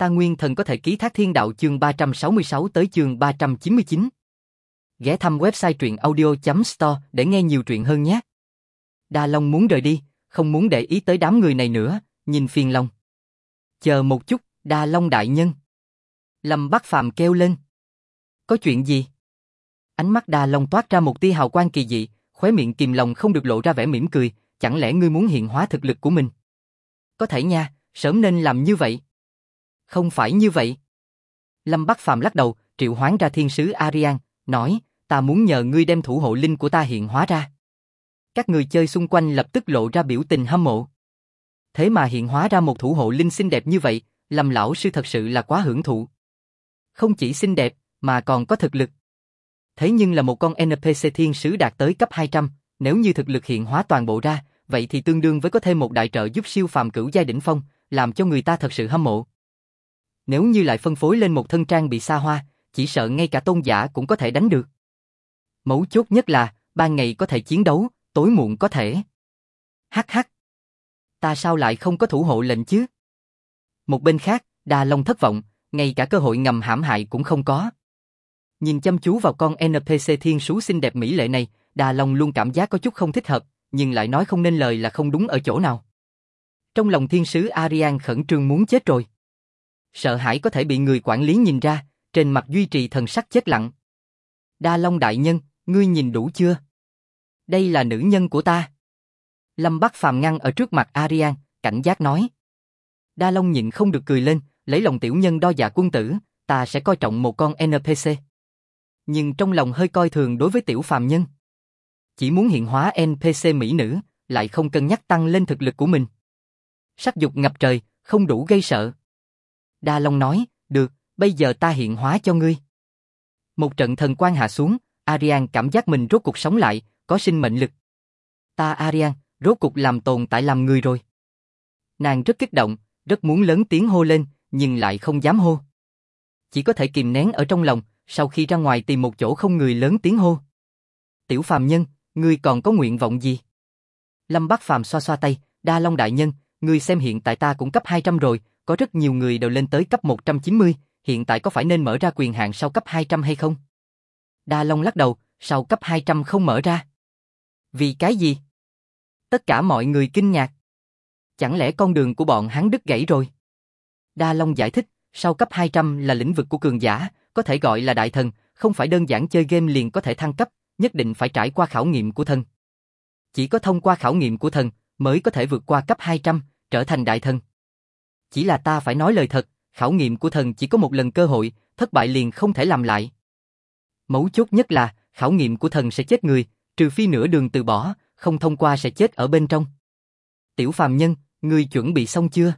Ta nguyên thần có thể ký thác thiên đạo chương 366 tới chương 399. Ghé thăm website truyện audio.store để nghe nhiều truyện hơn nhé. Đa Long muốn rời đi, không muốn để ý tới đám người này nữa, nhìn phiền lòng. Chờ một chút, Đa Long đại nhân. Lâm Bắc Phàm kêu lên. Có chuyện gì? Ánh mắt Đa Long toát ra một tia hào quang kỳ dị, khóe miệng kìm lòng không được lộ ra vẻ mỉm cười, chẳng lẽ ngươi muốn hiện hóa thực lực của mình? Có thể nha, sớm nên làm như vậy. Không phải như vậy. Lâm Bắc Phàm lắc đầu, triệu hoán ra thiên sứ Arian, nói, ta muốn nhờ ngươi đem thủ hộ linh của ta hiện hóa ra. Các người chơi xung quanh lập tức lộ ra biểu tình hâm mộ. Thế mà hiện hóa ra một thủ hộ linh xinh đẹp như vậy, Lâm lão sư thật sự là quá hưởng thụ. Không chỉ xinh đẹp, mà còn có thực lực. Thế nhưng là một con NPC thiên sứ đạt tới cấp 200, nếu như thực lực hiện hóa toàn bộ ra, vậy thì tương đương với có thêm một đại trợ giúp siêu phàm cửu giai đỉnh phong, làm cho người ta thật sự hâm mộ. Nếu như lại phân phối lên một thân trang bị xa hoa, chỉ sợ ngay cả tôn giả cũng có thể đánh được. Mấu chốt nhất là, ban ngày có thể chiến đấu, tối muộn có thể. Hắc hắc. Ta sao lại không có thủ hộ lệnh chứ? Một bên khác, Đa Long thất vọng, ngay cả cơ hội ngầm hãm hại cũng không có. Nhìn chăm chú vào con NPC thiên sứ xinh đẹp mỹ lệ này, Đa Long luôn cảm giác có chút không thích hợp, nhưng lại nói không nên lời là không đúng ở chỗ nào. Trong lòng thiên sứ Arian khẩn trương muốn chết rồi. Sợ hãi có thể bị người quản lý nhìn ra, trên mặt duy trì thần sắc chết lặng. Đa Long đại nhân, ngươi nhìn đủ chưa? Đây là nữ nhân của ta. Lâm Bắc Phàm ngăn ở trước mặt Arian, cảnh giác nói. Đa Long nhịn không được cười lên, lấy lòng tiểu nhân đo dạ quân tử, ta sẽ coi trọng một con NPC. Nhưng trong lòng hơi coi thường đối với tiểu phàm nhân. Chỉ muốn hiện hóa NPC mỹ nữ, lại không cân nhắc tăng lên thực lực của mình. Sắc dục ngập trời, không đủ gây sợ. Đa Long nói, được, bây giờ ta hiện hóa cho ngươi. Một trận thần quang hạ xuống, Arian cảm giác mình rốt cục sống lại, có sinh mệnh lực. Ta Arian, rốt cục làm tồn tại làm người rồi. Nàng rất kích động, rất muốn lớn tiếng hô lên, nhưng lại không dám hô. Chỉ có thể kìm nén ở trong lòng, sau khi ra ngoài tìm một chỗ không người lớn tiếng hô. Tiểu phàm nhân, ngươi còn có nguyện vọng gì? Lâm Bắc Phàm xoa xoa tay, Đa Long đại nhân, ngươi xem hiện tại ta cũng cấp 200 rồi, có rất nhiều người đều lên tới cấp 190, hiện tại có phải nên mở ra quyền hạn sau cấp 200 hay không? Đa Long lắc đầu, sau cấp 200 không mở ra. Vì cái gì? Tất cả mọi người kinh ngạc. Chẳng lẽ con đường của bọn hắn đứt gãy rồi? Đa Long giải thích, sau cấp 200 là lĩnh vực của cường giả, có thể gọi là đại thần, không phải đơn giản chơi game liền có thể thăng cấp, nhất định phải trải qua khảo nghiệm của thần. Chỉ có thông qua khảo nghiệm của thần, mới có thể vượt qua cấp 200, trở thành đại thần. Chỉ là ta phải nói lời thật, khảo nghiệm của thần chỉ có một lần cơ hội, thất bại liền không thể làm lại. Mấu chốt nhất là, khảo nghiệm của thần sẽ chết người, trừ phi nửa đường từ bỏ, không thông qua sẽ chết ở bên trong. Tiểu phàm nhân, ngươi chuẩn bị xong chưa?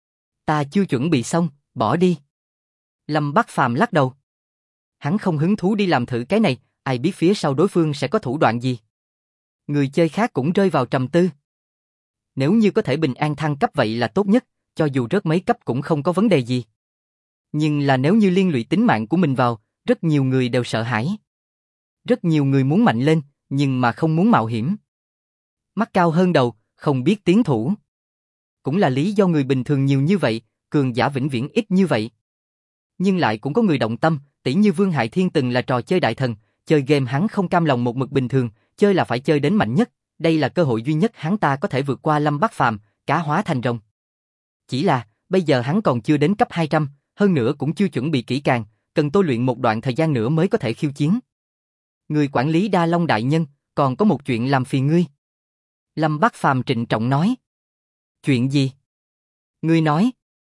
Ta chưa chuẩn bị xong, bỏ đi. Lâm Bắc Phàm lắc đầu. Hắn không hứng thú đi làm thử cái này, ai biết phía sau đối phương sẽ có thủ đoạn gì. Người chơi khác cũng rơi vào trầm tư. Nếu như có thể bình an thăng cấp vậy là tốt nhất, cho dù rớt mấy cấp cũng không có vấn đề gì. Nhưng là nếu như liên lụy tính mạng của mình vào, rất nhiều người đều sợ hãi. Rất nhiều người muốn mạnh lên, nhưng mà không muốn mạo hiểm. Mắt cao hơn đầu, không biết tiến thủ. Cũng là lý do người bình thường nhiều như vậy, cường giả vĩnh viễn ít như vậy. Nhưng lại cũng có người động tâm, tỉ như Vương Hải Thiên từng là trò chơi đại thần, chơi game hắn không cam lòng một mực bình thường, chơi là phải chơi đến mạnh nhất, đây là cơ hội duy nhất hắn ta có thể vượt qua Lâm Bắc Phàm, cá hóa thành rồng. Chỉ là, bây giờ hắn còn chưa đến cấp 200, hơn nữa cũng chưa chuẩn bị kỹ càng, cần tôi luyện một đoạn thời gian nữa mới có thể khiêu chiến. Người quản lý Đa Long đại nhân, còn có một chuyện làm phiền ngươi. Lâm Bắc Phàm trịnh trọng nói. Chuyện gì? Ngươi nói.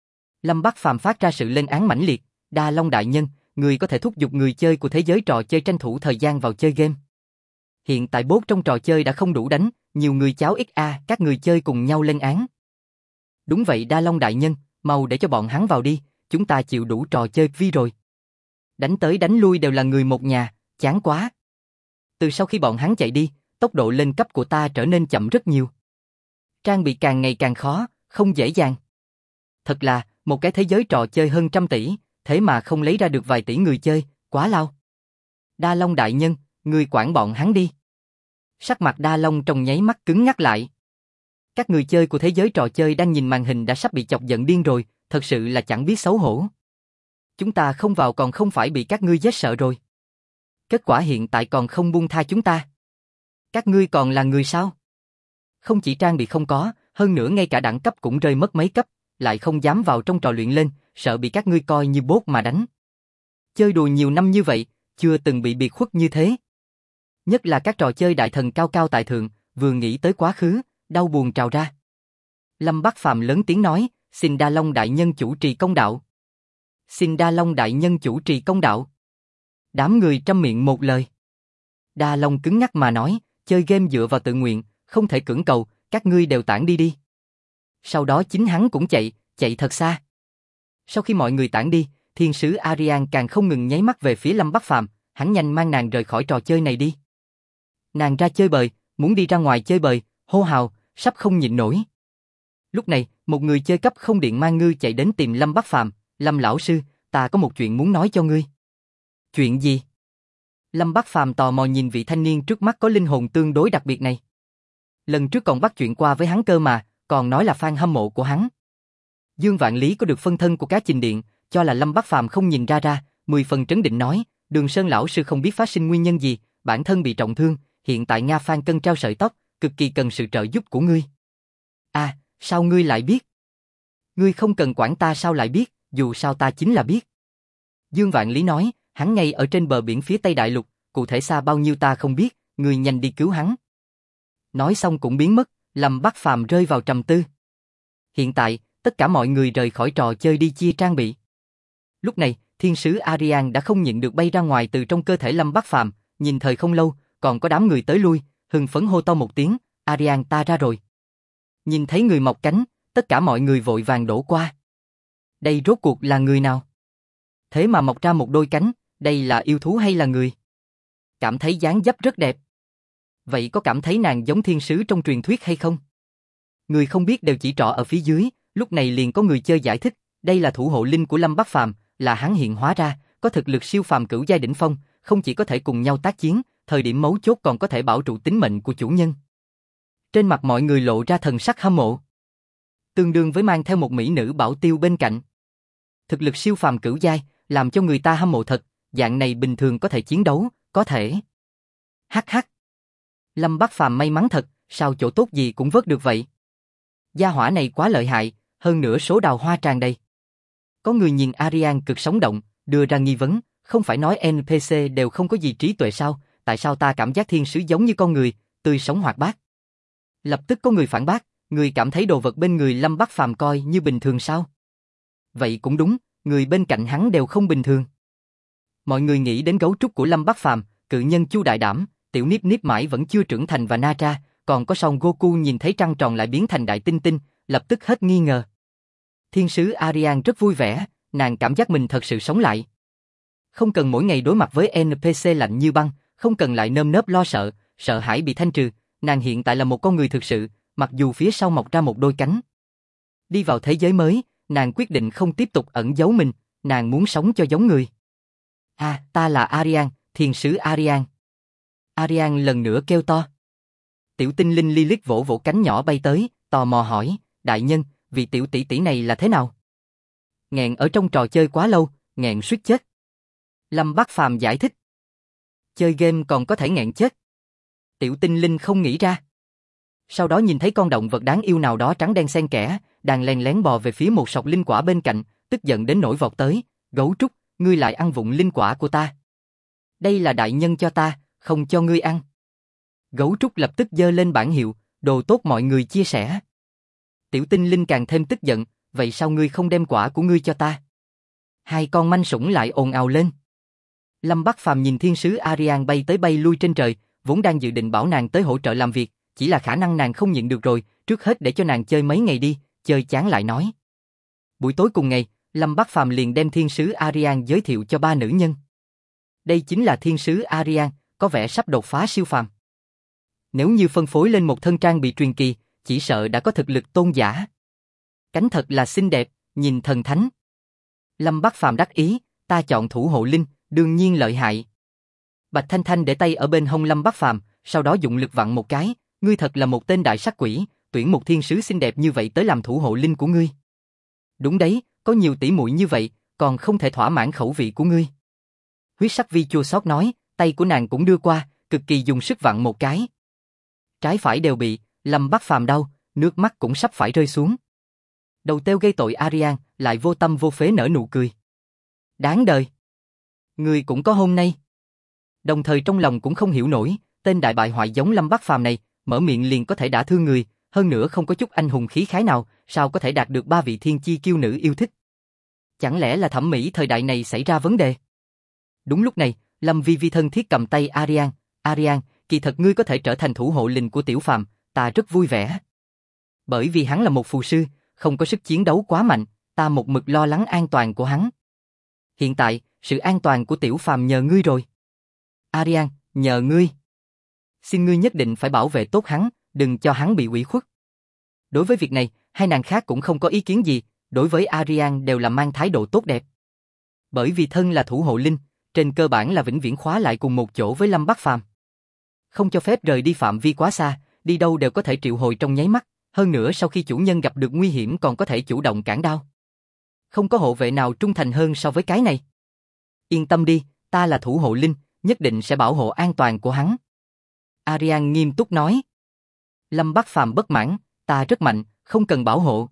Lâm Bắc Phàm phát ra sự lên án mãnh liệt, Đa Long đại nhân, ngươi có thể thúc giục người chơi của thế giới trò chơi tranh thủ thời gian vào chơi game. Hiện tại bot trong trò chơi đã không đủ đánh, nhiều người cháo XA, các người chơi cùng nhau lên án. Đúng vậy Đa Long đại nhân, mau để cho bọn hắn vào đi, chúng ta chịu đủ trò chơi vi rồi. Đánh tới đánh lui đều là người một nhà, chán quá. Từ sau khi bọn hắn chạy đi, tốc độ lên cấp của ta trở nên chậm rất nhiều. Trang bị càng ngày càng khó, không dễ dàng. Thật là, một cái thế giới trò chơi hơn 100 tỷ, thế mà không lấy ra được vài tỷ người chơi, quá lao. Đa Long đại nhân, ngươi quản bọn hắn đi. Sắc mặt Đa Long trong nháy mắt cứng ngắc lại. Các người chơi của thế giới trò chơi đang nhìn màn hình đã sắp bị chọc giận điên rồi, thật sự là chẳng biết xấu hổ. Chúng ta không vào còn không phải bị các ngươi giết sợ rồi. Kết quả hiện tại còn không buông tha chúng ta. Các ngươi còn là người sao? Không chỉ trang bị không có, hơn nữa ngay cả đẳng cấp cũng rơi mất mấy cấp, lại không dám vào trong trò luyện lên, sợ bị các ngươi coi như bốt mà đánh. Chơi đùa nhiều năm như vậy, chưa từng bị biệt khuất như thế. Nhất là các trò chơi đại thần cao cao tại thượng, vừa nghĩ tới quá khứ, đau buồn trào ra. Lâm Bắc Phàm lớn tiếng nói, xin Đa Long đại nhân chủ trì công đạo. Xin Đa Long đại nhân chủ trì công đạo. Đám người trăm miệng một lời. Đa Long cứng nhắc mà nói, chơi game dựa vào tự nguyện, không thể cưỡng cầu, các ngươi đều tản đi đi. Sau đó chính hắn cũng chạy thật xa. Sau khi mọi người tản đi, thiên sứ Arian càng không ngừng nháy mắt về phía Lâm Bắc Phàm, hắn nhanh mang nàng rời khỏi trò chơi này đi. Nàng ra chơi bời, muốn đi ra ngoài chơi bời, hô hào, sắp không nhịn nổi. Lúc này, một người chơi cấp không điện mang ngư chạy đến tìm Lâm Bắc Phàm, Lâm lão sư, ta có một chuyện muốn nói cho ngươi. Chuyện gì? Lâm Bắc Phàm tò mò nhìn vị thanh niên trước mắt có linh hồn tương đối đặc biệt này. Lần trước còn bắt chuyện qua với hắn cơ mà, còn nói là fan hâm mộ của hắn. Dương Vạn Lý có được phân thân của Cá Trình Điện, cho là Lâm Bắc Phàm không nhìn ra, 10 phần trấn định nói, Đường Sơn lão sư không biết phát sinh nguyên nhân gì, bản thân bị trọng thương, hiện tại Nga Phan cân treo sợi tóc, cực kỳ cần sự trợ giúp của ngươi. À, sao ngươi lại biết? Ngươi không cần quản ta sao lại biết, dù sao ta chính là biết. Dương Vạn Lý nói, hắn ngay ở trên bờ biển phía Tây Đại Lục, cụ thể xa bao nhiêu ta không biết, ngươi nhanh đi cứu hắn. Nói xong cũng biến mất, Lâm Bắc Phàm rơi vào trầm tư. Hiện tại, tất cả mọi người rời khỏi trò chơi đi chia trang bị. Lúc này, thiên sứ Arian đã không nhịn được bay ra ngoài từ trong cơ thể Lâm Bắc Phàm, nhìn thời không lâu, còn có đám người tới lui, hưng phấn hô to một tiếng, Arian ta ra rồi. Nhìn thấy người mọc cánh, tất cả mọi người vội vàng đổ qua. Đây rốt cuộc là người nào? Thế mà mọc ra một đôi cánh, đây là yêu thú hay là người? Cảm thấy dáng dấp rất đẹp. Vậy có cảm thấy nàng giống thiên sứ trong truyền thuyết hay không? Người không biết đều chỉ trỏ ở phía dưới, lúc này liền có người chơi giải thích, đây là thủ hộ linh của Lâm Bắc Phàm, là hắn hiện hóa ra, có thực lực siêu phàm cửu giai đỉnh phong, không chỉ có thể cùng nhau tác chiến, thời điểm mấu chốt còn có thể bảo trụ tính mệnh của chủ nhân. Trên mặt mọi người lộ ra thần sắc hâm mộ. Tương đương với mang theo một mỹ nữ bảo tiêu bên cạnh. Thực lực siêu phàm cửu giai, làm cho người ta hâm mộ thật, dạng này bình thường có thể chiến đấu, có thể. Hắc hắc. Lâm Bắc Phàm may mắn thật, sao chỗ tốt gì cũng vớt được vậy. Gia hỏa này quá lợi hại, hơn nữa số đào hoa tràn đầy. Có người nhìn Arian cực sống động, đưa ra nghi vấn, không phải nói NPC đều không có gì trí tuệ sao, tại sao ta cảm giác thiên sứ giống như con người, tươi sống hoạt bát. Lập tức có người phản bác, người cảm thấy đồ vật bên người Lâm Bắc Phàm coi như bình thường sao? Vậy cũng đúng, người bên cạnh hắn đều không bình thường. Mọi người nghĩ đến gấu trúc của Lâm Bắc Phàm, cự nhân Chu Đại Đảm, tiểu Niếp Niếp mãi vẫn chưa trưởng thành và Nara, còn có Son Goku nhìn thấy trăng tròn lại biến thành đại tinh tinh, lập tức hết nghi ngờ. Thiên sứ Arian rất vui vẻ, nàng cảm giác mình thật sự sống lại. Không cần mỗi ngày đối mặt với NPC lạnh như băng, không cần lại nơm nớp lo sợ, sợ hãi bị thanh trừ, nàng hiện tại là một con người thực sự, mặc dù phía sau mọc ra một đôi cánh. Đi vào thế giới mới, nàng quyết định không tiếp tục ẩn giấu mình, nàng muốn sống cho giống người. À, ta là Arian, thiên sứ Arian. Arian lần nữa kêu to. Tiểu tinh linh Lilith vỗ vỗ cánh nhỏ bay tới, tò mò hỏi, đại nhân, vị tiểu tỷ tỷ này là thế nào? Nghẹn ở trong trò chơi quá lâu, nghẹn suýt chết. Lâm Bắc Phàm giải thích. Chơi game còn có thể nghẹn chết. Tiểu tinh linh không nghĩ ra. Sau đó nhìn thấy con động vật đáng yêu nào đó trắng đen xen kẽ, đang len lén bò về phía một sọc linh quả bên cạnh, tức giận đến nỗi vọt tới, gấu trúc, ngươi lại ăn vụng linh quả của ta. Đây là đại nhân cho ta, không cho ngươi ăn. Gấu trúc lập tức giơ lên bảng hiệu, đồ tốt mọi người chia sẻ. Tiểu tinh linh càng thêm tức giận, vậy sao ngươi không đem quả của ngươi cho ta? Hai con manh sủng lại ồn ào lên. Lâm Bắc Phàm nhìn thiên sứ Arian bay tới bay lui trên trời, vốn đang dự định bảo nàng tới hỗ trợ làm việc, chỉ là khả năng nàng không nhịn được rồi, trước hết để cho nàng chơi mấy ngày đi, chơi chán lại nói. Buổi tối cùng ngày, Lâm Bắc Phàm liền đem thiên sứ Arian giới thiệu cho ba nữ nhân. Đây chính là thiên sứ Arian, có vẻ sắp đột phá siêu phàm. Nếu như phân phối lên một thân trang bị truyền kỳ, chỉ sợ đã có thực lực tôn giả. Cánh thật là xinh đẹp, nhìn thần thánh. Lâm Bắc Phàm đắc ý, ta chọn thủ hộ linh, đương nhiên lợi hại. Bạch Thanh Thanh để tay ở bên hông Lâm Bắc Phàm, sau đó dụng lực vặn một cái, ngươi thật là một tên đại sát quỷ, tuyển một thiên sứ xinh đẹp như vậy tới làm thủ hộ linh của ngươi. Đúng đấy, có nhiều tỷ muội như vậy, còn không thể thỏa mãn khẩu vị của ngươi. Huyết sắc vi chua xót nói, tay của nàng cũng đưa qua, cực kỳ dùng sức vặn một cái. Trái phải đều bị, Lâm Bắc Phàm đau, nước mắt cũng sắp phải rơi xuống. Đầu têu gây tội Arian, lại vô tâm vô phế nở nụ cười. Đáng đời. Ngươi cũng có hôm nay. Đồng thời trong lòng cũng không hiểu nổi, tên đại bại hoại giống Lâm Bắc Phàm này, mở miệng liền có thể đả thương người, hơn nữa không có chút anh hùng khí khái nào, sao có thể đạt được ba vị thiên chi kiêu nữ yêu thích? Chẳng lẽ là thẩm mỹ thời đại này xảy ra vấn đề? Đúng lúc này, Lâm Vi Vi thân thiết cầm tay Arian, Arian, kỳ thật ngươi có thể trở thành thủ hộ linh của Tiểu Phàm, ta rất vui vẻ. Bởi vì hắn là một phù sư, không có sức chiến đấu quá mạnh, ta một mực lo lắng an toàn của hắn. Hiện tại, sự an toàn của Tiểu Phàm nhờ ngươi rồi. Arian, nhờ ngươi. Xin ngươi nhất định phải bảo vệ tốt hắn, đừng cho hắn bị ủy khuất. Đối với việc này, hai nàng khác cũng không có ý kiến gì, đối với Arian đều là mang thái độ tốt đẹp. Bởi vì thân là thủ hộ linh, trên cơ bản là vĩnh viễn khóa lại cùng một chỗ với Lâm Bắc Phàm. Không cho phép rời đi phạm vi quá xa, đi đâu đều có thể triệu hồi trong nháy mắt, hơn nữa sau khi chủ nhân gặp được nguy hiểm còn có thể chủ động cản đao. Không có hộ vệ nào trung thành hơn so với cái này. Yên tâm đi, ta là thủ hộ linh, nhất định sẽ bảo hộ an toàn của hắn. Arian nghiêm túc nói. Lâm Bắc Phàm bất mãn, ta rất mạnh, không cần bảo hộ.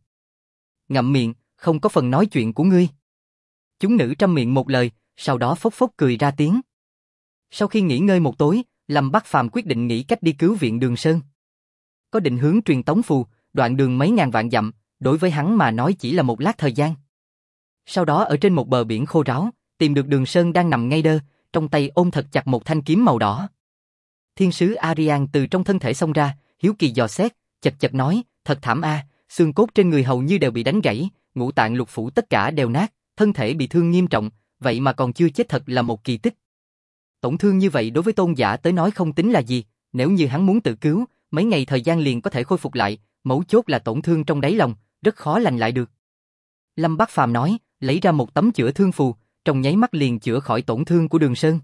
Ngậm miệng, không có phần nói chuyện của ngươi. Chúng nữ trăm miệng một lời, sau đó phốc phốc cười ra tiếng. Sau khi nghỉ ngơi một tối, Lâm Bắc Phàm quyết định nghĩ cách đi cứu viện Đường Sơn. Có định hướng truyền tống phù, đoạn đường mấy ngàn vạn dặm, đối với hắn mà nói chỉ là một lát thời gian. Sau đó ở trên một bờ biển khô ráo, tìm được Đường Sơn đang nằm ngay đơ, trong tay ôm thật chặt một thanh kiếm màu đỏ. Thiên sứ Arian từ trong thân thể xông ra, hiếu kỳ dò xét, chật chật nói, thật thảm a, xương cốt trên người hầu như đều bị đánh gãy, ngũ tạng lục phủ tất cả đều nát, thân thể bị thương nghiêm trọng, vậy mà còn chưa chết thật là một kỳ tích. Tổn thương như vậy đối với tôn giả tới nói không tính là gì, nếu như hắn muốn tự cứu, mấy ngày thời gian liền có thể khôi phục lại, mấu chốt là tổn thương trong đáy lòng, rất khó lành lại được. Lâm Bắc Phàm nói, lấy ra một tấm chữa thương phù, trong nháy mắt liền chữa khỏi tổn thương của Đường Sơn.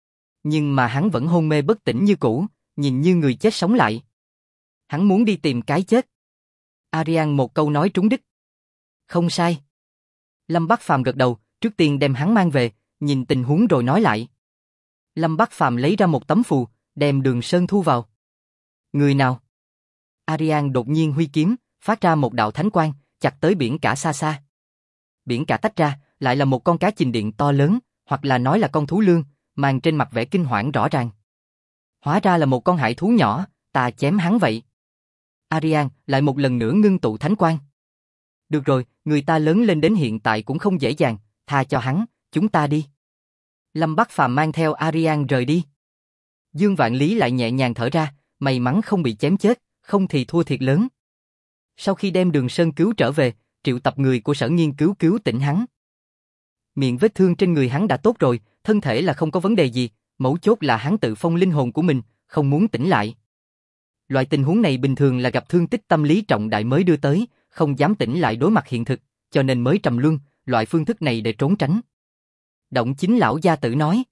Nhưng mà hắn vẫn hôn mê bất tỉnh như cũ, nhìn như người chết sống lại. Hắn muốn đi tìm cái chết. Arian một câu nói trúng đích. Không sai. Lâm Bắc Phàm gật đầu, trước tiên đem hắn mang về, nhìn tình huống rồi nói lại. Lâm Bắc Phàm lấy ra một tấm phù, đem Đường Sơn thu vào. Người nào? Arian đột nhiên huy kiếm, phát ra một đạo thánh quang, chặt tới biển cả xa xa. Biển cả tách ra, lại là một con cá chình điện to lớn, hoặc là nói là con thú lương, mang trên mặt vẻ kinh hoảng rõ ràng. Hóa ra là một con hải thú nhỏ, ta chém hắn vậy. Arian lại một lần nữa ngưng tụ thánh quang. Được rồi, người ta lớn lên đến hiện tại cũng không dễ dàng, tha cho hắn, chúng ta đi. Lâm Bắc Phàm mang theo Arian rời đi. Dương Vạn Lý lại nhẹ nhàng thở ra, may mắn không bị chém chết, không thì thua thiệt lớn. Sau khi đem Đường Sơn cứu trở về, triệu tập người của sở nghiên cứu cứu tỉnh hắn. Miệng vết thương trên người hắn đã tốt rồi, thân thể là không có vấn đề gì, mấu chốt là hắn tự phong linh hồn của mình, không muốn tỉnh lại. Loại tình huống này bình thường là gặp thương tích tâm lý trọng đại mới đưa tới, không dám tỉnh lại đối mặt hiện thực, cho nên mới trầm luân, loại phương thức này để trốn tránh. Động Chính lão gia tử nói,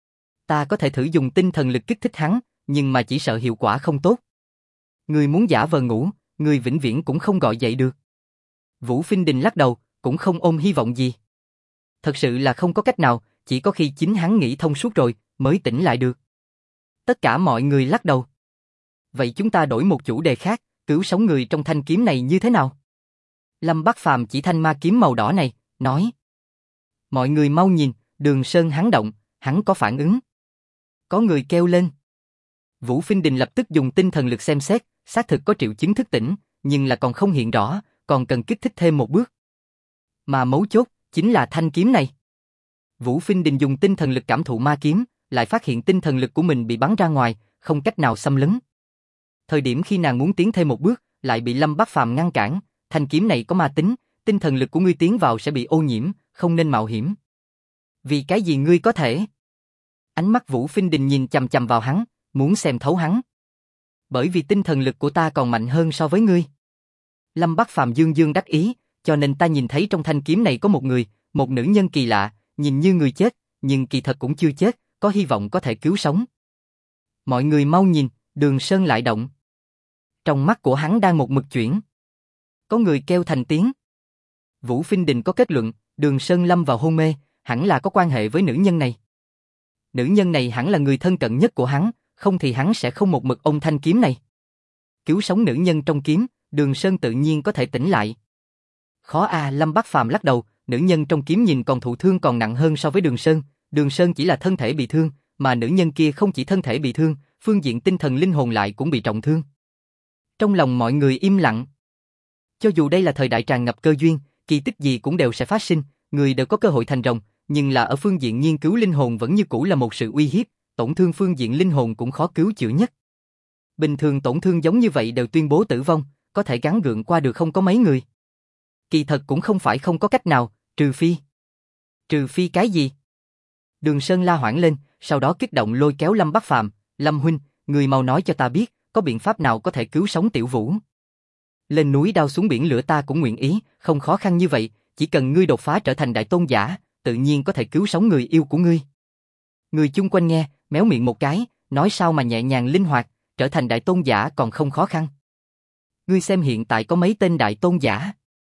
ta có thể thử dùng tinh thần lực kích thích hắn, nhưng mà chỉ sợ hiệu quả không tốt. Người muốn giả vờ ngủ, người vĩnh viễn cũng không gọi dậy được. Vũ Phinh Đình lắc đầu, cũng không ôm hy vọng gì. Thật sự là không có cách nào, chỉ có khi chính hắn nghĩ thông suốt rồi, mới tỉnh lại được. Tất cả mọi người lắc đầu. Vậy chúng ta đổi một chủ đề khác, cứu sống người trong thanh kiếm này như thế nào? Lâm Bắc Phàm chỉ thanh ma kiếm màu đỏ này, nói. Mọi người mau nhìn, Đường Sơn hắn động, hắn có phản ứng. Có người kêu lên. Vũ Phinh Đình lập tức dùng tinh thần lực xem xét, xác thực có triệu chứng thức tỉnh, nhưng là còn không hiện rõ, còn cần kích thích thêm một bước. Mà mấu chốt, chính là thanh kiếm này. Vũ Phinh Đình dùng tinh thần lực cảm thụ ma kiếm, lại phát hiện tinh thần lực của mình bị bắn ra ngoài, không cách nào xâm lấn. Thời điểm khi nàng muốn tiến thêm một bước, lại bị Lâm Bắc Phàm ngăn cản, thanh kiếm này có ma tính, tinh thần lực của ngươi tiến vào sẽ bị ô nhiễm, không nên mạo hiểm. Vì cái gì ngươi có thể? Ánh mắt Vũ Phinh Đình nhìn chằm chằm vào hắn, muốn xem thấu hắn. Bởi vì tinh thần lực của ta còn mạnh hơn so với ngươi. Lâm Bắc Phàm dương dương đắc ý, cho nên ta nhìn thấy trong thanh kiếm này có một người, một nữ nhân kỳ lạ, nhìn như người chết, nhưng kỳ thật cũng chưa chết, có hy vọng có thể cứu sống. Mọi người mau nhìn, Đường Sơn lại động. Trong mắt của hắn đang một mực chuyển. Có người kêu thành tiếng. Vũ Phinh Đình có kết luận, Đường Sơn lâm vào hôn mê, hẳn là có quan hệ với nữ nhân này. Nữ nhân này hẳn là người thân cận nhất của hắn, không thì hắn sẽ không một mực ôm thanh kiếm này. Cứu sống nữ nhân trong kiếm, Đường Sơn tự nhiên có thể tỉnh lại. Khó a, Lâm Bắc Phàm lắc đầu, nữ nhân trong kiếm nhìn còn thụ thương còn nặng hơn so với Đường Sơn. Đường Sơn chỉ là thân thể bị thương, mà nữ nhân kia không chỉ thân thể bị thương, phương diện tinh thần linh hồn lại cũng bị trọng thương. Trong lòng mọi người im lặng. Cho dù đây là thời đại tràn ngập cơ duyên, kỳ tích gì cũng đều sẽ phát sinh, người đều có cơ hội thành rồng, nhưng là ở phương diện nghiên cứu linh hồn vẫn như cũ là một sự uy hiếp, tổn thương phương diện linh hồn cũng khó cứu chữa nhất. Bình thường tổn thương giống như vậy đều tuyên bố tử vong, có thể gắng gượng qua được không có mấy người. Kỳ thật cũng không phải không có cách nào, trừ phi. Trừ phi cái gì? Đường Sơn la hoảng lên, sau đó kích động lôi kéo Lâm Bắc Phàm, Lâm huynh, người mau nói cho ta biết, có biện pháp nào có thể cứu sống Tiểu Vũ? Lên núi đao xuống biển lửa ta cũng nguyện ý, không khó khăn như vậy, chỉ cần ngươi đột phá trở thành đại tôn giả, tự nhiên có thể cứu sống người yêu của ngươi. Người chung quanh nghe, méo miệng một cái, nói sao mà nhẹ nhàng linh hoạt, trở thành đại tôn giả còn không khó khăn. Ngươi xem hiện tại có mấy tên đại tôn giả.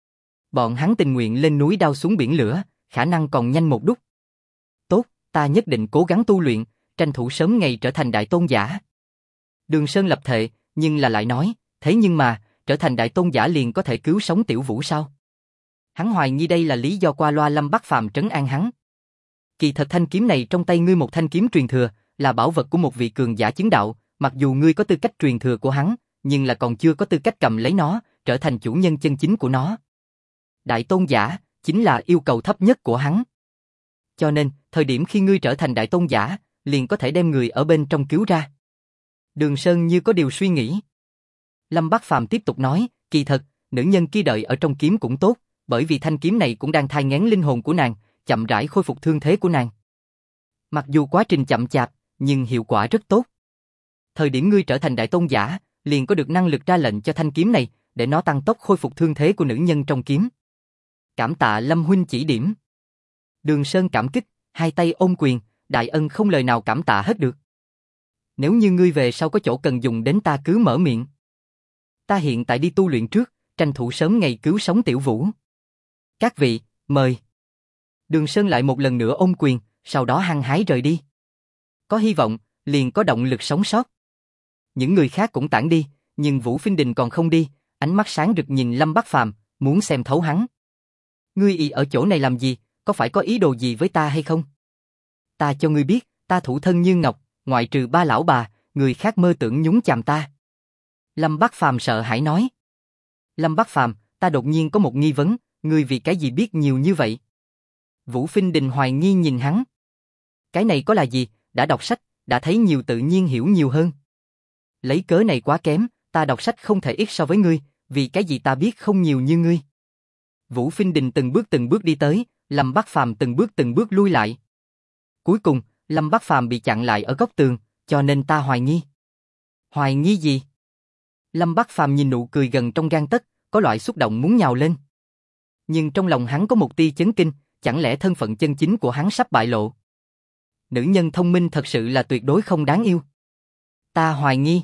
Bọn hắn tình nguyện lên núi đao xuống biển lửa, khả năng còn nhanh một đúc. Tốt, ta nhất định cố gắng tu luyện, tranh thủ sớm ngày trở thành đại tôn giả. Đường Sơn lập thệ, nhưng là lại nói, thế nhưng mà, trở thành đại tôn giả liền có thể cứu sống Tiểu Vũ sao? Hắn hoài nghi đây là lý do qua loa. Lâm Bắc Phàm trấn an hắn. Kỳ thật thanh kiếm này trong tay ngươi một thanh kiếm truyền thừa, là bảo vật của một vị cường giả chứng đạo, mặc dù ngươi có tư cách truyền thừa của hắn, nhưng là còn chưa có tư cách cầm lấy nó, trở thành chủ nhân chân chính của nó. Đại tôn giả, chính là yêu cầu thấp nhất của hắn. Cho nên, thời điểm khi ngươi trở thành đại tôn giả, liền có thể đem người ở bên trong cứu ra. Đường Sơn như có điều suy nghĩ. Lâm Bắc Phàm tiếp tục nói, kỳ thật, nữ nhân kia đợi ở trong kiếm cũng tốt, bởi vì thanh kiếm này cũng đang thai nghén linh hồn của nàng, chậm rãi khôi phục thương thế của nàng. Mặc dù quá trình chậm chạp, nhưng hiệu quả rất tốt. Thời điểm ngươi trở thành đại tôn giả, liền có được năng lực ra lệnh cho thanh kiếm này, để nó tăng tốc khôi phục thương thế của nữ nhân trong kiếm. Cảm tạ Lâm huynh chỉ điểm. Đường Sơn cảm kích, hai tay ôm quyền, đại ân không lời nào cảm tạ hết được. Nếu như ngươi về sau có chỗ cần dùng đến ta cứ mở miệng. Ta hiện tại đi tu luyện trước, tranh thủ sớm ngày cứu sống Tiểu Vũ. Các vị, mời. Đường Sơn lại một lần nữa ôm quyền, sau đó hăng hái rời đi. Có hy vọng, liền có động lực sống sót. Những người khác cũng tản đi, nhưng Vũ Phinh Đình còn không đi, ánh mắt sáng rực nhìn Lâm Bắc Phàm, muốn xem thấu hắn. Ngươi y ở chỗ này làm gì, có phải có ý đồ gì với ta hay không? Ta cho ngươi biết, ta thủ thân như ngọc, ngoại trừ ba lão bà, người khác mơ tưởng nhúng chàm ta. Lâm Bắc Phàm sợ hãi nói. Lâm Bắc Phàm, ta đột nhiên có một nghi vấn, ngươi vì cái gì biết nhiều như vậy? Vũ Phinh Đình hoài nghi nhìn hắn. Cái này có là gì, đã đọc sách, đã thấy nhiều tự nhiên hiểu nhiều hơn. Lấy cớ này quá kém, ta đọc sách không thể ít so với ngươi, vì cái gì ta biết không nhiều như ngươi. Vũ Phinh Đình từng bước đi tới, Lâm Bắc Phàm từng bước lui lại. Cuối cùng, Lâm Bắc Phàm bị chặn lại ở góc tường, cho nên ta hoài nghi. Hoài nghi gì? Lâm Bắc Phàm nhìn nụ cười gần trong gang tấc, có loại xúc động muốn nhào lên. Nhưng trong lòng hắn có một tia chấn kinh, chẳng lẽ thân phận chân chính của hắn sắp bại lộ? Nữ nhân thông minh thật sự là tuyệt đối không đáng yêu. Ta hoài nghi.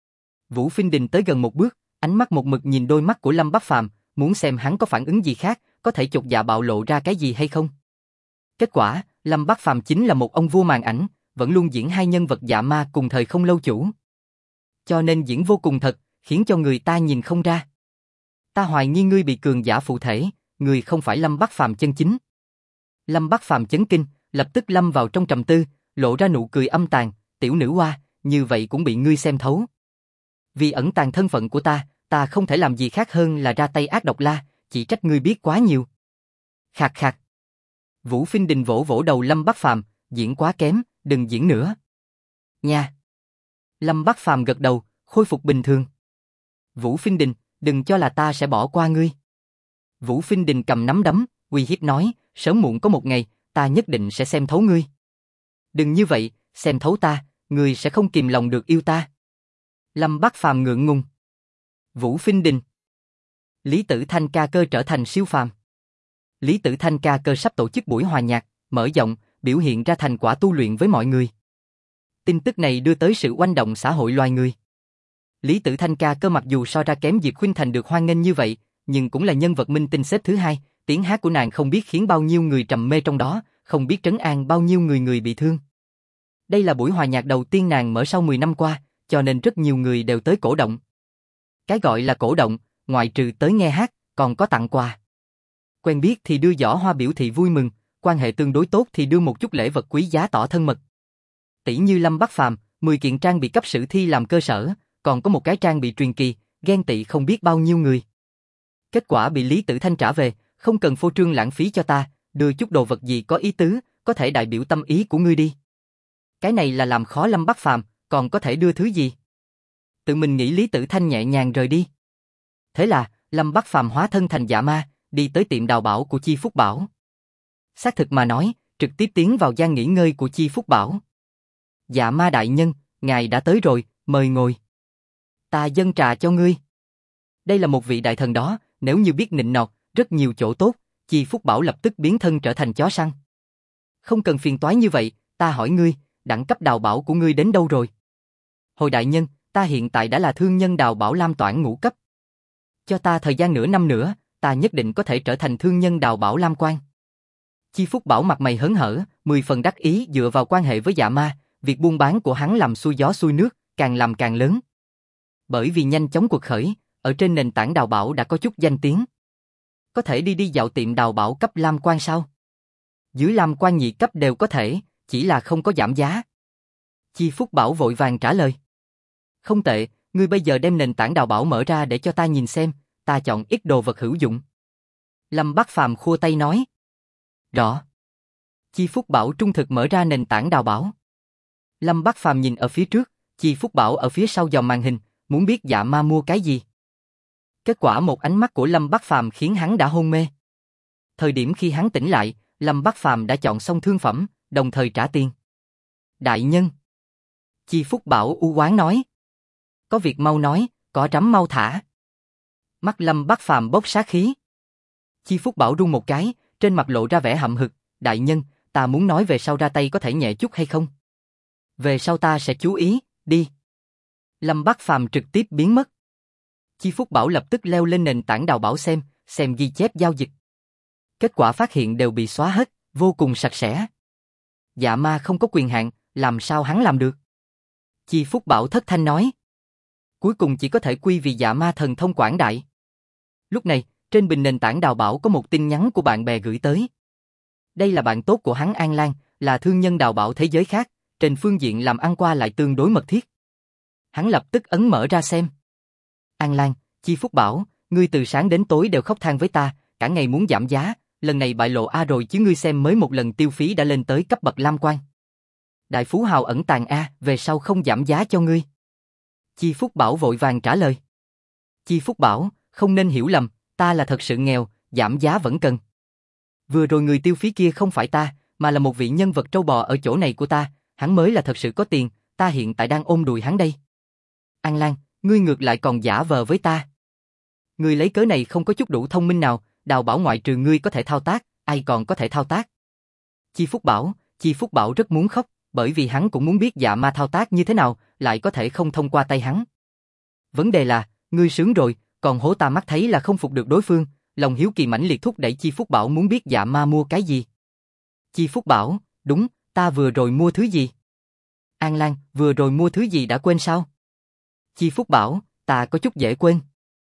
Vũ Phinh Đình tới gần một bước, ánh mắt một mực nhìn đôi mắt của Lâm Bắc Phàm, muốn xem hắn có phản ứng gì khác, có thể chột dạ bạo lộ ra cái gì hay không. Kết quả, Lâm Bắc Phàm chính là một ông vua màn ảnh, vẫn luôn diễn hai nhân vật dạ ma cùng thời không lâu chủ. Cho nên diễn vô cùng thật, khiến cho người ta nhìn không ra. Ta hoài nghi ngươi bị cường giả phụ thể, ngươi không phải Lâm Bắc Phàm chân chính. Lâm Bắc Phàm chấn kinh, lập tức lâm vào trong trầm tư, lộ ra nụ cười âm tàn, tiểu nữ hoa, như vậy cũng bị ngươi xem thấu. Vì ẩn tàng thân phận của ta không thể làm gì khác hơn là ra tay ác độc la, chỉ trách ngươi biết quá nhiều. Khạc khạc. Vũ Phinh Đình vỗ vỗ đầu Lâm Bắc Phàm, diễn quá kém, đừng diễn nữa. Nha. Lâm Bắc Phàm gật đầu, khôi phục bình thường. Vũ Phinh Đình, đừng cho là ta sẽ bỏ qua ngươi. Vũ Phinh Đình cầm nắm đấm, uy hiếp nói, sớm muộn có một ngày, ta nhất định sẽ xem thấu ngươi. Đừng như vậy, xem thấu ta, ngươi sẽ không kìm lòng được yêu ta. Lâm Bắc Phàm ngượng ngùng. Vũ Phinh Đình. Lý Tử Thanh ca cơ trở thành siêu phàm. Lý Tử Thanh ca cơ sắp tổ chức buổi hòa nhạc, mở rộng, biểu hiện ra thành quả tu luyện với mọi người. Tin tức này đưa tới sự oanh động xã hội loài người. Lý Tử Thanh ca cơ mặc dù so ra kém Diệp Khuynh Thành được hoan nghênh như vậy, nhưng cũng là nhân vật minh tinh xếp thứ hai, Tiếng hát của nàng không biết khiến bao nhiêu người trầm mê trong đó, không biết trấn an bao nhiêu người bị thương. Đây là buổi hòa nhạc đầu tiên nàng mở sau 10 năm qua, cho nên rất nhiều người đều tới cổ động. Cái gọi là cổ động, ngoại trừ tới nghe hát, còn có tặng quà. Quen biết thì đưa giỏ hoa biểu thị vui mừng, quan hệ tương đối tốt thì đưa một chút lễ vật quý giá tỏ thân mật. Tỷ như Lâm Bắc Phàm, 10 kiện trang bị cấp sử thi làm cơ sở, còn có một cái trang bị truyền kỳ, ghen tị không biết bao nhiêu người. Kết quả bị Lý Tử Thanh trả về, không cần phô trương lãng phí cho ta, đưa chút đồ vật gì có ý tứ, có thể đại biểu tâm ý của ngươi đi. Cái này là làm khó Lâm Bắc Phàm, còn có thể đưa thứ gì? Tự mình nghĩ Lý Tử Thanh nhẹ nhàng rời đi. Thế là, Lâm Bắc Phàm hóa thân thành dạ ma, đi tới tiệm đào bảo của Chi Phúc Bảo. Xác thực mà nói, trực tiếp tiến vào gian nghỉ ngơi của Chi Phúc Bảo. Dạ ma đại nhân, ngài đã tới rồi, mời ngồi. Ta dâng trà cho ngươi. Đây là một vị đại thần đó, nếu như biết nịnh nọt, rất nhiều chỗ tốt, Chi Phúc Bảo lập tức biến thân trở thành chó săn. Không cần phiền toái như vậy, ta hỏi ngươi, đẳng cấp đào bảo của ngươi đến đâu rồi? Hồi đại nhân, ta hiện tại đã là thương nhân đào bảo lam toản ngũ cấp. Cho ta thời gian nửa năm nữa, ta nhất định có thể trở thành thương nhân đào bảo lam quan. Chi Phúc Bảo mặt mày hớn hở, 10 phần đắc ý dựa vào quan hệ với dạ ma, việc buôn bán của hắn làm xuôi gió xuôi nước, càng làm càng lớn. Bởi vì nhanh chóng quật khởi, ở trên nền tảng đào bảo đã có chút danh tiếng. Có thể đi dạo tiệm đào bảo cấp lam quan sao? Dưới lam quan nhị cấp đều có thể, chỉ là không có giảm giá. Chi Phúc Bảo vội vàng trả lời. Không tệ, ngươi bây giờ đem nền tảng đào bảo mở ra để cho ta nhìn xem, ta chọn ít đồ vật hữu dụng. Lâm Bắc Phàm khua tay nói. Rõ. Chi Phúc Bảo trung thực mở ra nền tảng đào bảo. Lâm Bắc Phàm nhìn ở phía trước, Chi Phúc Bảo ở phía sau dòng màn hình, muốn biết dạ ma mua cái gì. Kết quả một ánh mắt của Lâm Bắc Phàm khiến hắn đã hôn mê. Thời điểm khi hắn tỉnh lại, Lâm Bắc Phàm đã chọn xong thương phẩm, đồng thời trả tiền. Đại nhân. Chi Phúc Bảo u oán nói. Có việc mau nói, cỏ rắm mau thả. Mắt Lâm Bắc Phàm bốc sát khí. Chi Phúc Bảo run một cái, trên mặt lộ ra vẻ hậm hực. Đại nhân, ta muốn nói về sau ra tay có thể nhẹ chút hay không? Về sau ta sẽ chú ý, đi. Lâm Bắc Phàm trực tiếp biến mất. Chi Phúc Bảo lập tức leo lên nền tảng đào bảo xem ghi chép giao dịch. Kết quả phát hiện đều bị xóa hết, vô cùng sạch sẽ. Dạ ma không có quyền hạn, làm sao hắn làm được? Chi Phúc Bảo thất thanh nói. Cuối cùng chỉ có thể quy vì dạ ma thần thông quảng đại. Lúc này, trên bình nền tảng đào bảo có một tin nhắn của bạn bè gửi tới. Đây là bạn tốt của hắn An Lan, là thương nhân đào bảo thế giới khác, trên phương diện làm ăn qua lại tương đối mật thiết. Hắn lập tức ấn mở ra xem. An Lan, Chi Phúc Bảo, ngươi từ sáng đến tối đều khóc than với ta, cả ngày muốn giảm giá, lần này bại lộ a rồi chứ ngươi xem mới một lần tiêu phí đã lên tới cấp bậc lam quan. Đại phú hào ẩn tàng a, về sau không giảm giá cho ngươi. Chi Phúc Bảo vội vàng trả lời. Chi Phúc Bảo, không nên hiểu lầm, ta là thật sự nghèo, giảm giá vẫn cần. Vừa rồi người tiêu phí kia không phải ta, mà là một vị nhân vật trâu bò ở chỗ này của ta, hắn mới là thật sự có tiền, ta hiện tại đang ôm đùi hắn đây. An Lan, ngươi ngược lại còn giả vờ với ta. Ngươi lấy cớ này không có chút đủ thông minh nào, đào bảo ngoại trừ ngươi có thể thao tác, ai còn có thể thao tác. Chi Phúc Bảo rất muốn khóc, bởi vì hắn cũng muốn biết dạ ma thao tác như thế nào, lại có thể không thông qua tay hắn. Vấn đề là, ngươi sướng rồi, còn hố ta mắt thấy là không phục được đối phương, lòng hiếu kỳ mãnh liệt thúc đẩy Chi Phúc Bảo muốn biết dạ ma mua cái gì. Chi Phúc Bảo, đúng, ta vừa rồi mua thứ gì? An Lan, vừa rồi mua thứ gì đã quên sao? Chi Phúc Bảo, ta có chút dễ quên.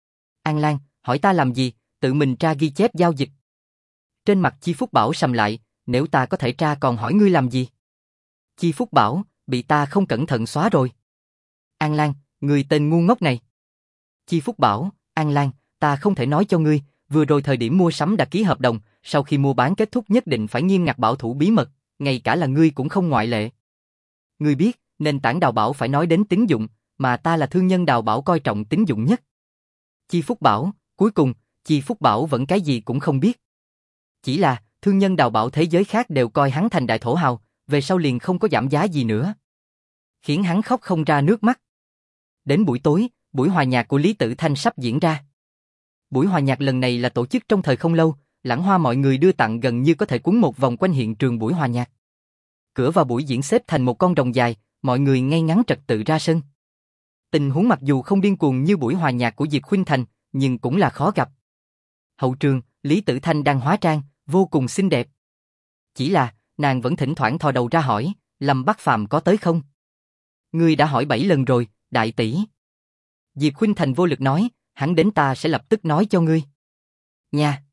An Lan, hỏi ta làm gì, tự mình tra ghi chép giao dịch. Trên mặt Chi Phúc Bảo sầm lại, nếu ta có thể tra còn hỏi ngươi làm gì? Chi Phúc Bảo, bị ta không cẩn thận xóa rồi. An Lan, người tên ngu ngốc này. Chi Phúc Bảo, An Lan, ta không thể nói cho ngươi, vừa rồi thời điểm mua sắm đã ký hợp đồng, sau khi mua bán kết thúc nhất định phải nghiêm ngặt bảo thủ bí mật, ngay cả là ngươi cũng không ngoại lệ. Ngươi biết, nền tảng đào bảo phải nói đến tín dụng, mà ta là thương nhân đào bảo coi trọng tín dụng nhất. Chi Phúc Bảo, cuối cùng, Chi Phúc Bảo vẫn cái gì cũng không biết. Chỉ là, thương nhân đào bảo thế giới khác đều coi hắn thành đại thổ hào, về sau liền không có giảm giá gì nữa. Khiến hắn khóc không ra nước mắt. Đến buổi tối, buổi hòa nhạc của Lý Tử Thanh sắp diễn ra. Buổi hòa nhạc lần này là tổ chức trong thời không lâu, lãng hoa mọi người đưa tặng gần như có thể quấn một vòng quanh hiện trường buổi hòa nhạc. Cửa vào buổi diễn xếp thành một con rồng dài, mọi người ngay ngắn trật tự ra sân. Tình huống mặc dù không điên cuồng như buổi hòa nhạc của Diệp Khuynh Thành, nhưng cũng là khó gặp. Hậu trường, Lý Tử Thanh đang hóa trang, vô cùng xinh đẹp. Chỉ là, nàng vẫn thỉnh thoảng thò đầu ra hỏi, Lâm Bắc Phàm có tới không? Ngươi đã hỏi 7 lần rồi, đại tỷ. Diệp Khuynh Thành vô lực nói, hắn đến ta sẽ lập tức nói cho ngươi. Nha.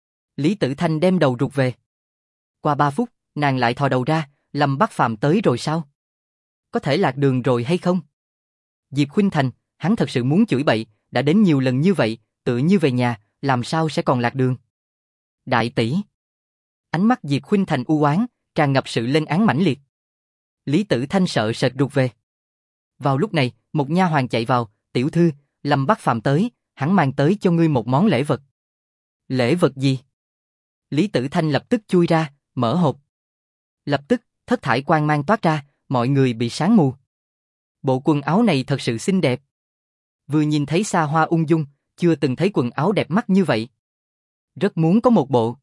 Lý Tử Thanh đem đầu rụt về. Qua 3 phút, nàng lại thò đầu ra, Lâm Bắc Phàm tới rồi sao? Có thể lạc đường rồi hay không? Diệp Khuynh Thành, hắn thật sự muốn chửi bậy, đã đến nhiều lần như vậy, tự như về nhà, làm sao sẽ còn lạc đường? Đại tỷ. Ánh mắt Diệp Khuynh Thành u oán, tràn ngập sự lên án mãnh liệt. Lý Tử Thanh sợ sệt rụt về. Vào lúc này, một nha hoàn chạy vào, tiểu thư, Lâm Bắc Phàm tới, hắn mang tới cho ngươi một món lễ vật. Lễ vật gì? Lý Tử Thanh lập tức chui ra, mở hộp. Lập tức, thất thải quang mang toát ra, mọi người bị sáng mù. Bộ quần áo này thật sự xinh đẹp. Vừa nhìn thấy xa hoa ung dung, chưa từng thấy quần áo đẹp mắt như vậy. Rất muốn có một bộ.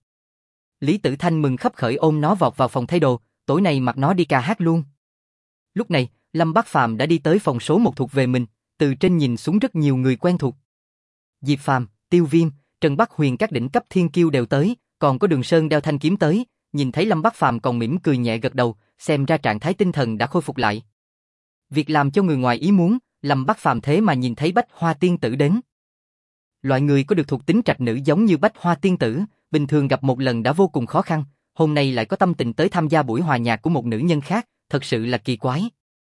Lý Tử Thanh mừng khấp khởi ôm nó vọt vào phòng thay đồ, tối nay mặc nó đi ca hát luôn. Lúc này, Lâm Bắc Phàm đã đi tới phòng số 1 thuộc về mình, từ trên nhìn xuống rất nhiều người quen thuộc. Diệp Phàm, Tiêu Viêm, Trần Bắc Huyền các đỉnh cấp thiên kiêu đều tới, còn có Đường Sơn đeo thanh kiếm tới, nhìn thấy Lâm Bắc Phàm còn mỉm cười nhẹ gật đầu, xem ra trạng thái tinh thần đã khôi phục lại. Việc làm cho người ngoài ý muốn, Lâm Bắc Phàm thế mà nhìn thấy Bách Hoa tiên tử đến. Loại người có được thuộc tính trạch nữ giống như Bách Hoa tiên tử, bình thường gặp một lần đã vô cùng khó khăn, hôm nay lại có tâm tình tới tham gia buổi hòa nhạc của một nữ nhân khác, thật sự là kỳ quái.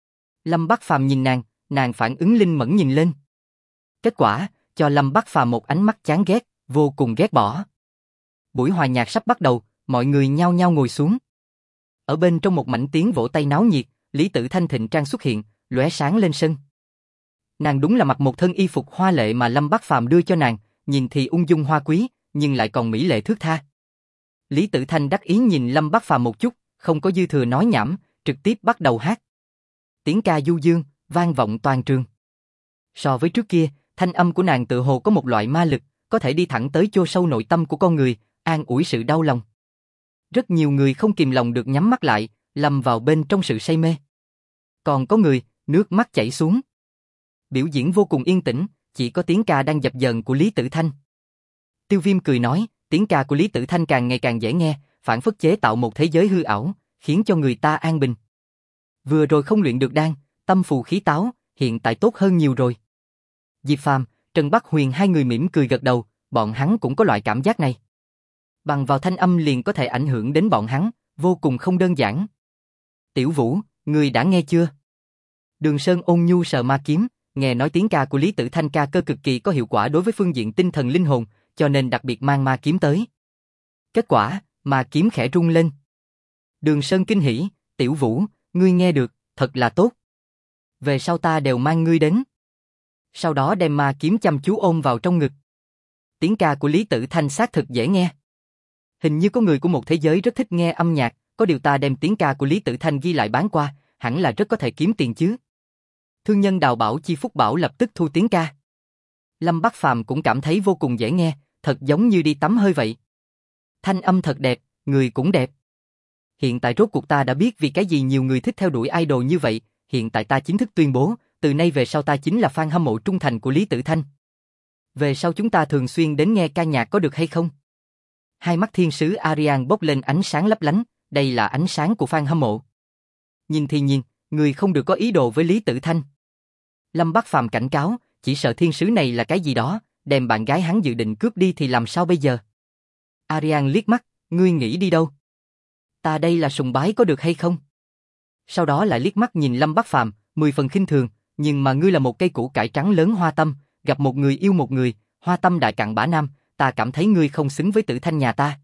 Lâm Bắc Phàm nhìn nàng phản ứng linh mẫn nhìn lên. Kết quả, cho Lâm Bắc Phàm một ánh mắt chán ghét, vô cùng ghét bỏ. Buổi hòa nhạc sắp bắt đầu, mọi người nhao nhao ngồi xuống. Ở bên trong một mảnh tiếng vỗ tay náo nhiệt, Lý Tử Thanh thịnh trang xuất hiện, lóe sáng lên sân. Nàng đúng là mặc một thân y phục hoa lệ mà Lâm Bắc Phàm đưa cho nàng, nhìn thì ung dung hoa quý, nhưng lại còn mỹ lệ thướt tha. Lý Tử Thanh đắc ý nhìn Lâm Bắc Phàm một chút, không có dư thừa nói nhảm, trực tiếp bắt đầu hát. Tiếng ca du dương, vang vọng toàn trường. So với trước kia, thanh âm của nàng tự hồ có một loại ma lực, có thể đi thẳng tới chô sâu nội tâm của con người, an ủi sự đau lòng. Rất nhiều người không kìm lòng được nhắm mắt lại, lâm vào bên trong sự say mê. Còn có người, nước mắt chảy xuống. Biểu diễn vô cùng yên tĩnh, chỉ có tiếng ca đang dập dờn của Lý Tử Thanh. Tiêu Viêm cười nói, tiếng ca của Lý Tử Thanh càng ngày càng dễ nghe, phản phất chế tạo một thế giới hư ảo, khiến cho người ta an bình. Vừa rồi không luyện được đan, tâm phù khí táo, hiện tại tốt hơn nhiều rồi. Diệp Phàm, Trần Bắc Huyền hai người mỉm cười gật đầu, bọn hắn cũng có loại cảm giác này. Bằng vào thanh âm liền có thể ảnh hưởng đến bọn hắn, vô cùng không đơn giản. Tiểu Vũ, ngươi đã nghe chưa? Đường Sơn ôn nhu sờ ma kiếm, nghe nói tiếng ca của Lý Tử Thanh ca cơ cực kỳ có hiệu quả đối với phương diện tinh thần linh hồn, cho nên đặc biệt mang ma kiếm tới. Kết quả, ma kiếm khẽ rung lên. Đường Sơn kinh hỉ, Tiểu Vũ, ngươi nghe được, thật là tốt. Về sau ta đều mang ngươi đến. Sau đó đem ma kiếm chăm chú ôm vào trong ngực. Tiếng ca của Lý Tử Thanh xác thực dễ nghe. Hình như có người của một thế giới rất thích nghe âm nhạc, có điều ta đem tiếng ca của Lý Tử Thanh ghi lại bán qua, hẳn là rất có thể kiếm tiền chứ. Thương nhân Đào Bảo Chi Phúc Bảo lập tức thu tiếng ca. Lâm Bắc Phàm cũng cảm thấy vô cùng dễ nghe, thật giống như đi tắm hơi vậy. Thanh âm thật đẹp, người cũng đẹp. Hiện tại rốt cuộc ta đã biết vì cái gì nhiều người thích theo đuổi idol như vậy, hiện tại ta chính thức tuyên bố, từ nay về sau ta chính là fan hâm mộ trung thành của Lý Tử Thanh. Về sau chúng ta thường xuyên đến nghe ca nhạc có được hay không? Hai mắt thiên sứ Arian bốc lên ánh sáng lấp lánh, đây là ánh sáng của fan hâm mộ. Nhìn thì nhìn, người không được có ý đồ với Lý Tử Thanh. Lâm Bắc Phàm cảnh cáo, chỉ sợ thiên sứ này là cái gì đó, đem bạn gái hắn dự định cướp đi thì làm sao bây giờ? Arian liếc mắt, ngươi nghĩ đi đâu? Ta đây là sùng bái có được hay không? Sau đó lại liếc mắt nhìn Lâm Bắc Phàm, 10 phần khinh thường, nhưng mà ngươi là một cây củ cải trắng lớn hoa tâm, gặp một người yêu một người, hoa tâm đại cặn bã nam, ta cảm thấy ngươi không xứng với Tử Thanh nhà ta.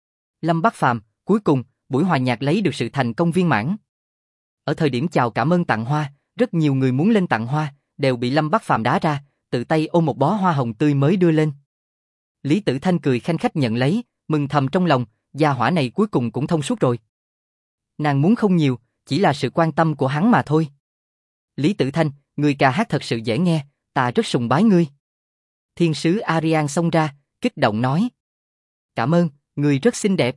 Lâm Bắc Phàm, cuối cùng, buổi hòa nhạc lấy được sự thành công viên mãn. Ở thời điểm chào cảm ơn tặng hoa, rất nhiều người muốn lên tặng hoa, đều bị Lâm Bắc Phàm đá ra, tự tay ôm một bó hoa hồng tươi mới đưa lên. Lý Tử Thanh cười khanh khách nhận lấy, mừng thầm trong lòng, gia hỏa này cuối cùng cũng thông suốt rồi. Nàng muốn không nhiều, chỉ là sự quan tâm của hắn mà thôi. Lý Tử Thanh, người ca hát thật sự dễ nghe, ta rất sùng bái ngươi. Thiên sứ Arian xông ra, kích động nói. Cảm ơn, người rất xinh đẹp.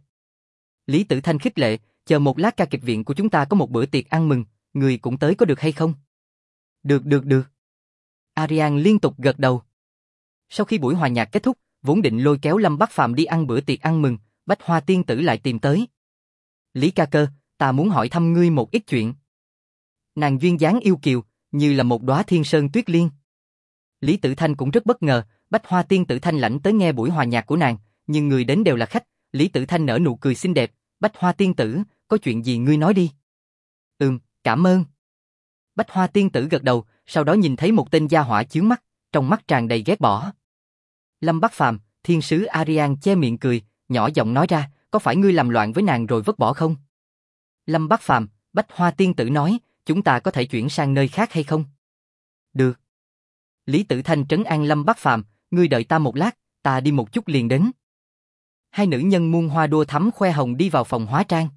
Lý Tử Thanh khích lệ, chờ một lát ca kịch viện của chúng ta có một bữa tiệc ăn mừng, người cũng tới có được hay không? Được. Arian liên tục gật đầu. Sau khi buổi hòa nhạc kết thúc, vốn định lôi kéo Lâm Bắc Phàm đi ăn bữa tiệc ăn mừng, Bách Hoa tiên tử lại tìm tới. Lý ca cơ, ta muốn hỏi thăm ngươi một ít chuyện. Nàng duyên dáng yêu kiều, như là một đóa thiên sơn tuyết liên. Lý Tử Thanh cũng rất bất ngờ, Bách Hoa tiên tử thanh lãnh tới nghe buổi hòa nhạc của nàng, nhưng người đến đều là khách. Lý Tử Thanh nở nụ cười xinh đẹp, Bách Hoa tiên tử, có chuyện gì ngươi nói đi. Cảm ơn. Bách Hoa tiên tử gật đầu, sau đó nhìn thấy một tên gia hỏa chướng mắt, trong mắt tràn đầy ghét bỏ. Lâm Bắc Phàm, thiên sứ Arian che miệng cười, nhỏ giọng nói ra, có phải ngươi làm loạn với nàng rồi vứt bỏ không? Lâm Bắc Phàm, Bách Hoa tiên tử nói, chúng ta có thể chuyển sang nơi khác hay không? Được. Lý Tử Thanh trấn an Lâm Bắc Phàm, ngươi đợi ta một lát, ta đi một chút liền đến. Hai nữ nhân muôn hoa đua thắm khoe hồng đi vào phòng hóa trang.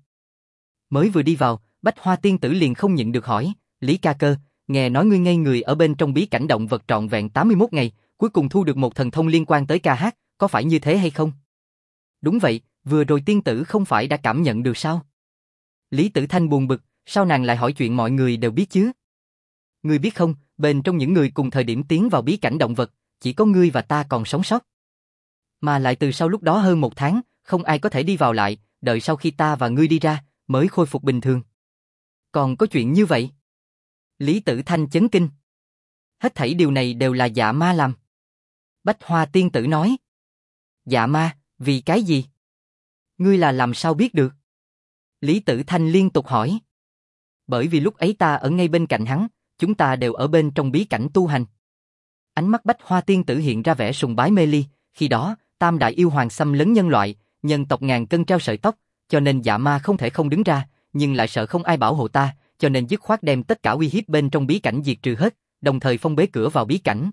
Mới vừa đi vào, Bách Hoa tiên tử liền không nhịn được hỏi, Lý ca cơ, nghe nói ngươi ngây người ở bên trong bí cảnh động vật trọn vẹn 81 ngày, cuối cùng thu được một thần thông liên quan tới ca hát, có phải như thế hay không? Đúng vậy, vừa rồi tiên tử không phải đã cảm nhận được sao? Lý Tử Thanh buồn bực, sao nàng lại hỏi chuyện mọi người đều biết chứ? Ngươi biết không, bên trong những người cùng thời điểm tiến vào bí cảnh động vật, chỉ có ngươi và ta còn sống sót. Mà lại từ sau lúc đó hơn 1 tháng, không ai có thể đi vào lại, đợi sau khi ta và ngươi đi ra, mới khôi phục bình thường. Còn có chuyện như vậy? Lý Tử Thanh chấn kinh. Hết thảy điều này đều là dạ ma làm. Bách Hoa tiên tử nói. Dạ ma, vì cái gì? Ngươi là làm sao biết được? Lý Tử Thanh liên tục hỏi. Bởi vì lúc ấy ta ở ngay bên cạnh hắn, chúng ta đều ở bên trong bí cảnh tu hành. Ánh mắt Bách Hoa tiên tử hiện ra vẻ sùng bái mê ly, khi đó, tam đại yêu hoàng xâm lấn nhân loại, nhân tộc ngàn cân treo sợi tóc, cho nên dạ ma không thể không đứng ra, nhưng lại sợ không ai bảo hộ ta, cho nên dứt khoát đem tất cả uy hiếp bên trong bí cảnh diệt trừ hết, đồng thời phong bế cửa vào bí cảnh.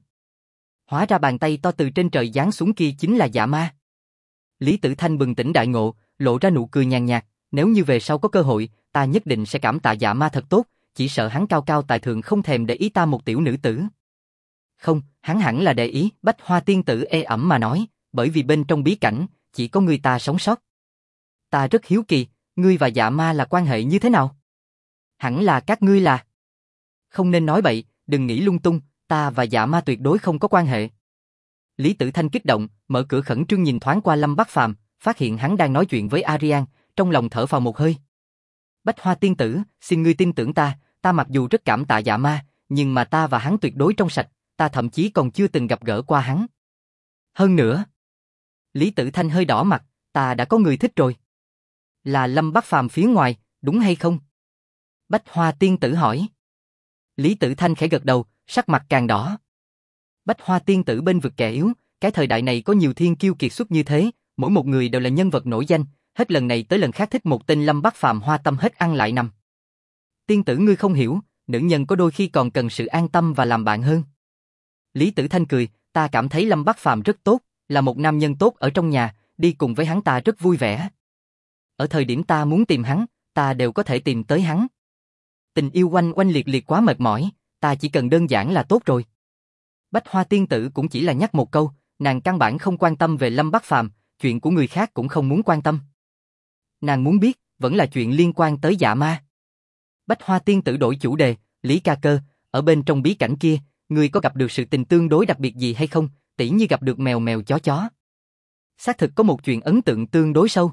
Hóa ra bàn tay to từ trên trời giáng xuống kia chính là dạ ma. Lý Tử Thanh bừng tỉnh đại ngộ, lộ ra nụ cười nhàn nhạt, nếu như về sau có cơ hội, ta nhất định sẽ cảm tạ dạ ma thật tốt, chỉ sợ hắn cao cao tài thượng không thèm để ý ta một tiểu nữ tử. Không, hắn hẳn là để ý, Bách Hoa tiên tử ê ẩm mà nói, bởi vì bên trong bí cảnh, chỉ có ngươi ta sống sót. Ta rất hiếu kỳ, ngươi và dạ ma là quan hệ như thế nào? Hẳn là các ngươi là... Không nên nói bậy, đừng nghĩ lung tung, ta và dạ ma tuyệt đối không có quan hệ. Lý Tử Thanh kích động, mở cửa khẩn trương nhìn thoáng qua Lâm Bắc Phàm, phát hiện hắn đang nói chuyện với Arian, trong lòng thở phào một hơi. Bách Hoa tiên tử, xin ngươi tin tưởng ta, ta mặc dù rất cảm tạ dạ ma, nhưng mà ta và hắn tuyệt đối trong sạch, ta thậm chí còn chưa từng gặp gỡ qua hắn. Hơn nữa... Lý Tử Thanh hơi đỏ mặt, ta đã có người thích rồi. Là Lâm Bắc Phàm phía ngoài, đúng hay không? Bách Hoa tiên tử hỏi. Lý Tử Thanh khẽ gật đầu, sắc mặt càng đỏ. Bách Hoa tiên tử bên vực kẻ yếu, cái thời đại này có nhiều thiên kiêu kiệt xuất như thế, mỗi một người đều là nhân vật nổi danh, hết lần này tới lần khác thích một tên Lâm Bắc Phàm hoa tâm hết ăn lại nằm. Tiên tử ngươi không hiểu, nữ nhân có đôi khi còn cần sự an tâm và làm bạn hơn. Lý Tử Thanh cười, ta cảm thấy Lâm Bắc Phàm rất tốt, là một nam nhân tốt ở trong nhà, đi cùng với hắn ta rất vui vẻ. Ở thời điểm ta muốn tìm hắn, ta đều có thể tìm tới hắn. Tình yêu oanh oanh liệt liệt quá mệt mỏi, ta chỉ cần đơn giản là tốt rồi. Bách Hoa tiên tử cũng chỉ là nhắc một câu, nàng căn bản không quan tâm về Lâm Bắc Phàm, chuyện của người khác cũng không muốn quan tâm. Nàng muốn biết, vẫn là chuyện liên quan tới dạ ma. Bách Hoa tiên tử đổi chủ đề, Lý ca cơ, ở bên trong bí cảnh kia, ngươi có gặp được sự tình tương đối đặc biệt gì hay không, tỉ như gặp được mèo mèo chó chó. Xác thực có một chuyện ấn tượng tương đối sâu.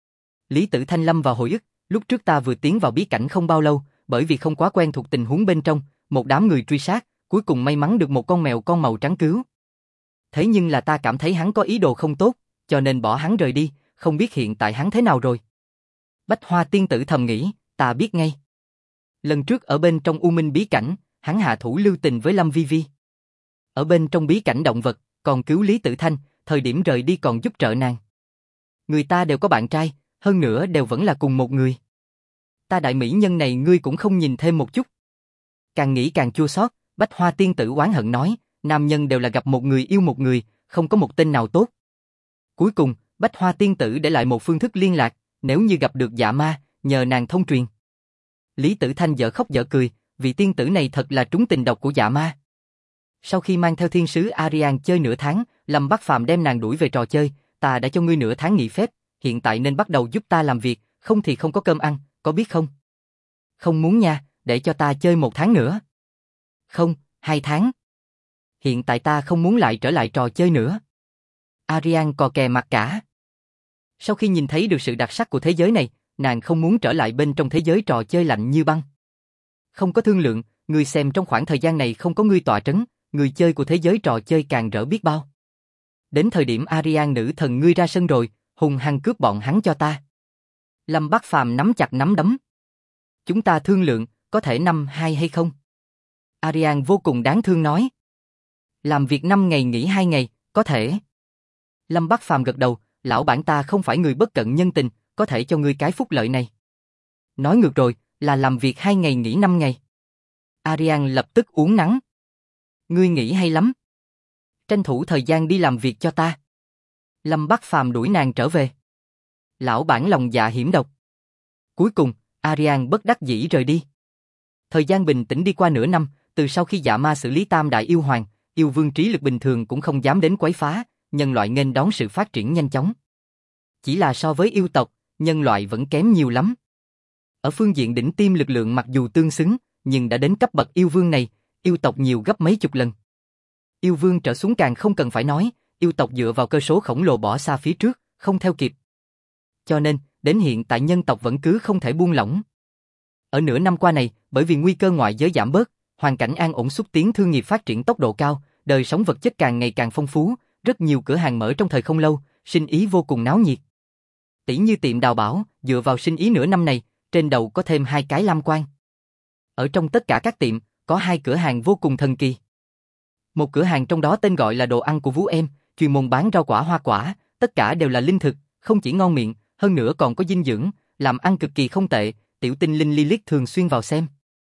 Lý Tử Thanh lâm vào hồi ức, lúc trước ta vừa tiến vào bí cảnh không bao lâu, bởi vì không quá quen thuộc tình huống bên trong, một đám người truy sát, cuối cùng may mắn được một con mèo con màu trắng cứu. Thế nhưng là ta cảm thấy hắn có ý đồ không tốt, cho nên bỏ hắn rời đi, không biết hiện tại hắn thế nào rồi. Bách Hoa tiên tử thầm nghĩ, ta biết ngay. Lần trước ở bên trong U Minh bí cảnh, hắn hạ thủ lưu tình với Lâm Vi Vi. Ở bên trong bí cảnh động vật, còn cứu Lý Tử Thanh, thời điểm rời đi còn giúp trợ nàng. Người ta đều có bạn trai, hơn nữa đều vẫn là cùng một người. Ta đại mỹ nhân này ngươi cũng không nhìn thêm một chút. Càng nghĩ càng chua xót, Bách Hoa tiên tử oán hận nói, nam nhân đều là gặp một người yêu một người, không có một tên nào tốt. Cuối cùng, Bách Hoa tiên tử để lại một phương thức liên lạc, nếu như gặp được dạ ma, nhờ nàng thông truyền. Lý Tử Thanh dở khóc dở cười, vị tiên tử này thật là trúng tình độc của dạ ma. Sau khi mang theo thiên sứ Arian chơi nửa tháng, Lâm Bắc Phàm đem nàng đuổi về trò chơi, ta đã cho ngươi nửa tháng nghỉ phép, hiện tại nên bắt đầu giúp ta làm việc, không thì không có cơm ăn, có biết không? Không muốn nha, để cho ta chơi 1 tháng nữa. Không, 2 tháng. Hiện tại ta không muốn lại trở lại trò chơi nữa. Ariane cò kè mặt cả. Sau khi nhìn thấy được sự đặc sắc của thế giới này, nàng không muốn trở lại bên trong thế giới trò chơi lạnh như băng. Không có thương lượng, người xem trong khoảng thời gian này không có ngươi tọa trấn, người chơi của thế giới trò chơi càng rỡ biết bao. Đến thời điểm Ariane nữ thần ngươi ra sân rồi, hùng hăng cướp bọn hắn cho ta. Lâm Bắc Phàm nắm chặt nắm đấm. Chúng ta thương lượng, có thể 5-2 hay không? Ariane vô cùng đáng thương nói. Làm việc 5 ngày nghỉ 2 ngày, có thể. Lâm Bắc Phàm gật đầu, lão bản ta không phải người bất cận nhân tình, có thể cho ngươi cái phúc lợi này. Nói ngược rồi, là làm việc 2 ngày nghỉ 5 ngày. Ariane lập tức uốn nắn. Ngươi nghĩ hay lắm. Tranh thủ thời gian đi làm việc cho ta. Lâm Bắc Phàm đuổi nàng trở về. Lão bản lòng dạ hiểm độc. Cuối cùng, Ariane bất đắc dĩ rời đi. Thời gian bình tĩnh đi qua nửa năm, từ sau khi dạ ma xử lý tam đại yêu hoàng, yêu vương trí lực bình thường cũng không dám đến quấy phá, nhân loại nghênh đón sự phát triển nhanh chóng. Chỉ là so với yêu tộc, nhân loại vẫn kém nhiều lắm. Ở phương diện đỉnh tiêm lực lượng mặc dù tương xứng, nhưng đã đến cấp bậc yêu vương này, yêu tộc nhiều gấp mấy chục lần. Yêu vương trở xuống càng không cần phải nói, yêu tộc dựa vào cơ số khổng lồ bỏ xa phía trước, không theo kịp. Cho nên, đến hiện tại nhân tộc vẫn cứ không thể buông lỏng. Ở nửa năm qua này, bởi vì nguy cơ ngoại giới giảm bớt, hoàn cảnh an ổn xúc tiến thương nghiệp phát triển tốc độ cao, đời sống vật chất càng ngày càng phong phú, rất nhiều cửa hàng mở trong thời không lâu, sinh ý vô cùng náo nhiệt. Tỷ như tiệm Đào Bảo, dựa vào sinh ý nửa năm này, trên đầu có thêm 2 cái lam quan. Ở trong tất cả các tiệm, có 2 cửa hàng vô cùng thần kỳ. Một cửa hàng trong đó tên gọi là đồ ăn của Vú Em, chuyên môn bán rau quả hoa quả, tất cả đều là linh thực, không chỉ ngon miệng, hơn nữa còn có dinh dưỡng, làm ăn cực kỳ không tệ, tiểu tinh linh Lilith thường xuyên vào xem.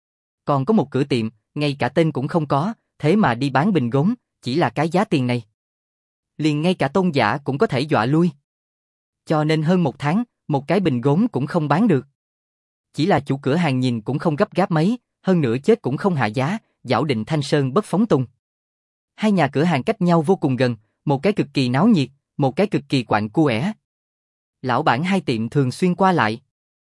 Còn có một cửa tiệm, ngay cả tên cũng không có, thế mà đi bán bình gốm, chỉ là cái giá tiền này. Liền ngay cả tôn giả cũng có thể dọa lui. Cho nên hơn 1 tháng, một cái bình gốm cũng không bán được. Chỉ là chủ cửa hàng nhìn cũng không gấp gáp mấy, hơn nữa chết cũng không hạ giá, giảo định thanh sơn bất phóng tùng. 2 nhà cửa hàng cách nhau vô cùng gần, một cái cực kỳ náo nhiệt, một cái cực kỳ quạnh cuể. Lão bản 2 tiệm thường xuyên qua lại.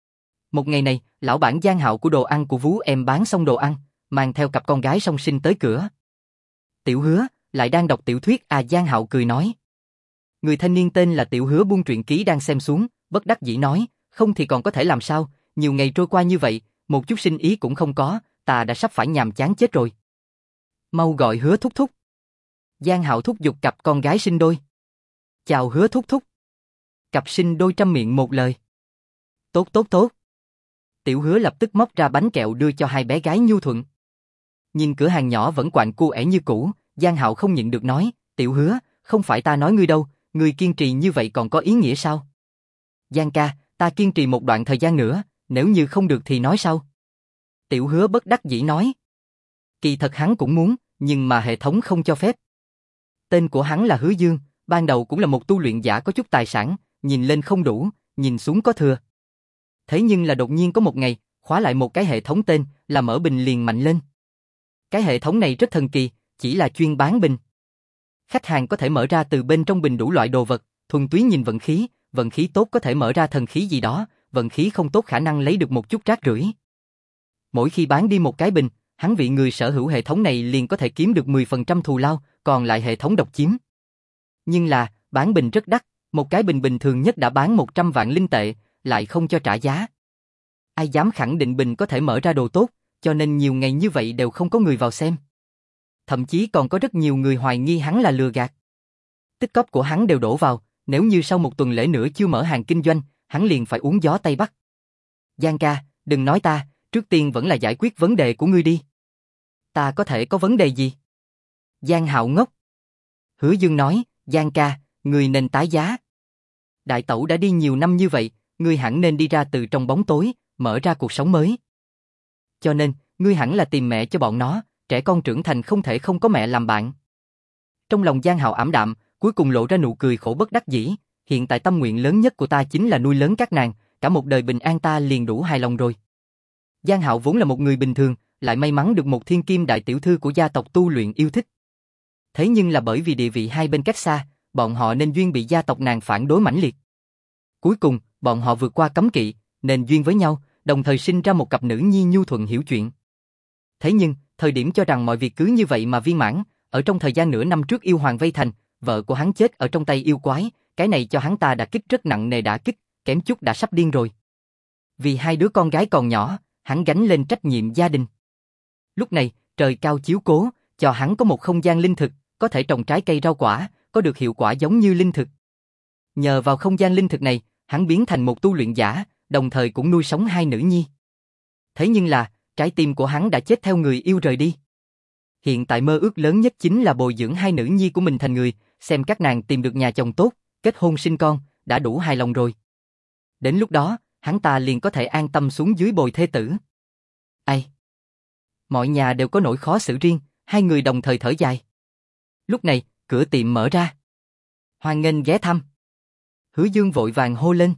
Một ngày này, lão bản Giang Hạo của đồ ăn của Vú Em bán xong đồ ăn, mang theo cặp con gái song sinh tới cửa. Tiểu Hứa, lại đang đọc tiểu thuyết à? Giang Hạo cười nói. Người thanh niên tên là Tiểu Hứa buông truyện ký đang xem xuống, bất đắc dĩ nói, không thì còn có thể làm sao, nhiều ngày trôi qua như vậy, một chút sinh ý cũng không có, ta đã sắp phải nhàm chán chết rồi. Mau gọi Hứa thúc thúc. Giang Hạo thúc giục cặp con gái sinh đôi. Chào Hứa thúc thúc. Cặp sinh đôi trăm miệng một lời. Tốt tốt tốt. Tiểu Hứa lập tức móc ra bánh kẹo đưa cho 2 bé gái nhu thuận. Nhìn cửa hàng nhỏ vẫn quạnh cuể như cũ, Giang Hạo không nhịn được nói, Tiểu Hứa, không phải ta nói ngươi đâu, ngươi kiên trì như vậy còn có ý nghĩa sao? Giang ca, ta kiên trì một đoạn thời gian nữa, nếu như không được thì nói sau. Tiểu Hứa bất đắc dĩ nói. Kỳ thật hắn cũng muốn, nhưng mà hệ thống không cho phép. Tên của hắn là Hứa Dương, ban đầu cũng là một tu luyện giả có chút tài sản, nhìn lên không đủ, nhìn xuống có thừa. Thế nhưng là đột nhiên có một ngày, khóa lại một cái hệ thống tên là mở bình liền mạnh lên. Cái hệ thống này rất thần kỳ, chỉ là chuyên bán bình. Khách hàng có thể mở ra từ bên trong bình đủ loại đồ vật, thuần túy nhìn vận khí tốt có thể mở ra thần khí gì đó, vận khí không tốt khả năng lấy được một chút rác rưởi. Mỗi khi bán đi một cái bình, hắn vị người sở hữu hệ thống này liền có thể kiếm được 10% thù lao, còn lại hệ thống độc chiếm. Nhưng là, bán bình rất đắt, một cái bình bình thường nhất đã bán 100 vạn linh tệ, lại không cho trả giá. Ai dám khẳng định bình có thể mở ra đồ tốt, cho nên nhiều ngày như vậy đều không có người vào xem. Thậm chí còn có rất nhiều người hoài nghi hắn là lừa gạt. Tích cóp của hắn đều đổ vào, nếu như sau 1 tuần lễ nữa chưa mở hàng kinh doanh, hắn liền phải uống gió Tây Bắc. Giang ca, đừng nói ta, trước tiên vẫn là giải quyết vấn đề của ngươi đi. Ta có thể có vấn đề gì? Giang Hạo ngốc. Hứa Dương nói, Giang ca, ngươi nên tái giá. Đại tẩu đã đi nhiều năm như vậy, ngươi hẳn nên đi ra từ trong bóng tối, mở ra cuộc sống mới. Cho nên, ngươi hẳn là tìm mẹ cho bọn nó, trẻ con trưởng thành không thể không có mẹ làm bạn. Trong lòng Giang Hạo ảm đạm, cuối cùng lộ ra nụ cười khổ bất đắc dĩ, hiện tại tâm nguyện lớn nhất của ta chính là nuôi lớn các nàng, cả một đời bình an ta liền đủ hài lòng rồi. Giang Hạo vốn là một người bình thường, lại may mắn được một thiên kim đại tiểu thư của gia tộc tu luyện yêu thích. Thế nhưng là bởi vì địa vị hai bên cách xa, bọn họ nên duyên bị gia tộc nàng phản đối mãnh liệt. Cuối cùng, bọn họ vượt qua cấm kỵ, nên duyên với nhau, đồng thời sinh ra một cặp nữ nhi nhu thuận hiểu chuyện. Thế nhưng, thời điểm cho rằng mọi việc cứ như vậy mà viên mãn, ở trong thời gian nửa năm trước yêu hoàng vây thành, vợ của hắn chết ở trong tay yêu quái, cái này cho hắn ta đả kích rất nặng nề đả kích, kém chút đã sắp điên rồi. Vì hai đứa con gái còn nhỏ, hắn gánh lên trách nhiệm gia đình. Lúc này, trời cao chiếu cố, cho hắn có một không gian linh thực, có thể trồng trái cây rau quả, có được hiệu quả giống như linh thực. Nhờ vào không gian linh thực này, hắn biến thành một tu luyện giả, đồng thời cũng nuôi sống hai nữ nhi. Thế nhưng là, trái tim của hắn đã chết theo người yêu rời đi. Hiện tại mơ ước lớn nhất chính là bồi dưỡng hai nữ nhi của mình thành người, xem các nàng tìm được nhà chồng tốt, kết hôn sinh con, đã đủ hài lòng rồi. Đến lúc đó, hắn ta liền có thể an tâm xuống dưới bồi thê tử. Ai? Mọi nhà đều có nỗi khó xử riêng, hai người đồng thời thở dài. Lúc này, cửa tiệm mở ra. Hoan nghênh ghé thăm. Hứa Dương vội vàng hô lên.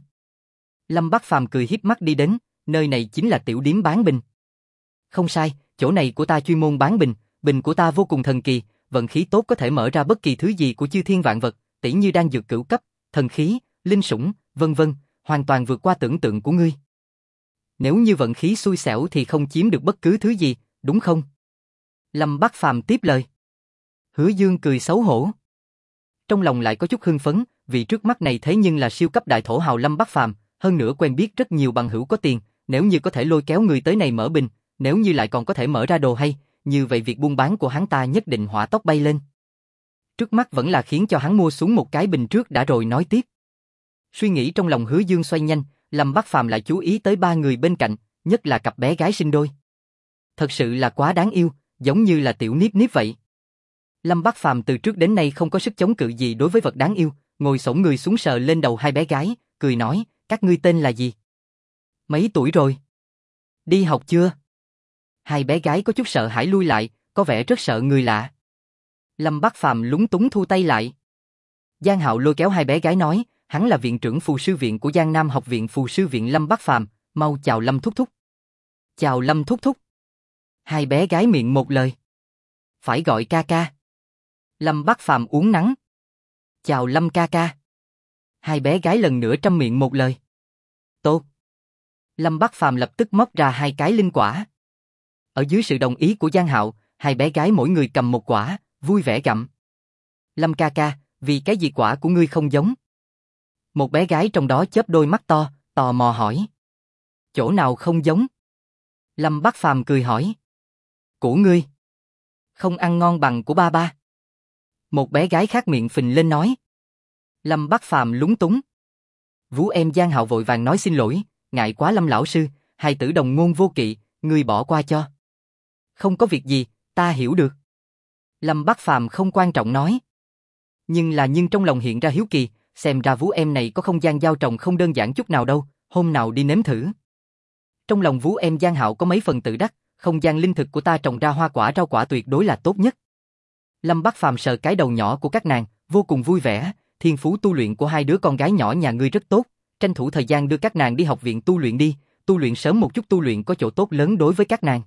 Lâm Bắc Phàm cười híp mắt đi đến, nơi này chính là tiểu điếm bán bình. Không sai, chỗ này của ta chuyên môn bán bình, bình của ta vô cùng thần kỳ, vận khí tốt có thể mở ra bất kỳ thứ gì của chư thiên vạn vật, tỉ như đan dược cửu cấp, thần khí, linh sủng, vân vân, hoàn toàn vượt qua tưởng tượng của ngươi. Nếu như vận khí xui xẻo thì không chiếm được bất cứ thứ gì, đúng không? Lâm Bắc Phàm tiếp lời. Hứa Dương cười xấu hổ. Trong lòng lại có chút hưng phấn, vì trước mắt này thế nhưng là siêu cấp đại thổ hào Lâm Bắc Phàm, hơn nữa quen biết rất nhiều bằng hữu có tiền, nếu như có thể lôi kéo người tới này mở bình, nếu như lại còn có thể mở ra đồ hay, như vậy việc buôn bán của hắn ta nhất định hỏa tốc bay lên. Trước mắt vẫn là khiến cho hắn mua xuống một cái bình trước đã rồi nói tiếp. Suy nghĩ trong lòng Hứa Dương xoay nhanh, Lâm Bắc Phàm lại chú ý tới ba người bên cạnh, nhất là cặp bé gái sinh đôi. Thật sự là quá đáng yêu, giống như là tiểu Niếp Niếp vậy. Lâm Bắc Phàm từ trước đến nay không có sức chống cự gì đối với vật đáng yêu, ngồi xổm người xuống sờ lên đầu hai bé gái, cười nói, các ngươi tên là gì? Mấy tuổi rồi? Đi học chưa? Hai bé gái có chút sợ hãi lui lại, có vẻ rất sợ người lạ. Lâm Bắc Phàm lúng túng thu tay lại. Giang Hạo lôi kéo hai bé gái nói, hắn là viện trưởng phù sư viện của Giang Nam học viện phù sư viện Lâm Bắc Phàm, mau chào Lâm thúc thúc. Chào Lâm thúc thúc. Hai bé gái miệng một lời. Phải gọi ca ca. Lâm Bắc Phàm uốn nắn. Chào Lâm ca ca. Hai bé gái lần nữa trăm miệng một lời. Tốt. Lâm Bắc Phàm lập tức móc ra hai cái linh quả. Ở dưới sự đồng ý của Giang Hạo, hai bé gái mỗi người cầm một quả, vui vẻ gặm. Lâm ca ca, vì cái gì quả của ngươi không giống? Một bé gái trong đó chớp đôi mắt to, tò mò hỏi. Chỗ nào không giống? Lâm Bắc Phàm cười hỏi. Của ngươi. Không ăn ngon bằng của ba ba. Một bé gái khác miệng phình lên nói. Lâm Bắc Phàm lúng túng. Vú em Giang Hạo vội vàng nói xin lỗi, ngại quá Lâm lão sư, hai tử đồng ngôn vô kỵ, ngươi bỏ qua cho. Không có việc gì, ta hiểu được. Lâm Bắc Phàm không quan trọng nói. Nhưng trong lòng hiện ra hiếu kỳ, xem ra vú em này có không gian gieo trồng không đơn giản chút nào đâu, hôm nào đi nếm thử. Trong lòng vú em Giang Hạo có mấy phần tự đắc, không gian linh thực của ta trồng ra hoa quả rau quả tuyệt đối là tốt nhất. Lâm Bắc Phàm sờ cái đầu nhỏ của các nàng, vô cùng vui vẻ, thiên phú tu luyện của hai đứa con gái nhỏ nhà ngươi rất tốt, tranh thủ thời gian đưa các nàng đi học viện tu luyện đi, tu luyện sớm một chút tu luyện có chỗ tốt lớn đối với các nàng.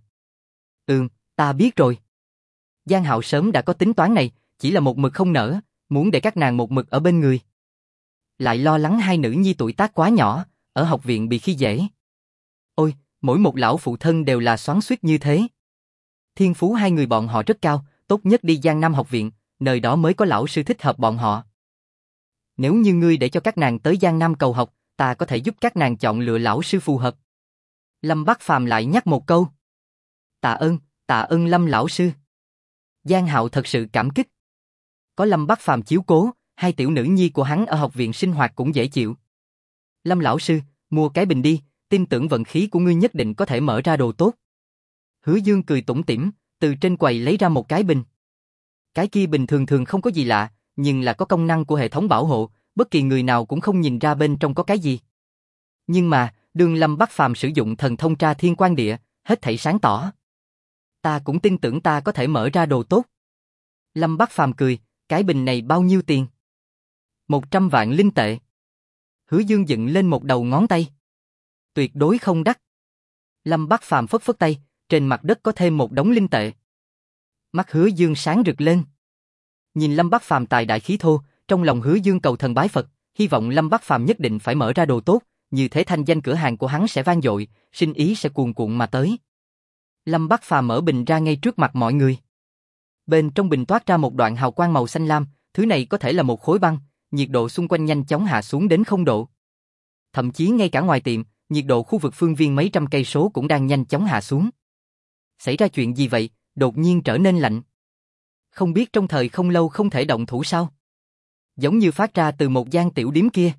Ta biết rồi. Giang Hạo sớm đã có tính toán này, chỉ là một mực không nỡ, muốn để các nàng một mực ở bên người. Lại lo lắng hai nữ nhi tuổi tác quá nhỏ, ở học viện bị khi dễ. Ôi, mỗi một lão phụ thân đều là xoắn xuýt như thế. Thiên phú hai người bọn họ rất cao, tốt nhất đi Giang Nam học viện, nơi đó mới có lão sư thích hợp bọn họ. Nếu như ngươi để cho các nàng tới Giang Nam cầu học, ta có thể giúp các nàng chọn lựa lão sư phù hợp. Lâm Bắc Phàm lại nhắc một câu. Tạ ơn Lâm lão sư. Giang Hạo thật sự cảm kích. Có Lâm Bắc Phàm chiếu cố, hai tiểu nữ nhi của hắn ở học viện sinh hoạt cũng dễ chịu. Lâm lão sư, mua cái bình đi, tin tưởng vận khí của ngươi nhất định có thể mở ra đồ tốt. Hứa Dương cười tủm tỉm, từ trên quầy lấy ra một cái bình. Cái kia bình thường thường không có gì lạ, nhưng là có công năng của hệ thống bảo hộ, bất kỳ người nào cũng không nhìn ra bên trong có cái gì. Nhưng mà, đường Lâm Bắc Phàm sử dụng thần thông tra thiên quan địa, hết thảy sáng tỏ. Ta cũng tin tưởng ta có thể mở ra đồ tốt. Lâm Bắc Phàm cười, cái bình này bao nhiêu tiền? 100 vạn linh tệ. Hứa Dương dựng lên một đầu ngón tay. Tuyệt đối không đắt. Lâm Bắc Phàm phất phất tay, trên mặt đất có thêm một đống linh tệ. Mắt Hứa Dương sáng rực lên. Nhìn Lâm Bắc Phàm tài đại khí thô, trong lòng Hứa Dương cầu thần bái Phật, hy vọng Lâm Bắc Phàm nhất định phải mở ra đồ tốt, như thế thanh danh cửa hàng của hắn sẽ vang dội, sinh ý sẽ cuồn cuộn mà tới. Lâm Bắc Phàm mở bình ra ngay trước mặt mọi người. Bên trong bình toát ra một đoạn hào quang màu xanh lam, thứ này có thể là một khối băng, nhiệt độ xung quanh nhanh chóng hạ xuống đến 0 độ. Thậm chí ngay cả ngoài tiệm, nhiệt độ khu vực phương viên mấy trăm cây số cũng đang nhanh chóng hạ xuống. Xảy ra chuyện gì vậy, đột nhiên trở nên lạnh? Không biết trong thời không lâu không thể động thủ sao? Giống như phát ra từ một gian tiểu điếm kia.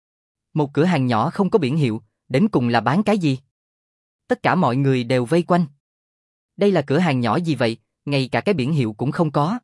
Một cửa hàng nhỏ không có biển hiệu, đến cùng là bán cái gì? Tất cả mọi người đều vây quanh. Đây là cửa hàng nhỏ gì vậy, ngay cả cái biển hiệu cũng không có.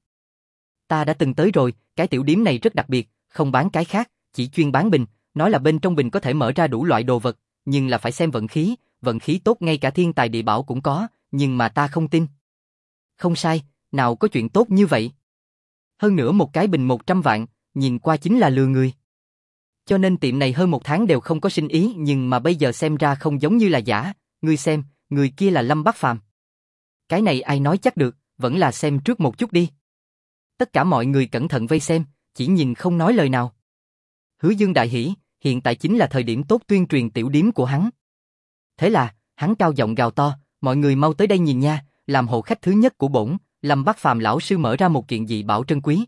Ta đã từng tới rồi, cái tiểu điếm này rất đặc biệt, không bán cái khác, chỉ chuyên bán bình, nói là bên trong bình có thể mở ra đủ loại đồ vật, nhưng là phải xem vận khí tốt ngay cả thiên tài địa bảo cũng có, nhưng mà ta không tin. Không sai, nào có chuyện tốt như vậy. Hơn nữa một cái bình 100 vạn, nhìn qua chính là lừa người. Cho nên tiệm này hơn 1 tháng đều không có sinh ý, nhưng mà bây giờ xem ra không giống như là giả, ngươi xem, người kia là Lâm Bắc Phàm. Cái này ai nói chắc được, vẫn là xem trước một chút đi. Tất cả mọi người cẩn thận vây xem, chỉ nhìn không nói lời nào. Hứa Dương đại hỉ, hiện tại chính là thời điểm tốt tuyên truyền tiểu điếm của hắn. Thế là, hắn cao giọng gào to, mọi người mau tới đây nhìn nha, làm hộ khách thứ nhất của bổn, Lâm Bắc Phàm lão sư mở ra một kiện dị bảo trân quý.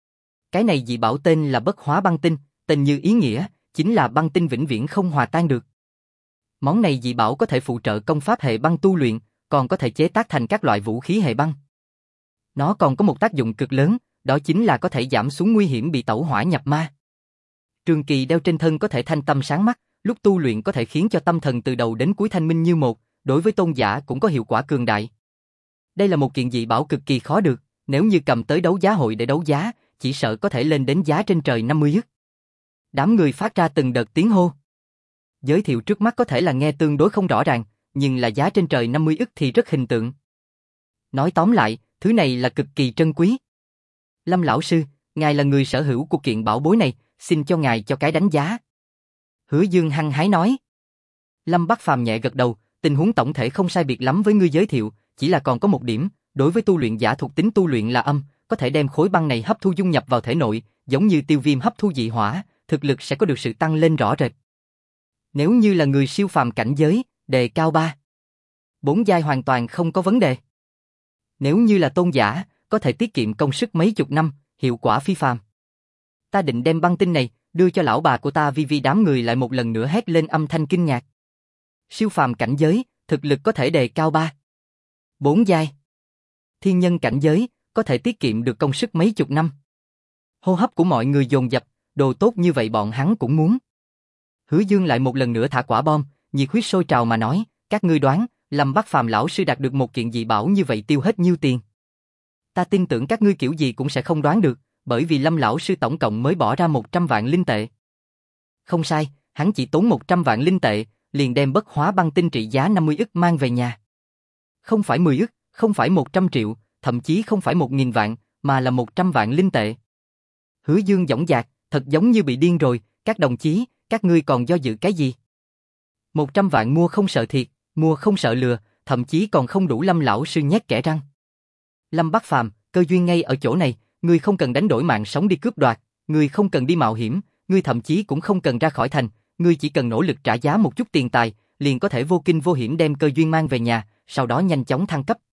Cái này dị bảo tên là Bất Hóa Băng Tinh, tên như ý nghĩa, chính là băng tinh vĩnh viễn không hòa tan được. Món này dị bảo có thể phụ trợ công pháp hệ băng tu luyện, còn có thể chế tác thành các loại vũ khí hệ băng. Nó còn có một tác dụng cực lớn, đó chính là có thể giảm xuống nguy hiểm bị tẩu hỏa nhập ma. Trường kỳ đeo trên thân có thể thanh tâm sáng mắt, lúc tu luyện có thể khiến cho tâm thần từ đầu đến cuối thanh minh như một, đối với tôn giả cũng có hiệu quả cường đại. Đây là một kiện dị bảo cực kỳ khó được, nếu như cầm tới đấu giá hội để đấu giá, chỉ sợ có thể lên đến giá trên trời 50 ức. Đám người phát ra từng đợt tiếng hô. Giới thiệu trước mắt có thể là nghe tương đối không rõ ràng, nhưng là giá trên trời 50 ức thì rất hình tượng. Nói tóm lại, thứ này là cực kỳ trân quý. Lâm lão sư, ngài là người sở hữu của kiện bảo bối này, xin cho ngài cho cái đánh giá. Hứa Dương hăng hái nói. Lâm Bắc Phàm nhẹ gật đầu, tình huống tổng thể không sai biệt lắm với ngươi giới thiệu, chỉ là còn có một điểm, đối với tu luyện giả thuộc tính tu luyện là âm, có thể đem khối băng này hấp thu dung nhập vào thể nội, giống như Tiêu Viêm hấp thu dị hỏa, thực lực sẽ có được sự tăng lên rõ rệt. Nếu như là người siêu phàm cảnh giới, đề cao 3, 4 giai hoàn toàn không có vấn đề. Nếu như là tôn giả, có thể tiết kiệm công sức mấy chục năm, hiệu quả phi phàm. Ta định đem băng tinh này đưa cho lão bà của ta vì đám người lại một lần nữa hét lên âm thanh kinh ngạc. Siêu phàm cảnh giới, thực lực có thể đề cao 3, 4 giai. Thiên nhân cảnh giới, có thể tiết kiệm được công sức mấy chục năm. Hô hấp của mọi người dồn dập, đồ tốt như vậy bọn hắn cũng muốn. Hứa Dương lại một lần nữa thả quả bom, nhiệt huyết sôi trào mà nói, các ngươi đoán, Lâm Bắc Phàm lão sư đạt được một kiện dị bảo như vậy tiêu hết nhiêu tiền? Ta tin tưởng các ngươi kiểu gì cũng sẽ không đoán được, bởi vì Lâm lão sư tổng cộng mới bỏ ra 100 vạn linh tệ. Không sai, hắn chỉ tốn 100 vạn linh tệ, liền đem Bất Hóa Băng Tinh trị giá 50 ức mang về nhà. Không phải 10 ức, không phải 100 triệu, thậm chí không phải 1.000 vạn, mà là 100 vạn linh tệ. Hứa Dương dõng dạc, thật giống như bị điên rồi, các đồng chí, các ngươi còn do dự cái gì? 100 vạn mua không sợ thiệt, mua không sợ lừa, thậm chí còn không đủ Lâm lão sư nhét kẽ răng. Lâm Bắc Phàm, cơ duyên ngay ở chỗ này, ngươi không cần đánh đổi mạng sống đi cướp đoạt, ngươi không cần đi mạo hiểm, ngươi thậm chí cũng không cần ra khỏi thành, ngươi chỉ cần nỗ lực trả giá một chút tiền tài, liền có thể vô kinh vô hiểm đem cơ duyên mang về nhà, sau đó nhanh chóng thăng cấp.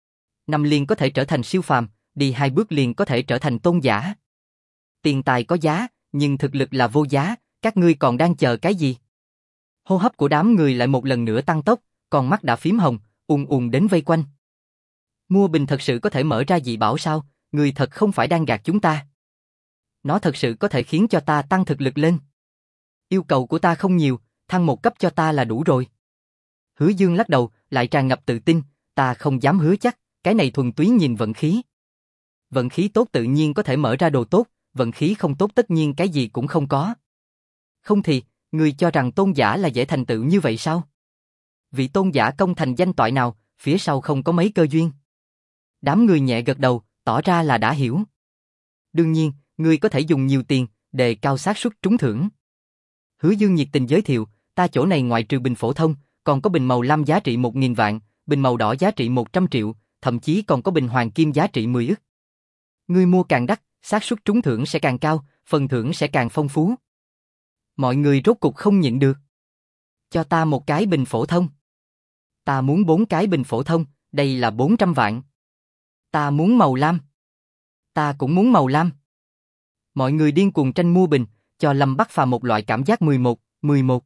5 liền có thể trở thành siêu phàm, đi 2 bước liền có thể trở thành tôn giả. Tiền tài có giá, nhưng thực lực là vô giá, các ngươi còn đang chờ cái gì? Hô hấp của đám người lại một lần nữa tăng tốc, con mắt đã phím hồng, ùn ùn đến vây quanh. Mua bình thật sự có thể mở ra dị bảo sao? Người thật không phải đang gạt chúng ta. Nó thật sự có thể khiến cho ta tăng thực lực lên. Yêu cầu của ta không nhiều, thăng một cấp cho ta là đủ rồi. Hứa Dương lắc đầu, lại tràn ngập tự tin, ta không dám hứa chắc, cái này thuần túy nhìn vận khí. Vận khí tốt tự nhiên có thể mở ra đồ tốt, vận khí không tốt tất nhiên cái gì cũng không có. Không thì, người cho rằng tôn giả là dễ thành tựu như vậy sao? Vị tôn giả công thành danh toại nào, phía sau không có mấy cơ duyên. Đám người nhẹ gật đầu, tỏ ra là đã hiểu. Đương nhiên, người có thể dùng nhiều tiền, đề cao xác suất trúng thưởng. Hứa Dương nhiệt tình giới thiệu, ta chỗ này ngoại trừ bình phổ thông, còn có bình màu lam giá trị 1.000 vạn, bình màu đỏ giá trị 100 triệu, thậm chí còn có bình hoàng kim giá trị 10 ức. Ngươi mua càng đắt, xác suất trúng thưởng sẽ càng cao, phần thưởng sẽ càng phong phú. Mọi người rốt cục không nhịn được. Cho ta một cái bình phổ thông. Ta muốn 4 cái bình phổ thông, đây là 400 vạn. Ta muốn màu lam. Ta cũng muốn màu lam. Mọi người điên cuồng tranh mua bình, cho Lâm Bắc Phàm một loại cảm giác 11.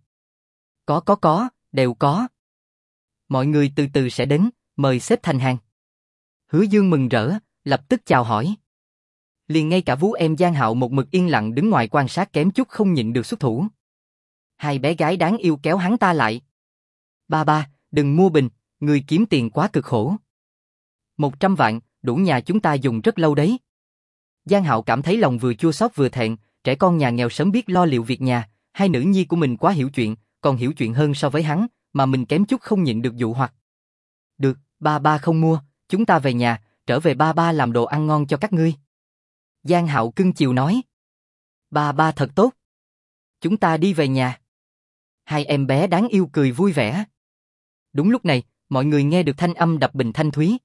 Có, đều có. Mọi người từ từ sẽ đến, mời xếp thành hàng. Hứa Dương mừng rỡ, lập tức chào hỏi. Liền ngay cả Vú em Giang Hạo một mực yên lặng đứng ngoài quan sát kém chút không nhịn được xuất thủ. Hai bé gái đáng yêu kéo hắn ta lại. Ba, đừng mua bình, người kiếm tiền quá cực khổ. 100 vạn, đủ nhà chúng ta dùng rất lâu đấy. Giang Hạo cảm thấy lòng vừa chua xót vừa thẹn, trẻ con nhà nghèo sớm biết lo liệu việc nhà, hai nữ nhi của mình quá hiểu chuyện, còn hiểu chuyện hơn so với hắn, mà mình kém chút không nhịn được dụ hoặc. Được, ba không mua, chúng ta về nhà, trở về ba làm đồ ăn ngon cho các ngươi. Giang Hạo cưng chiều nói. Ba thật tốt. Chúng ta đi về nhà. Hai em bé đáng yêu cười vui vẻ. Đúng lúc này, mọi người nghe được thanh âm đập bình thanh thúy.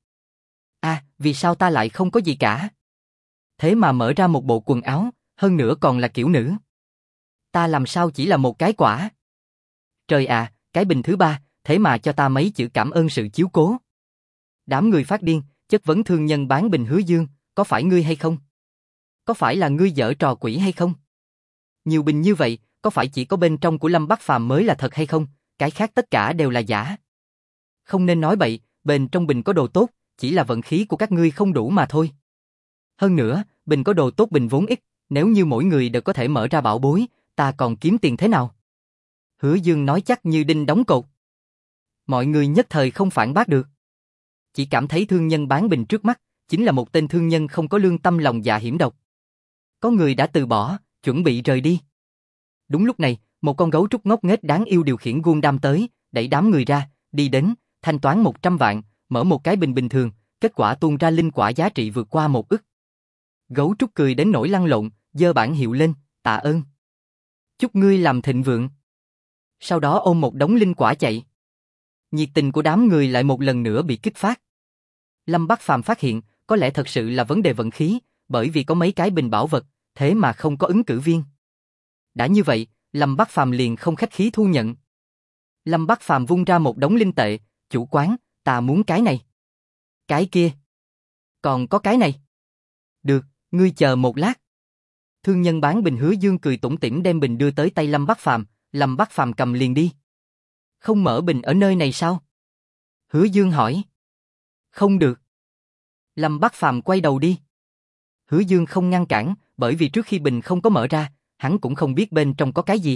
Vì sao ta lại không có gì cả? Thế mà mở ra một bộ quần áo, hơn nữa còn là kiểu nữ. Ta làm sao chỉ là một cái quả? Trời ạ, cái bình thứ ba, thế mà cho ta mấy chữ cảm ơn sự chiếu cố. Đám người phát điên, chất vấn thương nhân bán bình Hứa Dương, có phải ngươi hay không? Có phải là ngươi giở trò quỷ hay không? Nhiều bình như vậy, có phải chỉ có bên trong của Lâm Bắc Phàm mới là thật hay không? Cái khác tất cả đều là giả. Không nên nói bậy, bên trong bình có đồ tốt, chỉ là vận khí của các ngươi không đủ mà thôi. Hơn nữa, bình có đồ tốt bình vốn ít, nếu như mỗi người đều có thể mở ra bảo bối, ta còn kiếm tiền thế nào? Hứa Dương nói chắc như đinh đóng cột. Mọi người nhất thời không phản bác được. Chỉ cảm thấy thương nhân bán bình trước mắt, chính là một tên thương nhân không có lương tâm lòng dạ hiểm độc. Có người đã từ bỏ, chuẩn bị rời đi. Đúng lúc này, một con gấu trúc ngốc nghếch đáng yêu điều khiển Gundam tới, đẩy đám người ra, đi đến, thanh toán 100 vạn, mở một cái bình bình thường, kết quả tuôn ra linh quả giá trị vượt qua 1 ức. Gấu trúc cười đến nỗi lăn lộn, giơ bảng hiệu lên, tạ ơn. Chúc ngươi làm thịnh vượng. Sau đó ôm một đống linh quả chạy. Nhiệt tình của đám người lại một lần nữa bị kích phát. Lâm Bắc Phàm phát hiện, có lẽ thật sự là vấn đề vận khí, bởi vì có mấy cái bình bảo vật, thế mà không có ứng cử viên. Đã như vậy, Lâm Bắc Phàm liền không khách khí thu nhận. Lâm Bắc Phàm vung ra một đống linh tệ, chủ quán, ta muốn cái này. Cái kia. Còn có cái này. Được, ngươi chờ một lát. Thương nhân bán bình Hứa Dương cười tủm tỉm đem bình đưa tới tay Lâm Bắc Phàm cầm liền đi. Không mở bình ở nơi này sao? Hứa Dương hỏi. Không được. Lâm Bắc Phàm quay đầu đi. Hứa Dương không ngăn cản, bởi vì trước khi bình không có mở ra, hắn cũng không biết bên trong có cái gì.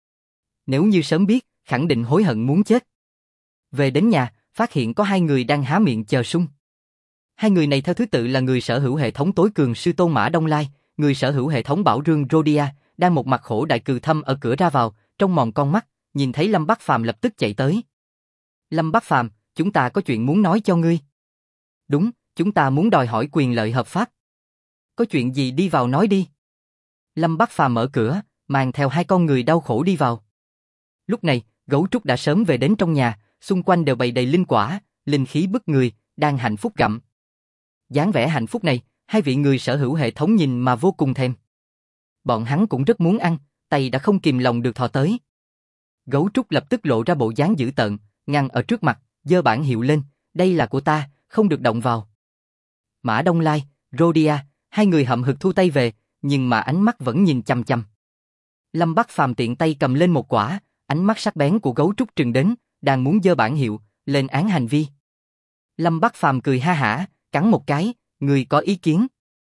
Nếu như sớm biết, khẳng định hối hận muốn chết. Về đến nhà, phát hiện có hai người đang há miệng chờ sung. Hai người này theo thứ tự là người sở hữu hệ thống tối cường sư tôn Mã Đông Lai, người sở hữu hệ thống bảo rương Rhodia, đang một mặt khổ đại cừ thâm ở cửa ra vào, trong mòn con mắt, nhìn thấy Lâm Bắc Phàm lập tức chạy tới. Lâm Bắc Phàm, chúng ta có chuyện muốn nói cho ngươi. Đúng, chúng ta muốn đòi hỏi quyền lợi hợp pháp. Có chuyện gì đi vào nói đi. Lâm Bắc Phàm mở cửa, mang theo hai con người đau khổ đi vào. Lúc này, gấu trúc đã sớm về đến trong nhà, xung quanh đều bày đầy linh quả, linh khí bức người, đang hạnh phúc gặm. Dáng vẻ hạnh phúc này, hai vị người sở hữu hệ thống nhìn mà vô cùng thèm. Bọn hắn cũng rất muốn ăn, tay đã không kìm lòng được thò tới. Gấu trúc lập tức lộ ra bộ dáng dữ tợn, ngăn ở trước mặt, giơ bảng hiệu lên, đây là của ta, không được động vào. Mã Đông Lai, Rhodia, hai người hậm hực thu tay về, nhưng mà ánh mắt vẫn nhìn chằm chằm. Lâm Bắc Phàm tiện tay cầm lên một quả, ánh mắt sắc bén của gấu trúc trừng đến, đang muốn giơ bảng hiệu, lên án hành vi. Lâm Bắc Phàm cười ha hả, cắn một cái, người có ý kiến.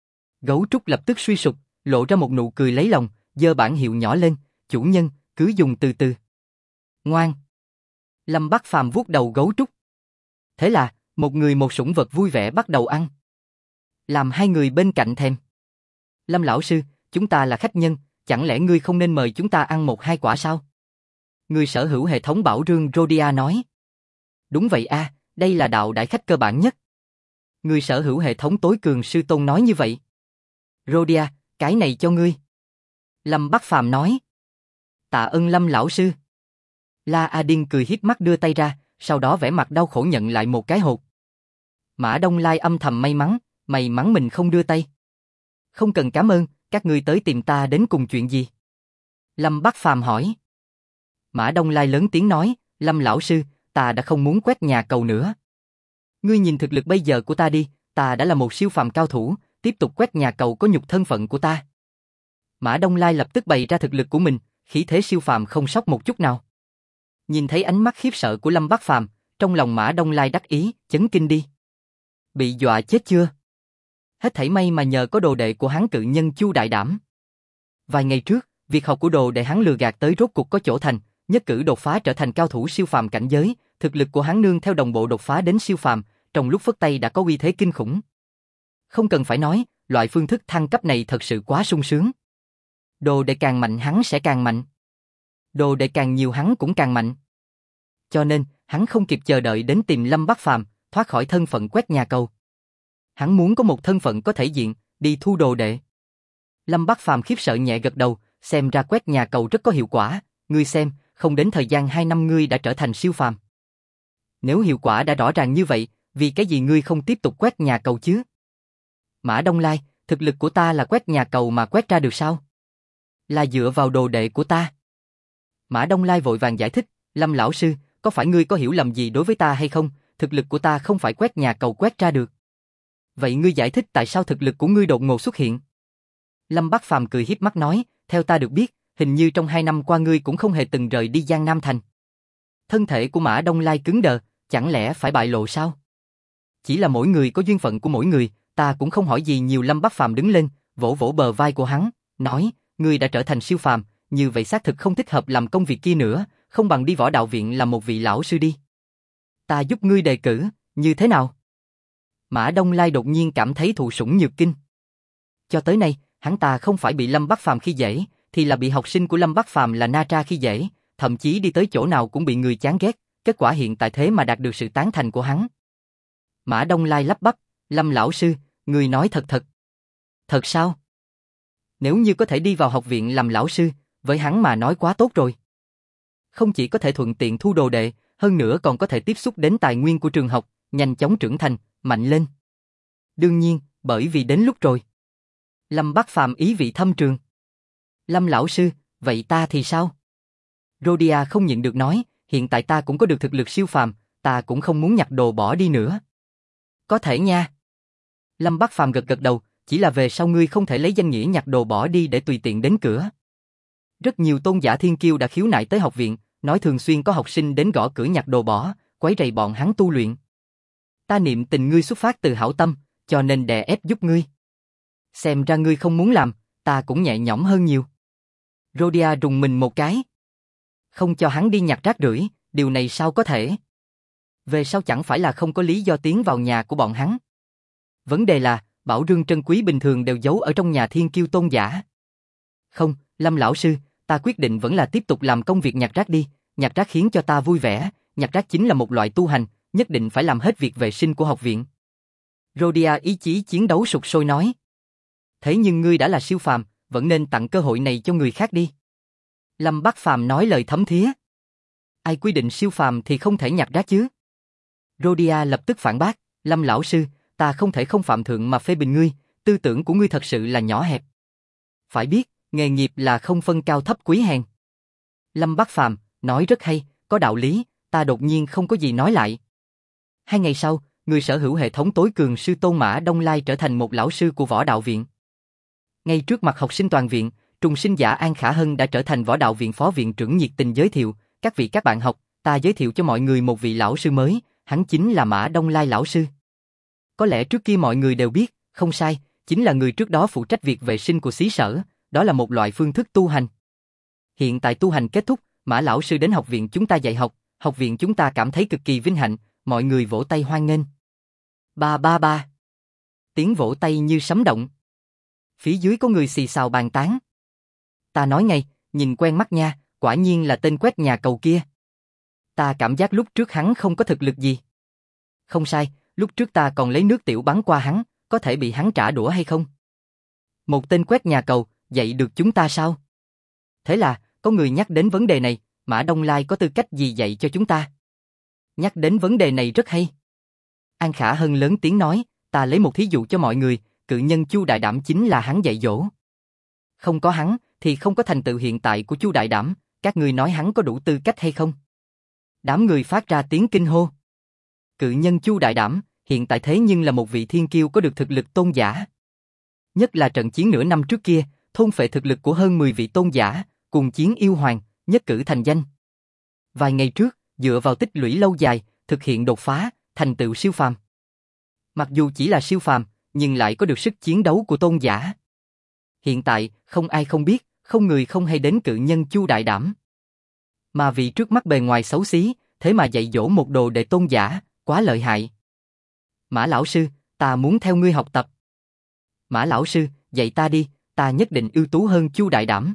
Gấu trúc lập tức suy sụp, lộ ra một nụ cười lấy lòng, giơ bảng hiệu nhỏ lên, chủ nhân, cứ dùng từ từ. Ngoan. Lâm Bắc Phàm vuốt đầu gấu trúc. Thế là, một người một sủng vật vui vẻ bắt đầu ăn. Làm hai người bên cạnh thèm. Lâm lão sư, chúng ta là khách nhân, chẳng lẽ ngươi không nên mời chúng ta ăn một hai quả sao? Người sở hữu hệ thống bảo rương Rhodia nói. Đúng vậy a, đây là đạo đại khách cơ bản nhất. Người sở hữu hệ thống tối cường sư tôn nói như vậy. Rhodia, cái này cho ngươi. Lâm Bắc Phàm nói. Tạ ơn Lâm lão sư. La Adin cười híp mắt đưa tay ra, sau đó vẻ mặt đau khổ nhận lại một cái hộp. Mã Đông Lai âm thầm may mắn mình không đưa tay. Không cần cảm ơn, các ngươi tới tìm ta đến cùng chuyện gì? Lâm Bắc Phàm hỏi. Mã Đông Lai lớn tiếng nói, Lâm lão sư, ta đã không muốn quét nhà cầu nữa. Ngươi nhìn thực lực bây giờ của ta đi, ta đã là một siêu phàm cao thủ, tiếp tục quét nhà cầu có nhục thân phận của ta. Mã Đông Lai lập tức bày ra thực lực của mình, khí thế siêu phàm không sót một chút nào. Nhìn thấy ánh mắt khiếp sợ của Lâm Bắc Phàm, trong lòng Mã Đông Lai đắc ý, chấn kinh đi. Bị dọa chết chưa? Hết thảy may mà nhờ có đồ đệ của hắn cự nhân Chu Đại Đảm. Vài ngày trước, việc học của đồ đệ hắn lừa gạt tới rốt cuộc có chỗ thành, nhất cử đột phá trở thành cao thủ siêu phàm cảnh giới, thực lực của hắn nương theo đồng bộ đột phá đến siêu phàm, trong lúc phất tay đã có uy thế kinh khủng. Không cần phải nói, loại phương thức thăng cấp này thật sự quá sung sướng. Đồ đệ càng mạnh hắn sẽ càng mạnh. Đồ đệ càng nhiều hắn cũng càng mạnh. Cho nên, hắn không kịp chờ đợi đến tìm Lâm Bắc Phàm, thoát khỏi thân phận quét nhà cầu. Hắn muốn có một thân phận có thể diện, đi thu đồ đệ. Lâm Bắc Phàm khiếp sợ nhẹ gật đầu, xem ra quét nhà cầu rất có hiệu quả, ngươi xem, không đến thời gian 2 năm ngươi đã trở thành siêu phàm. Nếu hiệu quả đã rõ ràng như vậy, vì cái gì ngươi không tiếp tục quét nhà cầu chứ? Mã Đông Lai, thực lực của ta là quét nhà cầu mà quét ra được sao? Là dựa vào đồ đệ của ta. Mã Đông Lai vội vàng giải thích, Lâm lão sư, có phải ngươi có hiểu lầm gì đối với ta hay không? Thực lực của ta không phải quét nhà cầu quét ra được. Vậy ngươi giải thích tại sao thực lực của ngươi đột ngột xuất hiện? Lâm Bắc Phàm cười hiếp mắt nói, theo ta được biết, hình như trong 2 năm qua ngươi cũng không hề từng rời đi Giang Nam Thành. Thân thể của Mã Đông Lai cứng đờ, chẳng lẽ phải bại lộ sao? Chỉ là mỗi người có duyên phận của mỗi người, ta cũng không hỏi gì nhiều. Lâm Bắc Phàm đứng lên, vỗ vỗ bờ vai của hắn, nói, ngươi đã trở thành siêu phàm, như vậy xác thực không thích hợp làm công việc kia nữa, không bằng đi võ đạo viện làm một vị lão sư đi. Ta giúp ngươi đề cử, như thế nào? Mã Đông Lai đột nhiên cảm thấy thụ sủng nhược kinh. Cho tới nay, hắn ta không phải bị Lâm Bắc Phàm khi dễ, thì là bị học sinh của Lâm Bắc Phàm là Na Tra khi dễ, thậm chí đi tới chỗ nào cũng bị người chán ghét, kết quả hiện tại thế mà đạt được sự tán thành của hắn. Mã Đông Lai lắp bắp, Lâm lão sư, người nói thật thật. Thật sao? Nếu như có thể đi vào học viện làm lão sư, với hắn mà nói quá tốt rồi. Không chỉ có thể thuận tiện thu đồ đệ, hơn nữa còn có thể tiếp xúc đến tài nguyên của trường học, nhanh chóng trưởng thành, mạnh lên. Đương nhiên, bởi vì đến lúc rồi. Lâm Bắc Phàm ý vị thâm trường. Lâm lão sư, vậy ta thì sao? Rhodia không nhịn được nói, hiện tại ta cũng có được thực lực siêu phàm, ta cũng không muốn nhặt đồ bỏ đi nữa. Có thể nha. Lâm Bắc Phàm gật gật đầu, chỉ là về sau ngươi không thể lấy danh nghĩa nhặt đồ bỏ đi để tùy tiện đến cửa. Rất nhiều tôn giả thiên kiêu đã khiếu nại tới học viện, nói thường xuyên có học sinh đến gõ cửa nhặt đồ bỏ, quấy rầy bọn hắn tu luyện. Ta niệm tình ngươi xuất phát từ hảo tâm, cho nên đè ép giúp ngươi. Xem ra ngươi không muốn làm, ta cũng nhẹ nhõm hơn nhiều. Rhodia rùng mình một cái. Không cho hắn đi nhặt rác rưởi, điều này sao có thể? Về sau chẳng phải là không có lý do tiến vào nhà của bọn hắn. Vấn đề là, bảo rương trân quý bình thường đều giấu ở trong nhà thiên kiêu tôn giả. Không, Lâm lão sư, ta quyết định vẫn là tiếp tục làm công việc nhặt rác đi, nhặt rác khiến cho ta vui vẻ, nhặt rác chính là một loại tu hành, nhất định phải làm hết việc vệ sinh của học viện. Rhodia ý chí chiến đấu sục sôi nói. Thế nhưng ngươi đã là siêu phàm, vẫn nên tặng cơ hội này cho người khác đi. Lâm Bắc Phàm nói lời thấm thía. Ai quy định siêu phàm thì không thể nhặt rác chứ? Rhodia lập tức phản bác, Lâm lão sư, ta không thể không phạm thượng mà phê bình ngươi, tư tưởng của ngươi thật sự là nhỏ hẹp. Phải biết, nghề nghiệp là không phân cao thấp quý hèn. Lâm Bắc Phàm nói rất hay, có đạo lý, ta đột nhiên không có gì nói lại. 2 ngày sau, người sở hữu hệ thống tối cường sư tôn Mã Đông Lai trở thành một lão sư của võ đạo viện. Ngay trước mặt học sinh toàn viện, trùng sinh giả An Khả Hân đã trở thành võ đạo viện phó viện trưởng nhiệt tình giới thiệu, các vị các bạn học, ta giới thiệu cho mọi người một vị lão sư mới, hắn chính là Mã Đông Lai lão sư. Có lẽ trước kia mọi người đều biết, không sai, chính là người trước đó phụ trách việc vệ sinh của xí sở, đó là một loại phương thức tu hành. Hiện tại tu hành kết thúc, Mã lão sư đến học viện chúng ta dạy học, học viện chúng ta cảm thấy cực kỳ vinh hạnh, mọi người vỗ tay hoan nghênh. Ba ba ba. Tiếng vỗ tay như sấm động. Phía dưới có người xì xào bàn tán. Ta nói ngay, nhìn quen mắt nha, quả nhiên là tên quét nhà cầu kia. Ta cảm giác lúc trước hắn không có thực lực gì. Không sai, lúc trước ta còn lấy nước tiểu bắn qua hắn, có thể bị hắn trả đũa hay không? Một tên quét nhà cầu, dạy được chúng ta sao? Thế là, có người nhắc đến vấn đề này, Mã Đông Lai có tư cách gì dạy cho chúng ta? Nhắc đến vấn đề này rất hay. An Khả Hân lớn tiếng nói, ta lấy một thí dụ cho mọi người, cự nhân Chu Đại Đảm chính là hắn dạy dỗ. Không có hắn, thì không có thành tựu hiện tại của Chu Đại Đảm, các ngươi nói hắn có đủ tư cách hay không? Đám người phát ra tiếng kinh hô. Cự nhân Chu Đại Đảm, hiện tại thế nhưng là một vị thiên kiêu có được thực lực tôn giả. Nhất là trận chiến nửa năm trước kia, thôn phệ thực lực của hơn 10 vị tôn giả, cùng chiến yêu hoàng, nhất cử thành danh. Vài ngày trước, dựa vào tích lũy lâu dài, thực hiện đột phá, thành tựu siêu phàm. Mặc dù chỉ là siêu phàm, nhưng lại có được sức chiến đấu của tôn giả. Hiện tại, không ai không biết, không người không hay đến cự nhân Chu Đại Đảm. Mà vì trước mắt bề ngoài xấu xí, thế mà dạy dỗ một đồ đệ tôn giả, quá lợi hại. Mã lão sư, ta muốn theo ngươi học tập. Mã lão sư, dạy ta đi, ta nhất định ưu tú hơn Chu Đại Đảm.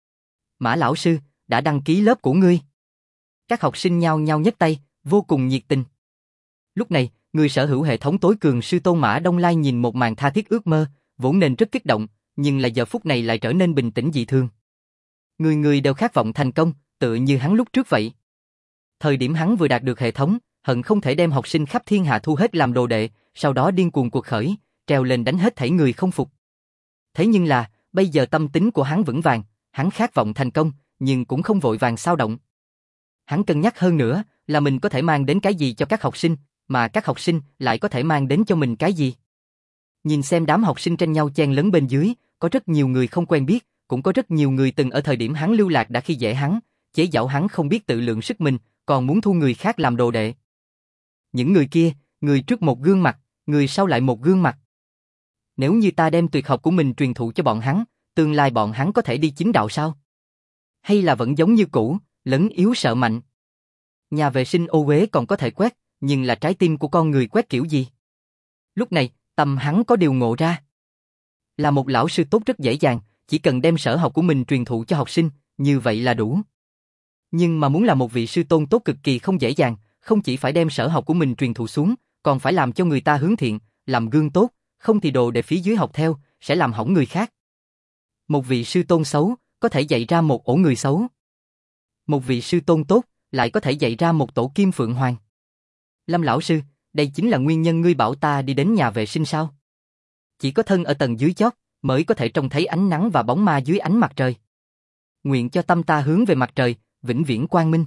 Mã lão sư, đã đăng ký lớp của ngươi. Các học sinh nhao nhao nhấc tay, vô cùng nhiệt tình. Lúc này, người sở hữu hệ thống tối cường sư tôn Mã Đông Lai nhìn một màn tha thiết ước mơ, vốn nên rất kích động, nhưng là giờ phút này lại trở nên bình tĩnh dị thường. Người người đều khát vọng thành công, tựa như hắn lúc trước vậy. Thời điểm hắn vừa đạt được hệ thống, hận không thể đem học sinh khắp thiên hạ thu hết làm đồ đệ, sau đó điên cuồng cuộc khởi, treo lên đánh hết thảy người không phục. Thế nhưng là, bây giờ tâm tính của hắn vững vàng, hắn khát vọng thành công, nhưng cũng không vội vàng xao động. Hắn cân nhắc hơn nữa, là mình có thể mang đến cái gì cho các học sinh, mà các học sinh lại có thể mang đến cho mình cái gì. Nhìn xem đám học sinh tranh nhau chen lấn bên dưới, có rất nhiều người không quen biết, cũng có rất nhiều người từng ở thời điểm hắn lưu lạc đã khi dễ hắn, chế giễu hắn không biết tự lượng sức mình, còn muốn thu người khác làm đồ đệ. Những người kia, người trước một gương mặt, người sau lại một gương mặt. Nếu như ta đem tuyệt học của mình truyền thụ cho bọn hắn, tương lai bọn hắn có thể đi chính đạo sao? Hay là vẫn giống như cũ, lấn yếu sợ mạnh? Nhà vệ sinh ô uế còn có thể quét, nhưng là trái tim của con người quét kiểu gì? Lúc này, tâm hắn có điều ngộ ra. Là một lão sư tốt rất dễ dàng, chỉ cần đem sở học của mình truyền thụ cho học sinh, như vậy là đủ. Nhưng mà muốn là một vị sư tôn tốt cực kỳ không dễ dàng, không chỉ phải đem sở học của mình truyền thụ xuống, còn phải làm cho người ta hướng thiện, làm gương tốt, không thì đồ để phía dưới học theo, sẽ làm hỏng người khác. Một vị sư tôn xấu, có thể dạy ra một ổ người xấu. Một vị sư tôn tốt, lại có thể dạy ra một tổ kim phượng hoàng. Lâm lão sư, đây chính là nguyên nhân ngươi bảo ta đi đến nhà vệ sinh sao? Chỉ có thân ở tầng dưới chót, mới có thể trông thấy ánh nắng và bóng ma dưới ánh mặt trời. Nguyện cho tâm ta hướng về mặt trời, vĩnh viễn quang minh.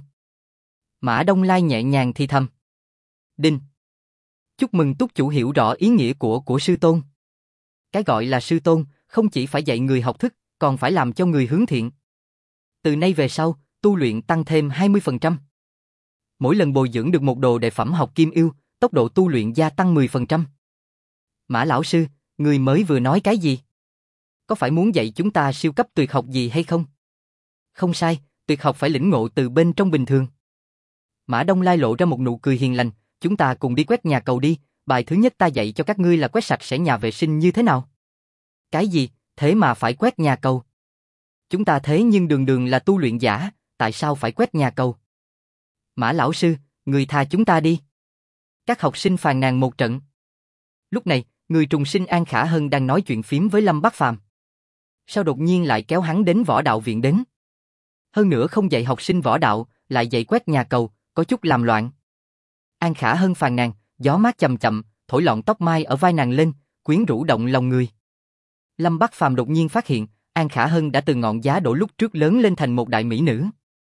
Mã Đông Lai nhẹ nhàng thì thầm. Đinh. Chúc mừng túc chủ hiểu rõ ý nghĩa của sư tôn. Cái gọi là sư tôn, không chỉ phải dạy người học thức, còn phải làm cho người hướng thiện. Từ nay về sau, tu luyện tăng thêm 20%. Mỗi lần bồi dưỡng được một đồ đệ phẩm học kim yêu, tốc độ tu luyện gia tăng 10%. Mã lão sư, người mới vừa nói cái gì? Có phải muốn dạy chúng ta siêu cấp tuyệt học gì hay không? Không sai, tuyệt học phải lĩnh ngộ từ bên trong bình thường. Mã Đông Lai lộ ra một nụ cười hiền lành, chúng ta cùng đi quét nhà cầu đi, bài thứ nhất ta dạy cho các ngươi là quét sạch sẽ nhà vệ sinh như thế nào. Cái gì, thế mà phải quét nhà cầu? Chúng ta thế nhưng đường đường là tu luyện giả, tại sao phải quét nhà cầu? Mã lão sư, người tha chúng ta đi. Các học sinh phàn nàn một trận. Lúc này, người trùng sinh An Khả Hân đang nói chuyện phím với Lâm Bác Phàm. Sao đột nhiên lại kéo hắn đến võ đạo viện đến? Hơn nữa không dạy học sinh võ đạo, lại dạy quét nhà cầu, có chút làm loạn. An Khả Hân phàn nàn, gió mát chậm chậm, thổi lọn tóc mai ở vai nàng lên, quyến rũ động lòng người. Lâm Bác Phàm đột nhiên phát hiện, An Khả Hân đã từ ngọn giá đổ lúc trước lớn lên thành một đại mỹ nữ.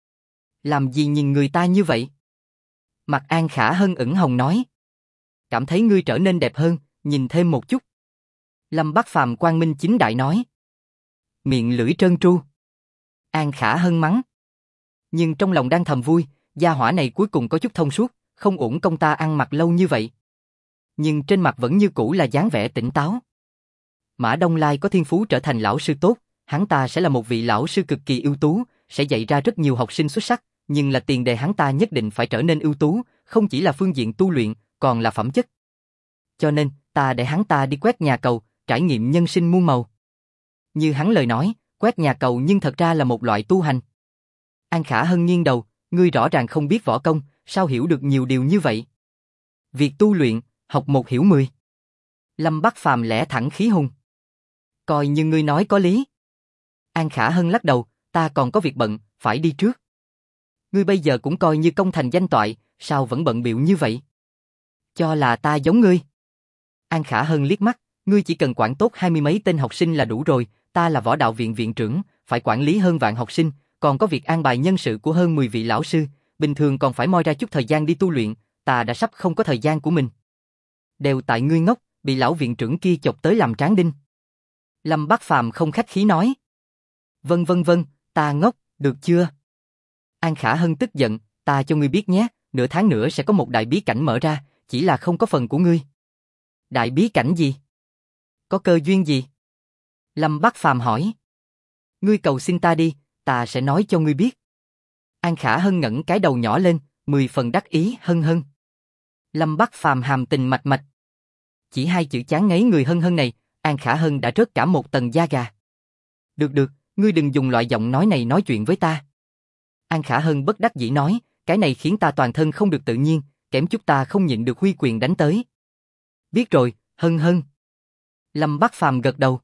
Làm gì nhìn người ta như vậy? Mặt An Khả Hân ửng hồng nói. Cảm thấy ngươi trở nên đẹp hơn, nhìn thêm một chút. Lâm Bác Phàm quang minh chính đại nói. Miệng lưỡi trơn tru. An Khả Hân mắng. Nhưng trong lòng đang thầm vui, gia hỏa này cuối cùng có chút thông suốt, không uổng công ta ăn mặc lâu như vậy. Nhưng trên mặt vẫn như cũ là dáng vẻ tỉnh táo. Mã Đông Lai có thiên phú trở thành lão sư tốt, hắn ta sẽ là một vị lão sư cực kỳ ưu tú, sẽ dạy ra rất nhiều học sinh xuất sắc, nhưng là tiền đề hắn ta nhất định phải trở nên ưu tú, không chỉ là phương diện tu luyện, còn là phẩm chất. Cho nên, ta để hắn ta đi quét nhà cầu, trải nghiệm nhân sinh muôn màu. Như hắn lời nói, quét nhà cầu nhưng thật ra là một loại tu hành. An Khả Hân nghiêng đầu, ngươi rõ ràng không biết võ công, sao hiểu được nhiều điều như vậy? Việc tu luyện, học một hiểu 10. Lâm Bác Phàm lẽ thẳng khí hùng. Coi như ngươi nói có lý. An Khả Hân lắc đầu, ta còn có việc bận, phải đi trước. Ngươi bây giờ cũng coi như công thành danh toại, sao vẫn bận bịu như vậy? Cho là ta giống ngươi. An Khả Hân liếc mắt, ngươi chỉ cần quản tốt 20 mấy tên học sinh là đủ rồi, ta là võ đạo viện viện trưởng, phải quản lý hơn vạn học sinh, còn có việc an bài nhân sự của hơn 10 vị lão sư, bình thường còn phải moi ra chút thời gian đi tu luyện, ta đã sắp không có thời gian của mình. Đều tại ngươi ngốc, bị lão viện trưởng kia chọc tới làm tráng đinh. Lâm Bác Phàm không khách khí nói. Vâng, ta ngốc, được chưa? An Khả Hân tức giận, ta cho ngươi biết nhé, nửa tháng nữa sẽ có một đại bí cảnh mở ra, chỉ là không có phần của ngươi. Đại bí cảnh gì? Có cơ duyên gì? Lâm Bắc Phàm hỏi. Ngươi cầu xin ta đi, ta sẽ nói cho ngươi biết. An Khả Hân ngẩng cái đầu nhỏ lên, 10 phần đắc ý hân hân. Lâm Bắc Phàm hàm tình mạch mạch. Chỉ 2 chữ chán ngấy người hân hân này, An Khả Hân đã rớt cả một tầng da gà. Được, ngươi đừng dùng loại giọng nói này nói chuyện với ta. An Khả Hân bất đắc dĩ nói, cái này khiến ta toàn thân không được tự nhiên, kém chút ta không nhịn được huy quyền đánh tới. Biết rồi, hân hân. Lâm Bắc Phàm gật đầu.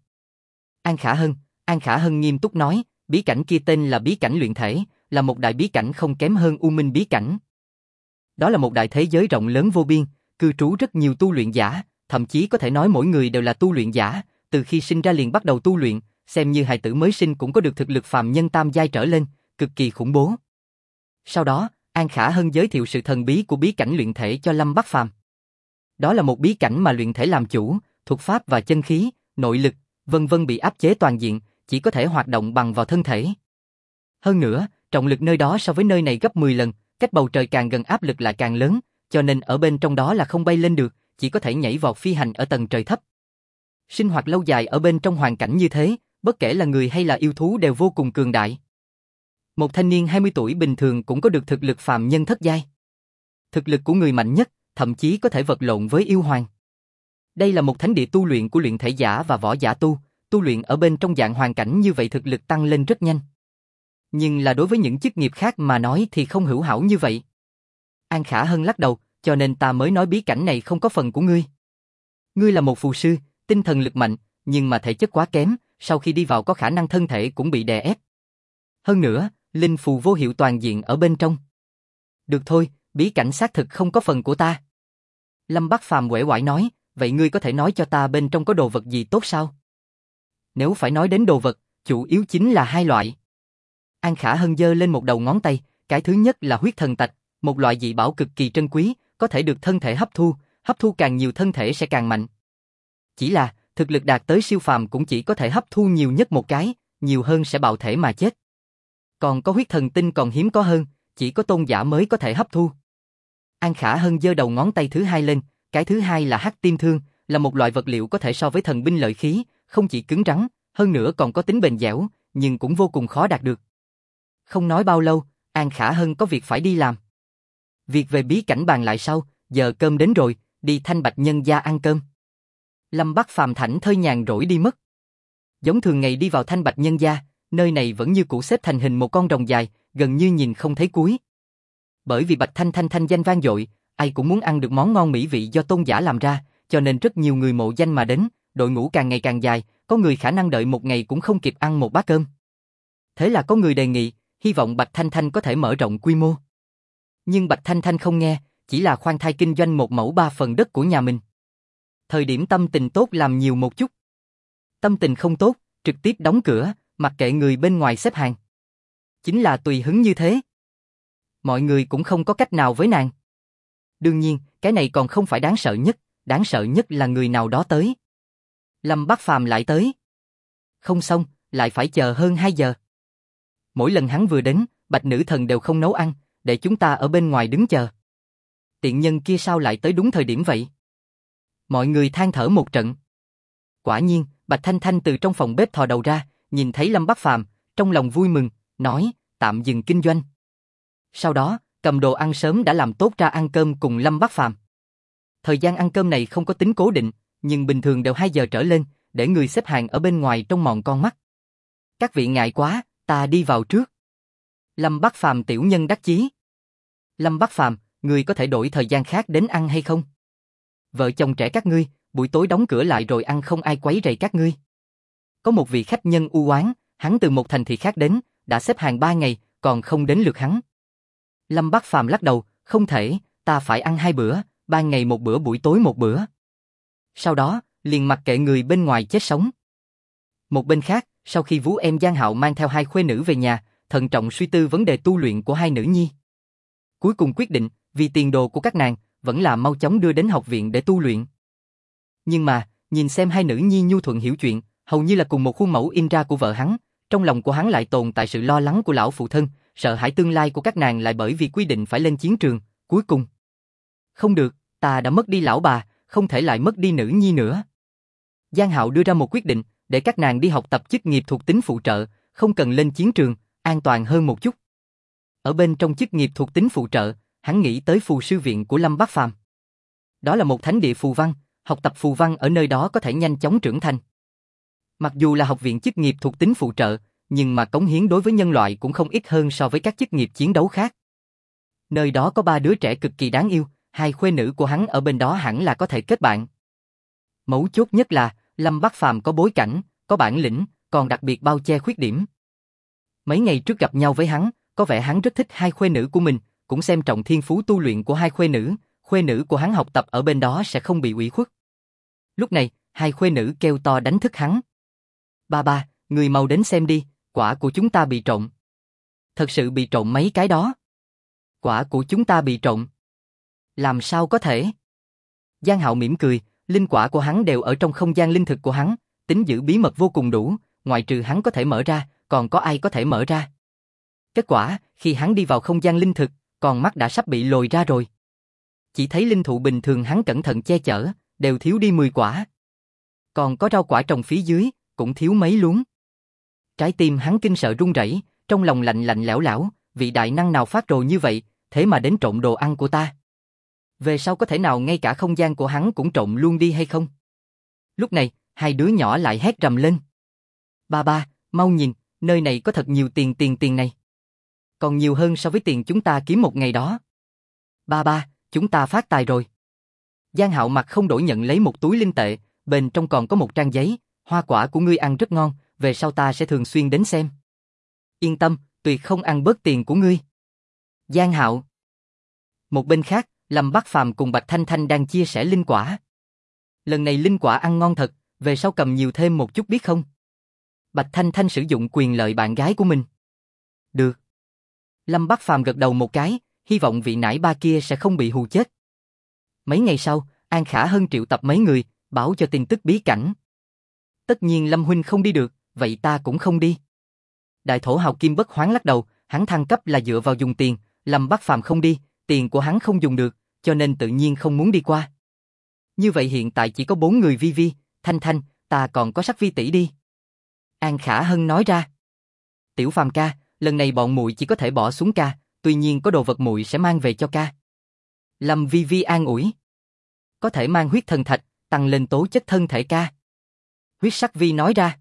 An Khả Hân nghiêm túc nói, bí cảnh kia tên là bí cảnh luyện thể, là một đại bí cảnh không kém hơn U Minh bí cảnh. Đó là một đại thế giới rộng lớn vô biên, cư trú rất nhiều tu luyện giả, thậm chí có thể nói mỗi người đều là tu luyện giả, từ khi sinh ra liền bắt đầu tu luyện, xem như hài tử mới sinh cũng có được thực lực phàm nhân tam giai trở lên, cực kỳ khủng bố. Sau đó, An Khả Hân giới thiệu sự thần bí của bí cảnh luyện thể cho Lâm Bắc Phàm. Đó là một bí cảnh mà luyện thể làm chủ, thuật pháp và chân khí, nội lực, vân vân bị áp chế toàn diện, chỉ có thể hoạt động bằng vào thân thể. Hơn nữa, trọng lực nơi đó so với nơi này gấp 10 lần, cách bầu trời càng gần áp lực lại càng lớn, cho nên ở bên trong đó là không bay lên được, chỉ có thể nhảy vọt phi hành ở tầng trời thấp. Sinh hoạt lâu dài ở bên trong hoàn cảnh như thế, bất kể là người hay là yêu thú đều vô cùng cường đại. Một thanh niên 20 tuổi bình thường cũng có được thực lực phàm nhân thất giai. Thực lực của người mạnh nhất, thậm chí có thể vật lộn với yêu hoàng. Đây là một thánh địa tu luyện của luyện thể giả và võ giả tu luyện ở bên trong dạng hoàn cảnh như vậy thực lực tăng lên rất nhanh. Nhưng là đối với những chức nghiệp khác mà nói thì không hữu hảo như vậy. An Khả Hân lắc đầu, cho nên ta mới nói bí cảnh này không có phần của ngươi. Ngươi là một phù sư, tinh thần lực mạnh, nhưng mà thể chất quá kém, sau khi đi vào có khả năng thân thể cũng bị đè ép. Hơn nữa, linh phù vô hiệu toàn diện ở bên trong. Được thôi, bí cảnh xác thực không có phần của ta. Lâm Bắc Phàm uể oải nói, vậy ngươi có thể nói cho ta bên trong có đồ vật gì tốt sao? Nếu phải nói đến đồ vật, chủ yếu chính là 2 loại. An Khả Hân giơ lên một đầu ngón tay, cái thứ nhất là huyết thần tạch, một loại dị bảo cực kỳ trân quý, có thể được thân thể hấp thu càng nhiều thân thể sẽ càng mạnh. Chỉ là, thực lực đạt tới siêu phàm cũng chỉ có thể hấp thu nhiều nhất một cái, nhiều hơn sẽ bạo thể mà chết. Còn có huyết thần tinh còn hiếm có hơn, chỉ có tôn giả mới có thể hấp thu. An Khả Hân giơ đầu ngón tay thứ 2 lên, cái thứ 2 là hắc tim thương, là một loại vật liệu có thể so với thần binh lợi khí, không chỉ cứng rắn, hơn nữa còn có tính bền dẻo, nhưng cũng vô cùng khó đạt được. Không nói bao lâu, An Khả Hân có việc phải đi làm. Việc về bí cảnh bàn lại sau, giờ cơm đến rồi, đi Thanh Bạch nhân gia ăn cơm. Lâm Bắc Phàm thảnh thơi nhàn rỗi đi mất. Giống thường ngày đi vào Thanh Bạch nhân gia, nơi này vẫn như cũ xếp thành hình một con rồng dài, gần như nhìn không thấy cuối. Bởi vì Bạch Thanh danh vang dội, ai cũng muốn ăn được món ngon mỹ vị do tôn giả làm ra, cho nên rất nhiều người mộ danh mà đến, đội ngũ càng ngày càng dài, có người khả năng đợi một ngày cũng không kịp ăn một bát cơm. Thế là có người đề nghị, hy vọng Bạch Thanh có thể mở rộng quy mô. Nhưng Bạch Thanh không nghe, chỉ là khoan thai kinh doanh 1 mẫu 3 phần đất của nhà mình. Thời điểm tâm tình tốt làm nhiều một chút. Tâm tình không tốt, trực tiếp đóng cửa, mặc kệ người bên ngoài xếp hàng. Chính là tùy hứng như thế. Mọi người cũng không có cách nào với nàng. Đương nhiên, cái này còn không phải đáng sợ nhất là người nào đó tới. Lâm Bắc Phàm lại tới. Không xong, lại phải chờ hơn 2 giờ. Mỗi lần hắn vừa đến, Bạch Nữ Thần đều không nấu ăn, để chúng ta ở bên ngoài đứng chờ. Tiện nhân kia sao lại tới đúng thời điểm vậy? Mọi người than thở một trận. Quả nhiên, Bạch Thanh từ trong phòng bếp thò đầu ra, nhìn thấy Lâm Bắc Phàm, trong lòng vui mừng, nói, tạm dừng kinh doanh. Sau đó, cầm đồ ăn sớm đã làm tốt ra ăn cơm cùng Lâm Bắc Phàm. Thời gian ăn cơm này không có tính cố định, nhưng bình thường đều 2 giờ trở lên, để người xếp hàng ở bên ngoài trông mòn con mắt. Các vị ngại quá, ta đi vào trước. Lâm Bắc Phàm tiểu nhân đắc chí. Lâm Bắc Phàm, ngươi có thể đổi thời gian khác đến ăn hay không? Vợ chồng trẻ các ngươi, buổi tối đóng cửa lại rồi ăn không ai quấy rầy các ngươi. Có một vị khách nhân u oán, hắn từ một thành thị khác đến, đã xếp hàng 3 ngày, còn không đến lượt hắn. Lâm Bắc Phàm lắc đầu, không thể, ta phải ăn 2 bữa, ban ngày một bữa buổi tối một bữa. Sau đó, liền mặc kệ người bên ngoài chết sống. Một bên khác, sau khi Vú Em Giang Hạo mang theo 2 khuê nữ về nhà, thận trọng suy tư vấn đề tu luyện của 2 nữ nhi. Cuối cùng quyết định, vì tiền đồ của các nàng, vẫn là mau chóng đưa đến học viện để tu luyện. Nhưng mà, nhìn xem 2 nữ nhi nhu thuận hiểu chuyện, hầu như là cùng một khuôn mẫu in ra của vợ hắn, Trong lòng của hắn lại tồn tại sự lo lắng của lão phụ thân, sợ hãi tương lai của các nàng lại bởi vì quy định phải lên chiến trường, cuối cùng. Không được, ta đã mất đi lão bà, không thể lại mất đi nữ nhi nữa. Giang Hạo đưa ra một quyết định, để các nàng đi học tập chức nghiệp thuộc tính phụ trợ, không cần lên chiến trường, an toàn hơn một chút. Ở bên trong chức nghiệp thuộc tính phụ trợ, hắn nghĩ tới phù sư viện của Lâm Bác Phàm. Đó là một thánh địa phù văn, học tập phù văn ở nơi đó có thể nhanh chóng trưởng thành. Mặc dù là học viện chức nghiệp thuộc tính phụ trợ, nhưng mà cống hiến đối với nhân loại cũng không ít hơn so với các chức nghiệp chiến đấu khác. Nơi đó có 3 đứa trẻ cực kỳ đáng yêu, 2 khuê nữ của hắn ở bên đó hẳn là có thể kết bạn. Mấu chốt nhất là, Lâm Bác Phàm có bối cảnh, có bản lĩnh, còn đặc biệt bao che khuyết điểm. Mấy ngày trước gặp nhau với hắn, có vẻ hắn rất thích 2 khuê nữ của mình, cũng xem trọng thiên phú tu luyện của 2 khuê nữ của hắn học tập ở bên đó sẽ không bị ủy khuất. Lúc này, 2 khuê nữ kêu to đánh thức hắn. Ba, người mau đến xem đi, quả của chúng ta bị trộm. Thật sự bị trộm mấy cái đó. Quả của chúng ta bị trộm. Làm sao có thể? Giang Hạo mỉm cười, linh quả của hắn đều ở trong không gian linh thực của hắn, tính giữ bí mật vô cùng đủ, ngoại trừ hắn có thể mở ra, còn có ai có thể mở ra. Kết quả, khi hắn đi vào không gian linh thực, con mắt đã sắp bị lồi ra rồi. Chỉ thấy linh thụ bình thường hắn cẩn thận che chở, đều thiếu đi 10 quả. Còn có rau quả trồng phía dưới, cũng thiếu mấy luống. Trái tim hắn kinh sợ run rẩy, trong lòng lạnh lạnh lẽo lẽo, vị đại năng nào phát rồ như vậy, thế mà đến trộm đồ ăn của ta. Về sau có thể nào ngay cả không gian của hắn cũng trộm luôn đi hay không? Lúc này, 2 đứa nhỏ lại hét rầm lên. Ba, mau nhìn, nơi này có thật nhiều tiền này. Còn nhiều hơn so với tiền chúng ta kiếm một ngày đó. Ba, chúng ta phát tài rồi. Giang Hạo mặt không đổi nhận lấy một túi linh tệ, bên trong còn có một trang giấy, hoa quả của ngươi ăn rất ngon, về sau ta sẽ thường xuyên đến xem. Yên tâm, tuyệt không ăn bớt tiền của ngươi. Giang Hạo. Một bên khác, Lâm Bác Phàm cùng Bạch Thanh Thanh đang chia sẻ linh quả. Lần này linh quả ăn ngon thật, về sau cầm nhiều thêm một chút biết không? Bạch Thanh Thanh sử dụng quyền lợi bạn gái của mình. Được. Lâm Bác Phàm gật đầu một cái, hy vọng vị nải ba kia sẽ không bị hù chết. Mấy ngày sau, An Khả Hân triệu tập mấy người, báo cho tin tức bí cảnh. Tất nhiên Lâm huynh không đi được, vậy ta cũng không đi. Đại thổ hào Kim Bất Hoán lắc đầu, hắn thăng cấp là dựa vào dùng tiền, Lâm Bác Phàm không đi, tiền của hắn không dùng được, cho nên tự nhiên không muốn đi qua. Như vậy hiện tại chỉ có 4 người Vi Vi, Thanh Thanh, ta còn có Sắc Vi tỷ đi. An Khả Hân nói ra. Tiểu Phàm ca, lần này bọn muội chỉ có thể bỏ xuống ca, tuy nhiên có đồ vật muội sẽ mang về cho ca. Lâm Vi Vi an ủi. Có thể mang huyết thần thạch, tăng lên tố chất thân thể ca. Huyết Sắc Vi nói ra.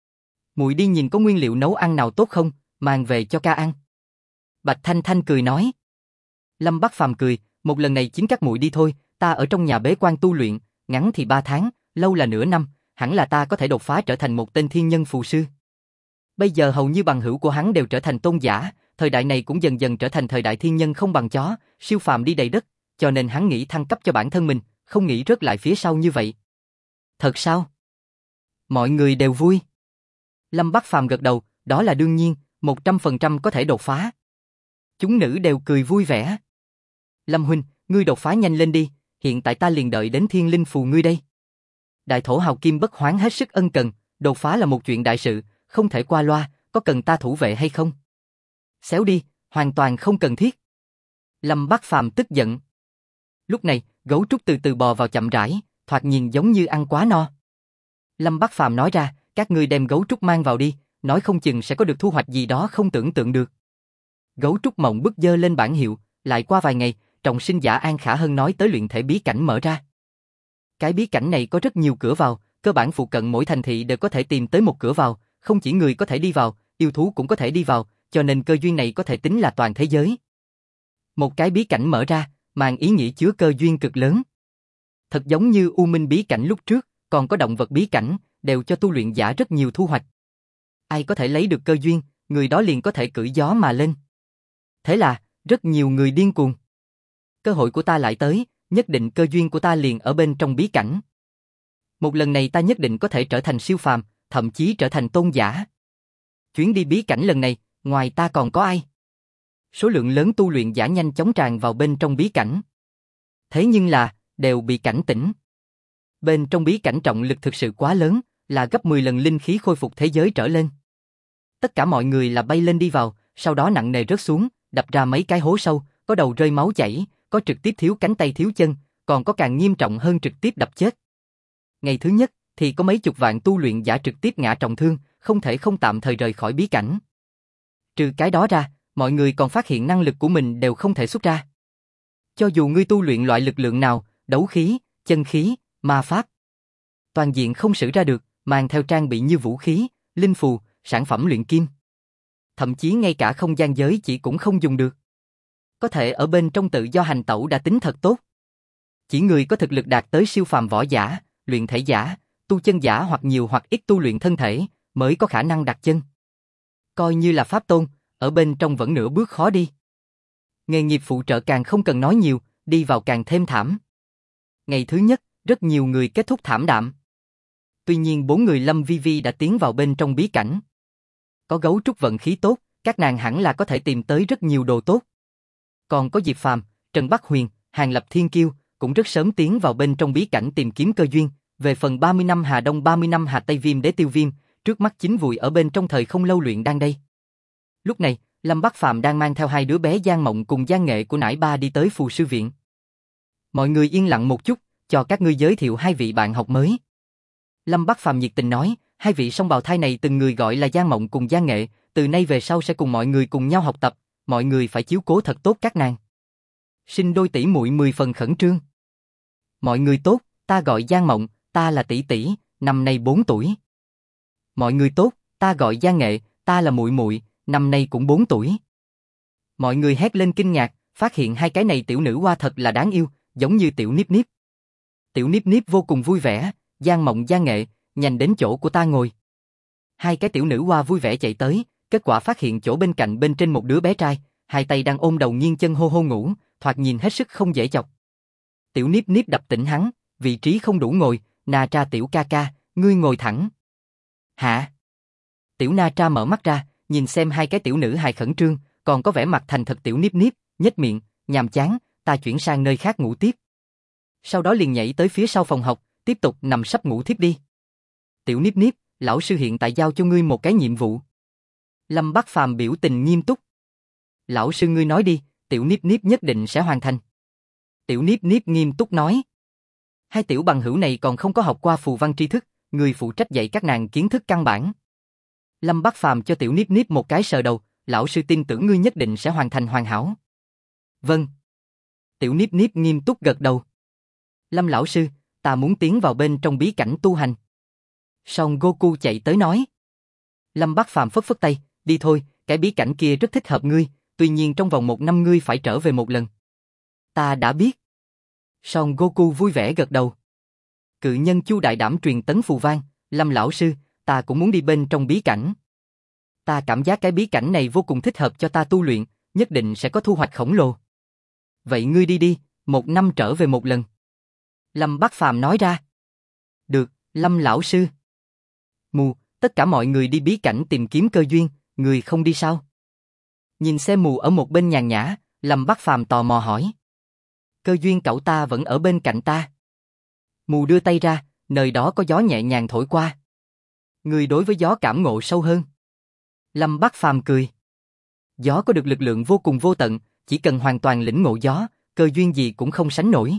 Muội đi nhìn có nguyên liệu nấu ăn nào tốt không, mang về cho ca ăn. Bạch Thanh Thanh cười nói. Lâm Bác Phàm cười, một lần này chính các muội đi thôi, ta ở trong nhà bế quan tu luyện, ngắn thì 3 tháng, lâu là nửa năm, hẳn là ta có thể đột phá trở thành một tên thiên nhân phù sư. Bây giờ hầu như bằng hữu của hắn đều trở thành tôn giả, thời đại này cũng dần dần trở thành thời đại thiên nhân không bằng chó, siêu phàm đi đầy đất, cho nên hắn nghĩ thăng cấp cho bản thân mình, không nghĩ rớt lại phía sau như vậy. Thật sao? Mọi người đều vui. Lâm Bác Phàm gật đầu, đó là đương nhiên, 100% có thể đột phá. Chúng nữ đều cười vui vẻ. Lâm huynh, ngươi đột phá nhanh lên đi, hiện tại ta liền đợi đến thiên linh phù ngươi đây. Đại thổ hào Kim Bất Hoán hết sức ân cần, đột phá là một chuyện đại sự, không thể qua loa, có cần ta thủ vệ hay không? Xéo đi, hoàn toàn không cần thiết. Lâm Bác Phàm tức giận. Lúc này, gấu trúc từ từ bò vào chậm rãi, thoạt nhìn giống như ăn quá no. Lâm Bác Phàm nói ra, các ngươi đem gấu trúc mang vào đi, nói không chừng sẽ có được thu hoạch gì đó không tưởng tượng được. Gấu trúc mộng bức dơ lên bảng hiệu, lại qua vài ngày, trọng sinh giả An Khả Hân nói tới luyện thể bí cảnh mở ra. Cái bí cảnh này có rất nhiều cửa vào, cơ bản phụ cận mỗi thành thị đều có thể tìm tới một cửa vào, không chỉ người có thể đi vào, yêu thú cũng có thể đi vào, cho nên cơ duyên này có thể tính là toàn thế giới. Một cái bí cảnh mở ra, mang ý nghĩa chứa cơ duyên cực lớn. Thật giống như U Minh bí cảnh lúc trước, còn có động vật bí cảnh, đều cho tu luyện giả rất nhiều thu hoạch. Ai có thể lấy được cơ duyên, người đó liền có thể cưỡi gió mà lên. Thế là, rất nhiều người điên cuồng. Cơ hội của ta lại tới, nhất định cơ duyên của ta liền ở bên trong bí cảnh. Một lần này ta nhất định có thể trở thành siêu phàm, thậm chí trở thành tôn giả. Chuyến đi bí cảnh lần này, ngoài ta còn có ai? Số lượng lớn tu luyện giả nhanh chóng tràn vào bên trong bí cảnh. Thế nhưng là, đều bị cảnh tỉnh. Bên trong bí cảnh trọng lực thực sự quá lớn, là gấp 10 lần linh khí khôi phục thế giới trở lên. Tất cả mọi người là bay lên đi vào, sau đó nặng nề rớt xuống, đập ra mấy cái hố sâu, có đầu rơi máu chảy, có trực tiếp thiếu cánh tay thiếu chân, còn có càng nghiêm trọng hơn trực tiếp đập chết. Ngày thứ nhất thì có mấy chục vạn tu luyện giả trực tiếp ngã trọng thương, không thể không tạm thời rời khỏi bí cảnh. Trừ cái đó ra, mọi người còn phát hiện năng lực của mình đều không thể xuất ra. Cho dù ngươi tu luyện loại lực lượng nào, đấu khí, chân khí, ma pháp, toàn diện không sử ra được, mang theo trang bị như vũ khí, linh phù, sản phẩm luyện kim. Thậm chí ngay cả không gian giới chỉ cũng không dùng được. Có thể ở bên trong tự do hành tẩu đã tính thật tốt. Chỉ người có thực lực đạt tới siêu phàm võ giả, luyện thể giả, tu chân giả hoặc nhiều hoặc ít tu luyện thân thể, mới có khả năng đặt chân. Coi như là pháp tôn, ở bên trong vẫn nửa bước khó đi. Nghề nghiệp phụ trợ càng không cần nói nhiều, đi vào càng thêm thảm. Ngày thứ nhất, rất nhiều người kết thúc thảm đạm. Tuy nhiên 4 người Lâm Vi Vi đã tiến vào bên trong bí cảnh. Có gấu trúc vận khí tốt, các nàng hẳn là có thể tìm tới rất nhiều đồ tốt. Còn có Diệp Phàm, Trần Bắc Huyền, Hàn Lập Thiên Kiêu, cũng rất sớm tiến vào bên trong bí cảnh tìm kiếm cơ duyên. Về phần 30 năm Hà Đông 30 năm Hà Tây Viêm Đế Tiêu Viêm, trước mắt chính vùi ở bên trong thời không lâu luyện đang đây. Lúc này, Lâm Bắc Phàm đang mang theo hai đứa bé Giang Mộng cùng Giang Nghệ của nải ba đi tới phù sư viện. Mọi người yên lặng một chút, cho các ngươi giới thiệu hai vị bạn học mới. Lâm Bắc Phàm nhiệt tình nói, hai vị song bào thai này từng người gọi là Giang Mộng cùng Giang Nghệ, từ nay về sau sẽ cùng mọi người cùng nhau học tập, mọi người phải chiếu cố thật tốt các nàng. Sinh đôi tỷ muội 10 phần khẩn trương. Mọi người tốt, ta gọi Giang Mộng, ta là tỷ tỷ, năm nay 4 tuổi. Mọi người tốt, ta gọi Giang Nghệ, ta là muội muội, năm nay cũng 4 tuổi. Mọi người hét lên kinh ngạc, phát hiện hai cái này tiểu nữ hoa thật là đáng yêu, giống như tiểu Niếp Niếp. Tiểu Niếp Niếp vô cùng vui vẻ, Giang Mộng Giang Nghệ, nhanh đến chỗ của ta ngồi. Hai cái tiểu nữ hoa vui vẻ chạy tới, kết quả phát hiện chỗ bên cạnh bên trên một đứa bé trai, hai tay đang ôm đầu nghiêng chân hô hô ngủ, thoạt nhìn hết sức không dễ chọc. Tiểu Niếp Niếp đập tỉnh hắn, vị trí không đủ ngồi, Na Tra tiểu ca ca, ngươi ngồi thẳng. Hả? Tiểu Na Tra mở mắt ra, nhìn xem hai cái tiểu nữ hài khẩn trương, còn có vẻ mặt thành thật tiểu Niếp Niếp, nhếch miệng, nhàm chán, ta chuyển sang nơi khác ngủ tiếp. Sau đó liền nhảy tới phía sau phòng học, tiếp tục nằm sắp ngủ thiếp đi. Tiểu Niếp Niếp, lão sư hiện tại giao cho ngươi một cái nhiệm vụ. Lâm Bắc Phàm biểu tình nghiêm túc. Lão sư ngươi nói đi, tiểu Niếp Niếp nhất định sẽ hoàn thành. Tiểu Niếp Niếp nghiêm túc nói. Hai tiểu bằng hữu này còn không có học qua phù văn tri thức, người phụ trách dạy các nàng kiến thức căn bản. Lâm Bắc Phàm cho tiểu Niếp Niếp một cái sờ đầu, lão sư tin tưởng ngươi nhất định sẽ hoàn thành hoàn hảo. Vâng. Tiểu Niếp Niếp nghiêm túc gật đầu. Lâm lão sư, ta muốn tiến vào bên trong bí cảnh tu hành. Son Goku chạy tới nói. Lâm Bắc Phàm phất phất tay, đi thôi, cái bí cảnh kia rất thích hợp ngươi, tuy nhiên trong vòng 1 năm ngươi phải trở về một lần. Ta đã biết. Son Goku vui vẻ gật đầu. Cự nhân Chu đại đảm truyền tấn phù vang, Lâm lão sư, ta cũng muốn đi bên trong bí cảnh. Ta cảm giác cái bí cảnh này vô cùng thích hợp cho ta tu luyện, nhất định sẽ có thu hoạch khổng lồ. Vậy ngươi đi đi, 1 năm trở về một lần. Lâm Bắc Phàm nói ra. Được, Lâm lão sư. Mù, tất cả mọi người đi bí cảnh tìm kiếm cơ duyên, người không đi sao? Nhìn xem Mù ở một bên nhàn nhã, Lâm Bắc Phàm tò mò hỏi. Cơ duyên cậu ta vẫn ở bên cạnh ta. Mù đưa tay ra, nơi đó có gió nhẹ nhàng thổi qua. Người đối với gió cảm ngộ sâu hơn. Lâm Bắc Phàm cười. Gió có được lực lượng vô cùng vô tận, chỉ cần hoàn toàn lĩnh ngộ gió, cơ duyên gì cũng không sánh nổi.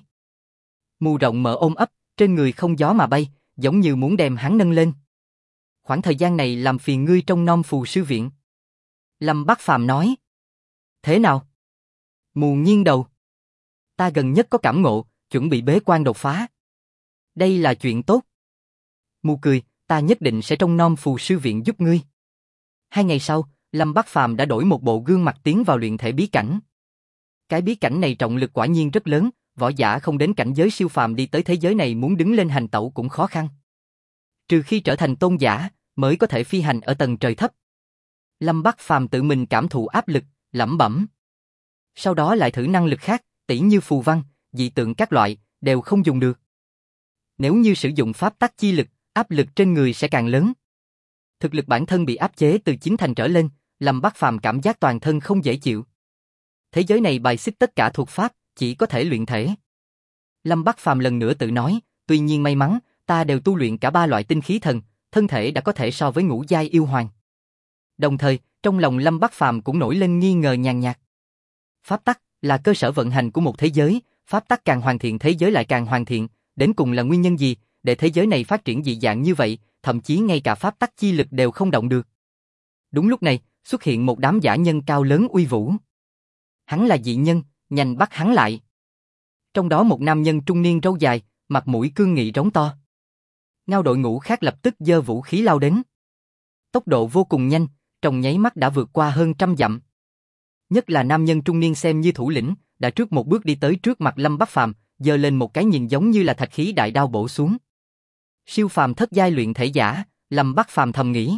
Mù rộng mở ôm ấp, trên người không gió mà bay, giống như muốn đem hắn nâng lên. Khoảng thời gian này làm phiền ngươi trong non phù sư viện. Lâm Bắc Phàm nói. Thế nào? Mù nghiêng đầu. Ta gần nhất có cảm ngộ, chuẩn bị bế quan đột phá. Đây là chuyện tốt. Mù cười, ta nhất định sẽ trong non phù sư viện giúp ngươi. 2 ngày sau, Lâm Bắc Phàm đã đổi một bộ gương mặt tiến vào luyện thể bí cảnh. Cái bí cảnh này trọng lực quả nhiên rất lớn, võ giả không đến cảnh giới siêu phàm đi tới thế giới này muốn đứng lên hành tẩu cũng khó khăn. Trừ khi trở thành tôn giả, mới có thể phi hành ở tầng trời thấp. Lâm Bắc Phàm tự mình cảm thụ áp lực, lẩm bẩm. Sau đó lại thử năng lực khác, tỉ như phù văn, dị tượng các loại, đều không dùng được. Nếu như sử dụng pháp tắc chi lực, áp lực trên người sẽ càng lớn. Thực lực bản thân bị áp chế từ 9 thành trở lên, Lâm Bắc Phàm cảm giác toàn thân không dễ chịu. Thế giới này bài xích tất cả thuộc pháp, chỉ có thể luyện thể. Lâm Bắc Phàm lần nữa tự nói, tuy nhiên may mắn, ta đều tu luyện cả 3 loại tinh khí thần, thân thể đã có thể so với ngũ giai yêu hoàng. Đồng thời, trong lòng Lâm Bắc Phàm cũng nổi lên nghi ngờ nhàn nhạt. Pháp tắc là cơ sở vận hành của một thế giới, pháp tắc càng hoàn thiện thế giới lại càng hoàn thiện, đến cùng là nguyên nhân gì để thế giới này phát triển dị dạng như vậy, thậm chí ngay cả pháp tắc chi lực đều không động được. Đúng lúc này, xuất hiện một đám dã nhân cao lớn uy vũ. Hắn là dị nhân, nhanh bắt hắn lại. Trong đó một nam nhân trung niên râu dài, mặt mũi cương nghị rống to. Ngao đội ngũ khác lập tức giơ vũ khí lao đến. Tốc độ vô cùng nhanh, trong nháy mắt đã vượt qua hơn 100 dặm. Nhất là nam nhân trung niên xem như thủ lĩnh, đã trước một bước đi tới trước mặt Lâm Bắc Phàm, giơ lên một cái nhìn giống như là thạch khí đại đao bổ xuống. Siêu phàm thất giai luyện thể giả, Lâm Bắc Phàm thầm nghĩ.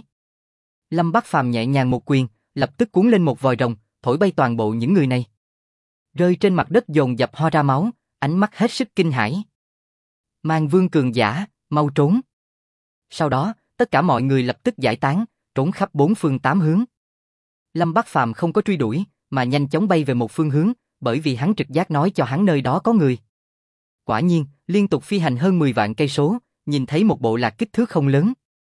Lâm Bắc Phàm nhẹ nhàng một quyền, lập tức cuốn lên một vòi rồng, thổi bay toàn bộ những người này. Rơi trên mặt đất dồn dập ho ra máu, ánh mắt hết sức kinh hãi. Mang vương cường giả, mau trốn. Sau đó, tất cả mọi người lập tức giải tán, trốn khắp bốn phương tám hướng. Lâm Bắc Phàm không có truy đuổi, mà nhanh chóng bay về một phương hướng, bởi vì hắn trực giác nói cho hắn nơi đó có người. Quả nhiên, liên tục phi hành hơn 10 vạn cây số, nhìn thấy một bộ lạc kích thước không lớn.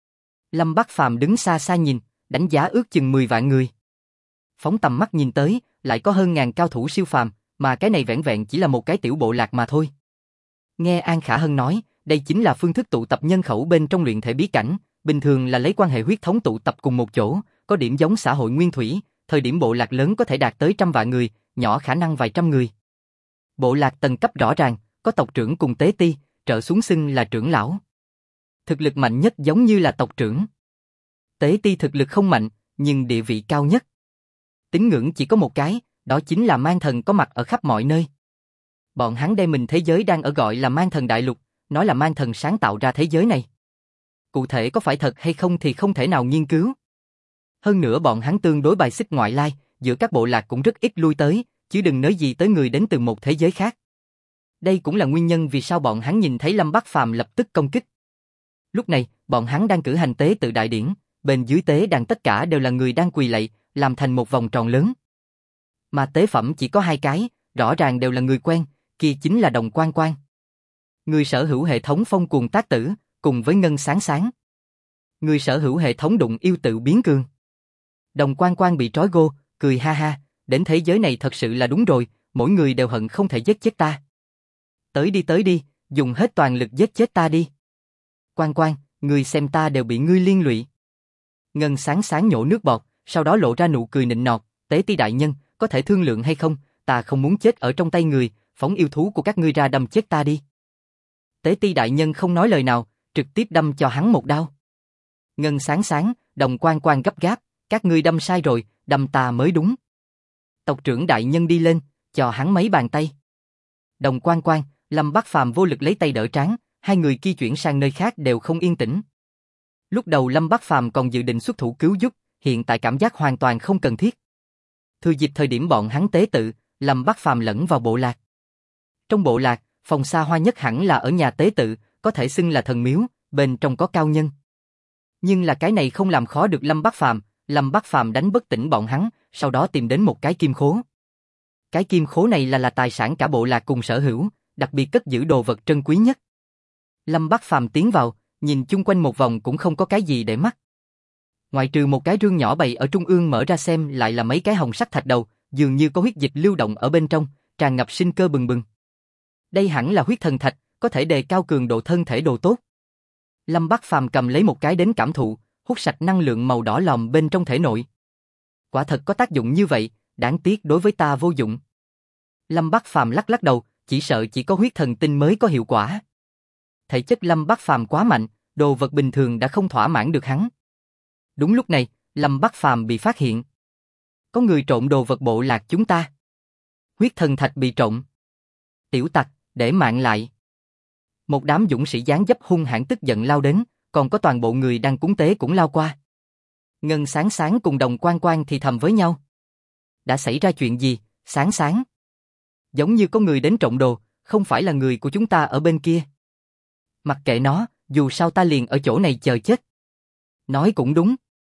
Lâm Bắc Phàm đứng xa xa nhìn, đánh giá ước chừng 10 vạn người. Phóng tầm mắt nhìn tới, lại có hơn ngàn cao thủ siêu phàm, mà cái này vẻn vẹn chỉ là một cái tiểu bộ lạc mà thôi. Nghe An Khả Hân nói, đây chính là phương thức tụ tập nhân khẩu bên trong luyện thể bí cảnh, bình thường là lấy quan hệ huyết thống tụ tập cùng một chỗ, có điểm giống xã hội nguyên thủy, thời điểm bộ lạc lớn có thể đạt tới 100 vạn người, nhỏ khả năng vài trăm người. Bộ lạc tầng cấp rõ ràng, có tộc trưởng cùng tế ti, trở xuống xưng là trưởng lão. Thực lực mạnh nhất giống như là tộc trưởng. Tế ti thực lực không mạnh, nhưng địa vị cao nhất. Tín ngưỡng chỉ có một cái, đó chính là mang thần có mặt ở khắp mọi nơi. Bọn hắn đem mình thế giới đang ở gọi là mang thần đại lục, nói là mang thần sáng tạo ra thế giới này. Cụ thể có phải thật hay không thì không thể nào nghiên cứu. Hơn nữa bọn hắn tương đối bài xích ngoại lai, giữa các bộ lạc cũng rất ít lui tới, chứ đừng nói gì tới người đến từ một thế giới khác. Đây cũng là nguyên nhân vì sao bọn hắn nhìn thấy Lâm Bắc Phàm lập tức công kích. Lúc này, bọn hắn đang cử hành tế tự đại điển, bên dưới tế đàn tất cả đều là người đang quỳ lạy, làm thành một vòng tròn lớn. Mà tế phẩm chỉ có 2 cái, rõ ràng đều là người quen, kia chính là Đồng Quan Quan. Người sở hữu hệ thống Phong Cuồng Tác Tử, cùng với Ngân Sáng Sáng. Người sở hữu hệ thống Đụng Yêu Tự Biến Cường. Đồng Quan Quan bị trói gô, cười ha ha, đến thế giới này thật sự là đúng rồi, mỗi người đều hận không thể giết chết ta. Tới đi, dùng hết toàn lực giết chết ta đi. Quan Quan, người xem ta đều bị ngươi liên lụy. Ngân Sáng Sáng nhổ nước bọt, sau đó lộ ra nụ cười nịnh nọt, tế ti đại nhân, có thể thương lượng hay không, ta không muốn chết ở trong tay người, phóng yêu thú của các ngươi ra đâm chết ta đi. Tế ti đại nhân không nói lời nào, trực tiếp đâm cho hắn một đao. Ngân Sáng Sáng, Đồng Quan Quan gấp gáp, các ngươi đâm sai rồi, đâm ta mới đúng. Tộc trưởng đại nhân đi lên, cho hắn mấy bàn tay. Đồng Quan Quan, Lâm Bắc Phàm vô lực lấy tay đỡ trán, hai người kia chuyển sang nơi khác đều không yên tĩnh. Lúc đầu Lâm Bắc Phàm còn dự định xuất thủ cứu giúp, hiện tại cảm giác hoàn toàn không cần thiết. Thừa dịp thời điểm bọn hắn tế tự, Lâm Bắc Phàm lẫn vào bộ lạc. Trong bộ lạc, phòng xa hoa nhất hẳn là ở nhà tế tự, có thể xưng là thần miếu, bên trong có cao nhân. Nhưng là cái này không làm khó được Lâm Bắc Phàm đánh bất tỉnh bọn hắn, sau đó tìm đến một cái kim khố. Cái kim khố này là tài sản cả bộ lạc cùng sở hữu, đặc biệt cất giữ đồ vật trân quý nhất. Lâm Bắc Phàm tiến vào, nhìn chung quanh một vòng cũng không có cái gì để mắt. Ngoại trừ một cái rương nhỏ bày ở trung ương mở ra xem lại là mấy cái hồng sắc thạch đầu, dường như có huyết dịch lưu động ở bên trong, tràn ngập sinh cơ bừng bừng. Đây hẳn là huyết thần thạch, có thể đề cao cường độ thân thể đồ tốt. Lâm Bắc Phàm cầm lấy một cái đến cảm thụ, hút sạch năng lượng màu đỏ lòm bên trong thể nội. Quả thật có tác dụng như vậy, đáng tiếc đối với ta vô dụng. Lâm Bắc Phàm lắc lắc đầu, chỉ sợ chỉ có huyết thần tinh mới có hiệu quả. Thể chất Lâm Bắc Phàm quá mạnh, đồ vật bình thường đã không thỏa mãn được hắn. Đúng lúc này, Lâm Bắc Phàm bị phát hiện. Có người trộn đồ vật bộ lạc chúng ta. Huyết thần thạch bị trộn. Tiểu tặc, để mạng lại. Một đám dũng sĩ dáng dấp hung hãn tức giận lao đến, còn có toàn bộ người đang cúng tế cũng lao qua. Ngân Sáng Sáng cùng Đồng Quan Quan thì thầm với nhau. Đã xảy ra chuyện gì, Sáng Sáng? Giống như có người đến trộn đồ, không phải là người của chúng ta ở bên kia. Mặc kệ nó, dù sao ta liền ở chỗ này chờ chết. Nói cũng đúng.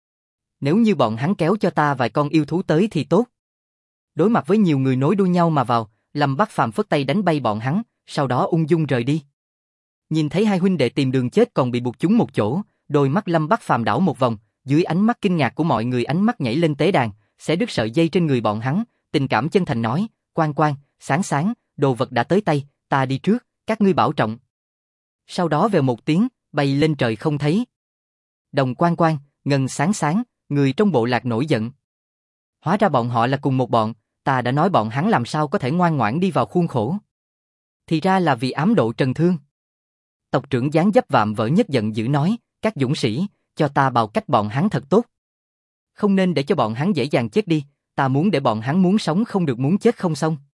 Nếu như bọn hắn kéo cho ta vài con yêu thú tới thì tốt. Đối mặt với nhiều người nối đuôi nhau mà vào, Lâm Bắc Phàm phất tay đánh bay bọn hắn, sau đó ung dung rời đi. Nhìn thấy hai huynh đệ tìm đường chết còn bị buộc chúng một chỗ, đôi mắt Lâm Bắc Phàm đảo một vòng, Dưới ánh mắt kinh ngạc của mọi người, ánh mắt nhảy lên tế đàn, xé đứt sợi dây trên người bọn hắn, tình cảm chân thành nói, Quan Quan, Sáng Sáng, đồ vật đã tới tay, ta đi trước, các ngươi bảo trọng. Sau đó vèo một tiếng, bay lên trời không thấy. Đồng Quan Quan, Ngân Sáng Sáng, người trong bộ lạc nổi giận. Hóa ra bọn họ là cùng một bọn, ta đã nói bọn hắn làm sao có thể ngoan ngoãn đi vào khuôn khổ. Thì ra là vì ám độ Trần Thương. Tộc trưởng dáng dấp vạm vỡ nhất giận dữ nói, các dũng sĩ, cho ta bào cách bọn hắn thật tốt. Không nên để cho bọn hắn dễ dàng chết đi, ta muốn để bọn hắn muốn sống không được muốn chết không xong.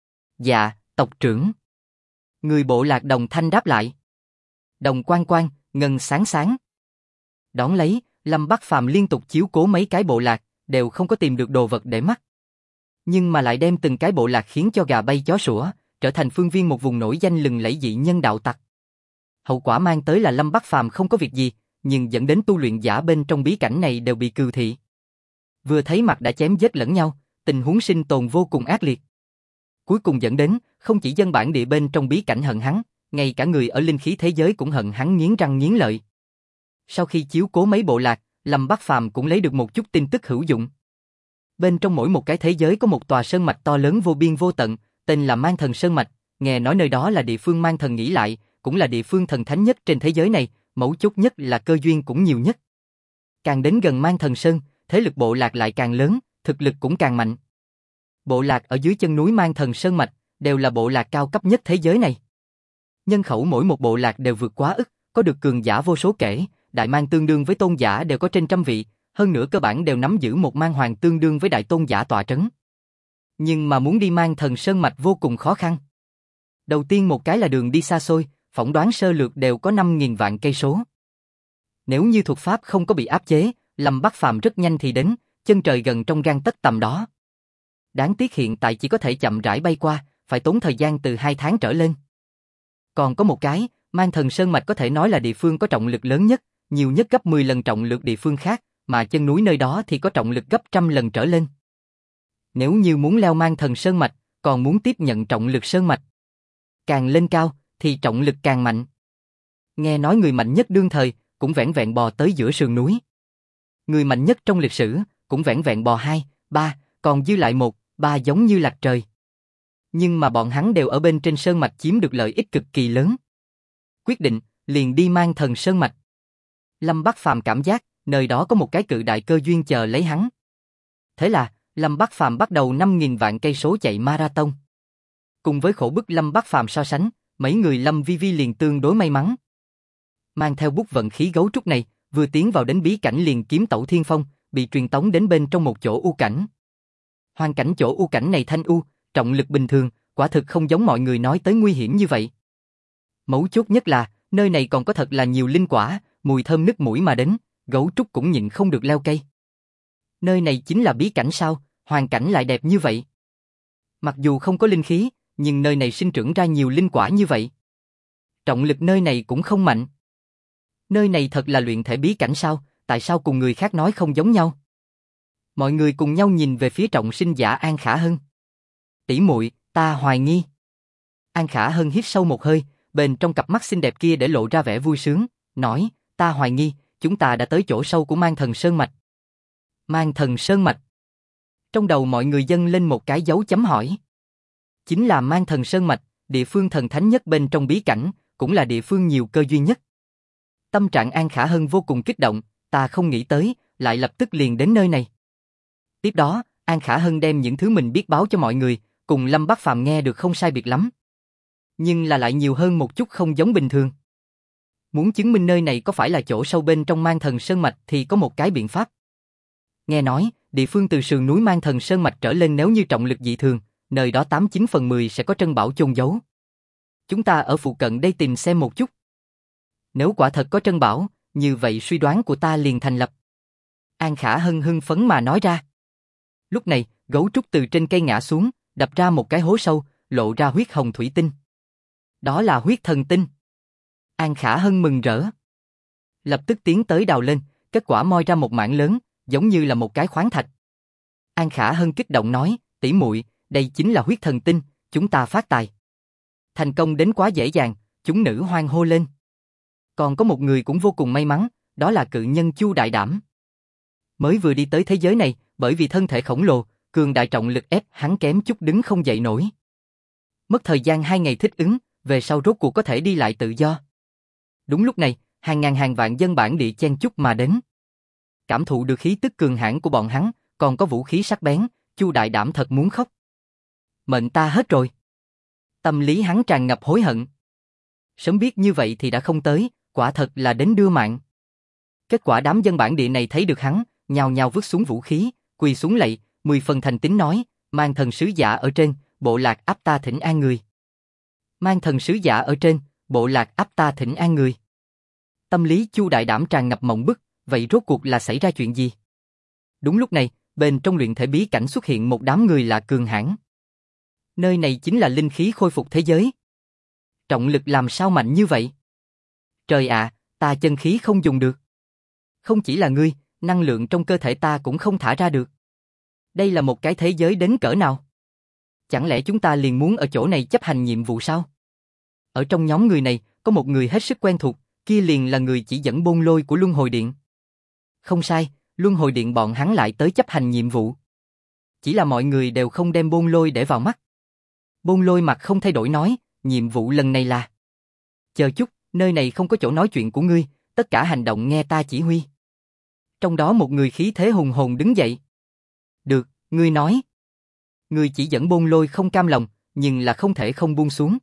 Dạ, tộc trưởng. Người bộ lạc đồng thanh đáp lại. Đồng Quan Quan, Ngân Sáng Sáng. Đón lấy, Lâm Bắc Phàm liên tục chiếu cố mấy cái bộ lạc, đều không có tìm được đồ vật để mắt. Nhưng mà lại đem từng cái bộ lạc khiến cho gà bay chó sủa, trở thành phương viên một vùng nổi danh lừng lẫy dị nhân đạo tặc. Hậu quả mang tới là Lâm Bắc Phàm không có việc gì, nhưng dẫn đến tu luyện giả bên trong bí cảnh này đều bị cừu thị. Vừa thấy mặt đã chém giết lẫn nhau, tình huống sinh tồn vô cùng ác liệt. Cuối cùng dẫn đến, không chỉ dân bản địa bên trong bí cảnh hận hắn, ngay cả người ở linh khí thế giới cũng hận hắn nghiến răng nghiến lợi. Sau khi chiếu cố mấy bộ lạc, Lâm Bắc Phàm cũng lấy được một chút tin tức hữu dụng. Bên trong mỗi một cái thế giới có một tòa sơn mạch to lớn vô biên vô tận, tên là Mang Thần Sơn Mạch, nghe nói nơi đó là địa phương Mang Thần nghỉ lại, cũng là địa phương thần thánh nhất trên thế giới này, mấu chốt nhất là cơ duyên cũng nhiều nhất. Càng đến gần Mang Thần Sơn, thế lực bộ lạc lại càng lớn, thực lực cũng càng mạnh. Bộ lạc ở dưới chân núi Mang Thần Sơn Mạch, đều là bộ lạc cao cấp nhất thế giới này. Nhân khẩu mỗi một bộ lạc đều vượt quá ức, có được cường giả vô số kể, đại mang tương đương với tôn giả đều có trên 100 vị, hơn nữa cơ bản đều nắm giữ một mang hoàng tương đương với đại tôn giả tọa trấn. Nhưng mà muốn đi Mang Thần Sơn Mạch vô cùng khó khăn. Đầu tiên một cái là đường đi xa xôi, phỏng đoán sơ lược đều có 5.000 vạn cây số. Nếu như thuật pháp không có bị áp chế, Lâm Bắc Phàm rất nhanh thì đến, chân trời gần trong gang tấc tầm đó. Đáng tiếc hiện tại chỉ có thể chậm rãi bay qua, phải tốn thời gian từ 2 tháng trở lên. Còn có một cái, Mang Thần Sơn Mạch có thể nói là địa phương có trọng lực lớn nhất, nhiều nhất gấp 10 lần trọng lực địa phương khác, mà chân núi nơi đó thì có trọng lực gấp 100 lần trở lên. Nếu như muốn leo Mang Thần Sơn Mạch, còn muốn tiếp nhận trọng lực sơn mạch. Càng lên cao, thì trọng lực càng mạnh. Nghe nói người mạnh nhất đương thời, cũng vẻn vẹn bò tới giữa sườn núi. Người mạnh nhất trong lịch sử, cũng vẻn vẹn bò 2, 3, còn dư lại 1, 3 giống như lạc trời. Nhưng mà bọn hắn đều ở bên trên sơn mạch chiếm được lợi ích cực kỳ lớn. Quyết định, liền đi Mang Thần Sơn Mạch. Lâm Bắc Phàm cảm giác, nơi đó có một cái cự đại cơ duyên chờ lấy hắn. Thế là, Lâm Bắc Phàm bắt đầu 5.000 vạn cây số chạy marathon. Cùng với khổ bức Lâm Bắc Phàm so sánh, mấy người Lâm Vi Vi liền tương đối may mắn. Mang theo bút vận khí gấu trúc này, vừa tiến vào đến bí cảnh liền kiếm tẩu thiên phong, bị truyền tống đến bên trong một chỗ u cảnh. Hoàn cảnh chỗ u cảnh này thanh u, trọng lực bình thường, quả thực không giống mọi người nói tới nguy hiểm như vậy. Mấu chốt nhất là, nơi này còn có thật là nhiều linh quả, mùi thơm nức mũi mà đến, gấu trúc cũng nhịn không được leo cây. Nơi này chính là bí cảnh sao, hoàn cảnh lại đẹp như vậy. Mặc dù không có linh khí, nhưng nơi này sinh trưởng ra nhiều linh quả như vậy. Trọng lực nơi này cũng không mạnh. Nơi này thật là luyện thể bí cảnh sao, tại sao cùng người khác nói không giống nhau? Mọi người cùng nhau nhìn về phía trọng sinh giả An Khả Hân. Tỷ muội, ta hoài nghi. An Khả Hân hít sâu một hơi, bên trong cặp mắt xinh đẹp kia để lộ ra vẻ vui sướng, nói, ta hoài nghi, chúng ta đã tới chỗ sâu của Mang Thần Sơn Mạch. Mang Thần Sơn Mạch. Trong đầu mọi người dâng lên một cái dấu chấm hỏi. Chính là Mang Thần Sơn Mạch, địa phương thần thánh nhất bên trong bí cảnh, cũng là địa phương nhiều cơ duyên nhất. Tâm trạng An Khả Hân vô cùng kích động, ta không nghĩ tới, lại lập tức liền đến nơi này. Tiếp đó, An Khả Hân đem những thứ mình biết báo cho mọi người, cùng Lâm Bắc Phàm nghe được không sai biệt lắm. Nhưng là lại nhiều hơn một chút không giống bình thường. Muốn chứng minh nơi này có phải là chỗ sâu bên trong Mang Thần Sơn Mạch thì có một cái biện pháp. Nghe nói, địa phương từ sườn núi Mang Thần Sơn Mạch trở lên nếu như trọng lực dị thường, nơi đó 89 phần 10 sẽ có trân bảo chôn giấu. Chúng ta ở phụ cận đây tìm xem một chút. Nếu quả thật có trân bảo, như vậy suy đoán của ta liền thành lập. An Khả Hân hưng phấn mà nói ra. Lúc này, gấu trúc từ trên cây ngã xuống, đập ra một cái hố sâu, lộ ra huyết hồng thủy tinh. Đó là huyết thần tinh. An Khả Hân mừng rỡ. Lập tức tiến tới đào lên, kết quả moi ra một mảng lớn, giống như là một cái khoáng thạch. An Khả Hân kích động nói, tỷ muội, đây chính là huyết thần tinh, chúng ta phát tài. Thành công đến quá dễ dàng, chúng nữ hoan hô lên. Còn có một người cũng vô cùng may mắn, đó là cự nhân Chu Đại Đảm. Mới vừa đi tới thế giới này, bởi vì thân thể khổng lồ, cường đại trọng lực ép hắn kém chút đứng không dậy nổi. Mất thời gian 2 ngày thích ứng, về sau rốt cuộc có thể đi lại tự do. Đúng lúc này, hàng ngàn hàng vạn dân bản địa chen chúc mà đến. Cảm thụ được khí tức cường hãn của bọn hắn, còn có vũ khí sắc bén, Chu Đại Đảm thật muốn khóc. Mệnh ta hết rồi. Tâm lý hắn tràn ngập hối hận. Sớm biết như vậy thì đã không tới, quả thật là đến đưa mạng. Kết quả đám dân bản địa này thấy được hắn, nhào nhào vứt xuống vũ khí, quỳ xuống lạy, 10 phần thành tín nói, mang thần sứ giả ở trên, bộ lạc áp ta thỉnh an người. Mang thần sứ giả ở trên, bộ lạc áp ta thỉnh an người. Tâm lý Chu Đại Đảm tràn ngập mộng bức, vậy rốt cuộc là xảy ra chuyện gì? Đúng lúc này, bên trong luyện thể bí cảnh xuất hiện một đám người lạ cường hãn. Nơi này chính là linh khí khôi phục thế giới. Trọng lực làm sao mạnh như vậy? Trời ạ, ta chân khí không dùng được. Không chỉ là ngươi, năng lượng trong cơ thể ta cũng không thả ra được. Đây là một cái thế giới đến cỡ nào? Chẳng lẽ chúng ta liền muốn ở chỗ này chấp hành nhiệm vụ sao? Ở trong nhóm người này, có một người hết sức quen thuộc, kia liền là người chỉ dẫn bôn lôi của Luân Hồi Điện. Không sai, Luân Hồi Điện bọn hắn lại tới chấp hành nhiệm vụ. Chỉ là mọi người đều không đem bôn lôi để vào mắt. Bôn lôi mặt không thay đổi nói, nhiệm vụ lần này là... Chờ chút, nơi này không có chỗ nói chuyện của ngươi, tất cả hành động nghe ta chỉ huy. Trong đó một người khí thế hùng hồn đứng dậy. Được, ngươi nói. Người chỉ dẫn bôn lôi không cam lòng, nhưng là không thể không buông xuống.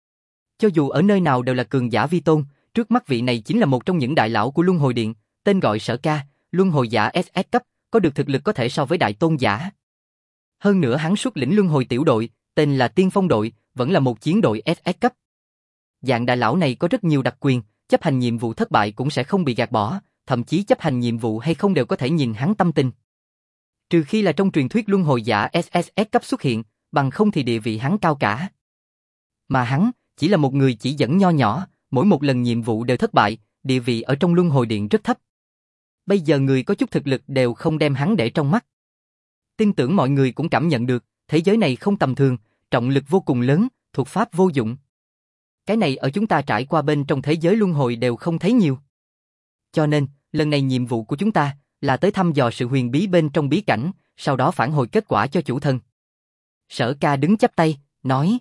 Cho dù ở nơi nào đều là cường giả vi tôn, trước mắt vị này chính là một trong những đại lão của Luân Hồi Điện, tên gọi Sở Ca, Luân Hồi giả SS cấp, có được thực lực có thể so với đại tôn giả. Hơn nữa hắn xuất lĩnh Luân Hồi tiểu đội, tên là Tiên Phong đội, vẫn là một chiến đội SS cấp. Dạng đại lão này có rất nhiều đặc quyền, chấp hành nhiệm vụ thất bại cũng sẽ không bị gạt bỏ, thậm chí chấp hành nhiệm vụ hay không đều có thể nhìn hắn tâm tình. Trừ khi là trong truyền thuyết Luân Hồi giả SSS cấp xuất hiện, bằng không thì địa vị hắn cao cả. Mà hắn, chỉ là một người chỉ dẫn nho nhỏ, mỗi một lần nhiệm vụ đều thất bại, địa vị ở trong Luân Hồi Điện rất thấp. Bây giờ người có chút thực lực đều không đem hắn để trong mắt. Tin tưởng mọi người cũng cảm nhận được, thế giới này không tầm thường, trọng lực vô cùng lớn, thuật pháp vô dụng. Cái này ở chúng ta trải qua bên trong thế giới luân hồi đều không thấy nhiều. Cho nên, lần này nhiệm vụ của chúng ta là tới thăm dò sự huyền bí bên trong bí cảnh, sau đó phản hồi kết quả cho chủ thân. Sở Ca đứng chắp tay, nói: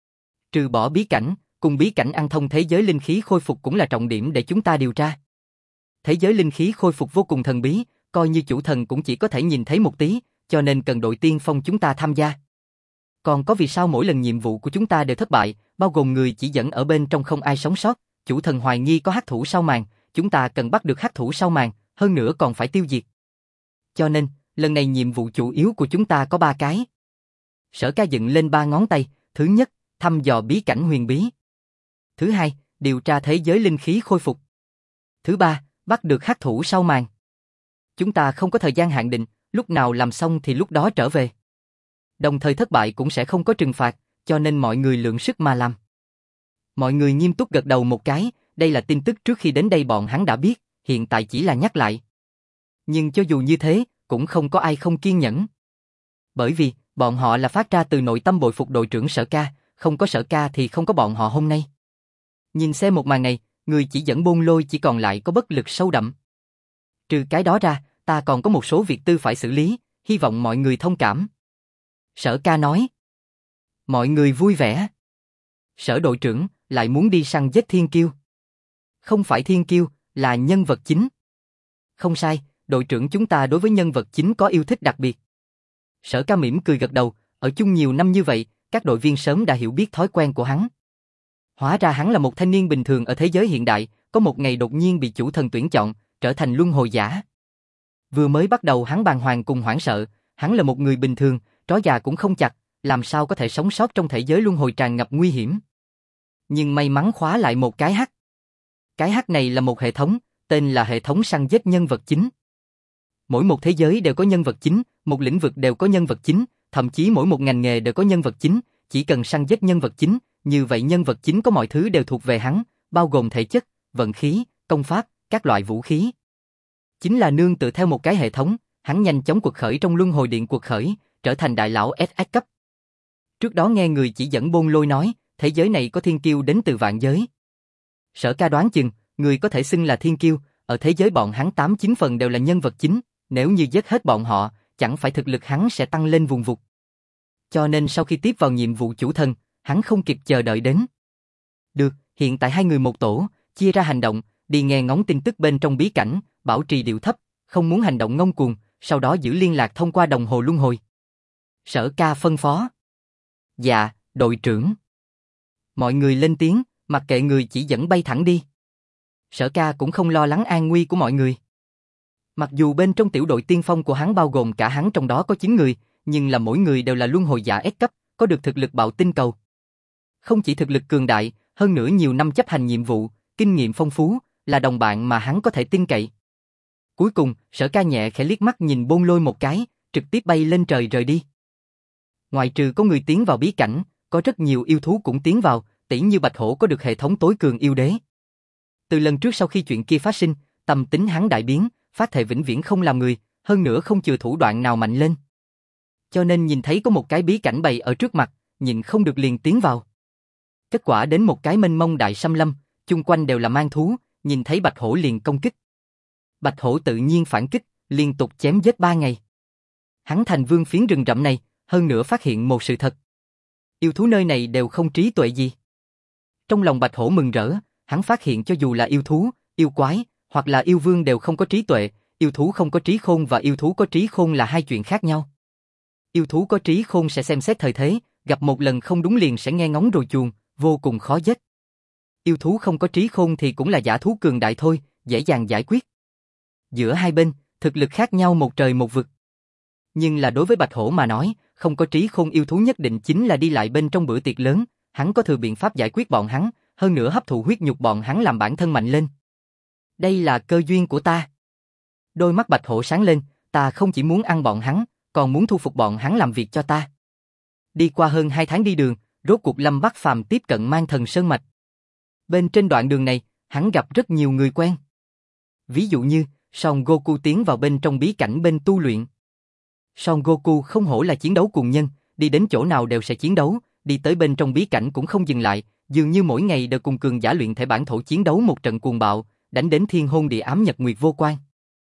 trừ bỏ bí cảnh, cùng bí cảnh ăn thông thế giới linh khí khôi phục cũng là trọng điểm để chúng ta điều tra. Thế giới linh khí khôi phục vô cùng thần bí, coi như chủ thần cũng chỉ có thể nhìn thấy một tí, cho nên cần đội tiên phong chúng ta tham gia. Còn có vì sao mỗi lần nhiệm vụ của chúng ta đều thất bại, bao gồm người chỉ dẫn ở bên trong không ai sống sót, chủ thần hoài nghi có hắc thủ sau màn, chúng ta cần bắt được hắc thủ sau màn, hơn nữa còn phải tiêu diệt. Cho nên, lần này nhiệm vụ chủ yếu của chúng ta có 3 cái. Sở Ca dựng lên 3 ngón tay, thứ nhất, thăm dò bí cảnh huyền bí. Thứ hai, điều tra thế giới linh khí khôi phục. Thứ ba, bắt được hắc thủ sau màn. Chúng ta không có thời gian hạn định, lúc nào làm xong thì lúc đó trở về. Đồng thời thất bại cũng sẽ không có trừng phạt, cho nên mọi người lượng sức mà làm. Mọi người nghiêm túc gật đầu một cái, đây là tin tức trước khi đến đây bọn hắn đã biết, hiện tại chỉ là nhắc lại. Nhưng cho dù như thế, cũng không có ai không kiên nhẫn. Bởi vì, bọn họ là phát ra từ nội tâm bội phục đội trưởng Sở Ca, không có Sở Ca thì không có bọn họ hôm nay. Nhìn xem một màn này, người chỉ dẫn Bôn Lôi chỉ còn lại có bất lực sâu đậm. Trừ cái đó ra, ta còn có một số việc tư phải xử lý, hy vọng mọi người thông cảm. Sở Ca nói. Mọi người vui vẻ. Sở đội trưởng lại muốn đi săn giết thiên kiêu. Không phải thiên kiêu, là nhân vật chính. Không sai, đội trưởng chúng ta đối với nhân vật chính có yêu thích đặc biệt. Sở Ca mỉm cười gật đầu, ở chung nhiều năm như vậy, các đội viên sớm đã hiểu biết thói quen của hắn. Hóa ra hắn là một thanh niên bình thường ở thế giới hiện đại, có một ngày đột nhiên bị chủ thần tuyển chọn, trở thành luân hồi giả. Vừa mới bắt đầu hắn bàng hoàng cùng hoảng sợ, hắn là một người bình thường, trói gà cũng không chặt, làm sao có thể sống sót trong thế giới luân hồi tràn ngập nguy hiểm. Nhưng may mắn khóa lại một cái hack. Cái hack này là một hệ thống, tên là hệ thống săn giết nhân vật chính. Mỗi một thế giới đều có nhân vật chính, một lĩnh vực đều có nhân vật chính, thậm chí mỗi một ngành nghề đều có nhân vật chính, chỉ cần săn giết nhân vật chính, như vậy nhân vật chính có mọi thứ đều thuộc về hắn, bao gồm thể chất, vận khí, công pháp, các loại vũ khí. Chính là nương tựa theo một cái hệ thống, hắn nhanh chóng quật khởi trong luân hồi điện quật khởi, trở thành đại lão SS cấp. Trước đó nghe người chỉ dẫn Bôn Lôi nói, thế giới này có thiên kiêu đến từ vạn giới. Sở Ca đoán chừng, người có thể xưng là thiên kiêu, ở thế giới bọn hắn 8-9 phần đều là nhân vật chính, Nếu như giết hết bọn họ, chẳng phải thực lực hắn sẽ tăng lên vùng vụt. Cho nên sau khi tiếp vào nhiệm vụ chủ thần, hắn không kịp chờ đợi đến. Được, hiện tại hai người một tổ, chia ra hành động, đi nghe ngóng tin tức bên trong bí cảnh, bảo trì điệu thấp, không muốn hành động ngông cuồng, sau đó giữ liên lạc thông qua đồng hồ luân hồi. Sở Ca phân phó. Dạ, đội trưởng. Mọi người lên tiếng, mặc kệ người chỉ dẫn bay thẳng đi. Sở Ca cũng không lo lắng an nguy của mọi người. Mặc dù bên trong tiểu đội tiên phong của hắn bao gồm cả hắn trong đó có 9 người, nhưng là mỗi người đều là luân hồi giả S cấp, có được thực lực bạo tinh cầu. Không chỉ thực lực cường đại, hơn nữa nhiều năm chấp hành nhiệm vụ, kinh nghiệm phong phú, là đồng bạn mà hắn có thể tin cậy. Cuối cùng, Sở Ca nhẹ khẽ liếc mắt nhìn Bôn Lôi một cái, trực tiếp bay lên trời rời đi. Ngoại trừ có người tiến vào bí cảnh, có rất nhiều yêu thú cũng tiến vào, tỉ như Bạch Hổ có được hệ thống tối cường yêu đế. Từ lần trước sau khi chuyện kia phát sinh, tâm tính hắn đại biến, phát thệ vĩnh viễn không làm người, hơn nữa không chừa thủ đoạn nào mạnh lên. Cho nên nhìn thấy có một cái bí cảnh bày ở trước mặt, nhìn không được liền tiến vào. Kết quả đến một cái mênh mông đại xâm lâm, chung quanh đều là mang thú, nhìn thấy Bạch Hổ liền công kích. Bạch Hổ tự nhiên phản kích, liên tục chém giết 3 ngày. Hắn thành vương phiến rừng rậm này, hơn nữa phát hiện một sự thật. Yêu thú nơi này đều không trí tuệ gì. Trong lòng Bạch Hổ mừng rỡ, hắn phát hiện cho dù là yêu thú, yêu quái, hoặc là yêu vương đều không có trí tuệ, yêu thú không có trí khôn và yêu thú có trí khôn là hai chuyện khác nhau. Yêu thú có trí khôn sẽ xem xét thời thế, gặp một lần không đúng liền sẽ nghe ngóng rồi chuồn, vô cùng khó giết. Yêu thú không có trí khôn thì cũng là giả thú cường đại thôi, dễ dàng giải quyết. Giữa hai bên, thực lực khác nhau một trời một vực. Nhưng là đối với Bạch Hổ mà nói, không có trí khôn yêu thú nhất định chính là đi lại bên trong bữa tiệc lớn, hắn có thừa biện pháp giải quyết bọn hắn, hơn nữa hấp thụ huyết nhục bọn hắn làm bản thân mạnh lên. Đây là cơ duyên của ta. Đôi mắt Bạch Hổ sáng lên, ta không chỉ muốn ăn bọn hắn, còn muốn thu phục bọn hắn làm việc cho ta. Đi qua hơn 2 tháng đi đường, rốt cuộc Lâm Bắc Phàm tiếp cận Mang Thần Sơn Mạch. Bên trên đoạn đường này, hắn gặp rất nhiều người quen. Ví dụ như, Son Goku tiến vào bên trong bí cảnh bên tu luyện. Son Goku không hổ là chiến đấu cùng nhân, đi đến chỗ nào đều sẽ chiến đấu, đi tới bên trong bí cảnh cũng không dừng lại, dường như mỗi ngày đều cùng cường giả luyện thể bản thổ chiến đấu một trận cuồng bạo, đánh đến thiên hôn địa ám nhật nguyệt vô quan.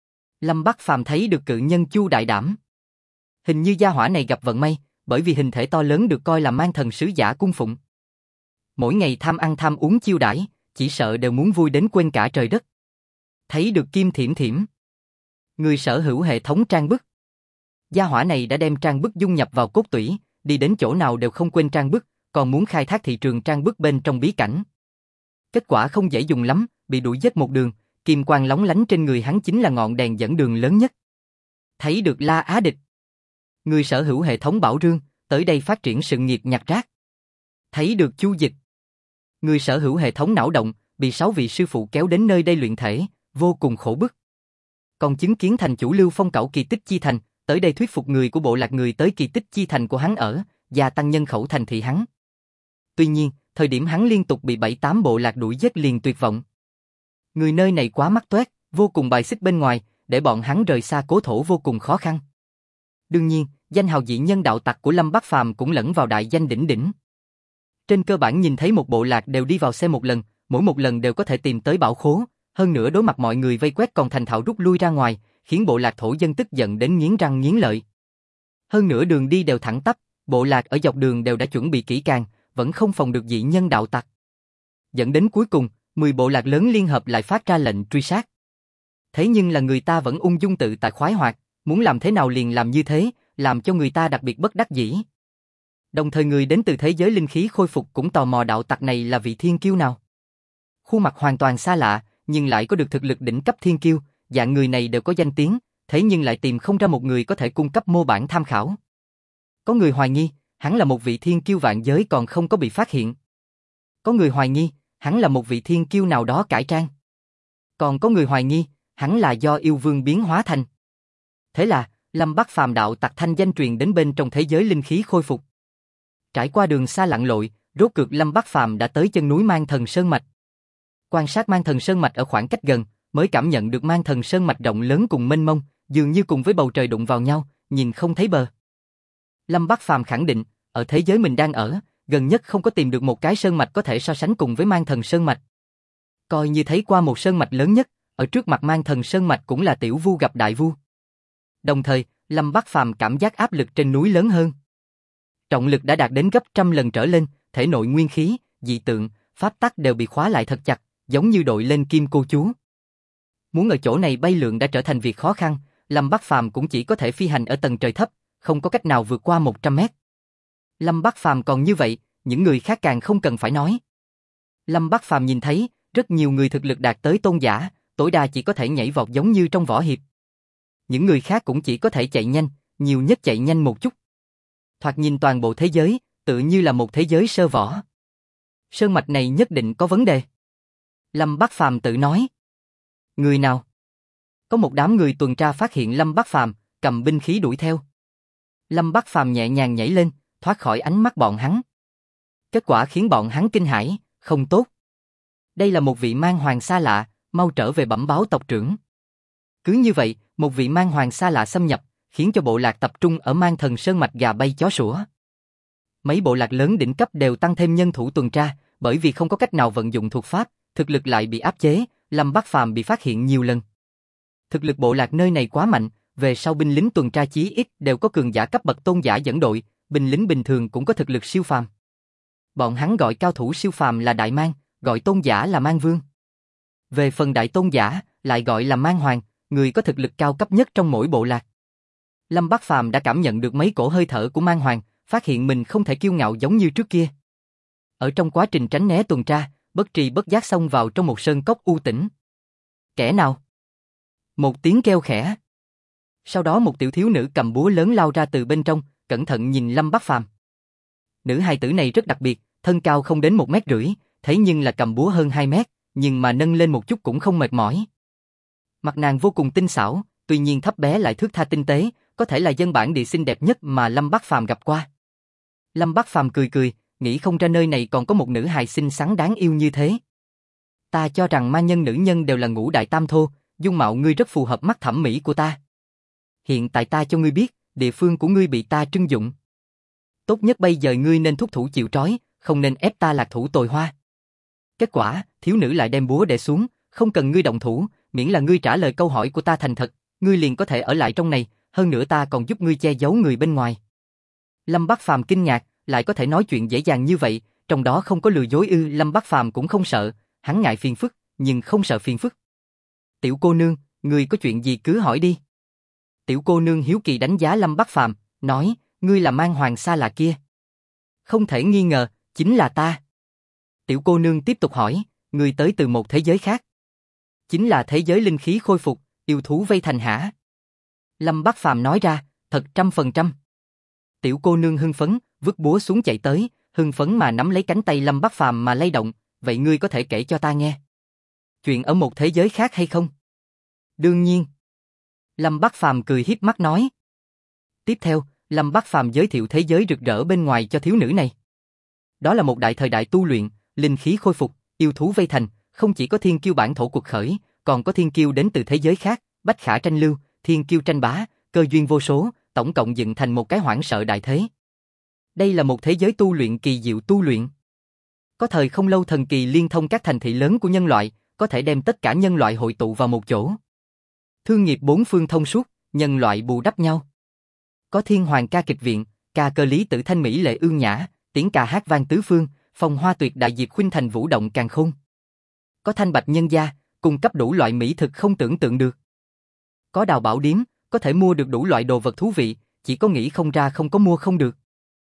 Lâm Bắc Phàm thấy được cự nhân Chu Đại Đảm. Hình như gia hỏa này gặp vận may, bởi vì hình thể to lớn được coi là mang thần sứ giả cung phụng. Mỗi ngày tham ăn tham uống chiêu đãi, chỉ sợ đều muốn vui đến quên cả trời đất. Thấy được Kim Thiểm Thiểm, người sở hữu hệ thống trang bức. Gia hỏa này đã đem trang bức dung nhập vào cốt tủy, đi đến chỗ nào đều không quên trang bức, còn muốn khai thác thị trường trang bức bên trong bí cảnh. Kết quả không dễ dùng lắm, bị đuổi giết một đường, kim quang lóng lánh trên người hắn chính là ngọn đèn dẫn đường lớn nhất. Thấy được La Á Địch, người sở hữu hệ thống bảo rương, tới đây phát triển sự nghiệp nhặt rác. Thấy được Chu Dịch, người sở hữu hệ thống não động, bị 6 vị sư phụ kéo đến nơi đây luyện thể, vô cùng khổ bức. Còn chứng kiến thành chủ Lưu Phong cẩu Kỳ Tích Chi Thành, tới đây thuyết phục người của bộ lạc người tới Kỳ Tích Chi Thành của hắn ở, gia tăng nhân khẩu thành thị hắn. Tuy nhiên, thời điểm hắn liên tục bị 7-8 bộ lạc đuổi giết liền tuyệt vọng. Người nơi này quá mắc toét, vô cùng bài xích bên ngoài, để bọn hắn rời xa cố thổ vô cùng khó khăn. Đương nhiên, danh hào dị nhân đạo tặc của Lâm Bắc Phàm cũng lẫn vào đại danh đỉnh đỉnh. Trên cơ bản nhìn thấy một bộ lạc đều đi vào xem một lần, mỗi một lần đều có thể tìm tới bảo khố, hơn nữa đối mặt mọi người vây quét còn thành thạo rút lui ra ngoài, khiến bộ lạc thổ dân tức giận đến nghiến răng nghiến lợi. Hơn nữa đường đi đều thẳng tắp, bộ lạc ở dọc đường đều đã chuẩn bị kỹ càng, vẫn không phòng được dị nhân đạo tặc. Dẫn đến cuối cùng, 10 bộ lạc lớn liên hợp lại phát ra lệnh truy sát. Thế nhưng là người ta vẫn ung dung tự tại khoái hoạt, muốn làm thế nào liền làm như thế, làm cho người ta đặc biệt bất đắc dĩ. Đồng thời người đến từ thế giới linh khí khôi phục cũng tò mò đạo tặc này là vị thiên kiêu nào. Khuôn mặt hoàn toàn xa lạ, nhưng lại có được thực lực đỉnh cấp thiên kiêu, dạng người này đều có danh tiếng, thế nhưng lại tìm không ra một người có thể cung cấp mô bản tham khảo. Có người hoài nghi, hắn là một vị thiên kiêu vạn giới còn không có bị phát hiện. Có người hoài nghi, hắn là một vị thiên kiêu nào đó cải trang. Còn có người hoài nghi, hắn là do yêu vương biến hóa thành. Thế là, Lâm Bắc Phàm đạo tặc thanh danh truyền đến bên trong thế giới linh khí khôi phục. Trải qua đường xa lặn lội, rốt cuộc Lâm Bắc Phàm đã tới chân núi Mang Thần Sơn Mạch. Quan sát Mang Thần Sơn Mạch ở khoảng cách gần, mới cảm nhận được Mang Thần Sơn Mạch rộng lớn cùng mênh mông, dường như cùng với bầu trời đụng vào nhau, nhìn không thấy bờ. Lâm Bắc Phàm khẳng định, ở thế giới mình đang ở, gần nhất không có tìm được một cái sơn mạch có thể so sánh cùng với Mang Thần Sơn Mạch. Coi như thấy qua một sơn mạch lớn nhất, ở trước mặt Mang Thần Sơn Mạch cũng là tiểu vu gặp đại vu. Đồng thời, Lâm Bắc Phàm cảm giác áp lực trên núi lớn hơn. Trọng lực đã đạt đến gấp trăm lần trở lên, thể nội nguyên khí, dị tượng, pháp tắc đều bị khóa lại thật chặt, giống như đội lên kim cô chú. Muốn ở chỗ này bay lượn đã trở thành việc khó khăn, Lâm Bắc Phàm cũng chỉ có thể phi hành ở tầng trời thấp, không có cách nào vượt qua 100 mét. Lâm Bắc Phàm còn như vậy, những người khác càng không cần phải nói. Lâm Bắc Phàm nhìn thấy, rất nhiều người thực lực đạt tới tôn giả, tối đa chỉ có thể nhảy vọt giống như trong võ hiệp. Những người khác cũng chỉ có thể chạy nhanh, nhiều nhất chạy nhanh một chút. Thoạt nhìn toàn bộ thế giới, tự như là một thế giới sơ võ. Sơn mạch này nhất định có vấn đề. Lâm Bắc Phàm tự nói. Người nào? Có một đám người tuần tra phát hiện Lâm Bắc Phàm, cầm binh khí đuổi theo. Lâm Bắc Phàm nhẹ nhàng nhảy lên, thoát khỏi ánh mắt bọn hắn. Kết quả khiến bọn hắn kinh hãi, không tốt. Đây là một vị mang hoàng xa lạ, mau trở về bẩm báo tộc trưởng. Cứ như vậy, một vị mang hoàng xa lạ xâm nhập, khiến cho bộ lạc tập trung ở Mang Thần Sơn mạch gà bay chó sủa. Mấy bộ lạc lớn đỉnh cấp đều tăng thêm nhân thủ tuần tra, bởi vì không có cách nào vận dụng thuật pháp, thực lực lại bị áp chế, Lâm Bắc Phàm bị phát hiện nhiều lần. Thực lực bộ lạc nơi này quá mạnh, về sau binh lính tuần tra chí ít đều có cường giả cấp bậc tôn giả dẫn đội, binh lính bình thường cũng có thực lực siêu phàm. Bọn hắn gọi cao thủ siêu phàm là đại mang, gọi tôn giả là mang vương. Về phần đại tôn giả, lại gọi là mang hoàng, người có thực lực cao cấp nhất trong mỗi bộ lạc. Lâm Bắc Phàm đã cảm nhận được mấy cổ hơi thở của mang hoàng, phát hiện mình không thể kiêu ngạo giống như trước kia. Ở trong quá trình tránh né tuần tra, bất tri bất giác xông vào trong một sơn cốc u tĩnh. Kẻ nào? Một tiếng kêu khẽ. Sau đó một tiểu thiếu nữ cầm búa lớn lao ra từ bên trong, cẩn thận nhìn Lâm Bắc Phàm. Nữ hài tử này rất đặc biệt, thân cao không đến 1,5 m, thế nhưng là cầm búa hơn 2 mét, nhưng mà nâng lên một chút cũng không mệt mỏi. Mặt nàng vô cùng tinh xảo, tuy nhiên thấp bé lại thướt tha tinh tế, có thể là dân bản địa xinh đẹp nhất mà Lâm Bắc Phàm gặp qua. Lâm Bắc Phàm cười cười, nghĩ không ra nơi này còn có một nữ hài xinh xắn đáng yêu như thế. Ta cho rằng ma nhân nữ nhân đều là ngũ đại tam thô, dung mạo ngươi rất phù hợp mắt thẩm mỹ của ta. Hiện tại ta cho ngươi biết, địa phương của ngươi bị ta trưng dụng. Tốt nhất bây giờ ngươi nên thúc thủ chịu trói, không nên ép ta lạc thủ tồi hoa. Kết quả, thiếu nữ lại đem búa đè xuống, không cần ngươi động thủ, miễn là ngươi trả lời câu hỏi của ta thành thật, ngươi liền có thể ở lại trong này, hơn nữa ta còn giúp ngươi che giấu người bên ngoài. Lâm Bắc Phàm kinh ngạc, lại có thể nói chuyện dễ dàng như vậy, trong đó không có lừa dối ư? Lâm Bắc Phàm cũng không sợ, hắn ngại phiền phức, nhưng không sợ phiền phức. Tiểu cô nương, ngươi có chuyện gì cứ hỏi đi. Tiểu cô nương hiếu kỳ đánh giá Lâm Bắc Phàm, nói, ngươi là mang hoàng xa lạ kia. Không thể nghi ngờ, chính là ta. Tiểu cô nương tiếp tục hỏi, ngươi tới từ một thế giới khác. Chính là thế giới linh khí khôi phục, yêu thú vây thành hả? Lâm Bắc Phàm nói ra, thật 100%. Tiểu cô nương hưng phấn, vứt búa xuống chạy tới, hưng phấn mà nắm lấy cánh tay Lâm Bắc Phàm mà lay động, vậy ngươi có thể kể cho ta nghe. Chuyện ở một thế giới khác hay không? Đương nhiên. Lâm Bắc Phàm cười hiếp mắt nói. Tiếp theo, Lâm Bắc Phàm giới thiệu thế giới rực rỡ bên ngoài cho thiếu nữ này. Đó là một đại thời đại tu luyện, linh khí khôi phục, yêu thú vây thành, không chỉ có thiên kiêu bản thổ cuộc khởi, còn có thiên kiêu đến từ thế giới khác, bách khả tranh lưu, thiên kiêu tranh bá, cơ duyên vô số, tổng cộng dựng thành một cái hoảng sợ đại thế. Đây là một thế giới tu luyện kỳ diệu tu luyện. Có thời không lâu thần kỳ liên thông các thành thị lớn của nhân loại, có thể đem tất cả nhân loại hội tụ vào một chỗ. Thương nghiệp bốn phương thông suốt, nhân loại bù đắp nhau. Có thiên hoàng ca kịch viện, ca cơ lý tử thanh mỹ lệ ương nhã, tiếng ca hát vang tứ phương, phong hoa tuyệt đại diệp khuynh thành vũ động càn khôn. Có thanh bạch nhân gia, cung cấp đủ loại mỹ thực không tưởng tượng được. Có đào bảo điếm, có thể mua được đủ loại đồ vật thú vị, chỉ có nghĩ không ra không có mua không được.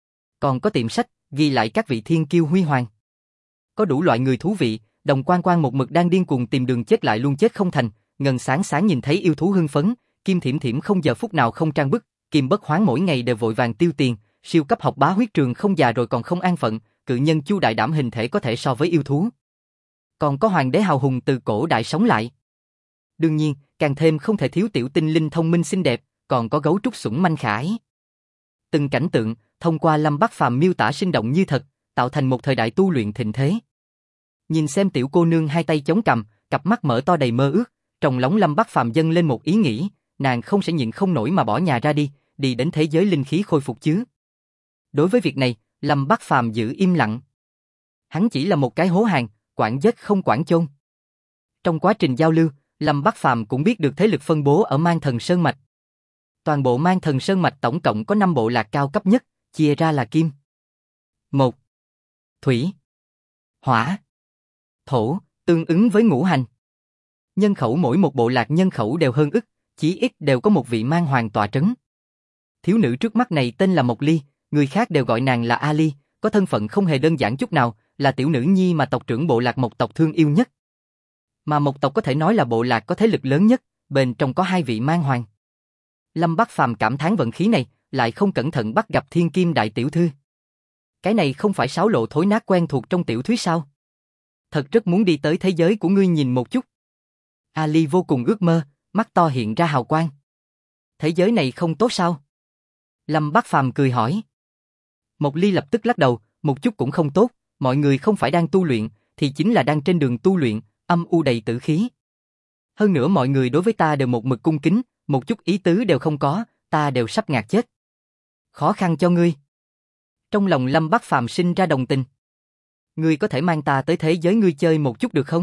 Còn có tiệm sách, ghi lại các vị thiên kiêu huy hoàng. Có đủ loại người thú vị, Đồng Quan Quan một mực đang điên cuồng tìm đường chết lại luôn chết không thành, Ngân Sáng Sáng nhìn thấy yêu thú hưng phấn, Kim Thiểm Thiểm không giờ phút nào không trang bức, Kim Bất Hoán mỗi ngày đều vội vàng tiêu tiền, siêu cấp học bá huyết trường không già rồi còn không an phận, cự nhân Chu Đại Đảm hình thể có thể so với yêu thú. Còn có hoàng đế hào hùng từ cổ đại sống lại. Đương nhiên, càng thêm không thể thiếu tiểu tinh linh thông minh xinh đẹp, còn có gấu trúc sủng manh khải. Từng cảnh tượng, thông qua Lâm Bắc Phàm miêu tả sinh động như thật, tạo thành một thời đại tu luyện thịnh thế. Nhìn xem tiểu cô nương hai tay chống cằm, cặp mắt mở to đầy mơ ước, trong lòng Lâm Bắc Phàm dâng lên một ý nghĩ, nàng không sẽ nhịn không nổi mà bỏ nhà ra đi đến thế giới linh khí khôi phục chứ. Đối với việc này, Lâm Bắc Phàm giữ im lặng. Hắn chỉ là một cái hố hàng, quản giết không quản chôn. Trong quá trình giao lưu, Lâm Bắc Phàm cũng biết được thế lực phân bố ở Mang Thần Sơn mạch. Toàn bộ Mang Thần Sơn Mạch tổng cộng có 5 bộ lạc cao cấp nhất, chia ra là Kim, Một, Thủy, Hỏa, Thổ, tương ứng với ngũ hành. Nhân khẩu mỗi một bộ lạc nhân khẩu đều hơn ức, chí ít đều có một vị mang hoàng tọa trấn. Thiếu nữ trước mắt này tên là Mộc Ly, người khác đều gọi nàng là Ali, có thân phận không hề đơn giản chút nào, là tiểu nữ nhi mà tộc trưởng bộ lạc Mộc tộc thương yêu nhất. Mà Mộc tộc có thể nói là bộ lạc có thế lực lớn nhất, bên trong có 2 vị mang hoàng. Lâm Bắc Phàm cảm thán vận khí này, lại không cẩn thận bắt gặp Thiên Kim đại tiểu thư. Cái này không phải sáo lộ thối nát quen thuộc trong tiểu thuyết sao? Thật rất muốn đi tới thế giới của ngươi nhìn một chút. Ali vô cùng ước mơ, mắt to hiện ra hào quang. Thế giới này không tốt sao? Lâm Bắc Phàm cười hỏi. Mộc Ly lập tức lắc đầu, một chút cũng không tốt, mọi người không phải đang tu luyện, thì chính là đang trên đường tu luyện, âm u đầy tử khí. Hơn nữa mọi người đối với ta đều một mực cung kính, một chút ý tứ đều không có, ta đều sắp ngạt chết. Khó khăn cho ngươi. Trong lòng Lâm Bắc Phàm sinh ra đồng tình. Ngươi có thể mang ta tới thế giới ngươi chơi một chút được không?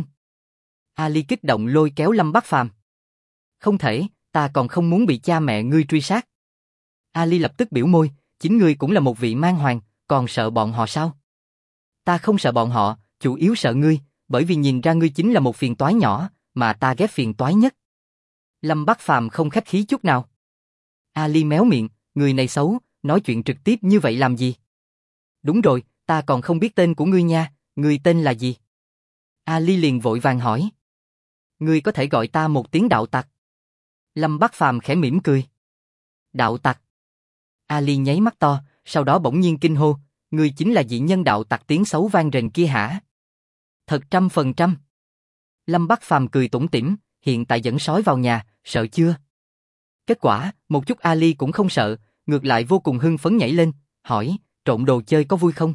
Ali kích động lôi kéo Lâm Bắc Phàm. Không thể, ta còn không muốn bị cha mẹ ngươi truy sát. Ali lập tức biểu môi, chính ngươi cũng là một vị mang hoàng, còn sợ bọn họ sao? Ta không sợ bọn họ, chủ yếu sợ ngươi, bởi vì nhìn ra ngươi chính là một phiền toái nhỏ, mà ta ghét phiền toái nhất. Lâm Bắc Phàm không khách khí chút nào. Ali méo miệng, người này xấu, nói chuyện trực tiếp như vậy làm gì? Đúng rồi, ta còn không biết tên của ngươi nha, ngươi tên là gì? Ali liền vội vàng hỏi. Ngươi có thể gọi ta một tiếng đạo tặc. Lâm Bắc Phàm khẽ mỉm cười. Đạo tặc. Ali nháy mắt to, sau đó bỗng nhiên kinh hô, ngươi chính là dị nhân đạo tặc tiếng xấu vang rền kia hả? Thật 100%. Lâm Bắc Phàm cười tủm tỉm, hiện tại dẫn sói vào nhà, sợ chưa? Kết quả, một chút Ali cũng không sợ, ngược lại vô cùng hưng phấn nhảy lên, hỏi, trộn đồ chơi có vui không?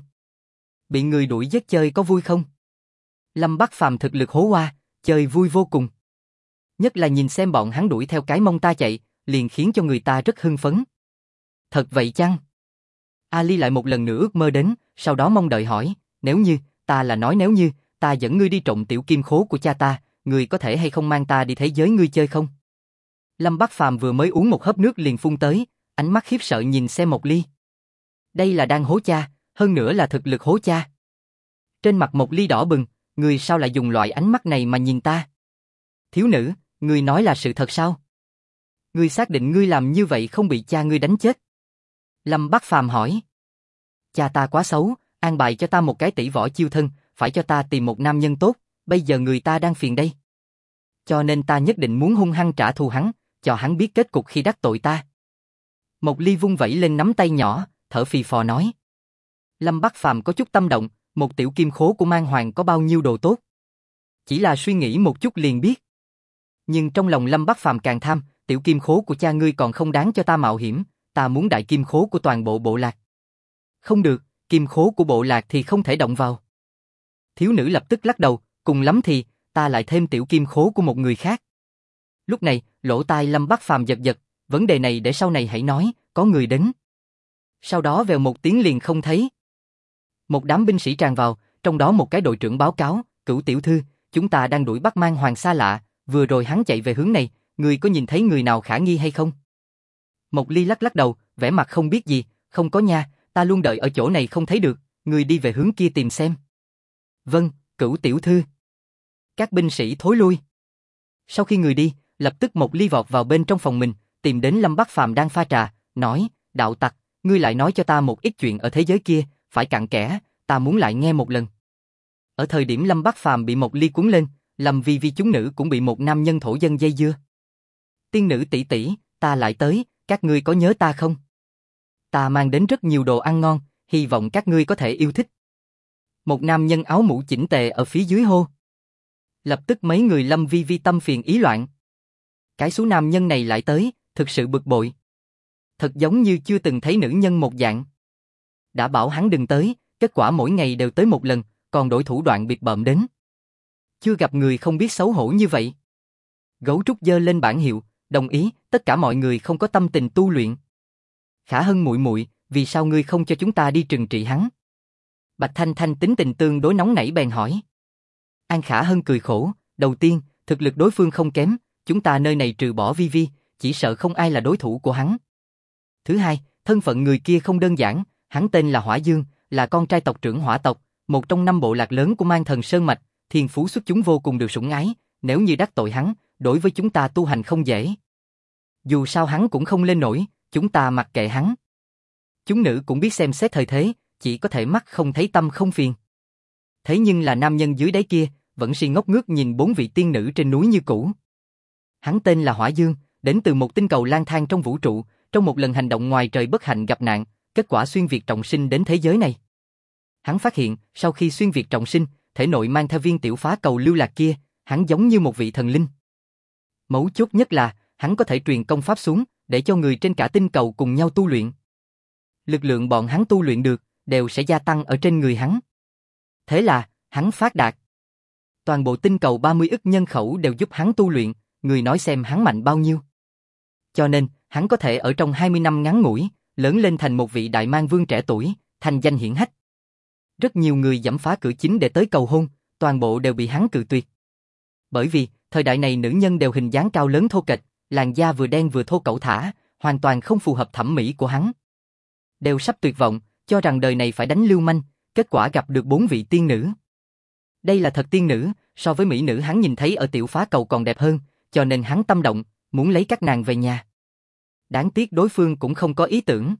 Bị người đuổi giết chơi có vui không? Lâm Bắc Phàm thực lực hố hoa, chơi vui vô cùng. Nhất là nhìn xem bọn hắn đuổi theo cái mông ta chạy, liền khiến cho người ta rất hưng phấn. Thật vậy chăng? Ali lại một lần nữa ước mơ đến, sau đó mong đợi hỏi, nếu như, nếu như, ta dẫn ngươi đi trộm tiểu kim khố của cha ta, ngươi có thể hay không mang ta đi thế giới ngươi chơi không? Lâm Bắc Phàm vừa mới uống một hớp nước liền phun tới, ánh mắt khiếp sợ nhìn xem Mộc Ly. Đây là đang hố cha, hơn nữa là thực lực hố cha. Trên mặt Mộc Ly đỏ bừng, ngươi sao lại dùng loại ánh mắt này mà nhìn ta? Thiếu nữ, ngươi nói là sự thật sao? Ngươi xác định ngươi làm như vậy không bị cha ngươi đánh chết? Lâm Bắc Phàm hỏi. Cha ta quá xấu, an bài cho ta một cái tỷ võ chiêu thân, phải cho ta tìm một nam nhân tốt, bây giờ người ta đang phiền đây. Cho nên ta nhất định muốn hung hăng trả thù hắn, cho hắn biết kết cục khi đắc tội ta. Mộc Ly vung vẩy lên nắm tay nhỏ, thở phì phò nói. Lâm Bắc Phàm có chút tâm động, một tiểu kim khố của mang hoàng có bao nhiêu đồ tốt. Chỉ là suy nghĩ một chút liền biết. Nhưng trong lòng Lâm Bắc Phàm càng tham, tiểu kim khố của cha ngươi còn không đáng cho ta mạo hiểm, ta muốn đại kim khố của toàn bộ bộ lạc. Không được, kim khố của bộ lạc thì không thể động vào. Thiếu nữ lập tức lắc đầu, cùng lắm thì, ta lại thêm tiểu kim khố của một người khác. Lúc này, lỗ tai Lâm Bắc Phàm giật giật, vấn đề này để sau này hãy nói, có người đến. Sau đó vèo một tiếng liền không thấy. Một đám binh sĩ tràn vào, trong đó một cái đội trưởng báo cáo, Cửu tiểu thư, chúng ta đang đuổi bắt mang hoàng xa lạ, vừa rồi hắn chạy về hướng này, người có nhìn thấy người nào khả nghi hay không? Mộc Ly lắc lắc đầu, vẻ mặt không biết gì, không có nha, ta luôn đợi ở chỗ này không thấy được, người đi về hướng kia tìm xem. Vâng, Cửu tiểu thư. Các binh sĩ thối lui. Sau khi người đi, lập tức Mộc Ly vọt vào bên trong phòng mình, tìm đến Lâm Bắc Phàm đang pha trà, nói, đạo tặc, ngươi lại nói cho ta một ít chuyện ở thế giới kia, phải cặn kẽ, ta muốn lại nghe một lần. Ở thời điểm Lâm Bắc Phàm bị Mộc Ly cuốn lên, Lâm Vi Vi chúng nữ cũng bị một nam nhân thổ dân dây dưa. Tiên nữ tỷ tỷ, ta lại tới, các ngươi có nhớ ta không? Ta mang đến rất nhiều đồ ăn ngon, hy vọng các ngươi có thể yêu thích. Một nam nhân áo mũ chỉnh tề ở phía dưới hô. Lập tức mấy người Lâm Vi Vi tâm phiền ý loạn. Cái số nam nhân này lại tới, thực sự bực bội. Thật giống như chưa từng thấy nữ nhân một dạng. Đã bảo hắn đừng tới, kết quả mỗi ngày đều tới một lần, còn đổi thủ đoạn bịp bợm đến. Chưa gặp người không biết xấu hổ như vậy. Gấu trúc giơ lên bảng hiệu, đồng ý, tất cả mọi người không có tâm tình tu luyện. Khả Hân muội muội, vì sao ngươi không cho chúng ta đi trừng trị hắn? Bạch Thanh Thanh tính tình tương đối nóng nảy bèn hỏi. An Khả Hân cười khổ, đầu tiên, thực lực đối phương không kém, chúng ta nơi này trừ bỏ Vi Vi, chỉ sợ không ai là đối thủ của hắn. Thứ hai, thân phận người kia không đơn giản, hắn tên là Hỏa Dương, là con trai tộc trưởng Hỏa tộc, một trong 5 bộ lạc lớn của Man Thần Sơn Mạch, thiên phú xuất chúng vô cùng được sủng ái, nếu như đắc tội hắn, đối với chúng ta tu hành không dễ. Dù sao hắn cũng không lên nổi, chúng ta mặc kệ hắn. Chúng nữ cũng biết xem xét thời thế, chỉ có thể mắt không thấy tâm không phiền. Thế nhưng là nam nhân dưới đáy kia, vẫn si ngốc ngước nhìn 4 vị tiên nữ trên núi như cũ. Hắn tên là Hỏa Dương, đến từ một tinh cầu lang thang trong vũ trụ, trong một lần hành động ngoài trời bất hạnh gặp nạn, kết quả xuyên việt trọng sinh đến thế giới này. Hắn phát hiện, sau khi xuyên việt trọng sinh, thể nội mang theo viên tiểu phá cầu lưu lạc kia, hắn giống như một vị thần linh. Mấu chốt nhất là, hắn có thể truyền công pháp xuống, để cho người trên cả tinh cầu cùng nhau tu luyện. Lực lượng bọn hắn tu luyện được, đều sẽ gia tăng ở trên người hắn. Thế là, hắn phát đạt. Toàn bộ tinh cầu 30 ức nhân khẩu đều giúp hắn tu luyện, người nói xem hắn mạnh bao nhiêu. Cho nên, hắn có thể ở trong 20 năm ngắn ngủi, lớn lên thành một vị đại man vương trẻ tuổi, thành danh hiển hách. Rất nhiều người giẫm phá cửa chính để tới cầu hôn, toàn bộ đều bị hắn cự tuyệt. Bởi vì, thời đại này nữ nhân đều hình dáng cao lớn thô kệch, làn da vừa đen vừa thô cẩu thả, hoàn toàn không phù hợp thẩm mỹ của hắn. Đều sắp tuyệt vọng, cho rằng đời này phải đánh lưu manh, kết quả gặp được 4 vị tiên nữ. Đây là thật tiên nữ, so với mỹ nữ hắn nhìn thấy ở tiểu phá cầu còn đẹp hơn, cho nên hắn tâm động, muốn lấy các nàng về nhà. Đáng tiếc đối phương cũng không có ý tưởng.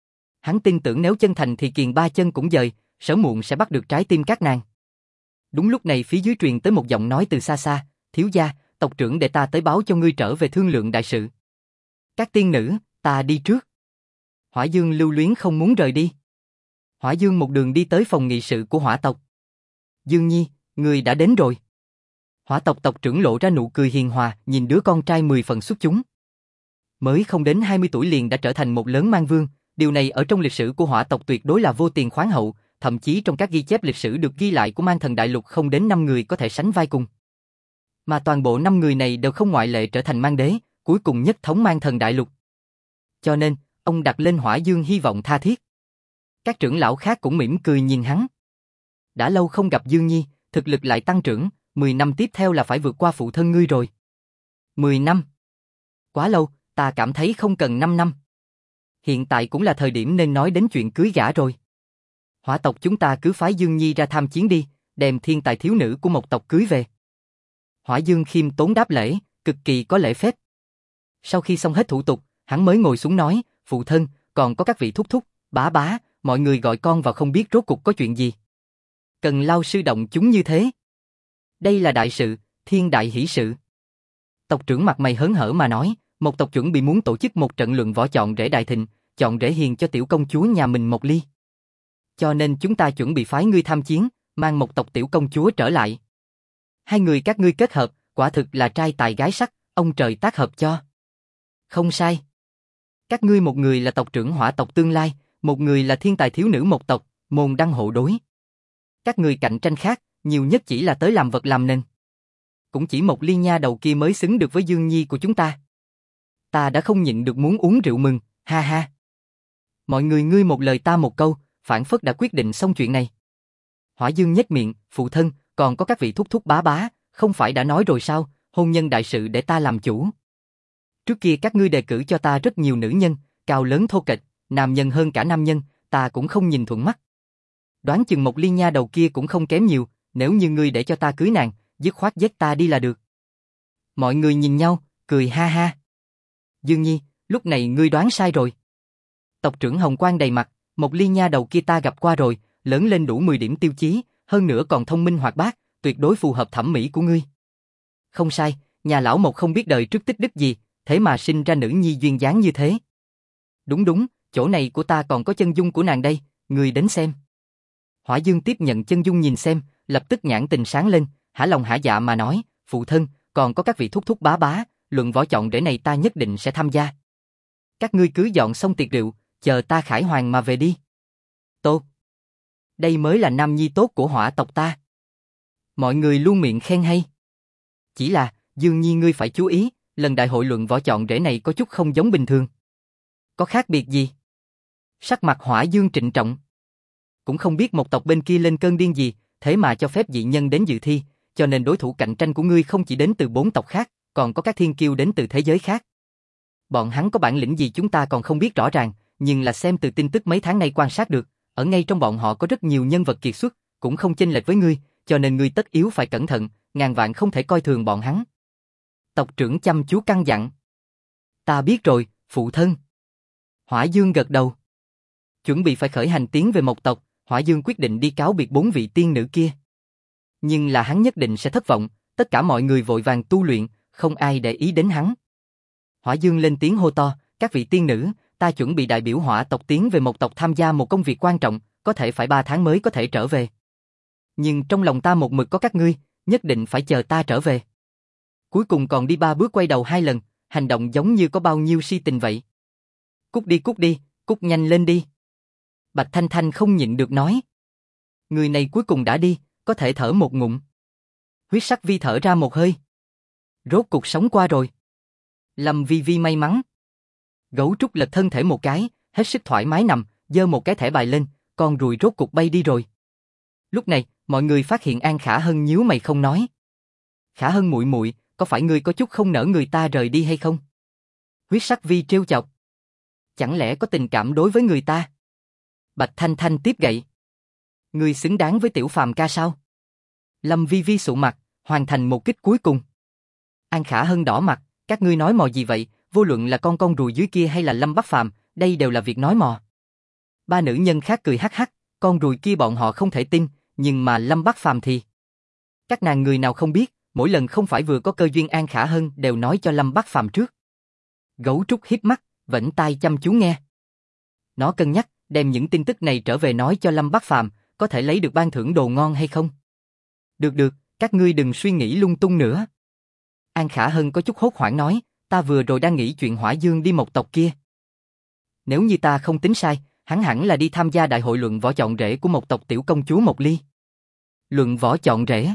Hắn tin tưởng nếu chân thành thì kiền ba chân cũng dời, sớm muộn sẽ bắt được trái tim các nàng. Đúng lúc này phía dưới truyền tới một giọng nói từ xa xa, thiếu gia, tộc trưởng để ta tới báo cho ngươi trở về thương lượng đại sự. Các tiên nữ, ta đi trước. Hỏa Dương lưu luyến không muốn rời đi. Hỏa Dương một đường đi tới phòng nghị sự của Hỏa tộc. Dương Nhi, ngươi đã đến rồi. Hỏa tộc tộc trưởng lộ ra nụ cười hiền hòa, nhìn đứa con trai 10 phần xuất chúng. Mới không đến 20 tuổi liền đã trở thành một lớn man vương, điều này ở trong lịch sử của Hỏa tộc tuyệt đối là vô tiền khoáng hậu, thậm chí trong các ghi chép lịch sử được ghi lại của Man Thần Đại Lục không đến 5 người có thể sánh vai cùng. Mà toàn bộ 5 người này đều không ngoại lệ trở thành man đế, cuối cùng nhất thống Man Thần Đại Lục. Cho nên, ông đặt lên Hỏa Dương hy vọng tha thiết. Các trưởng lão khác cũng mỉm cười nhìn hắn. Đã lâu không gặp Dương Nhi, thực lực lại tăng trưởng, 10 năm tiếp theo là phải vượt qua phụ thân ngươi rồi. 10 năm? Quá lâu, ta cảm thấy không cần 5 năm. Hiện tại cũng là thời điểm nên nói đến chuyện cưới gả rồi. Hỏa tộc chúng ta cứ phái Dương Nhi ra tham chiến đi, đem thiên tài thiếu nữ của một tộc cưới về. Hỏa Dương khiêm tốn đáp lễ, cực kỳ có lễ phép. Sau khi xong hết thủ tục, hắn mới ngồi xuống nói, phụ thân, còn có các vị thúc thúc, bá bá, mọi người gọi con vào không biết rốt cuộc có chuyện gì. Cần lao sư động chúng như thế. Đây là đại sự, thiên đại hỷ sự. Tộc trưởng mặt mày hớn hở mà nói, một tộc chuẩn bị muốn tổ chức một trận luận võ chọn rể đại thịnh, chọn rể hiền cho tiểu công chúa nhà mình Mộc Ly. Cho nên chúng ta chuẩn bị phái ngươi tham chiến, mang một tộc tiểu công chúa trở lại. Hai người các ngươi kết hợp, quả thực là trai tài gái sắc, ông trời tác hợp cho. Không sai. Các ngươi một người là tộc trưởng Hỏa tộc tương lai, một người là thiên tài thiếu nữ một tộc, môn đăng hộ đối. Các người cạnh tranh khác, nhiều nhất chỉ là tới làm vật làm nền. Cũng chỉ một Ly nha đầu kia mới xứng được với Dương Nhi của chúng ta. Ta đã không nhịn được muốn uống rượu mừng, ha ha. Mọi người ngươi một lời ta một câu, phảng phất đã quyết định xong chuyện này. Hỏa Dương nhếch miệng, phụ thân, còn có các vị thúc thúc bá bá, không phải đã nói rồi sao, hôn nhân đại sự để ta làm chủ. Trước kia các ngươi đề cử cho ta rất nhiều nữ nhân, cao lớn thô kệch, nam nhân hơn cả nam nhân, ta cũng không nhìn thuận mắt. Đoán chừng một Ly nha đầu kia cũng không kém nhiều, nếu như ngươi để cho ta cưới nàng, dứt khoát dắt ta đi là được. Mọi người nhìn nhau, cười ha ha. Dương Nhi, lúc này ngươi đoán sai rồi. Tộc trưởng hồng quang đầy mặt, một Ly nha đầu kia ta gặp qua rồi, lớn lên đủ 10 điểm tiêu chí, hơn nữa còn thông minh hoạt bát, tuyệt đối phù hợp thẩm mỹ của ngươi. Không sai, nhà lão một không biết đời trước tích đức gì, thế mà sinh ra nữ nhi duyên dáng như thế. Đúng đúng, chỗ này của ta còn có chân dung của nàng đây, ngươi đến xem. Hỏa Dương tiếp nhận chân dung nhìn xem, lập tức nhãn tình sáng lên, hả lòng hả dạ mà nói, phụ thân, còn có các vị thúc thúc bá bá, luận võ chọn rể này ta nhất định sẽ tham gia. Các ngươi cứ dọn xong tiệc rượu, chờ ta khải hoàn mà về đi. Tốt. Đây mới là nam nhi tốt của Hỏa tộc ta. Mọi người luôn miệng khen hay. Chỉ là, Dương Nhi ngươi phải chú ý, lần đại hội luận võ chọn rể này có chút không giống bình thường. Có khác biệt gì? Sắc mặt Hỏa Dương trịnh trọng. Cũng không biết một tộc bên kia lên cơn điên gì, thế mà cho phép dị nhân đến dự thi, cho nên đối thủ cạnh tranh của ngươi không chỉ đến từ 4 tộc khác, còn có các thiên kiêu đến từ thế giới khác. Bọn hắn có bản lĩnh gì chúng ta còn không biết rõ ràng, nhưng là xem từ tin tức mấy tháng nay quan sát được, ở ngay trong bọn họ có rất nhiều nhân vật kiệt xuất, cũng không chênh lệch với ngươi, cho nên ngươi tất yếu phải cẩn thận, ngàn vạn không thể coi thường bọn hắn. Tộc trưởng chăm chú căn dặn. Ta biết rồi, phụ thân. Hỏa Dương gật đầu. Chuẩn bị phải khởi hành tiến về Mộc tộc, Hỏa Dương quyết định đi cáo biệt 4 vị tiên nữ kia. Nhưng là hắn nhất định sẽ thất vọng, tất cả mọi người vội vàng tu luyện, không ai để ý đến hắn. Hỏa Dương lên tiếng hô to, các vị tiên nữ, ta chuẩn bị đại biểu Hỏa tộc tiến về Mộc tộc tham gia một công việc quan trọng, có thể phải 3 tháng mới có thể trở về. Nhưng trong lòng ta một mực có các ngươi, nhất định phải chờ ta trở về. Cuối cùng còn đi 3 bước quay đầu 2 lần, hành động giống như có bao nhiêu si tình vậy. Cút đi, cút nhanh lên đi. Bạch Thanh Thanh không nhịn được nói. Người này cuối cùng đã đi, có thể thở một ngụm. Huyết Sắc Vi thở ra một hơi. Rốt cuộc sống qua rồi. Lâm Vi Vi may mắn. Gấu trúc lật thân thể một cái, hết sức thoải mái nằm, giơ một cái thẻ bài lên, con ruồi rốt cuộc bay đi rồi. Lúc này, mọi người phát hiện An Khả Hân nhíu mày không nói. Khả Hân muội muội, có phải ngươi có chút không nỡ người ta rời đi hay không? Huyết Sắc Vi trêu chọc. Chẳng lẽ có tình cảm đối với người ta? Bạch Thanh Thanh tiếp gậy. Ngươi xứng đáng với Tiểu Phàm ca sao? Lâm Vi Vi sụ mặt, hoàn thành một kích cuối cùng. An Khả Hân đỏ mặt, các ngươi nói mò gì vậy? Vô luận là con ruồi dưới kia hay là Lâm Bắc Phàm, đây đều là việc nói mò. 3 nữ nhân khác cười hắc hắc, con ruồi kia bọn họ không thể tin, nhưng mà Lâm Bắc Phàm thì. Các nàng người nào không biết, mỗi lần không phải vừa có cơ duyên An Khả Hân đều nói cho Lâm Bắc Phàm trước. Gấu trúc híp mắt, vểnh tai chăm chú nghe. Nó cân nhắc, đem những tin tức này trở về nói cho Lâm Bắc Phàm, có thể lấy được ban thưởng đồ ngon hay không? Được, các ngươi đừng suy nghĩ lung tung nữa. An Khả Hân có chút hốt hoảng nói, ta vừa rồi đang nghĩ chuyện Hỏa Dương đi Mộc tộc kia. Nếu như ta không tính sai, hắn hẳn là đi tham gia đại hội luận võ chọn rể của Mộc tộc tiểu công chúa Mộc Ly. Luận võ chọn rể?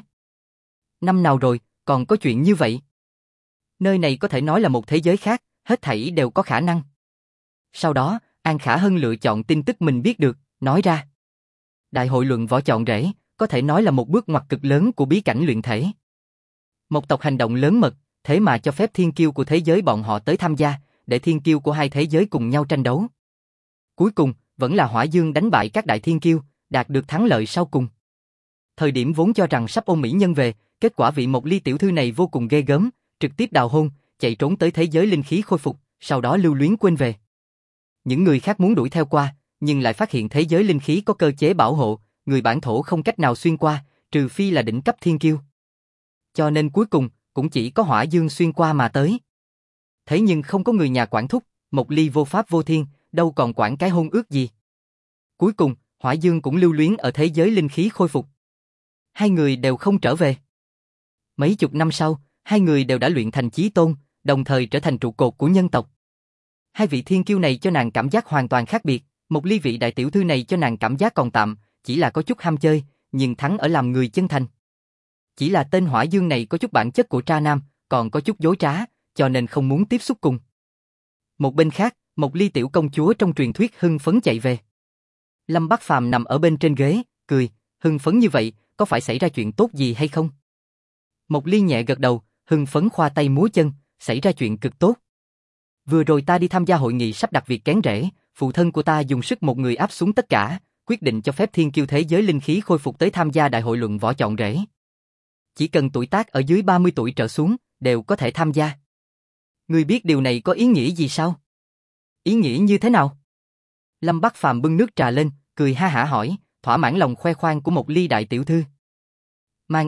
Năm nào rồi, còn có chuyện như vậy? Nơi này có thể nói là một thế giới khác, hết thảy đều có khả năng. Sau đó, An Khả Hân lựa chọn tin tức mình biết được, nói ra. Đại hội luận võ chọn rể, có thể nói là một bước ngoặt cực lớn của bí cảnh luyện thể. Một tộc hành động lớn mật, thế mà cho phép thiên kiêu của thế giới bọn họ tới tham gia, để thiên kiêu của hai thế giới cùng nhau tranh đấu. Cuối cùng, vẫn là Hỏa Dương đánh bại các đại thiên kiêu, đạt được thắng lợi sau cùng. Thời điểm vốn cho rằng sắp ôm mỹ nhân về, kết quả vị Mộc Ly tiểu thư này vô cùng ghê gớm, trực tiếp đào hôn, chạy trốn tới thế giới linh khí khôi phục, sau đó lưu luyến quên về. Những người khác muốn đuổi theo qua, nhưng lại phát hiện thế giới linh khí có cơ chế bảo hộ, người bản thổ không cách nào xuyên qua, trừ phi là đỉnh cấp thiên kiêu. Cho nên cuối cùng, cũng chỉ có Hỏa Dương xuyên qua mà tới. Thế nhưng không có người nhà quản thúc, Mộc Ly vô pháp vô thiên, đâu còn quản cái hôn ước gì. Cuối cùng, Hỏa Dương cũng lưu luyến ở thế giới linh khí khôi phục. Hai người đều không trở về. Mấy chục năm sau, hai người đều đã luyện thành chí tôn, đồng thời trở thành trụ cột của nhân tộc. Hai vị thiên kiêu này cho nàng cảm giác hoàn toàn khác biệt, Mộc Ly vị đại tiểu thư này cho nàng cảm giác còn tạm, chỉ là có chút ham chơi, nhưng thắng ở làm người chân thành. Chỉ là tên Hỏa Dương này có chút bản chất của tra nam, còn có chút dối trá, cho nên không muốn tiếp xúc cùng. Một bên khác, Mộc Ly tiểu công chúa trong truyền thuyết hưng phấn chạy về. Lâm Bắc Phàm nằm ở bên trên ghế, cười, hưng phấn như vậy, có phải xảy ra chuyện tốt gì hay không? Mộc Ly nhẹ gật đầu, hưng phấn khoa tay múa chân, xảy ra chuyện cực tốt. Vừa rồi ta đi tham gia hội nghị sắp đặt việc kén rễ, phụ thân của ta dùng sức một người áp xuống tất cả, quyết định cho phép thiên kiêu thế giới linh khí khôi phục tới tham gia đại hội luận võ chọn rể. Chỉ cần tuổi tác ở dưới 30 tuổi trở xuống, đều có thể tham gia. Ngươi biết điều này có ý nghĩa gì sao? Ý nghĩa như thế nào? Lâm Bắc Phàm bưng nước trà lên, cười ha hả hỏi, thỏa mãn lòng khoe khoang của một Ly đại tiểu thư. Mang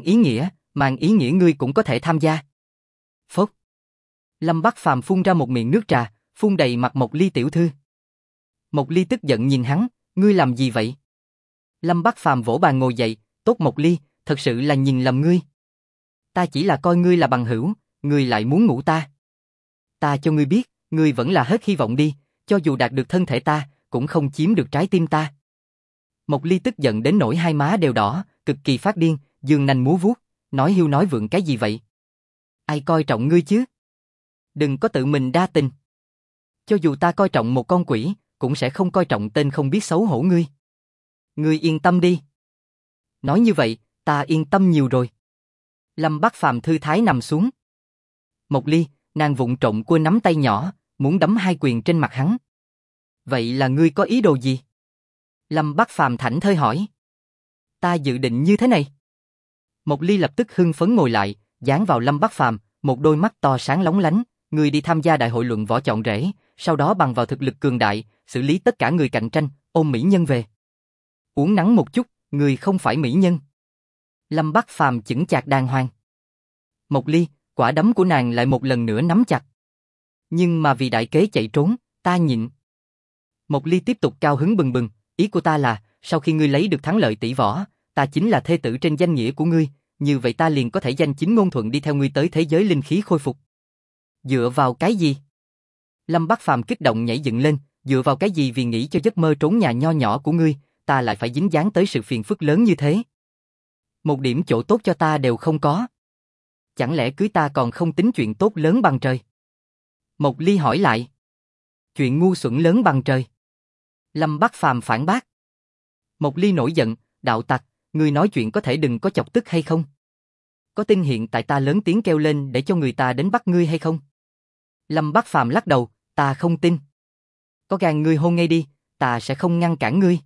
ý nghĩa ngươi cũng có thể tham gia. Phốc. Lâm Bắc Phàm phun ra một miệng nước trà, phun đầy mặt Mộc Ly tiểu thư. Mộc Ly tức giận nhìn hắn, ngươi làm gì vậy? Lâm Bắc Phàm vỗ bàn ngồi dậy, tốt Mộc Ly, thật sự là nhìn lầm ngươi. Ta chỉ là coi ngươi là bằng hữu, ngươi lại muốn ngủ ta. Ta cho ngươi biết, ngươi vẫn là hết hy vọng đi, cho dù đạt được thân thể ta, cũng không chiếm được trái tim ta. Mộc Ly tức giận đến nỗi hai má đều đỏ, cực kỳ phát điên, giương nanh múa vuốt, nói hiu nói vượng cái gì vậy? Ai coi trọng ngươi chứ? Đừng có tự mình đa tình. Cho dù ta coi trọng một con quỷ, cũng sẽ không coi trọng tên không biết xấu hổ ngươi. Ngươi yên tâm đi. Nói như vậy, ta yên tâm nhiều rồi. Lâm Bắc Phàm thư thái nằm xuống. Mộc Ly, nàng vụng trộm cua nắm tay nhỏ, muốn đấm hai quyền trên mặt hắn. Vậy là ngươi có ý đồ gì? Lâm Bắc Phàm thảnh thơi hỏi. Ta dự định như thế này. Mộc Ly lập tức hưng phấn ngồi lại, dán vào Lâm Bắc Phàm, một đôi mắt to sáng lóng lánh. Ngươi đi tham gia đại hội luận võ chọn rể, sau đó bằng vào thực lực cường đại, xử lý tất cả người cạnh tranh, ôm mỹ nhân về. Uống nắng một chút, ngươi không phải mỹ nhân. Lâm Bắc Phàm chững chạc đàng hoàng. Mộc Ly, quả đấm của nàng lại một lần nữa nắm chặt. Nhưng mà vì đại kế chạy trốn, ta nhịn. Mộc Ly tiếp tục cao hứng bừng bừng, ý của ta là, sau khi ngươi lấy được thắng lợi tỷ võ, ta chính là thê tử trên danh nghĩa của ngươi, như vậy ta liền có thể danh chính ngôn thuận đi theo ngươi tới thế giới linh khí khôi phục. Dựa vào cái gì? Lâm Bắc Phàm kích động nhảy dựng lên, dựa vào cái gì vì nghĩ cho giấc mơ trốn nhà nho nhỏ của ngươi, ta lại phải dính dáng tới sự phiền phức lớn như thế? Một điểm chỗ tốt cho ta đều không có. Chẳng lẽ cưới ta còn không tính chuyện tốt lớn bằng trời? Mộc Ly hỏi lại. Chuyện ngu xuẩn lớn bằng trời. Lâm Bắc Phàm phản bác. Mộc Ly nổi giận, đạo tặc, ngươi nói chuyện có thể đừng có chọc tức hay không? Có tin hiện tại ta lớn tiếng kêu lên để cho người ta đến bắt ngươi hay không? Lâm Bắc Phàm lắc đầu, ta không tin. Có gan ngươi hôn ngay đi, ta sẽ không ngăn cản ngươi.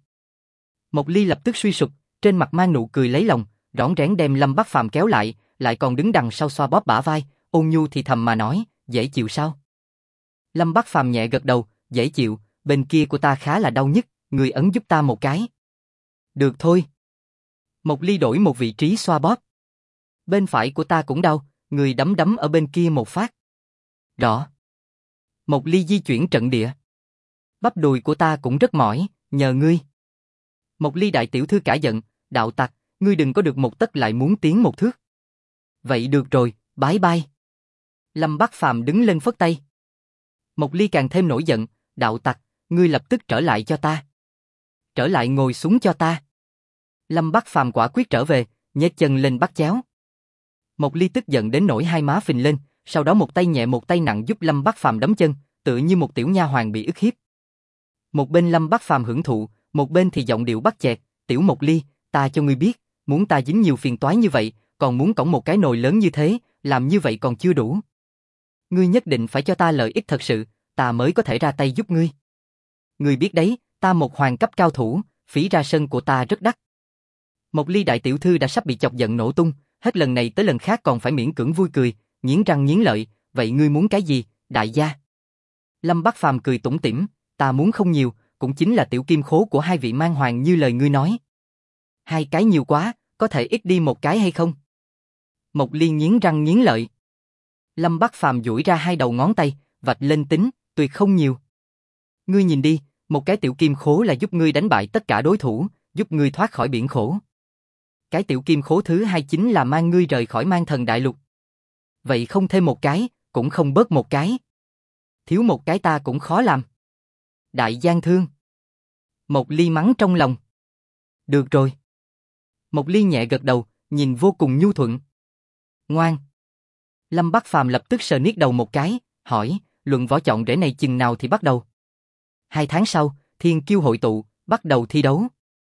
Mộc Ly lập tức suy sụp, trên mặt mang nụ cười lấy lòng, rõn rẽn đem Lâm Bắc Phàm kéo lại còn đứng đằng sau xoa bóp bả vai, ôn nhu thì thầm mà nói, dễ chịu sao? Lâm Bắc Phàm nhẹ gật đầu, dễ chịu, bên kia của ta khá là đau nhức, ngươi ấn giúp ta một cái. Được thôi. Mộc Ly đổi một vị trí xoa bóp. Bên phải của ta cũng đau, ngươi đấm ở bên kia một phát. Rõ. Mộc Ly di chuyển trận địa. Bắp đùi của ta cũng rất mỏi, nhờ ngươi. Mộc Ly đại tiểu thư cả giận, đạo tặc, ngươi đừng có được một tấc lại muốn tiến một thước. Vậy được rồi, bye bye. Lâm Bắc Phàm đứng lên phất tay. Mộc Ly càng thêm nổi giận, đạo tặc, ngươi lập tức trở lại cho ta. Trở lại ngồi xuống cho ta. Lâm Bắc Phàm quả quyết trở về, nhét chân lên bắt chéo. Mộc Ly tức giận đến nỗi hai má phình lên, sau đó một tay nhẹ một tay nặng giúp Lâm Bắc Phàm đấm chân, tựa như một tiểu nha hoàn bị ức hiếp. Một bên Lâm Bắc Phàm hưởng thụ, một bên thì giọng điệu bắt chẹt, tiểu Mộc Ly, ta cho ngươi biết, muốn ta dính nhiều phiền toái như vậy, còn muốn cõng một cái nồi lớn như thế, làm như vậy còn chưa đủ. Ngươi nhất định phải cho ta lợi ích thật sự, ta mới có thể ra tay giúp ngươi. Ngươi biết đấy, ta một hoàng cấp cao thủ, phí ra sân của ta rất đắt. Mộc Ly đại tiểu thư đã sắp bị chọc giận nổ tung, hết lần này tới lần khác còn phải miễn cưỡng vui cười, nghiến răng nghiến lợi, vậy ngươi muốn cái gì, đại gia? Lâm Bắc Phàm cười tủm tỉm, ta muốn không nhiều, cũng chính là tiểu kim khố của hai vị mang hoàng như lời ngươi nói. Hai cái nhiều quá, có thể ít đi một cái hay không? Mộc Ly nghiến răng nghiến lợi. Lâm Bắc Phàm duỗi ra hai đầu ngón tay, vạch lên tính, tuyệt không nhiều. Ngươi nhìn đi, một cái tiểu kim khố là giúp ngươi đánh bại tất cả đối thủ, giúp ngươi thoát khỏi biển khổ. Cái tiểu kim khố thứ hai chính là mang ngươi rời khỏi Mang Thần Đại Lục. Vậy không thêm một cái, cũng không bớt một cái. Thiếu một cái ta cũng khó làm. Đại gian thương. Mộc Ly mắng trong lòng. Được rồi. Mộc Ly nhẹ gật đầu, nhìn vô cùng nhu thuận. Ngoan. Lâm Bắc Phàm lập tức sờ niết đầu một cái, hỏi, luận võ chọn rể này chừng nào thì bắt đầu? 2 tháng sau, Thiên Kiêu hội tụ, bắt đầu thi đấu.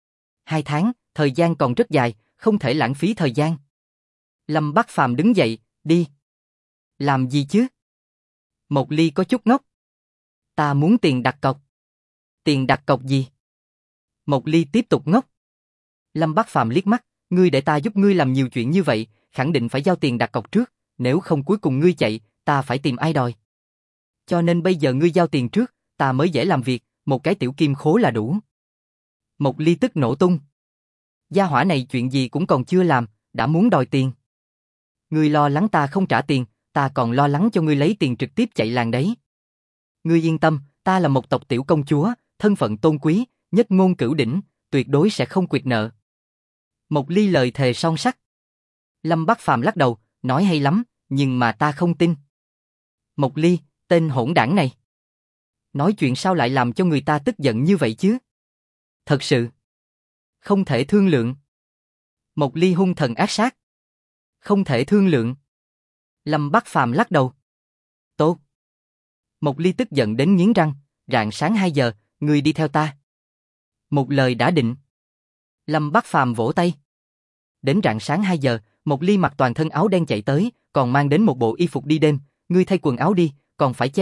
2 tháng, thời gian còn rất dài, không thể lãng phí thời gian. Lâm Bắc Phàm đứng dậy, đi. Làm gì chứ? Mộc Ly có chút ngốc. Ta muốn tiền đặt cọc. Tiền đặt cọc gì? Mộc Ly tiếp tục ngốc. Lâm Bắc Phàm liếc mắt, ngươi để ta giúp ngươi làm nhiều chuyện như vậy, khẳng định phải giao tiền đặt cọc trước, nếu không cuối cùng ngươi chạy, ta phải tìm ai đòi. Cho nên bây giờ ngươi giao tiền trước, ta mới dễ làm việc, một cái tiểu kim khố là đủ. Mộc Ly tức nổ tung. Gia hỏa này chuyện gì cũng còn chưa làm, đã muốn đòi tiền. Ngươi lo lắng ta không trả tiền, ta còn lo lắng cho ngươi lấy tiền trực tiếp chạy làng đấy. Ngươi yên tâm, ta là một tộc tiểu công chúa, thân phận tôn quý, nhất ngôn cửu đỉnh, tuyệt đối sẽ không quyệt nợ. Mộc Ly lời thề son sắt. Lâm Bắc Phàm lắc đầu, nói hay lắm, nhưng mà ta không tin. Mộc Ly, tên hỗn đảng này. Nói chuyện sao lại làm cho người ta tức giận như vậy chứ? Thật sự. Không thể thương lượng. Mộc Ly hung thần ác sát. Không thể thương lượng. Lâm Bắc Phàm lắc đầu. Tốt. Mộc Ly tức giận đến nghiến răng, rạng sáng 2 giờ, ngươi đi theo ta. Một lời đã định. Lâm Bắc Phàm vỗ tay. Đến rạng sáng 2 giờ, Mộc Ly mặc toàn thân áo đen chạy tới, còn mang đến một bộ y phục đi đêm, ngươi thay quần áo đi, còn phải che mặt,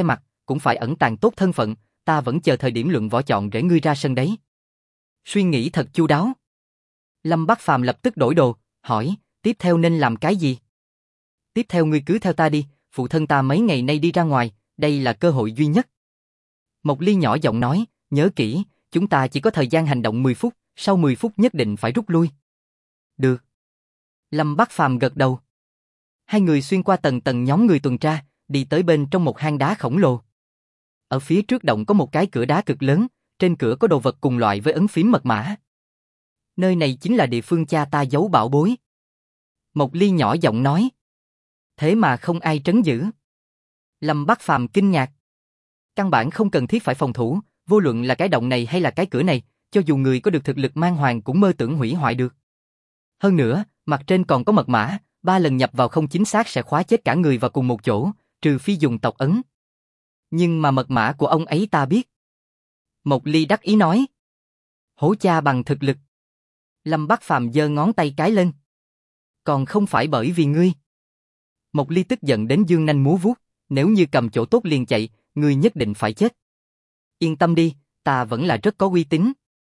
cũng phải ẩn tàng tốt thân phận, ta vẫn chờ thời điểm luận võ chọn rễ ngươi ra sân đấy. Suy nghĩ thật chu đáo. Lâm Bắc Phàm lập tức đổi đồ, hỏi, tiếp theo nên làm cái gì? Tiếp theo ngươi cứ theo ta đi, phụ thân ta mấy ngày nay đi ra ngoài, đây là cơ hội duy nhất. Mộc Ly nhỏ giọng nói, nhớ kỹ, chúng ta chỉ có thời gian hành động 10 phút, sau 10 phút nhất định phải rút lui. Được. Lâm Bắc Phàm gật đầu. Hai người xuyên qua tầng tầng nhóm người tuần tra, đi tới bên trong một hang đá khổng lồ. Ở phía trước động có một cái cửa đá cực lớn, trên cửa có đồ vật cùng loại với ấn phím mật mã. Nơi này chính là địa phương cha ta giấu bảo bối. Mộc Ly nhỏ giọng nói. Thế mà không ai trấn giữ. Lâm Bắc Phàm kinh ngạc. Căn bản không cần thiết phải phòng thủ, vô luận là cái động này hay là cái cửa này, cho dù người có được thực lực mang hoàng cũng mơ tưởng hủy hoại được. Hơn nữa, mặt trên còn có mật mã, 3 lần nhập vào không chính xác sẽ khóa chết cả người vào cùng một chỗ, trừ phi dùng tộc ấn. Nhưng mà mật mã của ông ấy ta biết. Mộc Ly đắc ý nói. Hổ cha bằng thực lực. Lâm Bắc Phàm giơ ngón tay cái lên. Còn không phải bởi vì ngươi. Mộc Ly tức giận đến dương nanh múa vuốt, nếu như cầm chỗ tốt liền chạy, ngươi nhất định phải chết. Yên tâm đi, ta vẫn là rất có uy tín.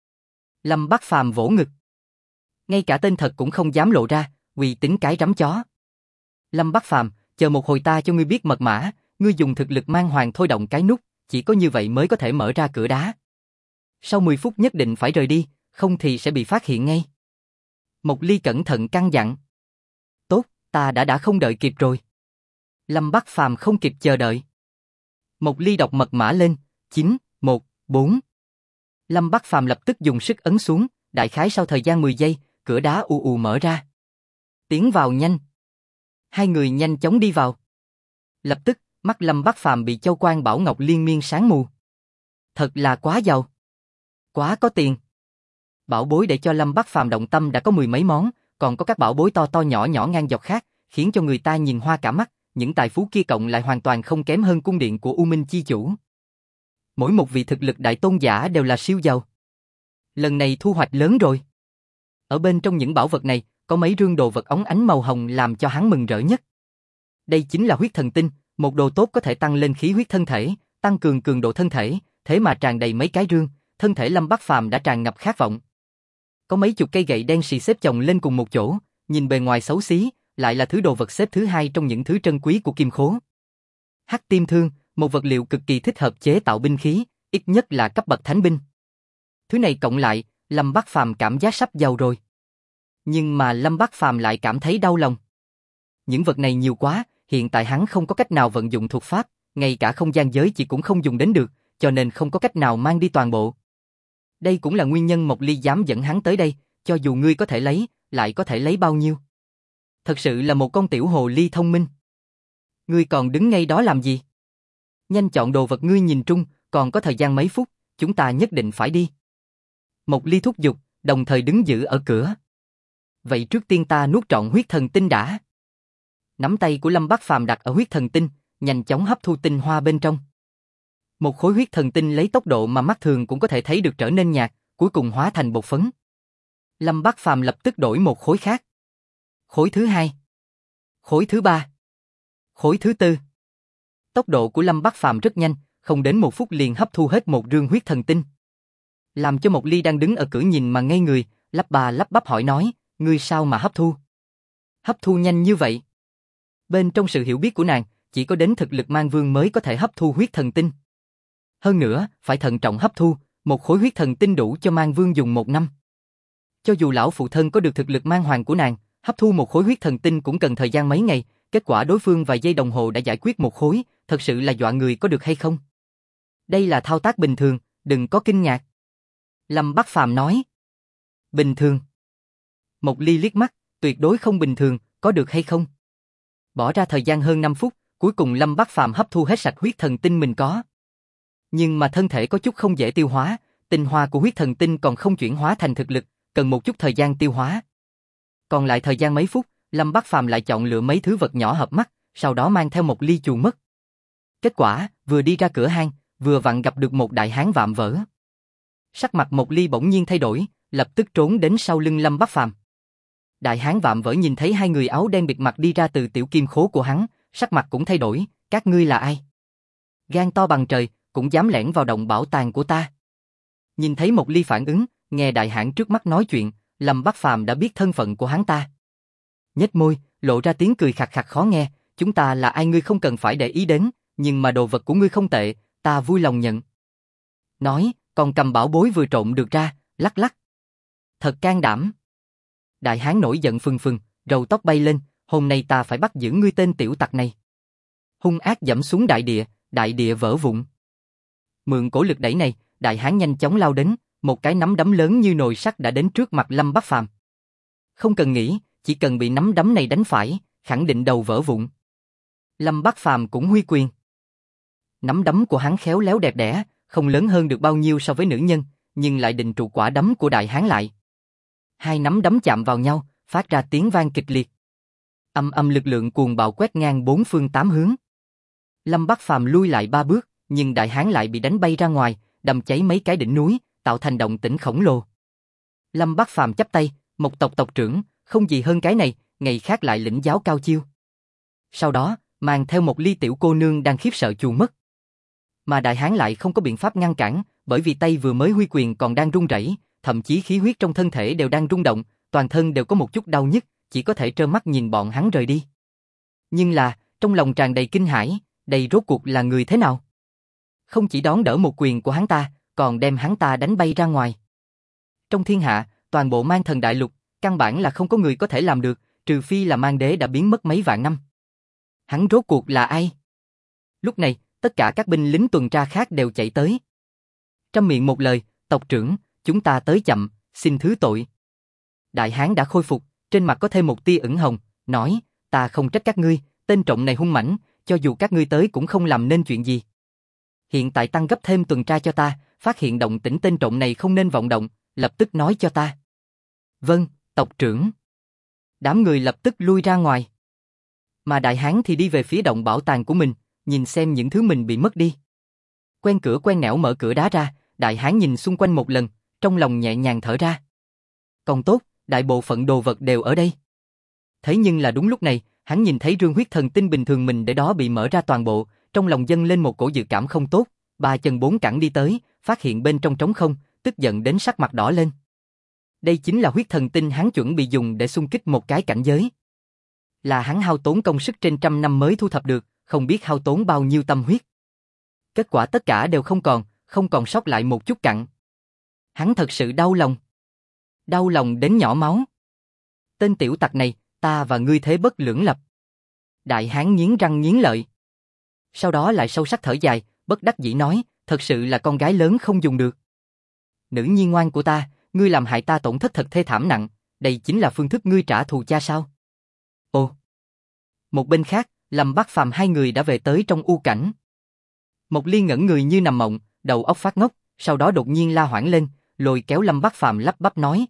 Lâm Bắc Phàm vỗ ngực. Ngay cả tên thật cũng không dám lộ ra, uy tín cái rắm chó. Lâm Bắc Phàm, chờ một hồi ta cho ngươi biết mật mã, ngươi dùng thực lực mang hoàng thôi động cái nút, chỉ có như vậy mới có thể mở ra cửa đá. Sau 10 phút nhất định phải rời đi, không thì sẽ bị phát hiện ngay. Mộc Ly cẩn thận căn dặn. Tốt, ta đã không đợi kịp rồi. Lâm Bắc Phàm không kịp chờ đợi. Mộc Ly đọc mật mã lên, 914. Lâm Bắc Phàm lập tức dùng sức ấn xuống, đại khái sau thời gian 10 giây, cửa đá ù ù mở ra. Tiến vào nhanh. Hai người nhanh chóng đi vào. Lập tức, mắt Lâm Bắc Phàm bị châu quan bảo ngọc liên miên sáng mù. Thật là quá giàu. Quá có tiền. Bảo bối để cho Lâm Bắc Phàm động tâm đã có 10 mấy món, còn có các bảo bối to to nhỏ nhỏ ngang dọc khác, khiến cho người ta nhìn hoa cả mắt, những tài phú kia cộng lại hoàn toàn không kém hơn cung điện của U Minh chi chủ. Mỗi một vị thực lực đại tôn giả đều là siêu giàu. Lần này thu hoạch lớn rồi. Ở bên trong những bảo vật này, có mấy rương đồ vật óng ánh màu hồng làm cho hắn mừng rỡ nhất. Đây chính là huyết thần tinh, một đồ tốt có thể tăng lên khí huyết thân thể, tăng cường cường độ thân thể, thế mà tràn đầy mấy cái rương, thân thể Lâm Bắc Phàm đã tràn ngập khát vọng. Có mấy chục cây gậy đen xì xếp chồng lên cùng một chỗ, nhìn bề ngoài xấu xí, lại là thứ đồ vật xếp thứ 2 trong những thứ trân quý của kim khố. Hắc Tim Thương, một vật liệu cực kỳ thích hợp chế tạo binh khí, ít nhất là cấp bậc thánh binh. Thứ này cộng lại, Lâm Bắc Phàm cảm giác sắp giàu rồi. Nhưng mà Lâm Bắc Phàm lại cảm thấy đau lòng. Những vật này nhiều quá, hiện tại hắn không có cách nào vận dụng thuật pháp, ngay cả không gian giới chỉ cũng không dùng đến được, cho nên không có cách nào mang đi toàn bộ. Đây cũng là nguyên nhân Mộc Ly dám dẫn hắn tới đây, cho dù ngươi có thể lấy, lại có thể lấy bao nhiêu. Thật sự là một con tiểu hồ ly thông minh. Ngươi còn đứng ngay đó làm gì? Nhanh chọn đồ vật ngươi nhìn trung, còn có thời gian mấy phút, chúng ta nhất định phải đi. Mộc Ly thúc giục, đồng thời đứng giữ ở cửa. Vậy trước tiên ta nuốt trọn huyết thần tinh đã. Nắm tay của Lâm Bắc Phàm đặt ở huyết thần tinh, nhanh chóng hấp thu tinh hoa bên trong. Một khối huyết thần tinh lấy tốc độ mà mắt thường cũng có thể thấy được trở nên nhạt, cuối cùng hóa thành bột phấn. Lâm Bắc Phàm lập tức đổi một khối khác. Khối thứ 2. Khối thứ 3. Khối thứ 4. Tốc độ của Lâm Bắc Phàm rất nhanh, không đến 1 phút liền hấp thu hết một rương huyết thần tinh. Làm cho Mộc Ly đang đứng ở cửa nhìn mà ngây người, lắp bà lắp bắp hỏi nói, ngươi sao mà hấp thu? Hấp thu nhanh như vậy? Bên trong sự hiểu biết của nàng, chỉ có đến thực lực mang vương mới có thể hấp thu huyết thần tinh. Hơn nữa, phải thận trọng hấp thu, một khối huyết thần tinh đủ cho mang vương dùng 1 năm. Cho dù lão phụ thân có được thực lực mang hoàng của nàng, hấp thu một khối huyết thần tinh cũng cần thời gian mấy ngày, kết quả đối phương vài giây đồng hồ đã giải quyết một khối, thật sự là dọa người có được hay không? Đây là thao tác bình thường, đừng có kinh ngạc. Lâm Bắc Phàm nói. Bình thường. Mộc Ly liếc mắt, tuyệt đối không bình thường, có được hay không? Bỏ ra thời gian hơn 5 phút, cuối cùng Lâm Bắc Phàm hấp thu hết sạch huyết thần tinh mình có. Nhưng mà thân thể có chút không dễ tiêu hóa, tinh hoa của huyết thần tinh còn không chuyển hóa thành thực lực, cần một chút thời gian tiêu hóa. Còn lại thời gian mấy phút, Lâm Bắc Phàm lại chọn lựa mấy thứ vật nhỏ hợp mắt, sau đó mang theo Mộc Ly chuồn mất. Kết quả, vừa đi ra cửa hang, vừa vặn gặp được một đại hán vạm vỡ. Sắc mặt Mộc Ly bỗng nhiên thay đổi, lập tức trốn đến sau lưng Lâm Bắc Phàm. Đại hán vạm vỡ nhìn thấy hai người áo đen bịt mặt đi ra từ tiểu kim khố của hắn, sắc mặt cũng thay đổi, các ngươi là ai? Gan to bằng trời, cũng dám lẻn vào động bảo tàng của ta. Nhìn thấy Mộc Ly phản ứng, nghe đại hãn trước mắt nói chuyện, Lâm Bắc Phàm đã biết thân phận của hắn ta. Nhếch môi, lộ ra tiếng cười khặt khặt khó nghe, chúng ta là ai ngươi không cần phải để ý đến, nhưng mà đồ vật của ngươi không tệ, ta vui lòng nhận. Nói, còn cầm bảo bối vừa trộn được ra, lắc lắc. Thật can đảm. Đại hán nổi giận phừng phừng, râu tóc bay lên, hôm nay ta phải bắt giữ ngươi tên tiểu tặc này. Hung ác giẫm xuống đại địa vỡ vụn. Mượn cổ lực đẩy này, đại hán nhanh chóng lao đến, một cái nắm đấm lớn như nồi sắt đã đến trước mặt Lâm Bắc Phàm. Không cần nghĩ, chỉ cần bị nắm đấm này đánh phải, khẳng định đầu vỡ vụn. Lâm Bắc Phàm cũng huy quyền. Nắm đấm của hắn khéo léo đẹp đẽ, không lớn hơn được bao nhiêu so với nữ nhân, nhưng lại định trụ quả đấm của đại hán lại. Hai nắm đấm chạm vào nhau, phát ra tiếng vang kịch liệt. Âm âm lực lượng cuồng bạo quét ngang bốn phương tám hướng. Lâm Bắc Phàm lui lại 3 bước, nhưng đại hán lại bị đánh bay ra ngoài, đâm cháy mấy cái đỉnh núi, tạo thành động tĩnh khổng lồ. Lâm Bắc Phàm chắp tay, một tộc tộc trưởng, không gì hơn cái này, ngày khác lại lĩnh giáo cao chiêu. Sau đó, mang theo một Ly tiểu cô nương đang khiếp sợ chuồn mất. Mà đại hán lại không có biện pháp ngăn cản, bởi vì tay vừa mới huy quyền còn đang run rẩy, thậm chí khí huyết trong thân thể đều đang rung động, toàn thân đều có một chút đau nhức, chỉ có thể trơ mắt nhìn bọn hắn rời đi. Nhưng là, trong lòng tràn đầy kinh hãi, đây rốt cuộc là người thế nào? Không chỉ đón đỡ một quyền của hắn ta, còn đem hắn ta đánh bay ra ngoài. Trong thiên hạ, toàn bộ Mang Thần Đại Lục, căn bản là không có người có thể làm được, trừ phi là Mang Đế đã biến mất mấy vạn năm. Hắn rốt cuộc là ai? Lúc này, tất cả các binh lính tuần tra khác đều chạy tới. Trăm miệng một lời, tộc trưởng, chúng ta tới chậm, xin thứ tội. Đại hán đã khôi phục, trên mặt có thêm một tia ửng hồng, nói, ta không trách các ngươi, tên trộm này hung mãnh, cho dù các ngươi tới cũng không làm nên chuyện gì. Hiện tại tăng gấp thêm tuần tra cho ta, phát hiện động tĩnh tên trộm này không nên vọng động, lập tức nói cho ta. Vâng, tộc trưởng. Đám người lập tức lui ra ngoài. Mà đại hán thì đi về phía động bảo tàng của mình, nhìn xem những thứ mình bị mất đi. Quen cửa quen nẻo mở cửa đá ra, đại hán nhìn xung quanh một lần, trong lòng nhẹ nhàng thở ra. Còn tốt, đại bộ phận đồ vật đều ở đây. Thế nhưng là đúng lúc này, hắn nhìn thấy rương huyết thần tinh bình thường mình để đó bị mở ra toàn bộ, trong lòng dâng lên một cổ dự cảm không tốt, 3 chân 4 cẳng đi tới, phát hiện bên trong trống không, tức giận đến sắc mặt đỏ lên. Đây chính là huyết thần tinh hắn chuẩn bị dùng để xung kích một cái cảnh giới. Là hắn hao tốn công sức trên 100 năm mới thu thập được, không biết hao tốn bao nhiêu tâm huyết. Kết quả tất cả đều không còn sót lại một chút cặn. Hắn thật sự đau lòng. Đau lòng đến nhỏ máu. Tên tiểu tặc này, ta và ngươi thế bất lưỡng lập. Đại hán nghiến răng nghiến lợi. Sau đó lại sâu sắc thở dài, bất đắc dĩ nói, thật sự là con gái lớn không dùng được. Nữ nhi ngoan của ta, ngươi làm hại ta tổn thất thật thê thảm nặng, đây chính là phương thức ngươi trả thù cha sao? Ồ. Một bên khác, Lâm Bắc Phàm hai người đã về tới trong u cảnh. Mộc Ly ngẩn người như nằm mộng, đầu óc phát ngốc, sau đó đột nhiên la hoảng lên, lôi kéo Lâm Bắc Phàm lắp bắp nói,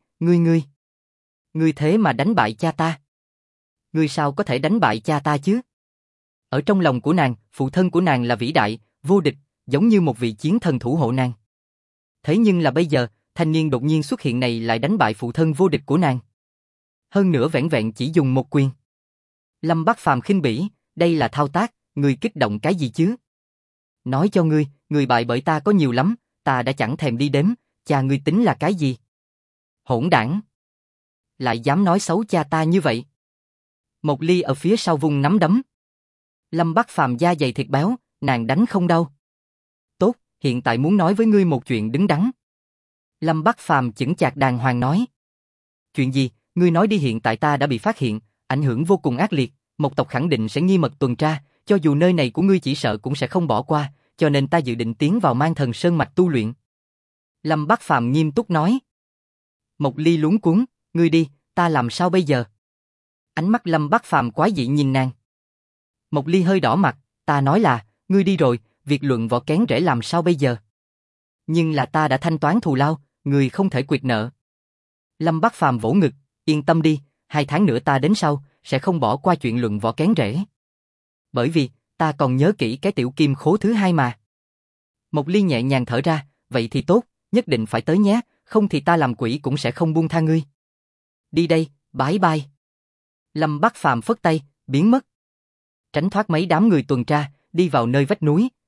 ngươi thế mà đánh bại cha ta. Ngươi sao có thể đánh bại cha ta chứ? Ở trong lòng của nàng, phụ thân của nàng là vĩ đại, vô địch, giống như một vị chiến thần thủ hộ nàng. Thế nhưng là bây giờ, thanh niên đột nhiên xuất hiện này lại đánh bại phụ thân vô địch của nàng. Hơn nữa vẻn vẹn chỉ dùng một quyền. Lâm Bắc Phàm khinh bỉ, đây là thao tác, ngươi kích động cái gì chứ? Nói cho ngươi, người bại bởi ta có nhiều lắm, ta đã chẳng thèm đi đếm, cha ngươi tính là cái gì? Hỗn đảng! Lại dám nói xấu cha ta như vậy? Mộc Ly ở phía sau vung nắm đấm. Lâm Bắc Phàm da dày thịt béo, nàng đánh không đau. Tốt, hiện tại muốn nói với ngươi một chuyện đứng đắn. Lâm Bắc Phàm chững chạc đàng hoàng nói. Chuyện gì, ngươi nói đi, hiện tại ta đã bị phát hiện, ảnh hưởng vô cùng ác liệt, một tộc khẳng định sẽ nghi mật tuần tra, cho dù nơi này của ngươi chỉ sợ cũng sẽ không bỏ qua, cho nên ta dự định tiến vào Mang Thần Sơn mạch tu luyện. Lâm Bắc Phàm nghiêm túc nói. Mộc Ly luống cuống, ngươi đi, ta làm sao bây giờ? Ánh mắt Lâm Bắc Phàm quái dị nhìn nàng. Mộc Ly hơi đỏ mặt, ta nói là, ngươi đi rồi, việc luận võ kén rễ làm sao bây giờ? Nhưng là ta đã thanh toán thù lao, ngươi không thể quyệt nợ. Lâm Bắc Phàm vỗ ngực, yên tâm đi, 2 tháng nữa ta đến sau, sẽ không bỏ qua chuyện luận võ kén rễ. Bởi vì, ta còn nhớ kỹ cái tiểu kim khố thứ 2 mà. Mộc Ly nhẹ nhàng thở ra, vậy thì tốt, nhất định phải tới nhé, không thì ta làm quỷ cũng sẽ không buông tha ngươi. Đi đây, bye bye. Lâm Bắc Phàm phất tay, biến mất. Tránh thoát mấy đám người tuần tra, đi vào nơi vách núi,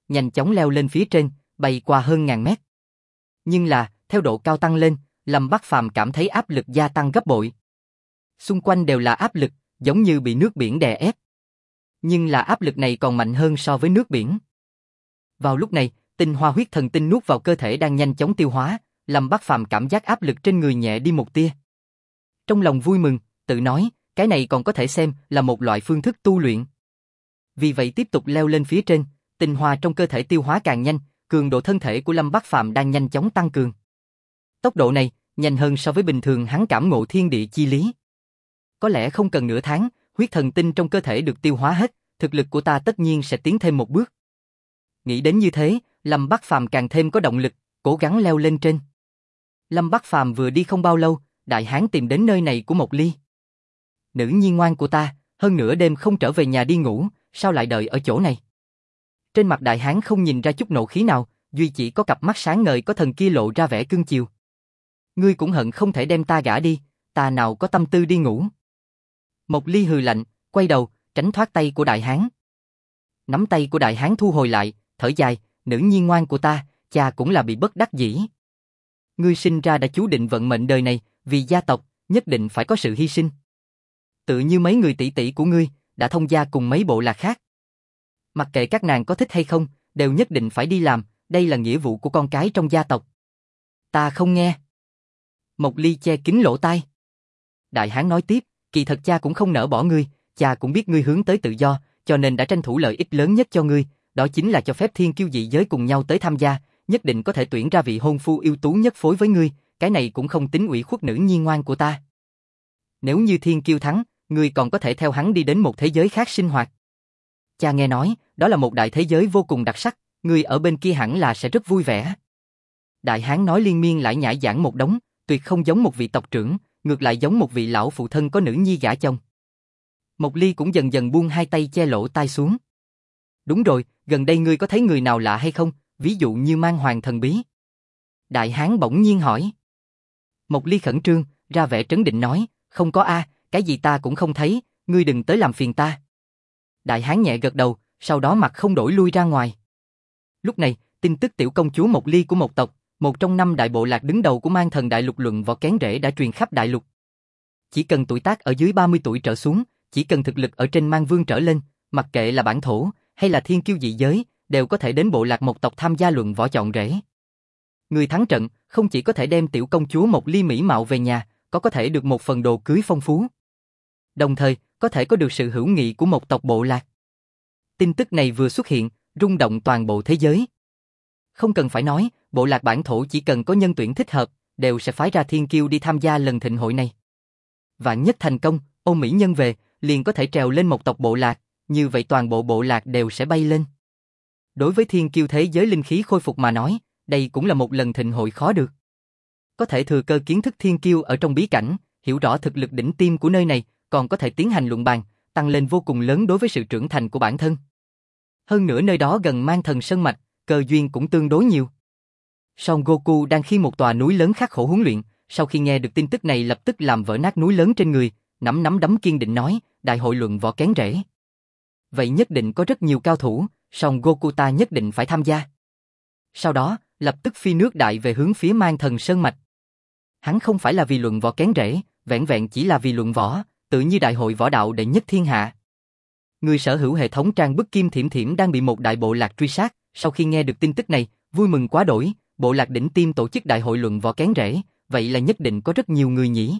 nhanh chóng leo lên phía trên, bay qua hơn ngàn mét. Nhưng là, theo độ cao tăng lên, Lâm Bắc Phàm cảm thấy áp lực gia tăng gấp bội. Xung quanh đều là áp lực, giống như bị nước biển đè ép. Nhưng là áp lực này còn mạnh hơn so với nước biển. Vào lúc này, tinh hoa huyết thần tinh nuốt vào cơ thể đang nhanh chóng tiêu hóa, Lâm Bắc Phàm cảm giác áp lực trên người nhẹ đi một tia. Trong lòng vui mừng, tự nói, cái này còn có thể xem là một loại phương thức tu luyện. Vì vậy tiếp tục leo lên phía trên, tinh hoa trong cơ thể tiêu hóa càng nhanh, cường độ thân thể của Lâm Bắc Phàm đang nhanh chóng tăng cường. Tốc độ này, nhanh hơn so với bình thường hắn cảm ngộ thiên địa chi lý. Có lẽ không cần nửa tháng, huyết thần tinh trong cơ thể được tiêu hóa hết, thực lực của ta tất nhiên sẽ tiến thêm một bước. Nghĩ đến như thế, Lâm Bắc Phàm càng thêm có động lực, cố gắng leo lên trên. Lâm Bắc Phàm vừa đi không bao lâu, đại hán tìm đến nơi này của Mộc Ly. Nữ nhi ngoan của ta, hơn nửa đêm không trở về nhà đi ngủ, sao lại đợi ở chỗ này? Trên mặt đại hán không nhìn ra chút nộ khí nào, duy chỉ có cặp mắt sáng ngời có thần kia lộ ra vẻ cưng chiều. Ngươi cũng hận không thể đem ta gả đi, ta nào có tâm tư đi ngủ. Mộc Ly hừ lạnh, quay đầu, tránh thoát tay của đại hán. Nắm tay của đại hán thu hồi lại, thở dài, nữ nhi ngoan của ta, cha cũng là bị bất đắc dĩ. Ngươi sinh ra đã chú định vận mệnh đời này, vì gia tộc, nhất định phải có sự hy sinh. Tự như mấy người tỷ tỷ của ngươi, đã thông gia cùng mấy bộ lạc khác. Mặc kệ các nàng có thích hay không, đều nhất định phải đi làm, đây là nghĩa vụ của con cái trong gia tộc. Ta không nghe. Mộc Ly che kín lỗ tai. Đại hán nói tiếp, kỳ thật cha cũng không nỡ bỏ ngươi, cha cũng biết ngươi hướng tới tự do, cho nên đã tranh thủ lợi ích lớn nhất cho ngươi, đó chính là cho phép thiên kiêu dị giới cùng nhau tới tham gia, nhất định có thể tuyển ra vị hôn phu ưu tú nhất phối với ngươi, cái này cũng không tính ủy khuất nữ nhi ngoan của ta. Nếu như thiên kiêu thắng, ngươi còn có thể theo hắn đi đến một thế giới khác sinh hoạt. Cha nghe nói, đó là một đại thế giới vô cùng đặc sắc, ngươi ở bên kia hẳn là sẽ rất vui vẻ. Đại hán nói liên miên lại nhải giảng một đống, tuyệt không giống một vị tộc trưởng, ngược lại giống một vị lão phụ thân có nữ nhi gả chồng. Mộc Ly cũng dần dần buông hai tay che lỗ tai xuống. Đúng rồi, gần đây ngươi có thấy người nào lạ hay không, ví dụ như mang hoàng thần bí? Đại hán bỗng nhiên hỏi. Mộc Ly khẩn trương, ra vẻ trấn định nói, không có a, cái gì ta cũng không thấy, ngươi đừng tới làm phiền ta. Đại hán nhẹ gật đầu, sau đó mặt không đổi lui ra ngoài. Lúc này, tin tức tiểu công chúa Mộc Ly của một tộc, một trong 5 đại bộ lạc đứng đầu của Mang Thần Đại Lục luận võ kén rễ đã truyền khắp đại lục. Chỉ cần tuổi tác ở dưới 30 tuổi trở xuống, chỉ cần thực lực ở trên Mang Vương trở lên, mặc kệ là bản thổ hay là thiên kiêu dị giới, đều có thể đến bộ lạc một tộc tham gia luận võ chọn rễ. Người thắng trận không chỉ có thể đem tiểu công chúa Mộc Ly mỹ mạo về nhà, có thể được một phần đồ cưới phong phú. Đồng thời, có thể có được sự hữu nghị của một tộc bộ lạc. Tin tức này vừa xuất hiện, rung động toàn bộ thế giới. Không cần phải nói, bộ lạc bản thổ chỉ cần có nhân tuyển thích hợp, đều sẽ phái ra thiên kiêu đi tham gia lần thịnh hội này. Vạn nhất thành công, ôm mỹ nhân về, liền có thể trèo lên một tộc bộ lạc, như vậy toàn bộ bộ lạc đều sẽ bay lên. Đối với thiên kiêu thế giới linh khí khôi phục mà nói, đây cũng là một lần thịnh hội khó được. Có thể thừa cơ kiến thức thiên kiêu ở trong bí cảnh, hiểu rõ thực lực đỉnh tiêm của nơi này, còn có thể tiến hành luận bàn, tăng lên vô cùng lớn đối với sự trưởng thành của bản thân. Hơn nữa nơi đó gần Mang Thần Sơn Mạch, cơ duyên cũng tương đối nhiều. Son Goku đang khi một tòa núi lớn khắc khổ huấn luyện, sau khi nghe được tin tức này lập tức làm vỡ nát núi lớn trên người, nắm đấm kiên định nói, đại hội luận võ kén rễ. Vậy nhất định có rất nhiều cao thủ, Son Goku ta nhất định phải tham gia. Sau đó, lập tức phi nước đại về hướng phía Mang Thần Sơn Mạch. Hắn không phải là vì luận võ kén rễ, vẹn vẹn chỉ là vì luận võ, tự như đại hội võ đạo đệ nhất thiên hạ. Người sở hữu hệ thống trang bức Kim Thiểm Thiểm đang bị một đại bộ lạc truy sát, sau khi nghe được tin tức này, vui mừng quá đổi, bộ lạc đỉnh tiêm tổ chức đại hội luận võ kén rễ, vậy là nhất định có rất nhiều người nhỉ.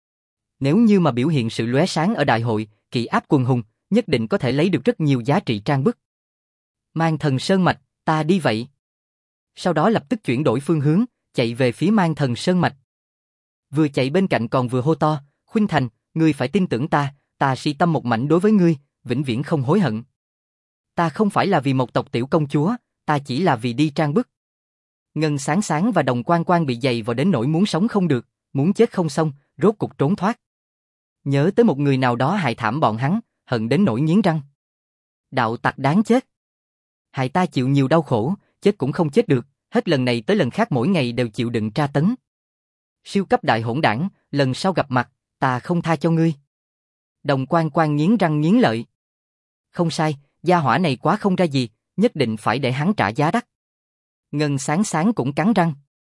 Nếu như mà biểu hiện sự lóe sáng ở đại hội, kỵ áp quần hùng, nhất định có thể lấy được rất nhiều giá trị trang bức. Mang Thần Sơn Mạch, ta đi vậy. Sau đó lập tức chuyển đổi phương hướng, chạy về phía Mang Thần Sơn Mạch. Vừa chạy bên cạnh còn vừa hô to, Khuynh Thành, ngươi phải tin tưởng ta si tâm một mảnh đối với ngươi, vĩnh viễn không hối hận. Ta không phải là vì một tộc tiểu công chúa, ta chỉ là vì đi trang bức. Ngân Sáng Sáng và Đồng Quan Quan bị dày vào đến nỗi muốn sống không được, muốn chết không xong, rốt cục trốn thoát. Nhớ tới một người nào đó hại thảm bọn hắn, hận đến nỗi nghiến răng. Đạo tặc đáng chết. Hại ta chịu nhiều đau khổ, chết cũng không chết được, hết lần này tới lần khác mỗi ngày đều chịu đựng tra tấn. Siêu cấp đại hỗn đảng, lần sau gặp mặt, ta không tha cho ngươi. Đồng Quan Quan nghiến răng nghiến lợi. Không sai, gia hỏa này quá không ra gì, nhất định phải để hắn trả giá đắt. Ngân Sáng Sáng cũng cắn răng.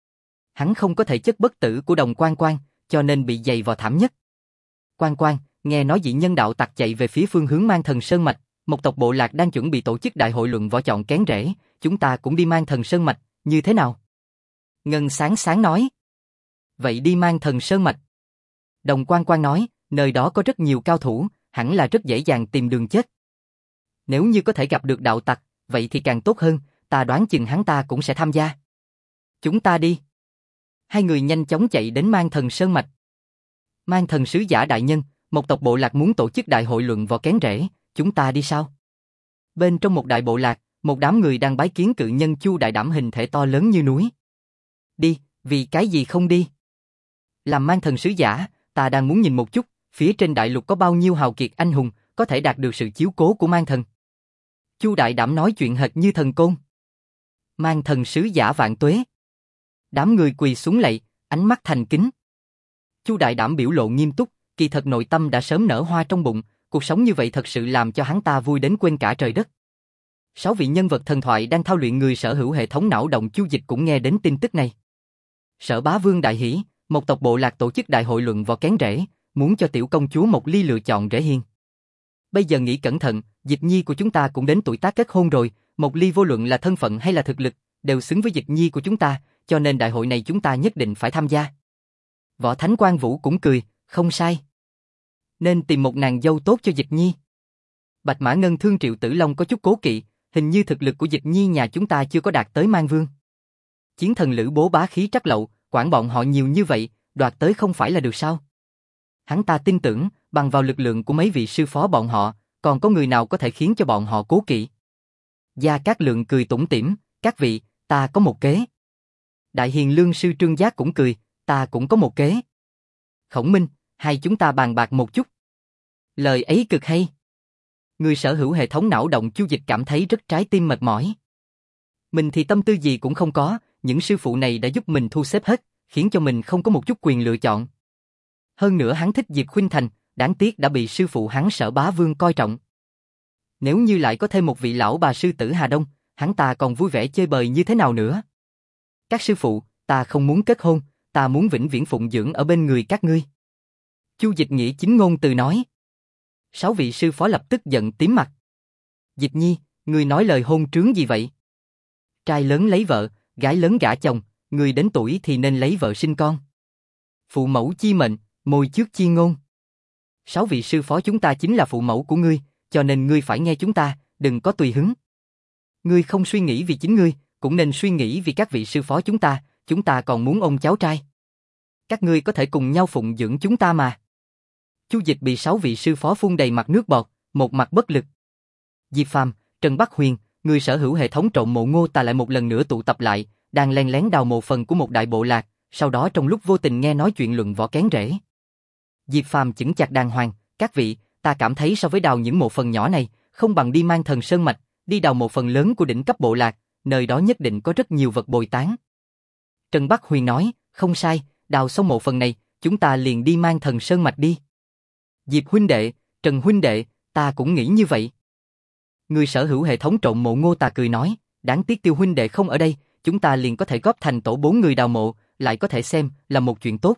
Hắn không có thể chất bất tử của Đồng Quan Quan, cho nên bị dày vò thảm nhất. Quan Quan, nghe nói dị nhân đạo tặc chạy về phía phương hướng Mang Thần Sơn Mạch, một tộc bộ lạc đang chuẩn bị tổ chức đại hội luận võ chọn kén rễ, chúng ta cũng đi Mang Thần Sơn Mạch, như thế nào? Ngân Sáng Sáng nói. Vậy đi Mang Thần Sơn Mạch. Đồng Quan Quan nói, nơi đó có rất nhiều cao thủ, hẳn là rất dễ dàng tìm đường chết. Nếu như có thể gặp được đạo tặc, vậy thì càng tốt hơn, ta đoán chừng hắn ta cũng sẽ tham gia. Chúng ta đi. Hai người nhanh chóng chạy đến Mang Thần Sơn Mạch. Mang Thần Sứ Giả đại nhân, một tộc bộ lạc muốn tổ chức đại hội luận võ kén rễ, chúng ta đi sao? Bên trong một đại bộ lạc, một đám người đang bái kiến cự nhân Chu Đại Đảm hình thể to lớn như núi. Đi, vì cái gì không đi? Làm Mang Thần Sứ Giả, ta đang muốn nhìn một chút, phía trên đại lục có bao nhiêu hào kiệt anh hùng, có thể đạt được sự chiếu cố của Mang Thần. Chu Đại Đảm nói chuyện hệt như thần côn. Mang Thần Sứ Giả vạn tuế. Đám người quỳ xuống lạy, ánh mắt thành kính. Chu Đại Đảm biểu lộ nghiêm túc, kỳ thật nội tâm đã sớm nở hoa trong bụng, cuộc sống như vậy thật sự làm cho hắn ta vui đến quên cả trời đất. 6 vị nhân vật thần thoại đang thao luyện người sở hữu hệ thống não động Chu Dịch cũng nghe đến tin tức này. Sở Bá Vương đại hỉ, một tộc bộ lạc tổ chức đại hội luận võ kén rễ, muốn cho tiểu công chúa Mộc Ly lựa chọn rễ hiền. Bây giờ nghĩ cẩn thận, Dịch Nhi của chúng ta cũng đến tuổi tác kết hôn rồi, Mộc Ly vô luận là thân phận hay là thực lực, đều xứng với Dịch Nhi của chúng ta, cho nên đại hội này chúng ta nhất định phải tham gia. Võ Thánh Quan Vũ cũng cười, không sai. Nên tìm một nàng dâu tốt cho Dịch Nhi. Bạch Mã Ngân Thương Triệu Tử Long có chút cố kỵ, hình như thực lực của Dịch Nhi nhà chúng ta chưa có đạt tới Mang Vương. Chiến thần Lữ Bố bá khí trắc lậu, quản bọn họ nhiều như vậy, đoạt tới không phải là được sao? Hắn ta tin tưởng, bằng vào lực lượng của mấy vị sư phó bọn họ, còn có người nào có thể khiến cho bọn họ cố kỵ. Gia Cát Lượng cười tủm tỉm, các vị, ta có một kế. Đại Hiền Lương sư Trương Giác cũng cười, ta cũng có một kế. Khổng Minh, hai chúng ta bàn bạc một chút. Lời ấy cực hay. Người sở hữu hệ thống não động Chu Dịch cảm thấy rất trái tim mệt mỏi. Mình thì tâm tư gì cũng không có, những sư phụ này đã giúp mình thu xếp hết, khiến cho mình không có một chút quyền lựa chọn. Hơn nữa hắn thích Diệp Khuynh Thành, đáng tiếc đã bị sư phụ hắn Sở Bá Vương coi trọng. Nếu như lại có thêm một vị lão bà sư tử Hà Đông, hắn ta còn vui vẻ chơi bời như thế nào nữa? Các sư phụ, ta không muốn kết hôn, ta muốn vĩnh viễn phụng dưỡng ở bên người các ngươi. Chu Dịch nghĩa chính ngôn từ nói. 6 vị sư phó lập tức giận tím mặt. Dịch Nhi, ngươi nói lời hôn trướng gì vậy? Trai lớn lấy vợ, gái lớn gả chồng, người đến tuổi thì nên lấy vợ sinh con. Phụ mẫu chi mệnh, môi trước chi ngôn. 6 vị sư phó chúng ta chính là phụ mẫu của ngươi, cho nên ngươi phải nghe chúng ta, đừng có tùy hứng. Ngươi không suy nghĩ vì chính ngươi, cũng nên suy nghĩ vì các vị sư phó chúng ta còn muốn ôm cháu trai. Các ngươi có thể cùng nhau phụng dưỡng chúng ta mà. Chu Dịch bị 6 vị sư phó phun đầy mặt nước bọt, một mặt bất lực. Diệp Phàm, Trần Bắc Huyền, người sở hữu hệ thống trộm mộ Ngô Tà lại một lần nữa tụ tập lại, đang len lén đào mộ phần của một đại bộ lạc, sau đó trong lúc vô tình nghe nói chuyện luận võ kén rễ. Diệp Phàm chững chạc đàng hoàng, các vị, ta cảm thấy so với đào những mộ phần nhỏ này, không bằng đi Mang Thần Sơn Mạch, đi đào mộ phần lớn của đỉnh cấp bộ lạc, nơi đó nhất định có rất nhiều vật bồi tán. Trần Bắc Huyền nói, không sai, đào xong mộ phần này, chúng ta liền đi Mang Thần Sơn Mạch đi. Diệp huynh đệ, Trần huynh đệ, ta cũng nghĩ như vậy. Người sở hữu hệ thống trộm mộ Ngô Tà cười nói, đáng tiếc Tiêu huynh đệ không ở đây, chúng ta liền có thể góp thành tổ 4 người đào mộ, lại có thể xem là một chuyện tốt.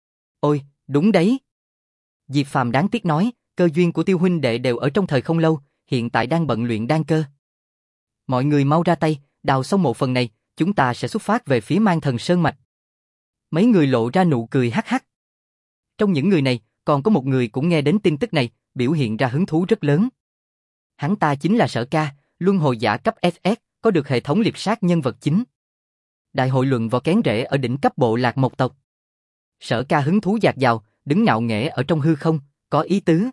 Ôi, đúng đấy. Diệp Phàm đáng tiếc nói, cơ duyên của Tiêu huynh đệ đều ở trong thời không lâu, hiện tại đang bận luyện đan cơ. Mọi người mau ra tay, đào xong mộ phần này, chúng ta sẽ xuất phát về phía Mang Thần Sơn Mạch. Mấy người lộ ra nụ cười hắc hắc. Trong những người này, còn có một người cũng nghe đến tin tức này, biểu hiện ra hứng thú rất lớn. Hắn ta chính là Sở Ca, luân hồi giả cấp SS, có được hệ thống liệp sát nhân vật chính. Đại hội luận võ kén rễ ở đỉnh cấp bộ lạc một tộc. Sở Ca hứng thú dạt dào, đứng ngạo nghễ ở trong hư không, có ý tứ.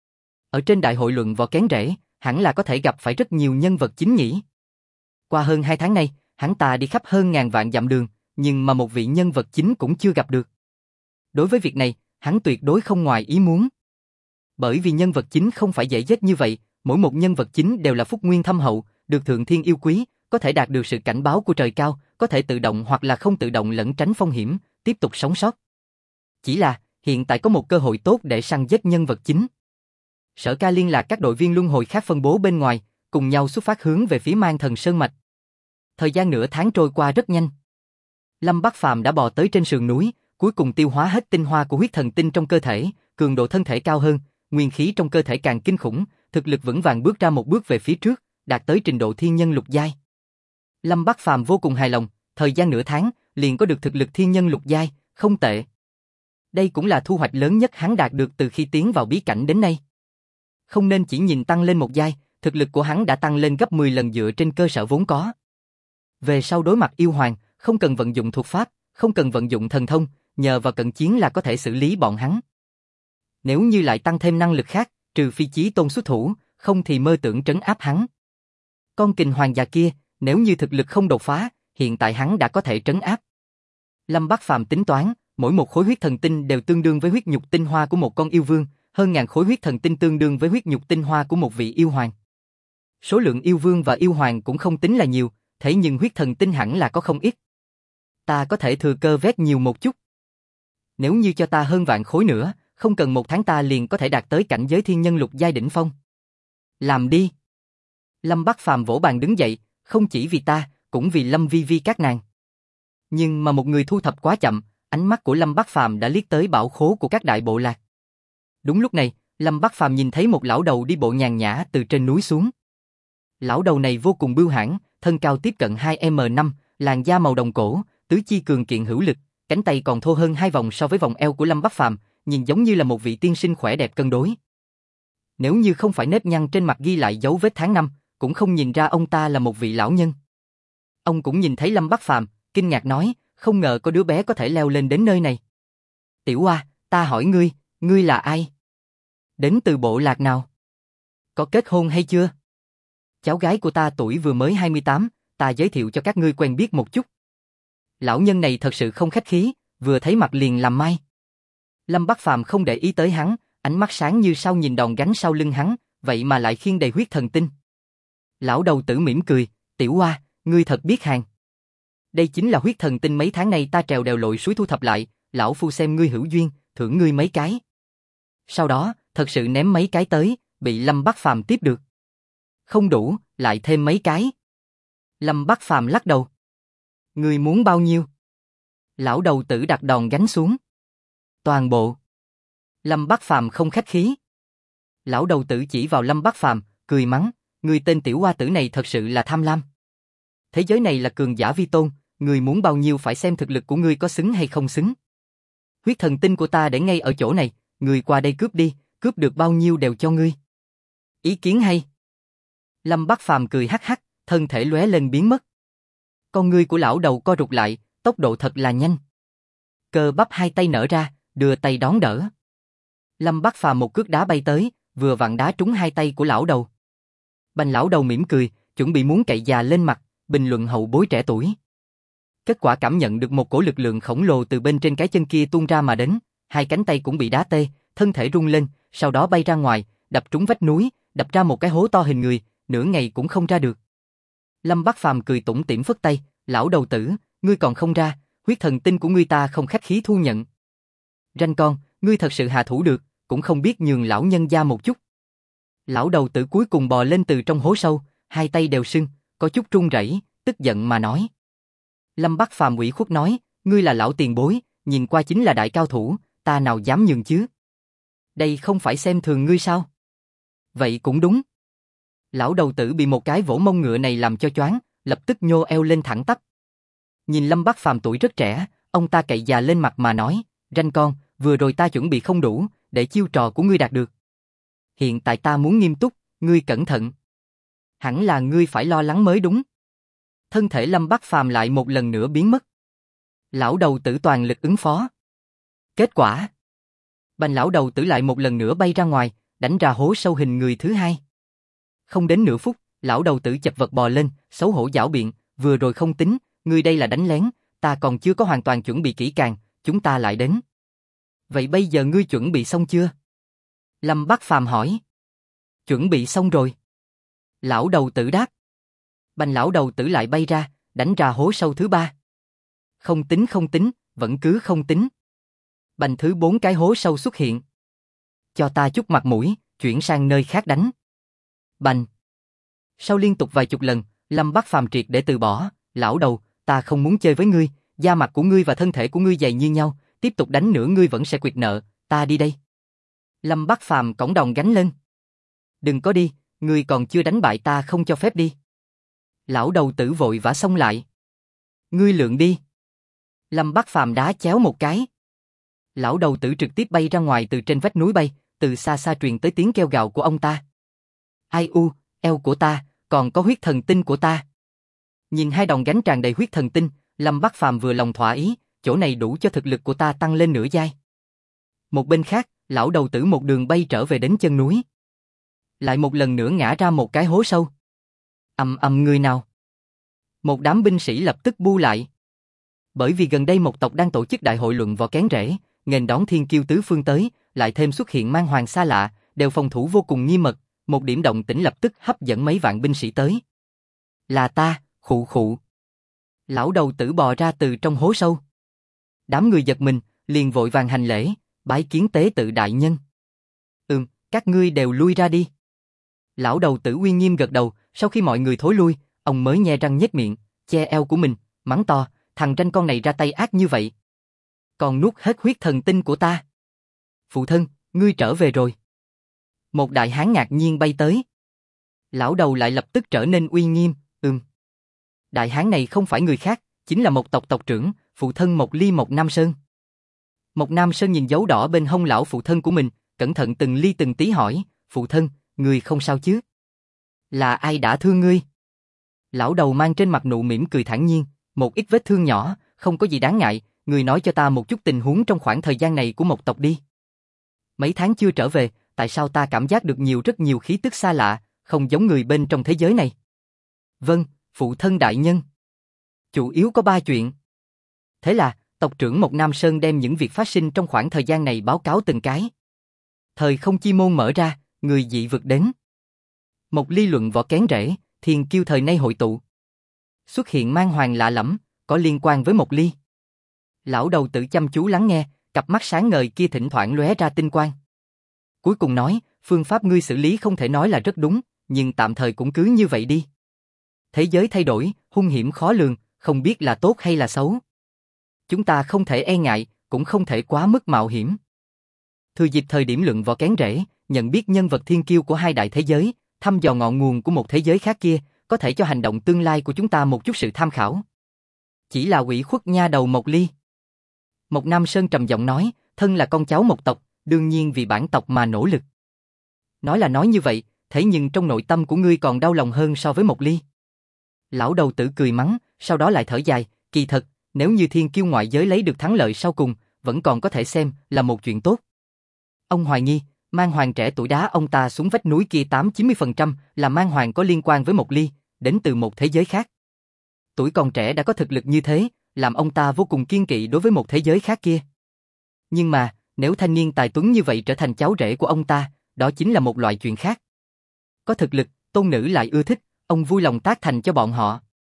Ở trên đại hội luận võ kén rễ, hẳn là có thể gặp phải rất nhiều nhân vật chính nhỉ. Qua hơn 2 tháng nay, hắn ta đi khắp hơn ngàn vạn dặm đường, nhưng mà một vị nhân vật chính cũng chưa gặp được. Đối với việc này, hắn tuyệt đối không ngoài ý muốn. Bởi vì nhân vật chính không phải dễ giết như vậy, mỗi một nhân vật chính đều là phúc nguyên thâm hậu, được thượng thiên yêu quý, có thể đạt được sự cảnh báo của trời cao, có thể tự động hoặc là không tự động lẩn tránh phong hiểm, tiếp tục sống sót. Chỉ là, hiện tại có một cơ hội tốt để săn giết nhân vật chính. Sở Ca liên lạc các đội viên luân hồi khác phân bố bên ngoài, cùng nhau xuất phát hướng về phía Mang Thần Sơn Mạch. Thời gian nửa tháng trôi qua rất nhanh. Lâm Bắc Phàm đã bò tới trên sườn núi, cuối cùng tiêu hóa hết tinh hoa của huyết thần tinh trong cơ thể, cường độ thân thể cao hơn, nguyên khí trong cơ thể càng kinh khủng, thực lực vững vàng bước ra một bước về phía trước, đạt tới trình độ thiên nhân lục giai. Lâm Bắc Phàm vô cùng hài lòng, thời gian nửa tháng, liền có được thực lực thiên nhân lục giai, không tệ. Đây cũng là thu hoạch lớn nhất hắn đạt được từ khi tiến vào bí cảnh đến nay. Không nên chỉ nhìn tăng lên một giai, thực lực của hắn đã tăng lên gấp 10 lần dựa trên cơ sở vốn có. Về sau đối mặt yêu hoàng, không cần vận dụng thuật pháp, không cần vận dụng thần thông, nhờ vào cận chiến là có thể xử lý bọn hắn. Nếu như lại tăng thêm năng lực khác, trừ phi Chí Tôn xuất thủ, không thì mơ tưởng trấn áp hắn. Con kình hoàng già kia, nếu như thực lực không đột phá, hiện tại hắn đã có thể trấn áp. Lâm Bắc Phàm tính toán, mỗi một khối huyết thần tinh đều tương đương với huyết nhục tinh hoa của một con yêu vương, hơn ngàn khối huyết thần tinh tương đương với huyết nhục tinh hoa của một vị yêu hoàng. Số lượng yêu vương và yêu hoàng cũng không tính là nhiều, thế nhưng huyết thần tinh hẳn là có không ít. Ta có thể thừa cơ vét nhiều một chút. Nếu như cho ta hơn vạn khối nữa, không cần một tháng ta liền có thể đạt tới cảnh giới thiên nhân lục giai đỉnh phong. Làm đi. Lâm Bắc Phàm vỗ bàn đứng dậy, không chỉ vì ta, cũng vì Lâm Vi Vi các nàng. Nhưng mà một người thu thập quá chậm, ánh mắt của Lâm Bắc Phàm đã liếc tới bảo khố của các đại bộ lạc. Đúng lúc này, Lâm Bắc Phàm nhìn thấy một lão đầu đi bộ nhàn nhã từ trên núi xuống. Lão đầu này vô cùng bưu hãn, thân cao tiếp cận 2m5, làn da màu đồng cổ, tứ chi cường kiện hữu lực, cánh tay còn thô hơn 2 vòng so với vòng eo của Lâm Bắc Phàm, nhìn giống như là một vị tiên sinh khỏe đẹp cân đối. Nếu như không phải nếp nhăn trên mặt ghi lại dấu vết tháng năm, cũng không nhìn ra ông ta là một vị lão nhân. Ông cũng nhìn thấy Lâm Bắc Phàm, kinh ngạc nói, không ngờ có đứa bé có thể leo lên đến nơi này. Tiểu Oa, ta hỏi ngươi, ngươi là ai? Đến từ bộ lạc nào? Có kết hôn hay chưa? Cháu gái của ta tuổi vừa mới 28, ta giới thiệu cho các ngươi quen biết một chút. Lão nhân này thật sự không khách khí, vừa thấy mặt liền làm mai. Lâm Bắc Phàm không để ý tới hắn, ánh mắt sáng như sao nhìn đòn gánh sau lưng hắn, vậy mà lại khiêng đầy huyết thần tinh. Lão đầu tử mỉm cười, Tiểu Oa, ngươi thật biết hàng. Đây chính là huyết thần tinh mấy tháng nay ta trèo đèo lội suối thu thập lại, lão phu xem ngươi hữu duyên, thưởng ngươi mấy cái. Sau đó, thật sự ném mấy cái tới, bị Lâm Bắc Phàm tiếp được. Không đủ, lại thêm mấy cái. Lâm Bắc Phàm lắc đầu. Ngươi muốn bao nhiêu? Lão đầu tử đặt đòn gánh xuống. Toàn bộ. Lâm Bắc Phàm không khách khí. Lão đầu tử chỉ vào Lâm Bắc Phàm, cười mắng, người tên tiểu oa tử này thật sự là tham lam. Thế giới này là cường giả vi tôn, người muốn bao nhiêu phải xem thực lực của ngươi có xứng hay không xứng. Huyết thần tinh của ta để ngay ở chỗ này, người qua đây cướp đi, cướp được bao nhiêu đều cho ngươi. Ý kiến hay. Lâm Bắc Phàm cười hắc hắc, thân thể lóe lên biến mất. Con ngươi của lão đầu co rụt lại, tốc độ thật là nhanh. Cơ bắp hai tay nở ra, đưa tay đón đỡ. Lâm Bắc Phàm một cước đá bay tới, vừa vặn đá trúng hai tay của lão đầu. Bành lão đầu mỉm cười, chuẩn bị muốn cậy già lên mặt, bình luận hậu bối trẻ tuổi. Kết quả cảm nhận được một cổ lực lượng khổng lồ từ bên trên cái chân kia tuôn ra mà đến, hai cánh tay cũng bị đá tê, thân thể rung lên, sau đó bay ra ngoài, đập trúng vách núi, đập ra một cái hố to hình người, nửa ngày cũng không ra được. Lâm Bắc Phàm cười tủm tỉm phất tay, lão đầu tử, ngươi còn không ra, huyết thần tinh của ngươi ta không khách khí thu nhận. Ranh con, ngươi thật sự hạ thủ được, cũng không biết nhường lão nhân gia một chút. Lão đầu tử cuối cùng bò lên từ trong hố sâu, hai tay đều sưng, có chút run rẩy, tức giận mà nói. Lâm Bắc Phàm ủy khuất nói, ngươi là lão tiền bối, nhìn qua chính là đại cao thủ, ta nào dám nhường chứ? Đây không phải xem thường ngươi sao? Vậy cũng đúng. Lão đầu tử bị một cái vỗ mông ngựa này làm cho choáng, lập tức nhô eo lên thẳng tắp. Nhìn Lâm Bắc Phàm tuổi rất trẻ, ông ta cậy già lên mặt mà nói, ranh con, vừa rồi ta chuẩn bị không đủ, để chiêu trò của ngươi đạt được. Hiện tại ta muốn nghiêm túc, ngươi cẩn thận. Hẳn là ngươi phải lo lắng mới đúng. Thân thể Lâm Bắc Phàm lại một lần nữa biến mất. Lão đầu tử toàn lực ứng phó. Kết quả, bành lão đầu tử lại một lần nữa bay ra ngoài, đánh ra hố sâu hình người thứ hai. Không đến nửa phút, lão đầu tử chật vật bò lên, xấu hổ giảo biện, vừa rồi không tính, ngươi đây là đánh lén, ta còn chưa có hoàn toàn chuẩn bị kỹ càng, chúng ta lại đến. Vậy bây giờ ngươi chuẩn bị xong chưa? Lâm Bắc Phàm hỏi. Chuẩn bị xong rồi. Lão đầu tử đáp. Bành lão đầu tử lại bay ra, đánh ra hố sâu thứ ba. Không tính, vẫn cứ không tính. Bành thứ 4 cái hố sâu xuất hiện. Cho ta chút mặt mũi, chuyển sang nơi khác đánh. Bành. Sau liên tục vài chục lần, Lâm Bắc Phàm triệt để từ bỏ, lão đầu, ta không muốn chơi với ngươi, da mặt của ngươi và thân thể của ngươi dày như nhau, tiếp tục đánh nữa ngươi vẫn sẽ quyệt nợ, ta đi đây. Lâm Bắc Phàm cõng đòn gánh lên. Đừng có đi, ngươi còn chưa đánh bại ta không cho phép đi. Lão đầu tử vội vã xông lại. Ngươi lượn đi. Lâm Bắc Phàm đá chéo một cái. Lão đầu tử trực tiếp bay ra ngoài từ trên vách núi bay, từ xa xa truyền tới tiếng kêu gào của ông ta. Ai u, eo của ta, còn có huyết thần tinh của ta. Nhìn hai đòn gánh tràn đầy huyết thần tinh, Lâm Bắc Phàm vừa lòng thỏa ý, chỗ này đủ cho thực lực của ta tăng lên nửa giai. Một bên khác, lão đầu tử một đường bay trở về đến chân núi. Lại một lần nữa ngã ra một cái hố sâu. Người nào? Một đám binh sĩ lập tức bu lại. Bởi vì gần đây một tộc đang tổ chức đại hội luận võ kén rễ, nghênh đón thiên kiêu tứ phương tới, lại thêm xuất hiện mang hoàng xa lạ, đều phòng thủ vô cùng nghiêm mật, một điểm động tĩnh lập tức hấp dẫn mấy vạn binh sĩ tới. Là ta, khụ khụ. Lão đầu tử bò ra từ trong hố sâu. Đám người giật mình, liền vội vàng hành lễ, bái kiến tế tự đại nhân. Các ngươi đều lui ra đi. Lão đầu tử uy nghiêm gật đầu, sau khi mọi người thối lui, ông mới nhe răng nhếch miệng, che eo của mình, mắng to, thằng ranh con này ra tay ác như vậy. Còn nuốt hết huyết thần tinh của ta. Phụ thân, ngươi trở về rồi. Một đại hán ngạc nhiên bay tới. Lão đầu lại lập tức trở nên uy nghiêm, Đại hán này không phải người khác, chính là một tộc tộc trưởng, phụ thân Mộc Ly Mộc Nam Sơn. Mộc Nam Sơn nhìn dấu đỏ bên hông lão phụ thân của mình, cẩn thận từng ly từng tí hỏi, phụ thân, ngươi không sao chứ? Là ai đã thương ngươi? Lão đầu mang trên mặt nụ mỉm cười thản nhiên, một ít vết thương nhỏ, không có gì đáng ngại, ngươi nói cho ta một chút tình huống trong khoảng thời gian này của một tộc đi. Mấy tháng chưa trở về, tại sao ta cảm giác được rất nhiều khí tức xa lạ, không giống người bên trong thế giới này? Vâng, phụ thân đại nhân. Chủ yếu có 3 chuyện. Thế là, tộc trưởng Mộc Nam Sơn đem những việc phát sinh trong khoảng thời gian này báo cáo từng cái. Thời không chi môn mở ra, người dị vực đến. Một ly luận võ kén rễ, thiên kiêu thời nay hội tụ. Xuất hiện mang hoàng lạ lẫm, có liên quan với một ly. Lão đầu tử chăm chú lắng nghe, cặp mắt sáng ngời kia thỉnh thoảng lóe ra tinh quang. Cuối cùng nói, phương pháp ngươi xử lý không thể nói là rất đúng, nhưng tạm thời cũng cứ như vậy đi. Thế giới thay đổi, hung hiểm khó lường, không biết là tốt hay là xấu. Chúng ta không thể e ngại, cũng không thể quá mức mạo hiểm. Thừa dịp thời điểm luận võ kén rễ, nhận biết nhân vật thiên kiêu của hai đại thế giới, thăm dò ngọn nguồn của một thế giới khác kia, có thể cho hành động tương lai của chúng ta một chút sự tham khảo. Chỉ là ủy khuất nha đầu Mộc Ly. Mộc Nam Sơn trầm giọng nói, thân là con cháu một tộc, đương nhiên vì bản tộc mà nỗ lực. Nói là nói như vậy, thế nhưng trong nội tâm của ngươi còn đau lòng hơn so với Mộc Ly. Lão đầu tử cười mắng, sau đó lại thở dài, kỳ thật, nếu như thiên kiêu ngoại giới lấy được thắng lợi sau cùng, vẫn còn có thể xem là một chuyện tốt. Ông hoài nghi, mang hoàng trẻ tuổi đá ông ta xuống vách núi kia 80-90% là mang hoàng có liên quan với Mộc Ly, đến từ một thế giới khác. Tuổi còn trẻ đã có thực lực như thế, làm ông ta vô cùng kiên kỵ đối với một thế giới khác kia. Nhưng mà, nếu thanh niên tài tuấn như vậy trở thành cháu rể của ông ta, đó chính là một loại chuyện khác. Có thực lực, tôn nữ lại ưa thích, ông vui lòng tác thành cho bọn họ.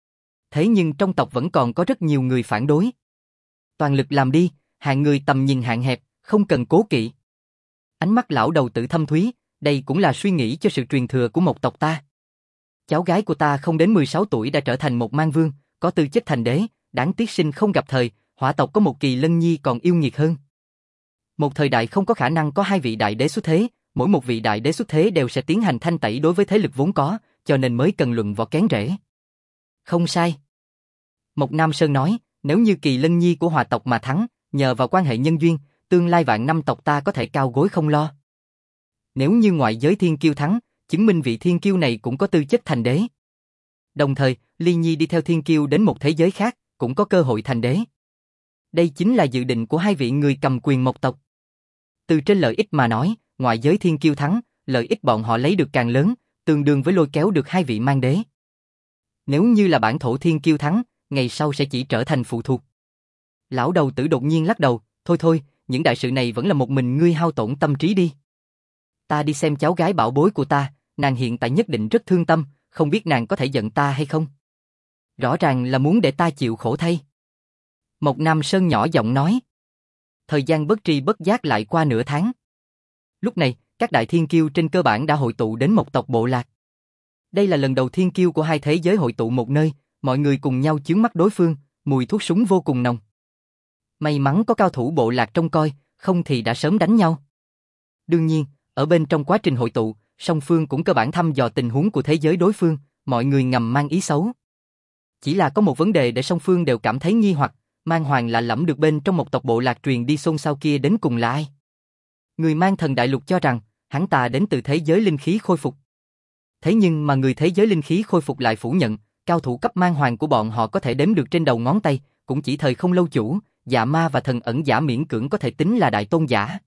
Thế nhưng trong tộc vẫn còn có rất nhiều người phản đối. Toàn lực làm đi, hạng người tầm nhìn hạn hẹp, không cần cố kỵ. Ánh mắt lão đầu tử thâm thúy, đây cũng là suy nghĩ cho sự truyền thừa của một tộc ta. Cháu gái của ta không đến 16 tuổi đã trở thành một mang vương, có tư chất thành đế, đáng tiếc sinh không gặp thời, hỏa tộc có một Kỳ Lân Nhi còn yêu nghiệt hơn. Một thời đại không có khả năng có 2 vị đại đế xuất thế, mỗi một vị đại đế xuất thế đều sẽ tiến hành thanh tẩy đối với thế lực vốn có, cho nên mới cần luận võ kén rễ. Không sai. Mộc Nam Sơn nói, nếu như Kỳ Lân Nhi của Hòa tộc mà thắng, nhờ vào quan hệ nhân duyên, tương lai vạn năm tộc ta có thể cao gối không lo. Nếu như ngoại giới thiên kiêu thắng, chứng minh vị thiên kiêu này cũng có tư chất thành đế. Đồng thời, Ly Nhi đi theo thiên kiêu đến một thế giới khác, cũng có cơ hội thành đế. Đây chính là dự định của 2 vị người cầm quyền một tộc. Từ trên lợi ích mà nói, ngoại giới thiên kiêu thắng, lợi ích bọn họ lấy được càng lớn, tương đương với lôi kéo được 2 vị mang đế. Nếu như là bản thổ thiên kiêu thắng, ngày sau sẽ chỉ trở thành phụ thuộc. Lão đầu tử đột nhiên lắc đầu, thôi, những đại sự này vẫn là một mình ngươi hao tổn tâm trí đi. Ta đi xem cháu gái bảo bối của ta, nàng hiện tại nhất định rất thương tâm, không biết nàng có thể giận ta hay không. Rõ ràng là muốn để ta chịu khổ thay. Mộc Nam Sơn nhỏ giọng nói. Thời gian bất tri bất giác lại qua nửa tháng. Lúc này, các đại thiên kiêu trên cơ bản đã hội tụ đến một tộc bộ lạc. Đây là lần đầu thiên kiêu của hai thế giới hội tụ một nơi, mọi người cùng nhau chướng mắt đối phương, mùi thuốc súng vô cùng nồng. May mắn có cao thủ bộ lạc trông coi, không thì đã sớm đánh nhau. Đương nhiên, ở bên trong quá trình hội tụ, song phương cũng cơ bản thăm dò tình huống của thế giới đối phương, mọi người ngầm mang ý xấu. Chỉ là có một vấn đề để song phương đều cảm thấy nghi hoặc, Mang Hoàng lạ lẫm được bên trong một tộc bộ lạc truyền đi xôn xao kia đến cùng là ai? Người Mang Thần Đại Lục cho rằng, hắn ta đến từ thế giới linh khí khôi phục. Thế nhưng mà người thế giới linh khí khôi phục lại phủ nhận, cao thủ cấp Mang Hoàng của bọn họ có thể đếm được trên đầu ngón tay, cũng chỉ thời không lâu chủ, Dạ Ma và Thần Ẩn Giả miễn cưỡng có thể tính là đại tôn giả.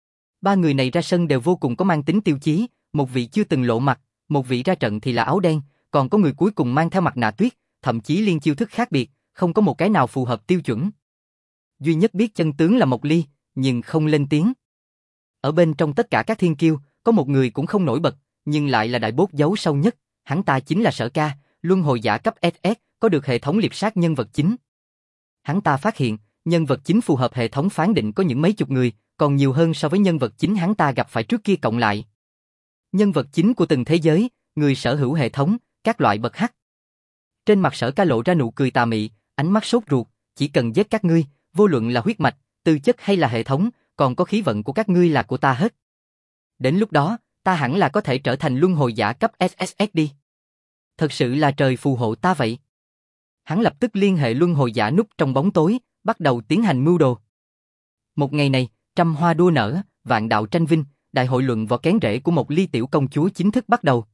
Ba người này ra sân đều vô cùng có mang tính tiêu chí, một vị chưa từng lộ mặt, một vị ra trận thì là áo đen, còn có người cuối cùng mang theo mặt nạ tuyết, thậm chí liên chiêu thức khác biệt, không có một cái nào phù hợp tiêu chuẩn. Duy nhất biết chân tướng là Mộc Ly, nhưng không lên tiếng. Ở bên trong tất cả các thiên kiêu, có một người cũng không nổi bật, nhưng lại là đại bốt giấu sâu nhất, hắn ta chính là Sở Ca, luân hồi giả cấp SS, có được hệ thống liệp sát nhân vật chính. Hắn ta phát hiện, nhân vật chính phù hợp hệ thống phán định có những mấy chục người, còn nhiều hơn so với nhân vật chính hắn ta gặp phải trước kia cộng lại. Nhân vật chính của từng thế giới, người sở hữu hệ thống, các loại bậc hắc. Trên mặt Sở Ca lộ ra nụ cười tà mị, ánh mắt sốt ruột, chỉ cần giết các ngươi, vô luận là huyết mạch, tư chất hay là hệ thống, còn có khí vận của các ngươi là của ta hết. Đến lúc đó, ta hẳn là có thể trở thành luân hồi giả cấp SSS đi. Thật sự là trời phù hộ ta vậy. Hắn lập tức liên hệ luân hồi giả núp trong bóng tối, bắt đầu tiến hành mưu đồ. Một ngày này, trăm hoa đua nở, vạn đạo tranh vinh, đại hội luận võ kén rễ của Mộc Ly tiểu công chúa chính thức bắt đầu.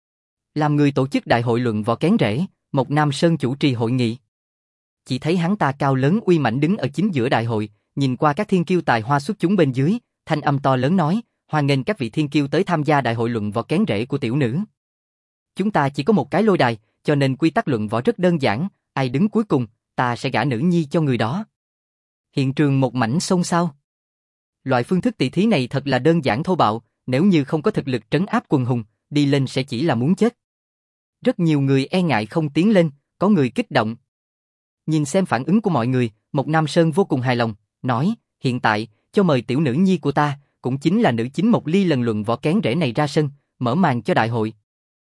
Làm người tổ chức đại hội luận võ kén rễ, Mộc Nam Sơn chủ trì hội nghị. Chỉ thấy hắn ta cao lớn uy mãnh đứng ở chính giữa đại hội, nhìn qua các thiên kiêu tài hoa xuất chúng bên dưới, thanh âm to lớn nói, hoan nghênh các vị thiên kiêu tới tham gia đại hội luận võ kén rễ của tiểu nữ. Chúng ta chỉ có một cái lôi đài, cho nên quy tắc luận võ rất đơn giản, ai đứng cuối cùng, ta sẽ gả nữ nhi cho người đó. Hiện trường một mảnh xôn xao. Loại phương thức tỷ thí này thật là đơn giản thô bạo, nếu như không có thực lực trấn áp quần hùng, đi lên sẽ chỉ là muốn chết. Rất nhiều người e ngại không tiến lên, có người kích động. Nhìn xem phản ứng của mọi người, Mộc Nam Sơn vô cùng hài lòng, nói, hiện tại, cho mời tiểu nữ nhi của ta, cũng chính là nữ chính Mộc Ly lần luận võ kén rễ này ra sân, mở màn cho đại hội.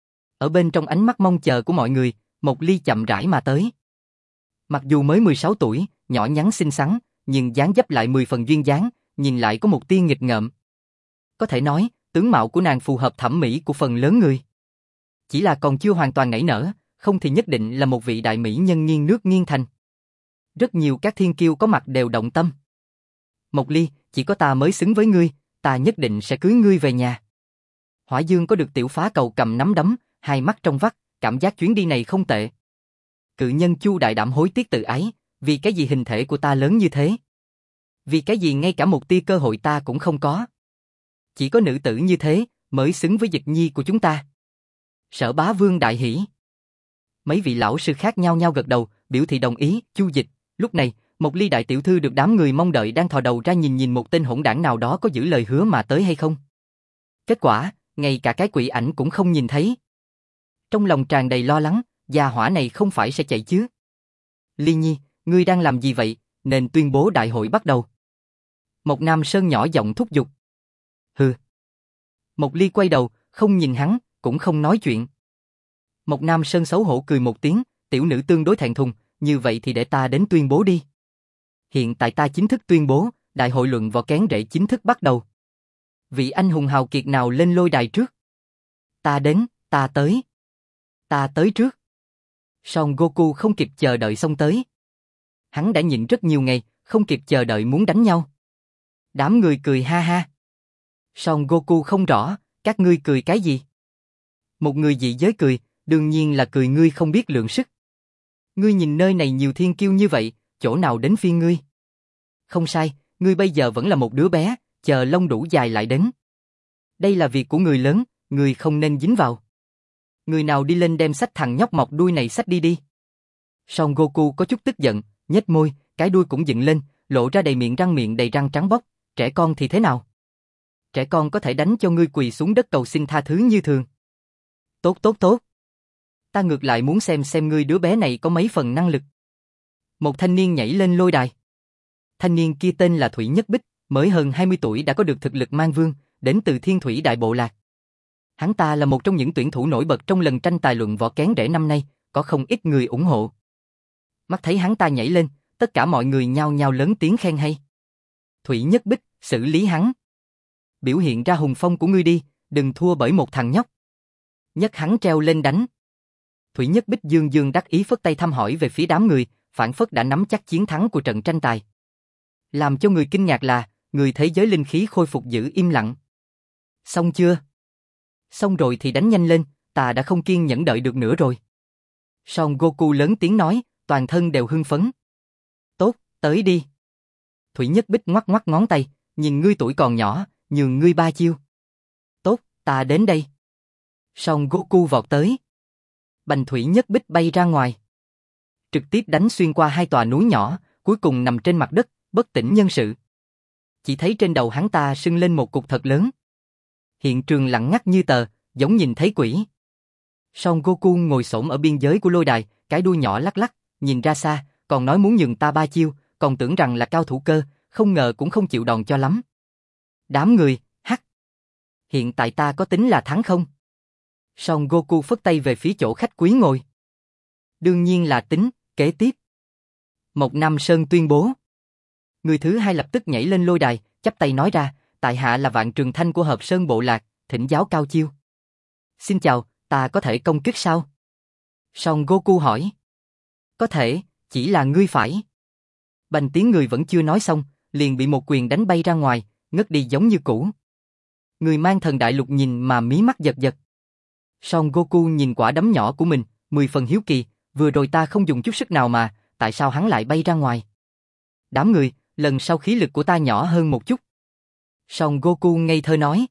Ở bên trong ánh mắt mong chờ của mọi người, Mộc Ly chậm rãi mà tới. Mặc dù mới 16 tuổi, nhỏ nhắn xinh xắn, nhưng dáng dấp lại 10 phần duyên dáng, nhìn lại có một tia nghịch ngợm. Có thể nói, tướng mạo của nàng phù hợp thẩm mỹ của phần lớn người. Chỉ là còn chưa hoàn toàn nảy nở, không thì nhất định là một vị đại mỹ nhân nghiêng nước nghiêng thành. Rất nhiều các thiên kiêu có mặt đều động tâm. Mộc Ly, chỉ có ta mới xứng với ngươi, ta nhất định sẽ cưới ngươi về nhà. Hỏa Dương có được tiểu phá cầu cầm nắm đấm, hai mắt trong vắt, cảm giác chuyến đi này không tệ. Cự nhân Chu đại đảm hối tiếc tự ái, vì cái gì hình thể của ta lớn như thế? Vì cái gì ngay cả một tia cơ hội ta cũng không có? Chỉ có nữ tử như thế mới xứng với Dịch Nhi của chúng ta. Sở Bá Vương đại hỉ. Mấy vị lão sư khác nhau nhau gật đầu, biểu thị đồng ý. Chu Dịch. Lúc này, Mộc Ly đại tiểu thư được đám người mong đợi đang thò đầu ra nhìn một tên hỗn đảng nào đó có giữ lời hứa mà tới hay không. Kết quả, ngay cả cái quỷ ảnh cũng không nhìn thấy. Trong lòng tràn đầy lo lắng, gia hỏa này không phải sẽ chạy chứ? Ly Nhi, ngươi đang làm gì vậy? Nên tuyên bố đại hội bắt đầu. Mộc Nam Sơn nhỏ giọng thúc giục. Hừ. Mộc Ly quay đầu, không nhìn hắn, cũng không nói chuyện. Mộc Nam Sơn xấu hổ cười một tiếng, tiểu nữ tương đối thẹn thùng, như vậy thì để ta đến tuyên bố đi. Hiện tại ta chính thức tuyên bố, đại hội luận võ kén rễ chính thức bắt đầu. Vị anh hùng hào kiệt nào lên lôi đài trước? Ta đến, ta tới. Ta tới trước. Son Goku không kịp chờ đợi xông tới. Hắn đã nhịn rất nhiều ngày, không kịp chờ đợi muốn đánh nhau. Đám người cười ha ha. Son Goku không rõ, các ngươi cười cái gì? Một người dị giới cười, đương nhiên là cười ngươi không biết lượng sức. Ngươi nhìn nơi này nhiều thiên kiêu như vậy, chỗ nào đến phiên ngươi? Không sai, ngươi bây giờ vẫn là một đứa bé, chờ lông đủ dài lại đến. Đây là việc của người lớn, ngươi không nên dính vào. Người nào đi lên đem xách thằng nhóc mọc đuôi này xách đi đi. Son Goku có chút tức giận, nhếch môi, cái đuôi cũng dựng lên, lộ ra đầy miệng răng trắng bóc. Trẻ con thì thế nào? Trẻ con có thể đánh cho ngươi quỳ xuống đất cầu xin tha thứ như thường. Tốt tốt tốt. Ta ngược lại muốn xem ngươi đứa bé này có mấy phần năng lực. Một thanh niên nhảy lên lôi đài. Thanh niên kia tên là Thủy Nhất Bích, mới hơn 20 tuổi đã có được thực lực mang vương, đến từ Thiên Thủy Đại Bộ Lạc. Hắn ta là một trong những tuyển thủ nổi bật trong lần tranh tài luận võ kén rễ năm nay, có không ít người ủng hộ. Mắt thấy hắn ta nhảy lên, tất cả mọi người nhao nhao lớn tiếng khen hay. Thủy Nhất Bích, xử lý hắn. Biểu hiện ra hùng phong của ngươi đi, đừng thua bởi một thằng nhóc. Nhấc hắn treo lên đánh. Thủy Nhất Bích dương dương đắc ý phất tay thăm hỏi về phía đám người, phảng phất đã nắm chắc chiến thắng của trận tranh tài. Làm cho người kinh ngạc là, người thế giới linh khí khôi phục giữ im lặng. Xong chưa? Xong rồi thì đánh nhanh lên, ta đã không kiên nhẫn đợi được nữa rồi. Son Goku lớn tiếng nói, toàn thân đều hưng phấn. Tốt, tới đi. Thủy Nhất Bích ngoắc ngoắc ngón tay, nhìn ngươi tuổi còn nhỏ, nhường ngươi 3 chiêu. Tốt, ta đến đây. Son Goku vọt tới. Bành Thủy Nhất Bích bay ra ngoài. Trực tiếp đánh xuyên qua 2 tòa núi nhỏ, cuối cùng nằm trên mặt đất, bất tỉnh nhân sự. Chỉ thấy trên đầu hắn ta sưng lên một cục thật lớn. Hiện trường lặng ngắt như tờ, giống nhìn thấy quỷ. Son Goku ngồi xổm ở biên giới của lôi đài, cái đuôi nhỏ lắc lắc, nhìn ra xa, còn nói muốn nhường ta 3 chiêu, còn tưởng rằng là cao thủ cơ, không ngờ cũng không chịu đòn cho lắm. Đám người, hắc. Hiện tại ta có tính là thắng không? Son Goku phất tay về phía chỗ khách quý ngồi. Đương nhiên là tính, kế tiếp. Mộc Nam Sơn tuyên bố. Người thứ hai lập tức nhảy lên lôi đài, chắp tay nói ra, tại hạ là Vạn Trường Thanh của Hợp Sơn Bộ Lạc, thỉnh giáo cao chiêu. Xin chào, ta có thể công kích sao? Son Goku hỏi. Có thể, chỉ là ngươi phải. Bành tiếng người vẫn chưa nói xong, liền bị một quyền đánh bay ra ngoài, ngất đi giống như cũ. Người mang thần đại lục nhìn mà mí mắt giật giật. Son Goku nhìn quả đấm nhỏ của mình, 10 phần hiếu kỳ, vừa rồi ta không dùng chút sức nào mà, tại sao hắn lại bay ra ngoài? Đám người, lần sau khí lực của ta nhỏ hơn một chút. Son Goku ngây thơ nói.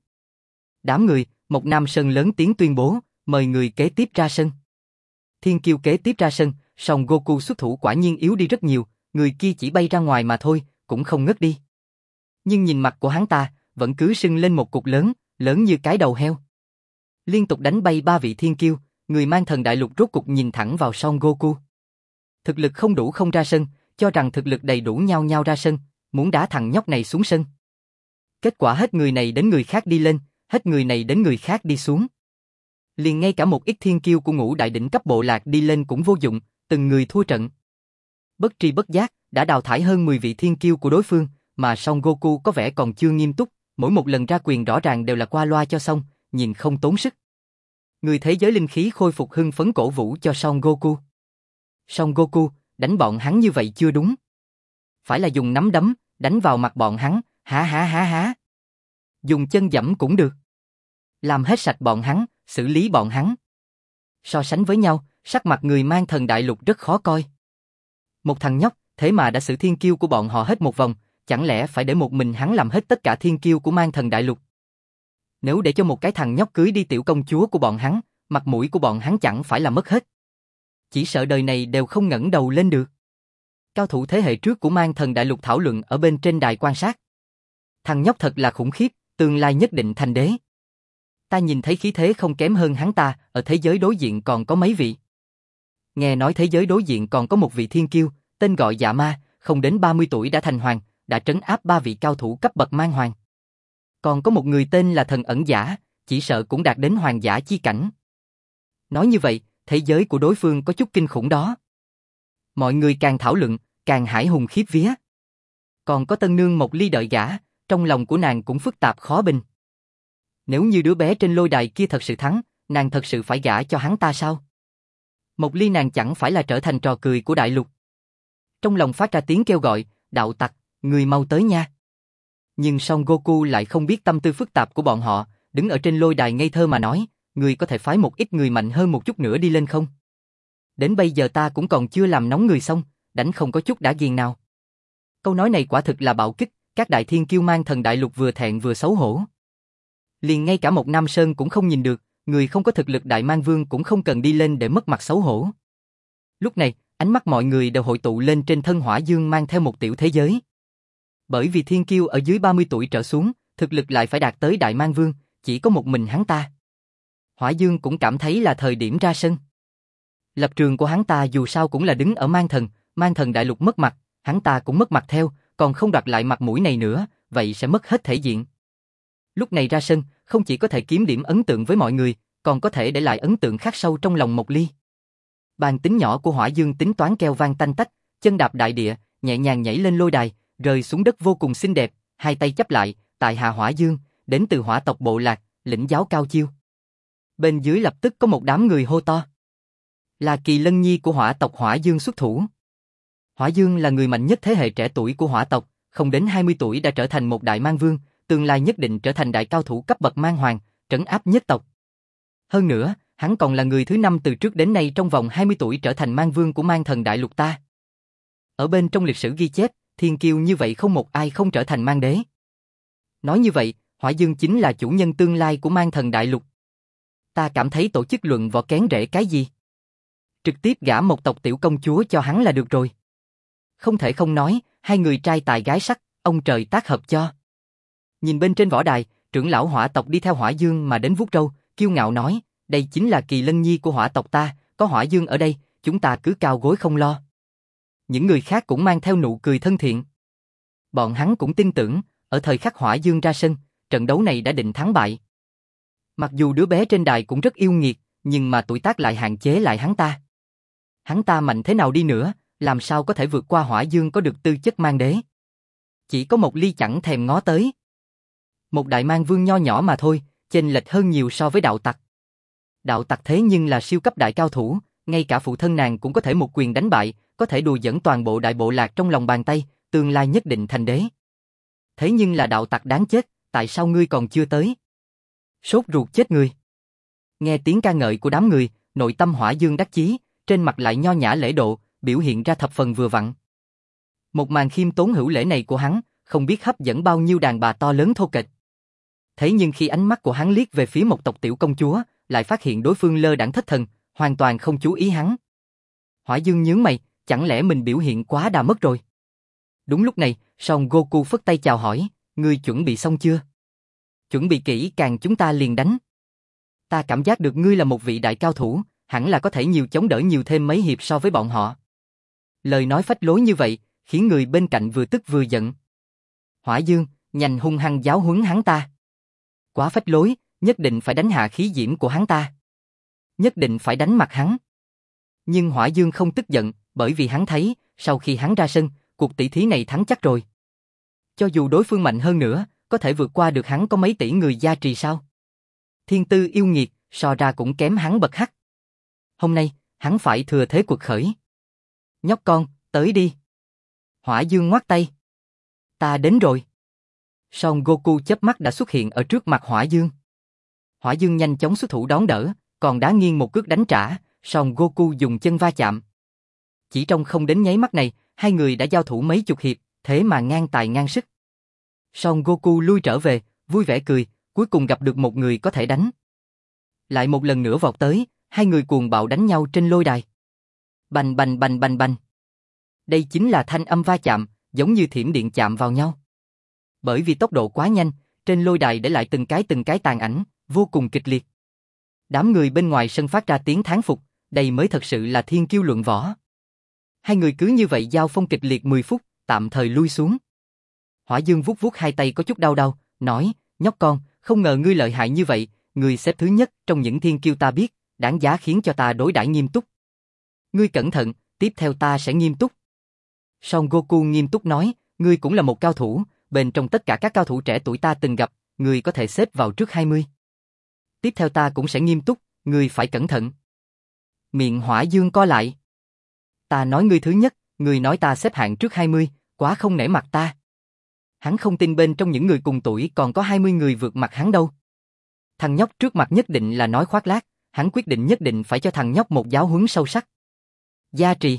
Đám người, Mộc Nam Sơn lớn tiếng tuyên bố, mời người kế tiếp ra sân. Thiên kiêu kế tiếp ra sân, Son Goku xuất thủ quả nhiên yếu đi rất nhiều, người kia chỉ bay ra ngoài mà thôi, cũng không ngất đi. Nhưng nhìn mặt của hắn ta, vẫn cứ sưng lên một cục lớn, lớn như cái đầu heo. Liên tục đánh bay 3 vị thiên kiêu, người mang thần đại lục rốt cục nhìn thẳng vào Son Goku. Thực lực không đủ không ra sân, cho rằng thực lực đầy đủ nhao nhao ra sân, muốn đá thằng nhóc này xuống sân. Kết quả hết người này đến người khác đi lên, hết người này đến người khác đi xuống. Liền ngay cả một ít thiên kiêu của ngũ đại đỉnh cấp bộ lạc đi lên cũng vô dụng, từng người thua trận. Bất tri bất giác, đã đào thải hơn 10 vị thiên kiêu của đối phương, mà Son Goku có vẻ còn chưa nghiêm túc, mỗi một lần ra quyền rõ ràng đều là qua loa cho xong, nhìn không tốn sức. Người thế giới linh khí khôi phục hưng phấn cổ vũ cho Son Goku. Son Goku, đánh bọn hắn như vậy chưa đúng. Phải là dùng nắm đấm, đánh vào mặt bọn hắn, há há há há. Dùng chân giẫm cũng được. Làm hết sạch bọn hắn, xử lý bọn hắn. So sánh với nhau, sắc mặt người mang thần đại lục rất khó coi. Một thằng nhóc, thế mà đã xử thiên kiêu của bọn họ hết một vòng, chẳng lẽ phải để một mình hắn làm hết tất cả thiên kiêu của mang thần đại lục? Nếu để cho một cái thằng nhóc cưới đi tiểu công chúa của bọn hắn, mặt mũi của bọn hắn chẳng phải là mất hết. Chỉ sợ đời này đều không ngẩng đầu lên được. Cao thủ thế hệ trước của mang thần đại lục thảo luận ở bên trên đài quan sát. Thằng nhóc thật là khủng khiếp, tương lai nhất định thành đế. Ta nhìn thấy khí thế không kém hơn hắn ta, ở thế giới đối diện còn có mấy vị. Nghe nói thế giới đối diện còn có một vị thiên kiêu, tên gọi Dạ Ma, không đến 30 tuổi đã thành hoàng, đã trấn áp 3 vị cao thủ cấp bậc mang hoàng. Còn có một người tên là Thần Ẩn Giả, chỉ sợ cũng đạt đến hoàng giả chi cảnh. Nói như vậy, thế giới của đối phương có chút kinh khủng đó. Mọi người càng thảo luận, càng hải hùng khiếp vía. Còn có tân nương Mộc Ly đợi gả, trong lòng của nàng cũng phức tạp khó bình. Nếu như đứa bé trên lôi đài kia thật sự thắng, nàng thật sự phải gả cho hắn ta sao? Mộc Ly nàng chẳng phải là trở thành trò cười của đại lục. Trong lòng phát ra tiếng kêu gọi, đạo tặc, người mau tới nha. Nhưng Son Goku lại không biết tâm tư phức tạp của bọn họ, đứng ở trên lôi đài ngây thơ mà nói, người có thể phái một ít người mạnh hơn một chút nữa đi lên không? Đến bây giờ ta cũng còn chưa làm nóng người xong, đánh không có chút đã ghiền nào. Câu nói này quả thực là bạo kích, các đại thiên kiêu mang thần đại lục vừa thẹn vừa xấu hổ. Liền ngay cả một Nam Sơn cũng không nhìn được, người không có thực lực đại mang vương cũng không cần đi lên để mất mặt xấu hổ. Lúc này, ánh mắt mọi người đều hội tụ lên trên thân Hỏa Dương mang theo một tiểu thế giới. Bởi vì thiên kiêu ở dưới 30 tuổi trở xuống, thực lực lại phải đạt tới đại mang vương, chỉ có một mình hắn ta. Hỏa Dương cũng cảm thấy là thời điểm ra sân. Lập trường của hắn ta dù sao cũng là đứng ở mang thần đại lục mất mặt, hắn ta cũng mất mặt theo, còn không đoạt lại mặt mũi này nữa, vậy sẽ mất hết thể diện. Lúc này ra sân, không chỉ có thể kiếm điểm ấn tượng với mọi người, còn có thể để lại ấn tượng khắc sâu trong lòng Mộc Ly. Bàn tính nhỏ của Hỏa Dương tính toán keo vang tanh tách, chân đạp đại địa, nhẹ nhàng nhảy lên lôi đài, rơi xuống đất vô cùng xinh đẹp, hai tay chắp lại, tại hạ Hỏa Dương, đến từ Hỏa tộc bộ lạc, lĩnh giáo cao chiêu. Bên dưới lập tức có một đám người hô to. Là Kỳ Lân Nhi của Hỏa tộc Hỏa Dương xuất thủ. Hỏa Dương là người mạnh nhất thế hệ trẻ tuổi của Hỏa tộc, không đến 20 tuổi đã trở thành một đại mang vương, tương lai nhất định trở thành đại cao thủ cấp bậc mang hoàng, trấn áp nhất tộc. Hơn nữa, hắn còn là người thứ 5 từ trước đến nay trong vòng 20 tuổi trở thành mang vương của mang thần đại lục ta. Ở bên trong lịch sử ghi chép, thiên kiêu như vậy không một ai không trở thành mang đế. Nói như vậy, Hỏa Dương chính là chủ nhân tương lai của mang thần đại lục. Ta cảm thấy tổ chức luận võ kén rễ cái gì? Trực tiếp gả một tộc tiểu công chúa cho hắn là được rồi. Không thể không nói, hai người trai tài gái sắc, ông trời tác hợp cho. Nhìn bên trên võ đài, trưởng lão Hỏa tộc đi theo Hỏa Dương mà đến vuốt râu, kiêu ngạo nói, đây chính là Kỳ Lân Nhi của Hỏa tộc ta, có Hỏa Dương ở đây, chúng ta cứ cao gối không lo. Những người khác cũng mang theo nụ cười thân thiện. Bọn hắn cũng tin tưởng, ở thời khắc Hỏa Dương ra sân, trận đấu này đã định thắng bại. Mặc dù đứa bé trên đài cũng rất yêu nghiệt, nhưng mà tuổi tác lại hạn chế lại hắn ta. Hắn ta mạnh thế nào đi nữa, làm sao có thể vượt qua Hỏa Dương có được tư chất mang đế. Chỉ có Mộc Ly chẳng thèm ngó tới. Một đại mang vương nho nhỏ mà thôi, chênh lệch hơn nhiều so với đạo tặc. Đạo tặc thế nhưng là siêu cấp đại cao thủ, ngay cả phụ thân nàng cũng có thể một quyền đánh bại, có thể đùa dẫn toàn bộ đại bộ lạc trong lòng bàn tay, tương lai nhất định thành đế. Thế nhưng là đạo tặc đáng chết, tại sao ngươi còn chưa tới? Sốt ruột chết người. Nghe tiếng ca ngợi của đám người, nội tâm Hỏa Dương đắc chí, trên mặt lại nho nhã lễ độ, biểu hiện ra thập phần vừa vặn. Một màn khiêm tốn hữu lễ này của hắn, không biết hấp dẫn bao nhiêu đàn bà to lớn thô kệch. Thế nhưng khi ánh mắt của hắn liếc về phía một tộc tiểu công chúa, lại phát hiện đối phương lơ đãng thất thần, hoàn toàn không chú ý hắn. Hỏa Dương nhướng mày, chẳng lẽ mình biểu hiện quá đà mất rồi? Đúng lúc này, Son Goku phất tay chào hỏi, ngươi chuẩn bị xong chưa? Chuẩn bị kỹ càng chúng ta liền đánh. Ta cảm giác được ngươi là một vị đại cao thủ, hẳn là có thể nhiều chống đỡ nhiều thêm mấy hiệp so với bọn họ. Lời nói phách lối như vậy, khiến người bên cạnh vừa tức vừa giận. Hỏa Dương, nhanh hung hăng giáo huấn hắn ta. Quá phách lối, nhất định phải đánh hạ khí diễm của hắn ta. Nhất định phải đánh mặt hắn. Nhưng Hỏa Dương không tức giận, bởi vì hắn thấy, sau khi hắn ra sân, cuộc tỷ thí này thắng chắc rồi. Cho dù đối phương mạnh hơn nữa, có thể vượt qua được hắn có mấy tỷ người gia trì sao? Thiên tư yêu nghiệt, so ra cũng kém hắn bậc hắc. Hôm nay, hắn phải thừa thế cuộc khởi. Nhóc con, tới đi. Hỏa Dương ngoắt tay. Ta đến rồi. Son Goku chớp mắt đã xuất hiện ở trước mặt Hỏa Dương. Hỏa Dương nhanh chóng xuất thủ đón đỡ, còn đá nghiêng một cước đánh trả, Son Goku dùng chân va chạm. Chỉ trong không đến nháy mắt này, hai người đã giao thủ mấy chục hiệp, thế mà ngang tài ngang sức. Son Goku lui trở về, vui vẻ cười, cuối cùng gặp được một người có thể đánh. Lại một lần nữa vọt tới, hai người cuồng bạo đánh nhau trên lôi đài. Bành bành bành bành bành. Đây chính là thanh âm va chạm, giống như thiểm điện chạm vào nhau. Bởi vì tốc độ quá nhanh, trên lôi đài để lại từng cái tàn ảnh, vô cùng kịch liệt. Đám người bên ngoài sân phát ra tiếng thán phục, đây mới thật sự là thiên kiêu luận võ. Hai người cứ như vậy giao phong kịch liệt 10 phút, tạm thời lui xuống. Hỏa Dương vuốt vuốt hai tay có chút đau đau, nói, nhóc con, không ngờ ngươi lợi hại như vậy, ngươi xếp thứ nhất trong những thiên kiêu ta biết, đáng giá khiến cho ta đối đãi nghiêm túc. Ngươi cẩn thận, tiếp theo ta sẽ nghiêm túc. Son Goku nghiêm túc nói, ngươi cũng là một cao thủ, bên trong tất cả các cao thủ trẻ tuổi ta từng gặp, ngươi có thể xếp vào trước 20. Tiếp theo ta cũng sẽ nghiêm túc, ngươi phải cẩn thận. Miệng Hỏa Dương co lại. Ta nói ngươi thứ nhất, ngươi nói ta xếp hạng trước 20, quá không nể mặt ta. Hắn không tin bên trong những người cùng tuổi còn có 20 người vượt mặt hắn đâu. Thằng nhóc trước mặt nhất định là nói khoác lác, hắn quyết định nhất định phải cho thằng nhóc một giáo huấn sâu sắc. Gia trì.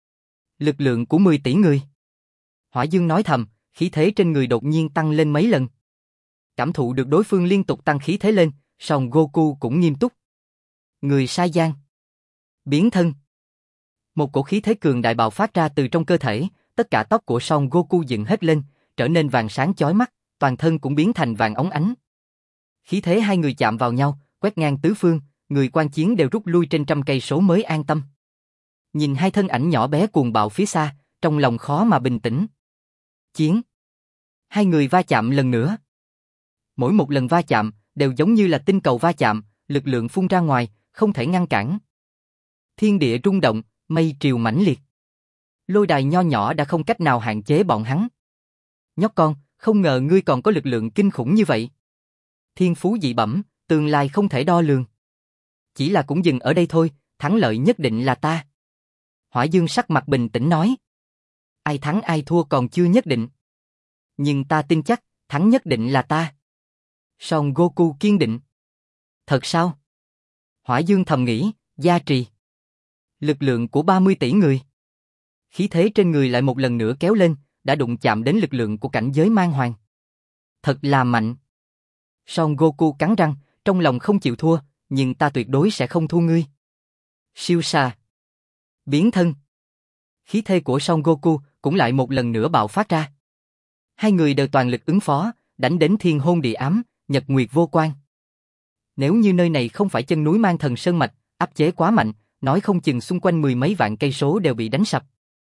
Lực lượng của 10 tỷ người. Hỏa Dương nói thầm, khí thế trên người đột nhiên tăng lên mấy lần. Cảm thụ được đối phương liên tục tăng khí thế lên, Son Goku cũng nghiêm túc. Người Sai Giang. Biến thân. Một cổ khí thế cường đại bạo phát ra từ trong cơ thể, tất cả tóc của Son Goku dựng hết lên, trở nên vàng sáng chói mắt, toàn thân cũng biến thành vàng óng ánh. Khí thế hai người chạm vào nhau, quét ngang tứ phương, người quan chiến đều rút lui trên trăm cây số mới an tâm. Nhìn hai thân ảnh nhỏ bé cuồng bạo phía xa, trong lòng khó mà bình tĩnh. Chiến. Hai người va chạm lần nữa. Mỗi một lần va chạm, đều giống như là tinh cầu va chạm, lực lượng phun ra ngoài, không thể ngăn cản. Thiên địa rung động, mây triều mãnh liệt. Lôi đài nho nhỏ đã không cách nào hạn chế bọn hắn. Nhóc con, không ngờ ngươi còn có lực lượng kinh khủng như vậy. Thiên phú dị bẩm, tương lai không thể đo lường. Chỉ là cũng dừng ở đây thôi, thắng lợi nhất định là ta. Hỏa Dương sắc mặt bình tĩnh nói. Ai thắng ai thua còn chưa nhất định. Nhưng ta tin chắc, thắng nhất định là ta. Son Goku kiên định. Thật sao? Hỏa Dương thầm nghĩ, gia trì. Lực lượng của 30 tỷ người. Khí thế trên người lại một lần nữa kéo lên, đã đụng chạm đến lực lượng của cảnh giới mang hoàng. Thật là mạnh. Son Goku cắn răng, trong lòng không chịu thua, nhưng ta tuyệt đối sẽ không thua ngươi. Siêu xà. Biến thân. Khí thế của Son Goku cũng lại một lần nữa bạo phát ra. Hai người đều toàn lực ứng phó, đánh đến thiên hôn địa ám, nhật nguyệt vô quan. Nếu như nơi này không phải chân núi Mang Thần Sơn Mạch, áp chế quá mạnh, nói không chừng xung quanh mười mấy vạn cây số đều bị đánh sập.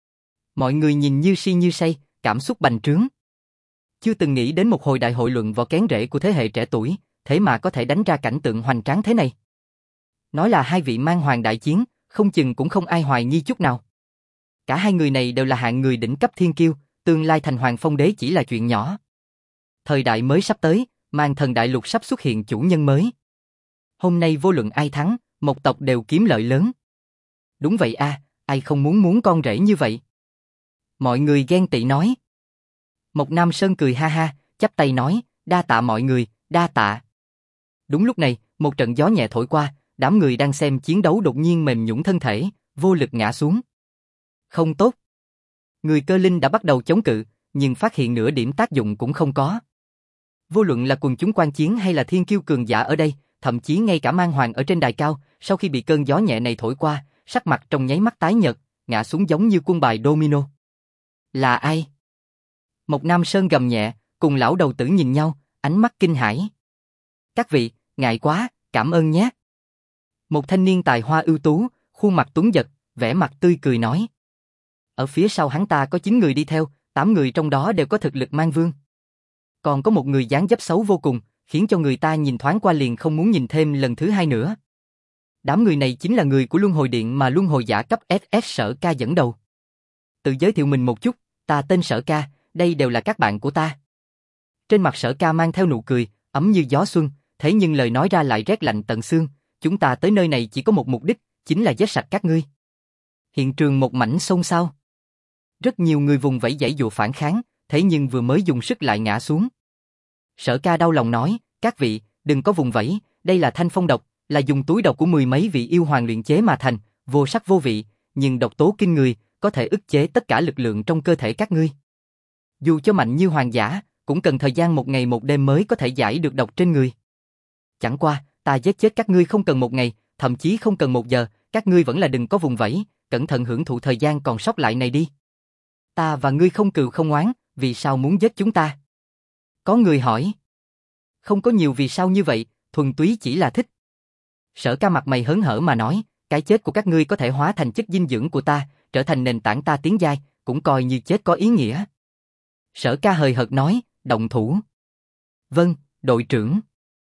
Mọi người nhìn như si như say, cảm xúc bành trướng. Chưa từng nghĩ đến một hồi đại hội luận võ kén rễ của thế hệ trẻ tuổi, thế mà có thể đánh ra cảnh tượng hoành tráng thế này. Nói là hai vị mang hoàng đại chiến, không chừng cũng không ai hoài nghi chút nào. Cả hai người này đều là hạng người đỉnh cấp thiên kiêu, tương lai thành hoàng phong đế chỉ là chuyện nhỏ. Thời đại mới sắp tới, Mang Thần Đại Lục sắp xuất hiện chủ nhân mới. Hôm nay vô luận ai thắng, một tộc đều kiếm lợi lớn. Đúng vậy a, ai không muốn con rể như vậy. Mọi người ghen tị nói. Mộc Nam Sơn cười ha ha, chắp tay nói, đa tạ mọi người, đa tạ. Đúng lúc này, một trận gió nhẹ thổi qua, đám người đang xem chiến đấu đột nhiên mềm nhũn thân thể, vô lực ngã xuống. Không tốt. Người Cơ Linh đã bắt đầu chống cự, nhưng phát hiện nửa điểm tác dụng cũng không có. Vô luận là quần chúng quan chiến hay là thiên kiêu cường giả ở đây, thậm chí ngay cả Mang Hoàng ở trên đài cao, sau khi bị cơn gió nhẹ này thổi qua, sắc mặt trong nháy mắt tái nhợt, ngã xuống giống như quân bài domino. Là ai? Mộc Nam Sơn gầm nhẹ, cùng lão đầu tử nhìn nhau, ánh mắt kinh hãi. Các vị, ngại quá, cảm ơn nhé. Một thanh niên tài hoa ưu tú, khuôn mặt tuấn giật, vẻ mặt tươi cười nói. Ở phía sau hắn ta có 9 người đi theo, 8 người trong đó đều có thực lực mang vương. Còn có một người dáng dấp xấu vô cùng, khiến cho người ta nhìn thoáng qua liền không muốn nhìn thêm lần thứ hai nữa. Đám người này chính là người của Luân Hồi Điện mà Luân Hồi giả cấp SS Sở Ca dẫn đầu. Tự giới thiệu mình một chút, ta tên Sở Ca, đây đều là các bạn của ta. Trên mặt Sở Ca mang theo nụ cười, ấm như gió xuân, thế nhưng lời nói ra lại rét lạnh tận xương, chúng ta tới nơi này chỉ có một mục đích, chính là giết sạch các ngươi. Hiện trường một mảnh xôn xao. Rất nhiều người vùng vẫy giãy giụa phản kháng, thế nhưng vừa mới dùng sức lại ngã xuống. Sở Ca đau lòng nói, các vị, đừng có vùng vẫy, đây là thanh phong độc, là dùng túi độc của mười mấy vị yêu hoàng luyện chế mà thành, vô sắc vô vị, nhưng độc tố kinh người, có thể ức chế tất cả lực lượng trong cơ thể các ngươi. Dù cho mạnh như hoàng giả, cũng cần thời gian một ngày một đêm mới có thể giải được độc trên người. Chẳng qua, ta giết chết các ngươi không cần một ngày, thậm chí không cần 1 giờ, các ngươi vẫn là đừng có vùng vẫy, cẩn thận hưởng thụ thời gian còn sót lại này đi. Ta và ngươi không cừu không oán, vì sao muốn giết chúng ta? Có người hỏi. Không có nhiều vì sao như vậy, thuần túy chỉ là thích. Sở Ca mặt mày hớn hở mà nói, cái chết của các ngươi có thể hóa thành chất dinh dưỡng của ta, trở thành nền tảng ta tiến giai, cũng coi như chết có ý nghĩa. Sở Ca hời hợt nói, động thủ. Vâng, đội trưởng.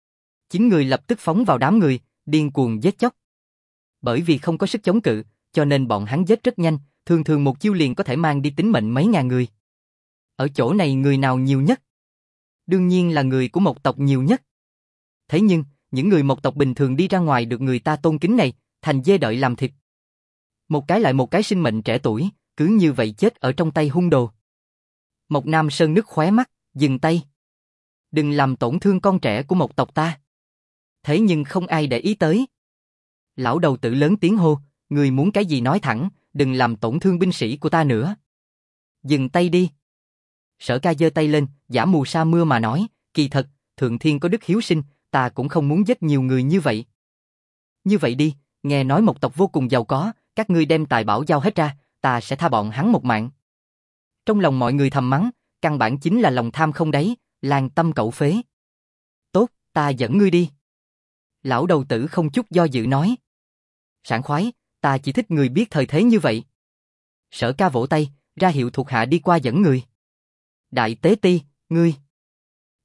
9 người lập tức phóng vào đám người, điên cuồng giết chóc. Bởi vì không có sức chống cự, cho nên bọn hắn giết rất nhanh, thường thường một chiêu liền có thể mang đi tính mệnh mấy ngàn người. Ở chỗ này người nào nhiều nhất? Đương nhiên là người của một tộc nhiều nhất. Thế nhưng, những người một tộc bình thường đi ra ngoài được người ta tôn kính này, thành dê đợi làm thịt. Một cái lại một cái sinh mệnh trẻ tuổi, cứ như vậy chết ở trong tay hung đồ. Mộc Nam Sơn nứt khóe mắt, dừng tay. Đừng làm tổn thương con trẻ của một tộc ta. Thế nhưng không ai để ý tới. Lão đầu tử lớn tiếng hô, người muốn cái gì nói thẳng, đừng làm tổn thương binh sĩ của ta nữa. Dừng tay đi. Sở Ca giơ tay lên, giả mù sa mưa mà nói, kỳ thật, thượng thiên có đức hiếu sinh, ta cũng không muốn giết nhiều người như vậy. Như vậy đi, nghe nói một tộc vô cùng giàu có, các ngươi đem tài bảo giao hết ra, ta sẽ tha bọn hắn một mạng. Trong lòng mọi người thầm mắng, căn bản chính là lòng tham không đáy, làng tâm cẩu phế. Tốt, ta dẫn ngươi đi. Lão đầu tử không chút do dự nói. Sảng khoái, ta chỉ thích người biết thời thế như vậy. Sở Ca vỗ tay, ra hiệu thuộc hạ đi qua dẫn người. Đại tế ti, ngươi.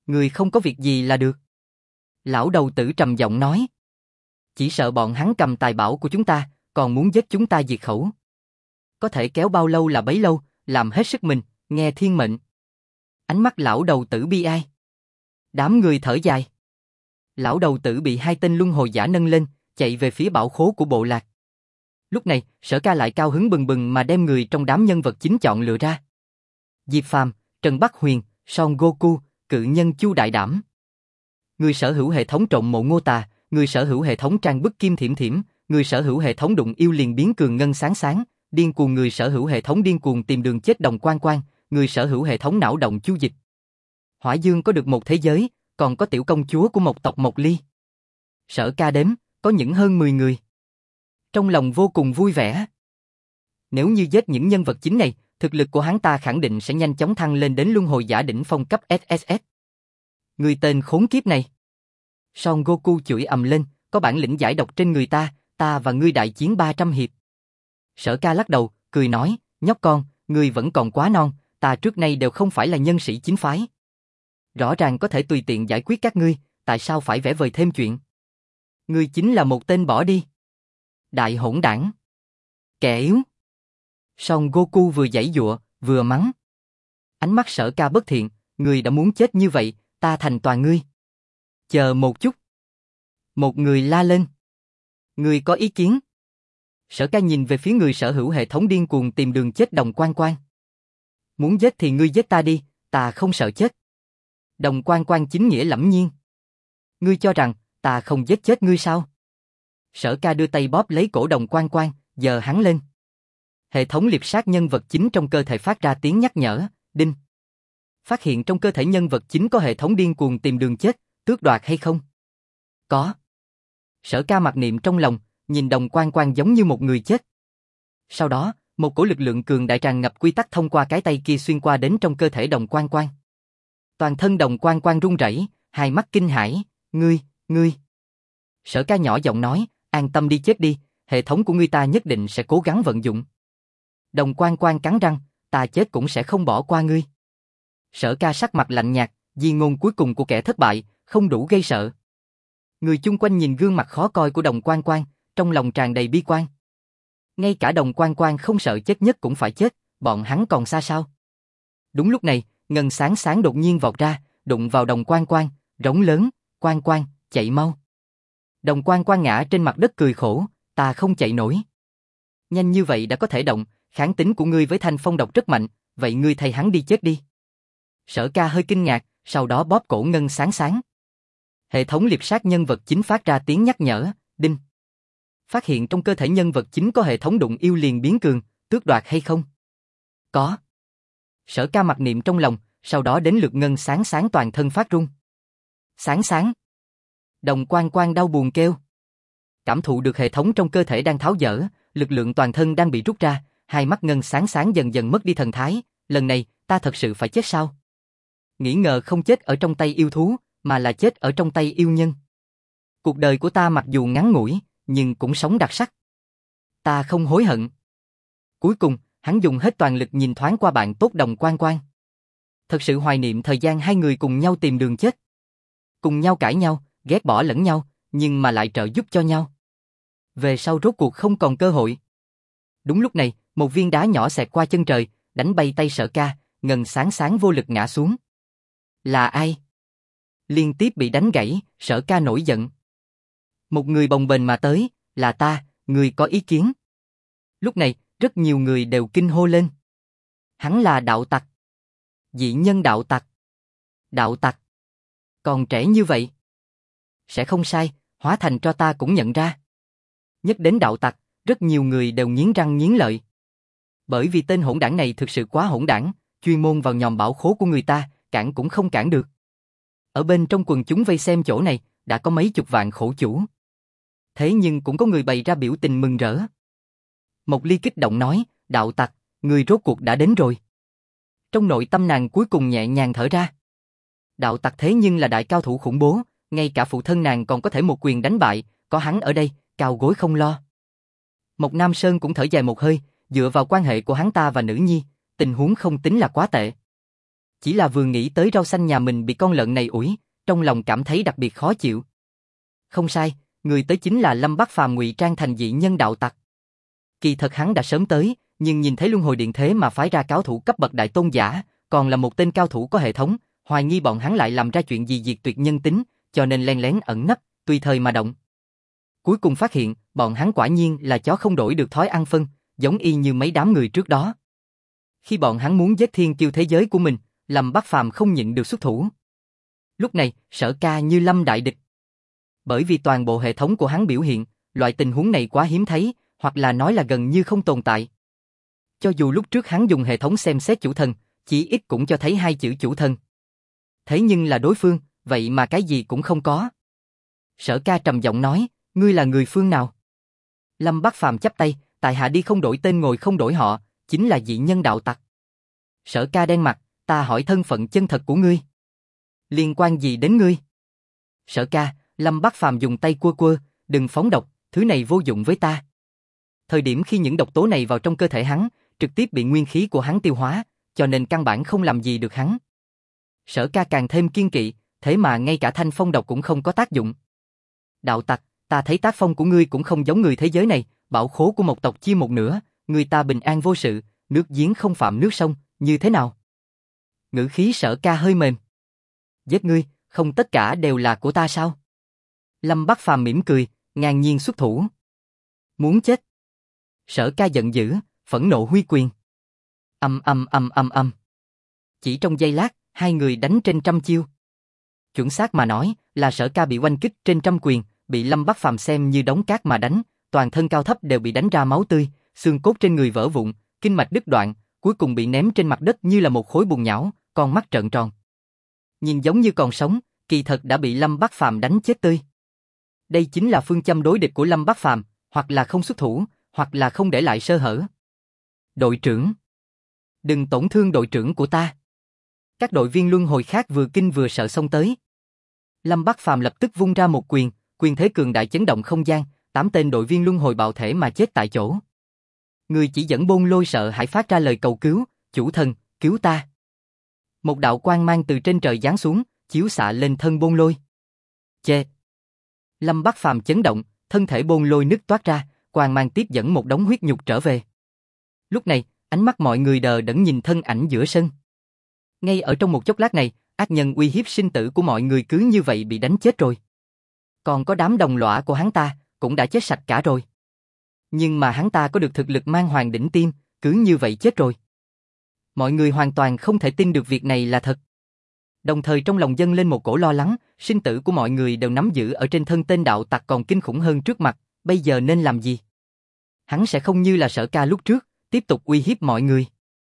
Người không có việc gì là được. Lão đầu tử trầm giọng nói. Chỉ sợ bọn hắn cầm tài bảo của chúng ta, còn muốn giết chúng ta diệt khẩu. Có thể kéo bao lâu là bấy lâu, làm hết sức mình, nghe thiên mệnh. Ánh mắt lão đầu tử bi ai. Đám người thở dài. Lão đầu tử bị hai tên luân hồi giả nâng lên, chạy về phía bảo khố của bộ lạc. Lúc này, Sở Ca lại cao hứng bừng bừng mà đem người trong đám nhân vật chính chọn lựa ra. Diệp Phàm, Trần Bắc Huyền, Son Goku, cự nhân Chu Đại Đảm. Người sở hữu hệ thống trộm mộ Ngô Tà, người sở hữu hệ thống trang bức Kim Thiểm Thiểm, người sở hữu hệ thống đụng yêu liền biến cường ngân sáng sáng, điên cuồng người sở hữu hệ thống điên cuồng tìm đường chết Đồng Quan Quan, người sở hữu hệ thống não động Chu Dịch. Hỏa Dương có được một thế giới, còn có tiểu công chúa của một tộc Mộc Ly. Sở Ca đếm, có những hơn 10 người. Trong lòng vô cùng vui vẻ. Nếu như giết những nhân vật chính này, thực lực của hắn ta khẳng định sẽ nhanh chóng thăng lên đến luân hồi giả đỉnh phong cấp SSS. Người tên khốn kiếp này. Son Goku chửi ầm lên, có bản lĩnh giải độc trên người ta và ngươi đại chiến 300 hiệp. Sở Ca lắc đầu, cười nói, nhóc con, ngươi vẫn còn quá non, ta trước nay đều không phải là nhân sĩ chính phái. Rõ ràng có thể tùy tiện giải quyết các ngươi, tại sao phải vẽ vời thêm chuyện? Ngươi chính là một tên bỏ đi. Đại hỗn đảng. Kẻ yếu. Son Goku vừa giãy giụa, vừa mắng. Ánh mắt Sở Ca bất thiện, ngươi đã muốn chết như vậy, ta thành toàn ngươi. Chờ một chút. Một người la lên. Ngươi có ý kiến? Sở Ca nhìn về phía người sở hữu hệ thống điên cuồng tìm đường chết Đồng Quan Quan. Muốn giết thì ngươi giết ta đi, ta không sợ chết. Đồng Quan Quan chính nghĩa lẫm nhiên. Ngươi cho rằng, ta không giết chết ngươi sao? Sở Ca đưa tay bóp lấy cổ Đồng Quan Quan, giờ hắn lên. Hệ thống liệp sát nhân vật chính trong cơ thể phát ra tiếng nhắc nhở, đinh. Phát hiện trong cơ thể nhân vật chính có hệ thống điên cuồng tìm đường chết, tước đoạt hay không? Có. Sở Ca mặc niệm trong lòng, nhìn Đồng Quan Quan giống như một người chết. Sau đó, một cổ lực lượng cường đại tràn ngập quy tắc thông qua cái tay kia xuyên qua đến trong cơ thể Đồng Quan Quan. Toàn thân Đồng Quan Quan run rẩy, hai mắt kinh hãi, ngươi. Sở Ca nhỏ giọng nói, an tâm đi chết đi, hệ thống của ngươi ta nhất định sẽ cố gắng vận dụng. Đồng Quan Quan cắn răng, ta chết cũng sẽ không bỏ qua ngươi. Sở Ca sắc mặt lạnh nhạt, di ngôn cuối cùng của kẻ thất bại, không đủ gây sợ. Người chung quanh nhìn gương mặt khó coi của Đồng Quan Quan, trong lòng tràn đầy bi quan. Ngay cả Đồng Quan Quan không sợ chết nhất cũng phải chết, bọn hắn còn xa sao? Đúng lúc này, ngân sáng sáng đột nhiên vọt ra, đụng vào Đồng Quan Quan, rống lớn, Quan Quan, chạy mau. Đồng Quan Quan ngã trên mặt đất cười khổ, ta không chạy nổi. Nhanh như vậy đã có thể động, kháng tính của ngươi với thanh phong độc rất mạnh, vậy ngươi thay hắn đi chết đi. Sở Ca hơi kinh ngạc, sau đó bóp cổ ngân sáng sáng. Hệ thống liệp sát nhân vật chính phát ra tiếng nhắc nhở, đinh. Phát hiện trong cơ thể nhân vật chính có hệ thống đụng yêu liền biến cường, tước đoạt hay không? Có. Sở Ca mặc niệm trong lòng, sau đó đến lượt ngân sáng sáng toàn thân phát run. Sáng sáng. Đồng Quan Quan đau buồn kêu. Cảm thụ được hệ thống trong cơ thể đang tháo dỡ, lực lượng toàn thân đang bị rút ra, hai mắt ngân sáng sáng dần dần mất đi thần thái, lần này, ta thật sự phải chết sao? Nghĩ ngờ không chết ở trong tay yêu thú, mà là chết ở trong tay yêu nhân. Cuộc đời của ta mặc dù ngắn ngủi, nhưng cũng sống đặc sắc. Ta không hối hận. Cuối cùng, hắn dùng hết toàn lực nhìn thoáng qua bạn tốt Đồng Quan Quan. Thật sự hoài niệm thời gian hai người cùng nhau tìm đường chết. Cùng nhau cãi nhau, ghét bỏ lẫn nhau, nhưng mà lại trợ giúp cho nhau. Về sau rốt cuộc không còn cơ hội. Đúng lúc này, một viên đá nhỏ xẹt qua chân trời, đánh bay tay Sở Ca, ngân sáng sáng vô lực ngã xuống. Là ai? Liên tiếp bị đánh gãy, Sở Ca nổi giận. Một người bồng bềnh mà tới, là ta, người có ý kiến. Lúc này, rất nhiều người đều kinh hô lên. Hắn là đạo tặc. Dị nhân đạo tặc. Đạo tặc. Còn trẻ như vậy. Sẽ không sai, hóa thành cho ta cũng nhận ra. Nhắc đến đạo tặc, rất nhiều người đều nghiến răng nghiến lợi. Bởi vì tên hỗn đảng này thực sự quá hỗn đảng, chuyên môn vào nhòm bảo khố của người ta, cản cũng không cản được. Ở bên trong quần chúng vây xem chỗ này, đã có mấy chục vạn khổ chủ. Thế nhưng cũng có người bày ra biểu tình mừng rỡ. Mộc Ly kích động nói, đạo tặc, người rốt cuộc đã đến rồi. Trong nội tâm nàng cuối cùng nhẹ nhàng thở ra. Đạo tặc thế nhưng là đại cao thủ khủng bố, ngay cả phụ thân nàng còn có thể một quyền đánh bại, có hắn ở đây, cao gối không lo. Mộc Nam Sơn cũng thở dài một hơi, dựa vào quan hệ của hắn ta và nữ nhi, tình huống không tính là quá tệ. Chỉ là vừa nghĩ tới rau xanh nhà mình bị con lợn này ủi, trong lòng cảm thấy đặc biệt khó chịu. Không sai, người tới chính là Lâm Bắc Phàm ngụy trang thành dị nhân đạo tặc. Kỳ thật hắn đã sớm tới, nhưng nhìn thấy luân hồi điện thế mà phái ra cao thủ cấp bậc đại tôn giả, còn là một tên cao thủ có hệ thống, hoài nghi bọn hắn lại làm ra chuyện gì diệt tuyệt nhân tính, cho nên len lén ẩn nấp, tùy thời mà động. Cuối cùng phát hiện, bọn hắn quả nhiên là chó không đổi được thói ăn phân, giống y như mấy đám người trước đó. Khi bọn hắn muốn giết thiên kiêu thế giới của mình, Lâm Bắc Phàm không nhịn được xuất thủ. Lúc này, Sở Ca như lâm đại địch. Bởi vì toàn bộ hệ thống của hắn biểu hiện, loại tình huống này quá hiếm thấy, hoặc là nói là gần như không tồn tại. Cho dù lúc trước hắn dùng hệ thống xem xét chủ thần, chỉ ít cũng cho thấy 2 chữ chủ thần. Thế nhưng là đối phương, vậy mà cái gì cũng không có. Sở Ca trầm giọng nói, ngươi là người phương nào? Lâm Bắc Phàm chắp tay, tại hạ đi không đổi tên ngồi không đổi họ, chính là dị nhân đạo tặc. Sở Ca đen mặt, ta hỏi thân phận chân thật của ngươi. Liên quan gì đến ngươi? Sở Ca, Lâm Bắc Phàm dùng tay quơ quơ, đừng phóng độc, thứ này vô dụng với ta. Thời điểm khi những độc tố này vào trong cơ thể hắn, trực tiếp bị nguyên khí của hắn tiêu hóa, cho nên căn bản không làm gì được hắn. Sở Ca càng thêm kiên kỵ, thế mà ngay cả thanh phong độc cũng không có tác dụng. Đạo tặc, ta thấy tác phong của ngươi cũng không giống người thế giới này, bảo khố của một tộc chia một nửa, người ta bình an vô sự, nước giếng không phạm nước sông, như thế nào? Ngữ khí Sở Ca hơi mềm. Giết ngươi, không tất cả đều là của ta sao? Lâm Bắc Phàm mỉm cười, ngang nhiên xuất thủ. Muốn chết? Sở Ca giận dữ, phẫn nộ huy quyền. Âm. Chỉ trong giây lát, hai người đánh trên trăm chiêu. Chuẩn xác mà nói, là Sở Ca bị oanh kích trên trăm quyền, bị Lâm Bắc Phàm xem như đống cát mà đánh, toàn thân cao thấp đều bị đánh ra máu tươi, xương cốt trên người vỡ vụn, kinh mạch đứt đoạn, cuối cùng bị ném trên mặt đất như là một khối bùn nhão, con mắt trợn tròn. Nhìn giống như còn sống, kỳ thật đã bị Lâm Bắc Phàm đánh chết tươi. Đây chính là phương châm đối địch của Lâm Bắc Phàm, hoặc là không xuất thủ, hoặc là không để lại sơ hở. Đội trưởng, đừng tổn thương đội trưởng của ta. Các đội viên luân hồi khác vừa kinh vừa sợ xông tới. Lâm Bắc Phàm lập tức vung ra một quyền, quyền thế cường đại chấn động không gian, 8 tên đội viên luân hồi bạo thể mà chết tại chỗ. Người chỉ dẫn Bôn Lôi sợ hãi phát ra lời cầu cứu, chủ thần, cứu ta. Một đạo quang mang từ trên trời giáng xuống, chiếu xạ lên thân Bôn Lôi. Chê! Lâm Bắc Phàm chấn động, thân thể Bôn Lôi nứt toát ra, quang mang tiếp dẫn một đống huyết nhục trở về. Lúc này, ánh mắt mọi người đờ đẫn nhìn thân ảnh giữa sân. Ngay ở trong một chốc lát này, ác nhân uy hiếp sinh tử của mọi người cứ như vậy bị đánh chết rồi. Còn có đám đồng lõa của hắn ta, cũng đã chết sạch cả rồi. Nhưng mà hắn ta có được thực lực mang hoàng đỉnh tiêm, cứ như vậy chết rồi. Mọi người hoàn toàn không thể tin được việc này là thật. Đồng thời trong lòng dâng lên một cổ lo lắng, sinh tử của mọi người đều nắm giữ ở trên thân tên đạo tặc còn kinh khủng hơn trước mặt, bây giờ nên làm gì? Hắn sẽ không như là Sở Ca lúc trước, tiếp tục uy hiếp mọi người.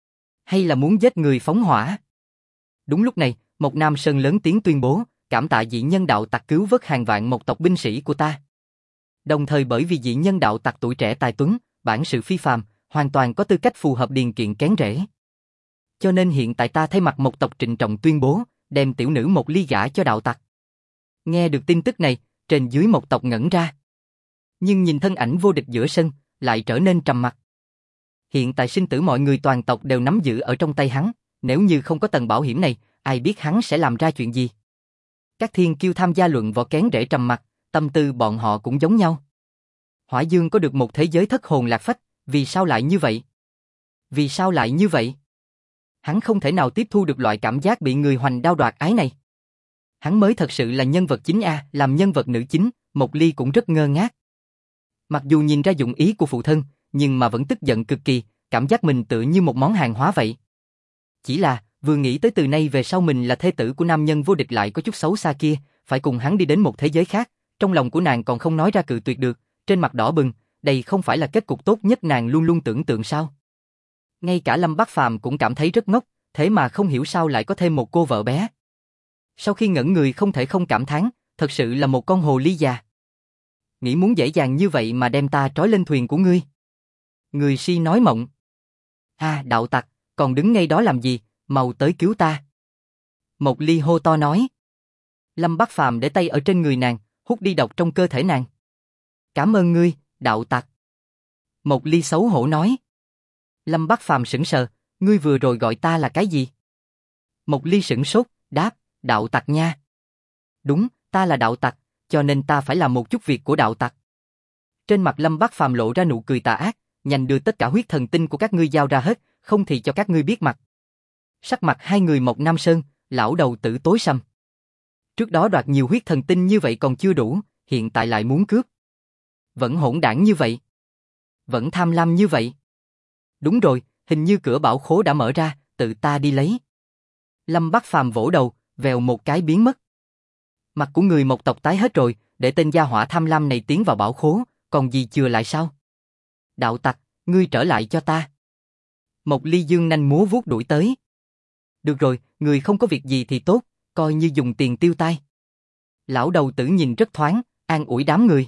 Hay là muốn giết người phóng hỏa? Đúng lúc này, một nam sơn lớn tiếng tuyên bố, cảm tạ dị nhân đạo tặc cứu vớt hàng vạn một tộc binh sĩ của ta. Đồng thời bởi vì dị nhân đạo tặc tuổi trẻ tài tuấn, bản sự phi phàm, hoàn toàn có tư cách phù hợp điền kiện kén rễ. Cho nên hiện tại ta thay mặt một tộc trịnh trọng tuyên bố, đem tiểu nữ một ly gả cho đạo tặc. Nghe được tin tức này, trên dưới một tộc ngẩn ra. Nhưng nhìn thân ảnh vô địch giữa sân, lại trở nên trầm mặc. Hiện tại sinh tử mọi người toàn tộc đều nắm giữ ở trong tay hắn, nếu như không có tầng bảo hiểm này, ai biết hắn sẽ làm ra chuyện gì. Các thiên kiêu tham gia luận võ kén rễ trầm mặc, tâm tư bọn họ cũng giống nhau. Hỏa Dương có được một thế giới thất hồn lạc phách, vì sao lại như vậy? Vì sao lại như vậy? Hắn không thể nào tiếp thu được loại cảm giác bị người hoành đao đoạt ái này. Hắn mới thật sự là nhân vật chính a, làm nhân vật nữ chính, Mộc Ly cũng rất ngơ ngác. Mặc dù nhìn ra dụng ý của phụ thân, nhưng mà vẫn tức giận cực kỳ, cảm giác mình tựa như một món hàng hóa vậy. Chỉ là, vừa nghĩ tới từ nay về sau mình là thê tử của nam nhân vô địch lại có chút xấu xa kia, phải cùng hắn đi đến một thế giới khác, trong lòng của nàng còn không nói ra cự tuyệt được, trên mặt đỏ bừng, đây không phải là kết cục tốt nhất nàng luôn luôn tưởng tượng sao? Ngay cả Lâm Bắc Phàm cũng cảm thấy rất ngốc, thế mà không hiểu sao lại có thêm một cô vợ bé. Sau khi ngẩn người không thể không cảm thán, thật sự là một con hồ ly già. Nghĩ muốn dễ dàng như vậy mà đem ta trói lên thuyền của ngươi. Người si nói mộng. Đạo tặc, còn đứng ngay đó làm gì, mau tới cứu ta. Mộc Ly hô to nói. Lâm Bắc Phàm để tay ở trên người nàng, hút đi độc trong cơ thể nàng. Cảm ơn ngươi, đạo tặc. Mộc Ly xấu hổ nói. Lâm Bắc Phàm sững sờ, ngươi vừa rồi gọi ta là cái gì? Mộc Ly sửng sốt, đáp, đạo tặc nha. Đúng, ta là đạo tặc, cho nên ta phải làm một chút việc của đạo tặc. Trên mặt Lâm Bác Phàm lộ ra nụ cười tà ác, nhanh đưa tất cả huyết thần tinh của các ngươi giao ra hết, không thì cho các ngươi biết mặt. Sắc mặt hai người Mộc Nam Sơn, lão đầu tử tối sầm. Trước đó đoạt nhiều huyết thần tinh như vậy còn chưa đủ, hiện tại lại muốn cướp. Vẫn hỗn đảng như vậy. Vẫn tham lam như vậy. Đúng rồi, hình như cửa bảo khố đã mở ra, tự ta đi lấy. Lâm Bác Phàm vỗ đầu, vèo một cái biến mất. Mặt của người Mộc tộc tái hết rồi, để tên gia hỏa tham lam này tiến vào bảo khố, còn gì chừa lại sao? Đạo tặc, ngươi trở lại cho ta. Mộc Ly dương nanh múa vuốt đuổi tới. Được rồi, người không có việc gì thì tốt, coi như dùng tiền tiêu tai. Lão đầu tử nhìn rất thoáng, an ủi đám người.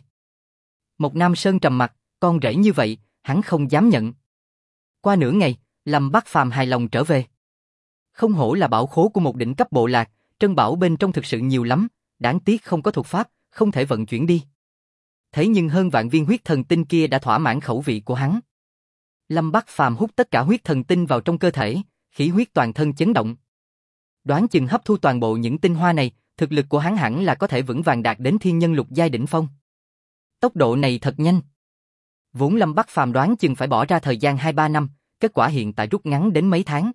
Mộc Nam Sơn trầm mặt, con rể như vậy, hắn không dám nhận. Qua nửa ngày, Lâm Bác Phàm hài lòng trở về. Không hổ là bảo khố của một đỉnh cấp bộ lạc, trân bảo bên trong thực sự nhiều lắm, đáng tiếc không có thuật pháp, không thể vận chuyển đi. Thế nhưng hơn vạn viên huyết thần tinh kia đã thỏa mãn khẩu vị của hắn. Lâm Bác Phàm hút tất cả huyết thần tinh vào trong cơ thể, khí huyết toàn thân chấn động. Đoán chừng hấp thu toàn bộ những tinh hoa này, thực lực của hắn hẳn là có thể vững vàng đạt đến thiên nhân lục giai đỉnh phong. Tốc độ này thật nhanh. Vốn Lâm Bác Phàm đoán chừng phải bỏ ra thời gian 2-3 năm, kết quả hiện tại rút ngắn đến mấy tháng.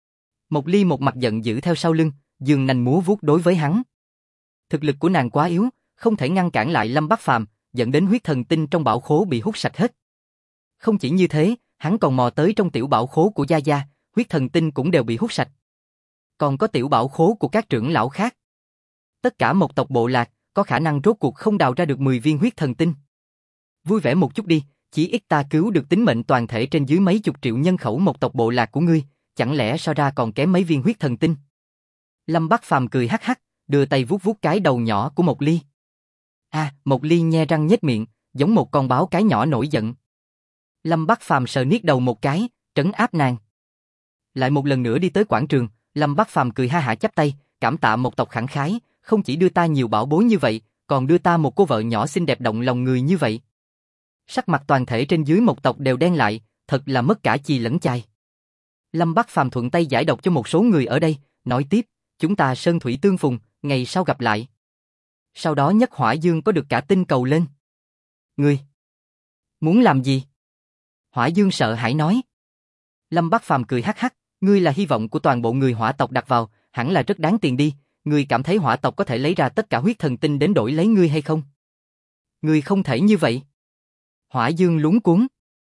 Mộc Ly một mặt giận dữ theo sau lưng, giương nanh múa vuốt đối với hắn. Thực lực của nàng quá yếu, không thể ngăn cản lại Lâm Bác Phàm, dẫn đến huyết thần tinh trong bảo khố bị hút sạch hết. Không chỉ như thế, hắn còn mò tới trong tiểu bảo khố của Gia Gia, huyết thần tinh cũng đều bị hút sạch. Còn có tiểu bảo khố của các trưởng lão khác. Tất cả một tộc bộ lạc, có khả năng rốt cuộc không đào ra được 10 viên huyết thần tinh. Vui vẻ một chút đi, chỉ ít ta cứu được tính mệnh toàn thể trên dưới mấy chục triệu nhân khẩu một tộc bộ lạc của ngươi, chẳng lẽ so ra còn kém mấy viên huyết thần tinh? Lâm Bác Phàm cười hắc hắc, đưa tay vuốt vuốt cái đầu nhỏ của Mộc Ly. Mộc Ly nhe răng nhếch miệng, giống một con báo cái nhỏ nổi giận. Lâm Bác Phàm sờ niết đầu một cái, trấn áp nàng. Lại một lần nữa đi tới quảng trường, Lâm Bác Phàm cười ha hả chắp tay, cảm tạ một tộc khẳng khái, không chỉ đưa ta nhiều bảo bối như vậy, còn đưa ta một cô vợ nhỏ xinh đẹp động lòng người như vậy. Sắc mặt toàn thể trên dưới một tộc đều đen lại, thật là mất cả chì lẫn chài. Lâm Bác Phàm thuận tay giải độc cho một số người ở đây, nói tiếp, chúng ta sơn thủy tương phùng, ngày sau gặp lại. Sau đó Nhất Hỏa Dương có được cả tinh cầu lên. Ngươi muốn làm gì? Hỏa Dương sợ hãi nói. Lâm Bác Phàm cười hắc hắc, ngươi là hy vọng của toàn bộ người hỏa tộc đặt vào, hẳn là rất đáng tiền đi, ngươi cảm thấy hỏa tộc có thể lấy ra tất cả huyết thần tinh đến đổi lấy ngươi hay không? Ngươi không thể như vậy. Hỏa Dương luống cuống.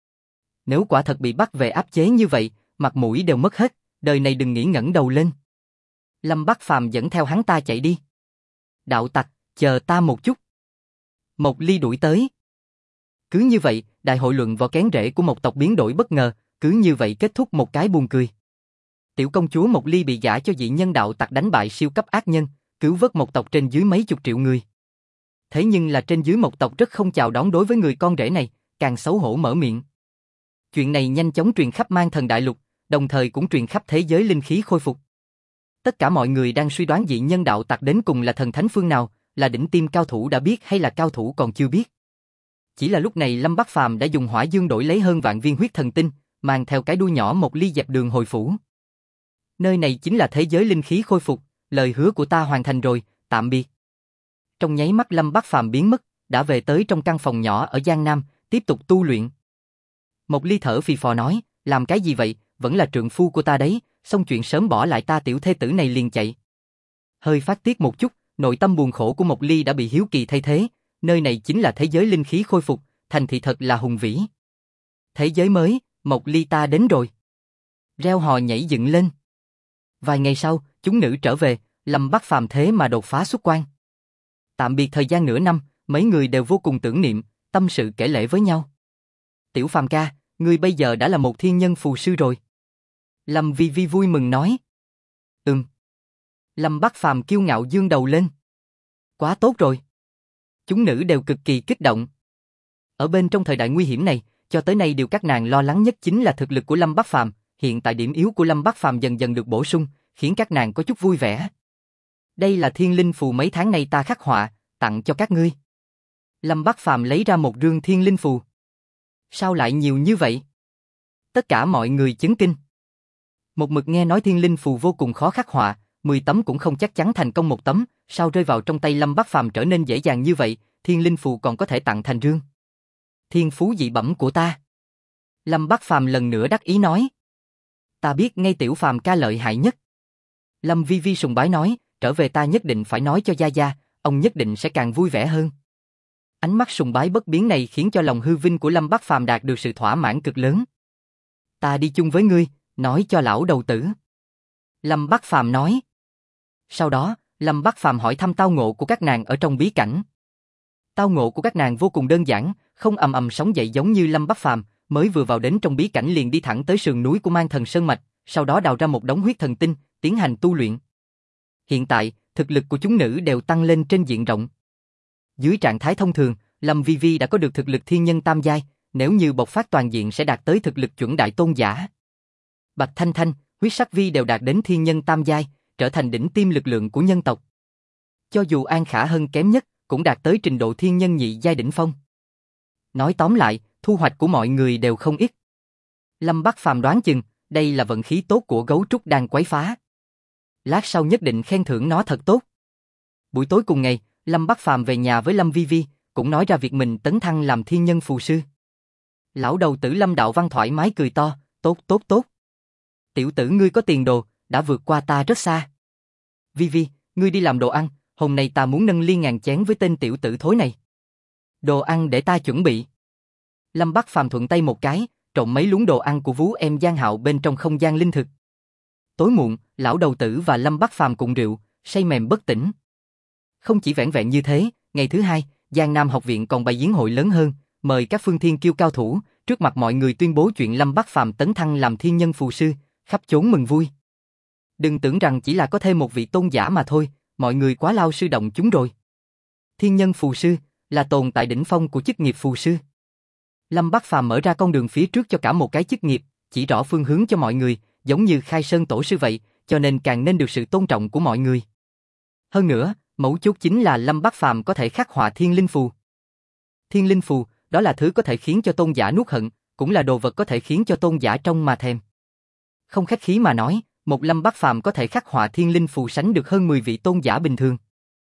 Nếu quả thật bị bắt về áp chế như vậy, mặt mũi đều mất hết, đời này đừng nghĩ ngẩng đầu lên. Lâm Bác Phàm dẫn theo hắn ta chạy đi. Đạo tặc, chờ ta một chút. Mộc Ly đuổi tới. Cứ như vậy, đại hội luận võ kén rễ của một tộc biến đổi bất ngờ, cứ như vậy kết thúc một cái buồn cười. Tiểu công chúa Mộc Ly bị gả cho dị nhân đạo tặc đánh bại siêu cấp ác nhân, cứu vớt một tộc trên dưới mấy chục triệu người. Thế nhưng là trên dưới một tộc rất không chào đón đối với người con rể này, càng xấu hổ mở miệng. Chuyện này nhanh chóng truyền khắp Mang Thần Đại Lục, đồng thời cũng truyền khắp thế giới linh khí khôi phục. Tất cả mọi người đang suy đoán dị nhân đạo tặc đến cùng là thần thánh phương nào, là đỉnh tiêm cao thủ đã biết hay là cao thủ còn chưa biết. Chỉ là lúc này Lâm Bác Phàm đã dùng Hỏa Dương đổi lấy hơn vạn viên huyết thần tinh, mang theo cái đuôi nhỏ Mộc Ly dẹp đường hồi phủ. Nơi này chính là thế giới linh khí khôi phục, lời hứa của ta hoàn thành rồi, tạm biệt. Trong nháy mắt Lâm Bác Phàm biến mất, đã về tới trong căn phòng nhỏ ở Giang Nam, tiếp tục tu luyện. Mộc Ly thở phì phò nói, làm cái gì vậy, vẫn là trượng phu của ta đấy, xong chuyện sớm bỏ lại ta tiểu thê tử này liền chạy. Hơi phát tiết một chút, nội tâm buồn khổ của Mộc Ly đã bị hiếu kỳ thay thế, nơi này chính là thế giới linh khí khôi phục, thành thị thật là hùng vĩ. Thế giới mới, Mộc Ly ta đến rồi. Reo hò nhảy dựng lên. Vài ngày sau, chúng nữ trở về, Lâm Bác Phàm thế mà đột phá xuất quan. Tạm biệt thời gian nửa năm, mấy người đều vô cùng tưởng niệm, tâm sự kể lể với nhau. Tiểu Phàm ca, ngươi bây giờ đã là một thiên nhân phù sư rồi. Lâm Vi Vi vui mừng nói. Lâm Bác Phàm kiêu ngạo dương đầu lên. Quá tốt rồi. Chúng nữ đều cực kỳ kích động. Ở bên trong thời đại nguy hiểm này, cho tới nay điều các nàng lo lắng nhất chính là thực lực của Lâm Bác Phàm. Hiện tại điểm yếu của Lâm Bác Phàm dần dần được bổ sung, khiến các nàng có chút vui vẻ. Đây là thiên linh phù mấy tháng nay ta khắc họa, tặng cho các ngươi. Lâm Bác Phàm lấy ra một rương thiên linh phù. Sao lại nhiều như vậy? Tất cả mọi người chấn kinh. Một mực nghe nói thiên linh phù vô cùng khó khắc họa, 10 tấm cũng không chắc chắn thành công một tấm, sao rơi vào trong tay Lâm Bắc Phàm trở nên dễ dàng như vậy, thiên linh phù còn có thể tặng thành rương. Thiên phú dị bẩm của ta. Lâm Bắc Phàm lần nữa đắc ý nói. Ta biết ngay tiểu phàm ca lợi hại nhất. Lâm Vi Vi sùng bái nói, trở về ta nhất định phải nói cho Gia Gia, ông nhất định sẽ càng vui vẻ hơn. Ánh mắt sùng bái bất biến này khiến cho lòng hư vinh của Lâm Bắc Phàm đạt được sự thỏa mãn cực lớn. Ta đi chung với ngươi, nói cho lão đầu tử. Lâm Bắc Phàm nói. Sau đó, Lâm Bắc Phàm hỏi thăm tao ngộ của các nàng ở trong bí cảnh. Tao ngộ của các nàng vô cùng đơn giản, không ầm ầm sóng dậy giống như Lâm Bắc Phàm, mới vừa vào đến trong bí cảnh liền đi thẳng tới sườn núi của Mang Thần Sơn Mạch, sau đó đào ra một đống huyết thần tinh, tiến hành tu luyện. Hiện tại, thực lực của chúng nữ đều tăng lên trên diện rộng. Dưới trạng thái thông thường, Lâm Vi Vi đã có được thực lực thiên nhân tam giai, nếu như bộc phát toàn diện sẽ đạt tới thực lực chuẩn đại tôn giả. Bạch Thanh Thanh, Huyết Sắc Vi đều đạt đến thiên nhân tam giai, trở thành đỉnh tiêm lực lượng của nhân tộc. Cho dù An Khả Hân kém nhất, cũng đạt tới trình độ thiên nhân nhị giai đỉnh phong. Nói tóm lại, thu hoạch của mọi người đều không ít. Lâm Bắc Phàm đoán chừng, đây là vận khí tốt của gấu trúc đang quấy phá. Lát sau nhất định khen thưởng nó thật tốt. Buổi tối cùng ngày, Lâm Bắc Phàm về nhà với Lâm Vi Vi, cũng nói ra việc mình tấn thăng làm thiên nhân phù sư. Lão đầu tử Lâm Đạo Văn thoải mái cười to, tốt tốt tốt. Tiểu tử ngươi có tiền đồ, đã vượt qua ta rất xa. Vi Vi, ngươi đi làm đồ ăn, hôm nay ta muốn nâng ly ngàn chén với tên tiểu tử thối này. Đồ ăn để ta chuẩn bị. Lâm Bắc Phàm thuận tay một cái, trộn mấy luống đồ ăn của Vú Em Giang Hạo bên trong không gian linh thực. Tối muộn, lão đầu tử và Lâm Bắc Phàm cùng rượu, say mềm bất tỉnh. Không chỉ vẻn vẹn như thế, ngày thứ hai, Giang Nam học viện còn bày yến hội lớn hơn, mời các phương thiên kiêu cao thủ, trước mặt mọi người tuyên bố chuyện Lâm Bắc Phàm tấn thăng làm thiên nhân phù sư, khắp chốn mừng vui. Đừng tưởng rằng chỉ là có thêm một vị tôn giả mà thôi, mọi người quá lao sư động chúng rồi. Thiên nhân phù sư là tồn tại đỉnh phong của chức nghiệp phù sư. Lâm Bắc Phàm mở ra con đường phía trước cho cả một cái chức nghiệp, chỉ rõ phương hướng cho mọi người, giống như khai sơn tổ sư vậy, cho nên càng nên được sự tôn trọng của mọi người. Hơn nữa, mấu chốt chính là Lâm Bắc Phàm có thể khắc họa thiên linh phù. Thiên linh phù, đó là thứ có thể khiến cho tôn giả nuốt hận, cũng là đồ vật có thể khiến cho tôn giả trông mà thèm. Không khách khí mà nói, một Lâm Bắc Phàm có thể khắc họa thiên linh phù sánh được hơn 10 vị tôn giả bình thường.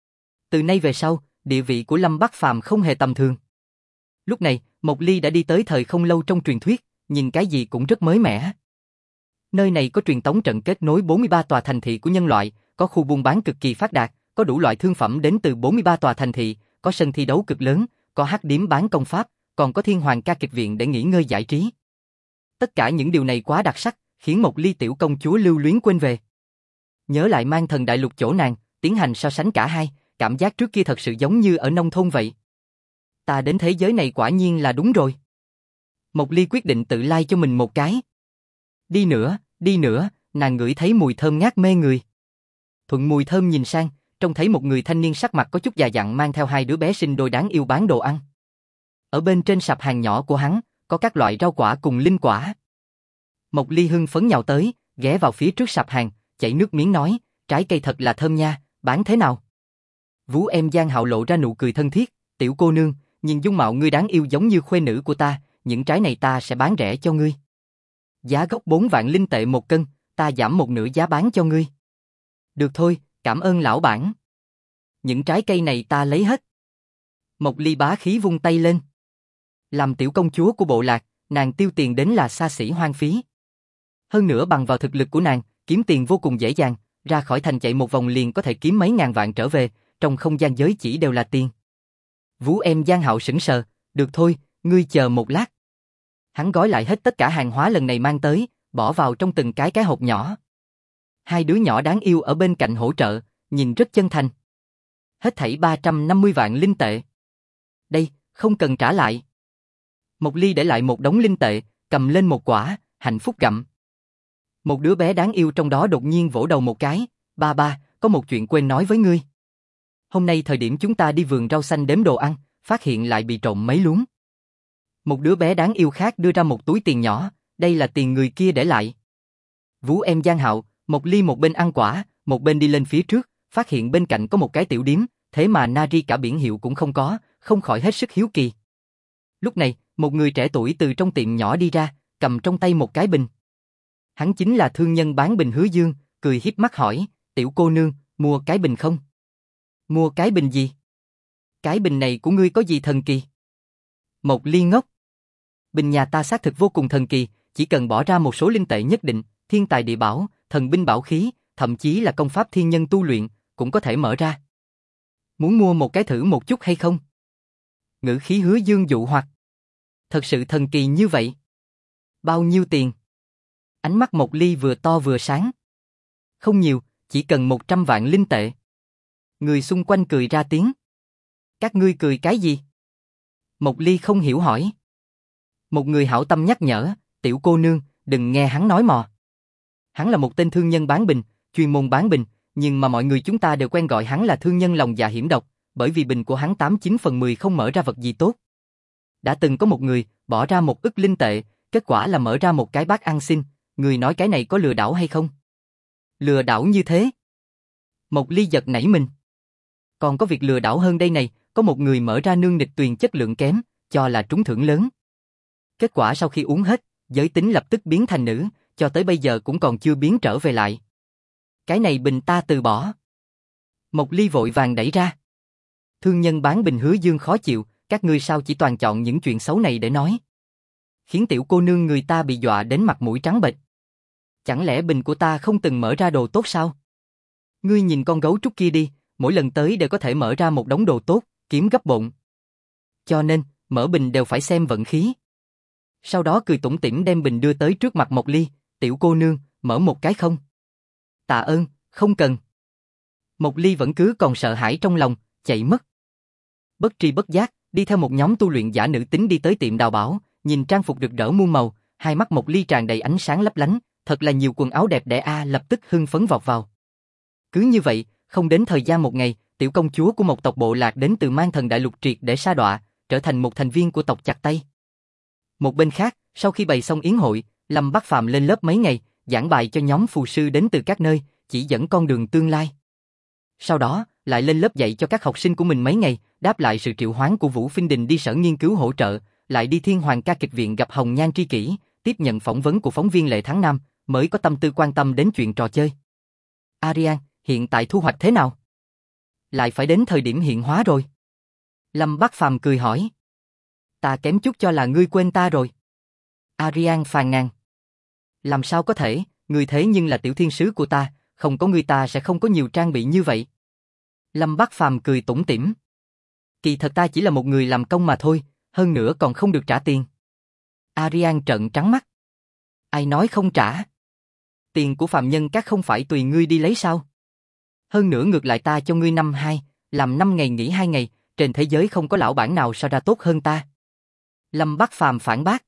Từ nay về sau, địa vị của Lâm Bắc Phàm không hề tầm thường. Lúc này, Mộc Ly đã đi tới thời không lâu trong truyền thuyết, nhìn cái gì cũng rất mới mẻ. Nơi này có truyền tống trận kết nối 43 tòa thành thị của nhân loại, có khu buôn bán cực kỳ phát đạt, có đủ loại thương phẩm đến từ 43 tòa thành thị, có sân thi đấu cực lớn, có hắc điếm bán công pháp, còn có Thiên Hoàng ca kịch viện để nghỉ ngơi giải trí. Tất cả những điều này quá đặc sắc, khiến Mộc Ly tiểu công chúa lưu luyến quên về. Nhớ lại Mang Thần Đại Lục chỗ nàng, tiến hành so sánh cả hai, cảm giác trước kia thật sự giống như ở nông thôn vậy. Ta đến thế giới này quả nhiên là đúng rồi. Mộc Ly quyết định tự like cho mình một cái. Đi nữa, nàng ngửi thấy mùi thơm ngát mê người. Thuận mùi thơm nhìn sang, trông thấy một người thanh niên sắc mặt có chút già dặn mang theo hai đứa bé sinh đôi đáng yêu bán đồ ăn. Ở bên trên sạp hàng nhỏ của hắn, có các loại rau quả cùng linh quả. Mộc Ly hưng phấn nhào tới, ghé vào phía trước sạp hàng, chảy nước miếng nói, trái cây thật là thơm nha, bán thế nào? Vú Em Giang Hạo lộ ra nụ cười thân thiết, tiểu cô nương, nhìn dung mạo ngươi đáng yêu giống như khuê nữ của ta, những trái này ta sẽ bán rẻ cho ngươi. Giá gốc 4 vạn linh tệ một cân, ta giảm một nửa giá bán cho ngươi. Được thôi, cảm ơn lão bản. Những trái cây này ta lấy hết. Mộc Ly bá khí vung tay lên. Làm tiểu công chúa của bộ lạc, nàng tiêu tiền đến là xa xỉ hoang phí. Hơn nữa bằng vào thực lực của nàng, kiếm tiền vô cùng dễ dàng, ra khỏi thành chạy một vòng liền có thể kiếm mấy ngàn vạn trở về, trong không gian giới chỉ đều là tiền. Vú Em Giang Hạo sững sờ, được thôi, ngươi chờ một lát. Hắn gói lại hết tất cả hàng hóa lần này mang tới, bỏ vào trong từng cái hộp nhỏ. Hai đứa nhỏ đáng yêu ở bên cạnh hỗ trợ, nhìn rất chân thành. Hết thảy 350 vạn linh tệ. Đây, không cần trả lại. Mộc Ly để lại một đống linh tệ, cầm lên một quả, hạnh phúc gặm. Một đứa bé đáng yêu trong đó đột nhiên vỗ đầu một cái, ba, có một chuyện quên nói với ngươi. Hôm nay thời điểm chúng ta đi vườn rau xanh đếm đồ ăn, phát hiện lại bị trộm mấy luống. Một đứa bé đáng yêu khác đưa ra một túi tiền nhỏ, đây là tiền người kia để lại. Vú Em Giang Hạo, Mộc Ly một bên ăn quả, một bên đi lên phía trước, phát hiện bên cạnh có một cái tiểu điếm, thế mà Nari cả biển hiệu cũng không có, không khỏi hết sức hiếu kỳ. Lúc này, một người trẻ tuổi từ trong tiệm nhỏ đi ra, cầm trong tay một cái bình. Hắn chính là thương nhân bán bình Hứa Dương, cười hiếp mắt hỏi, tiểu cô nương, mua cái bình không? Mua cái bình gì? Cái bình này của ngươi có gì thần kỳ? Mộc Ly ngốc. Bình nhà ta xác thực vô cùng thần kỳ, chỉ cần bỏ ra một số linh tệ nhất định, thiên tài địa bảo, thần binh bảo khí, thậm chí là công pháp thiên nhân tu luyện, cũng có thể mở ra. Muốn mua một cái thử một chút hay không? Ngữ khí Hứa Dương dụ hoặc. Thật sự thần kỳ như vậy. Bao nhiêu tiền? Ánh mắt Mộc Ly vừa to vừa sáng. Không nhiều, chỉ cần 100 vạn linh tệ. Người xung quanh cười ra tiếng. Các ngươi cười cái gì? Mộc Ly không hiểu hỏi. Một người hảo tâm nhắc nhở, tiểu cô nương, đừng nghe hắn nói mò. Hắn là một tên thương nhân bán bình, chuyên môn bán bình, nhưng mà mọi người chúng ta đều quen gọi hắn là thương nhân lòng dạ hiểm độc, bởi vì bình của hắn 89/10 không mở ra vật gì tốt. Đã từng có một người bỏ ra 1 ức linh tệ, kết quả là mở ra một cái bát ăn xin, người nói cái này có lừa đảo hay không? Lừa đảo như thế? Mộc Ly giật nảy mình. Còn có việc lừa đảo hơn đây này, có một người mở ra nương nịch tuyền chất lượng kém, cho là trúng thưởng lớn. Kết quả sau khi uống hết, giới tính lập tức biến thành nữ, cho tới bây giờ cũng còn chưa biến trở về lại. Cái này bình ta từ bỏ. Mộc Ly vội vàng đẩy ra. Thương nhân bán bình Hứa Dương khó chịu, các ngươi sao chỉ toàn chọn những chuyện xấu này để nói. Khiến tiểu cô nương người ta bị dọa đến mặt mũi trắng bệch. Chẳng lẽ bình của ta không từng mở ra đồ tốt sao? Ngươi nhìn con gấu trúc kia đi, mỗi lần tới đều có thể mở ra một đống đồ tốt, kiếm gấp bội. Cho nên, mở bình đều phải xem vận khí. Sau đó cười tủm tỉm đem bình đưa tới trước mặt Mộc Ly, tiểu cô nương, mở một cái không? Tạ ơn, không cần. Mộc Ly vẫn cứ còn sợ hãi trong lòng, chạy mất. Bất tri bất giác, đi theo một nhóm tu luyện giả nữ tính đi tới tiệm đào bảo, nhìn trang phục rực rỡ muôn màu, hai mắt Mộc Ly tràn đầy ánh sáng lấp lánh, thật là nhiều quần áo đẹp đẽ a, lập tức hưng phấn vọt vào. Cứ như vậy, không đến thời gian một ngày, tiểu công chúa của một tộc bộ lạc đến từ Mang Thần Đại Lục triệt để sa đọa, trở thành một thành viên của tộc Chặt Tay. Một bên khác, sau khi bày xong yến hội, Lâm Bắc Phàm lên lớp mấy ngày, giảng bài cho nhóm phù sư đến từ các nơi, chỉ dẫn con đường tương lai. Sau đó, lại lên lớp dạy cho các học sinh của mình mấy ngày, đáp lại sự triệu hoán của Vũ Phiên Đình đi sở nghiên cứu hỗ trợ, lại đi Thiên Hoàng ca kịch viện gặp Hồng Nhan tri kỷ, tiếp nhận phỏng vấn của phóng viên Lệ Tháng Nam, mới có tâm tư quan tâm đến chuyện trò chơi. Arian, hiện tại thu hoạch thế nào? Lại phải đến thời điểm hiện hóa rồi. Lâm Bắc Phàm cười hỏi. Ta kém chút cho là ngươi quên ta rồi. Arian phàn nàn. Làm sao có thể, ngươi thế nhưng là tiểu thiên sứ của ta, không có ngươi ta sẽ không có nhiều trang bị như vậy. Lâm Bắc Phàm cười tủm tỉm. Kỳ thật ta chỉ là một người làm công mà thôi, hơn nữa còn không được trả tiền. Arian trợn trắng mắt. Ai nói không trả? Tiền của phàm nhân các không phải tùy ngươi đi lấy sao? Hơn nữa ngược lại ta cho ngươi năm 2, làm 5 ngày nghỉ 2 ngày, trên thế giới không có lão bản nào sao ra tốt hơn ta. Lâm Bắc Phàm phản bác.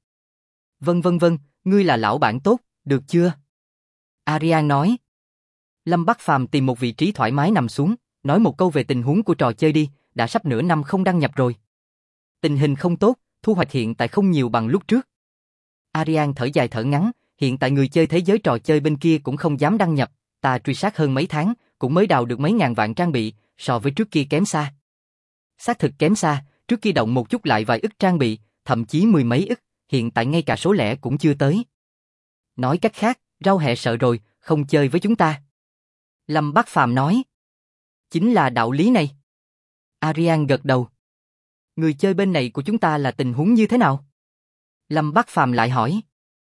Vâng, ngươi là lão bản tốt, được chưa? Arian nói. Lâm Bắc Phàm tìm một vị trí thoải mái nằm xuống, nói một câu về tình huống của trò chơi đi, đã sắp nửa năm không đăng nhập rồi. Tình hình không tốt, thu hoạch hiện tại không nhiều bằng lúc trước. Arian thở dài thở ngắn, hiện tại người chơi thế giới trò chơi bên kia cũng không dám đăng nhập, ta truy sát hơn mấy tháng, cũng mới đào được mấy ngàn vạn trang bị, so với trước kia kém xa. Xác thực kém xa, trước kia động một chút lại vài ức trang bị, thậm chí mười mấy ức, hiện tại ngay cả số lẻ cũng chưa tới. Nói cách khác, rau hẹ sợ rồi, không chơi với chúng ta. Lâm Bắc Phàm nói. Chính là đạo lý này. Arian gật đầu. Người chơi bên này của chúng ta là tình huống như thế nào? Lâm Bắc Phàm lại hỏi.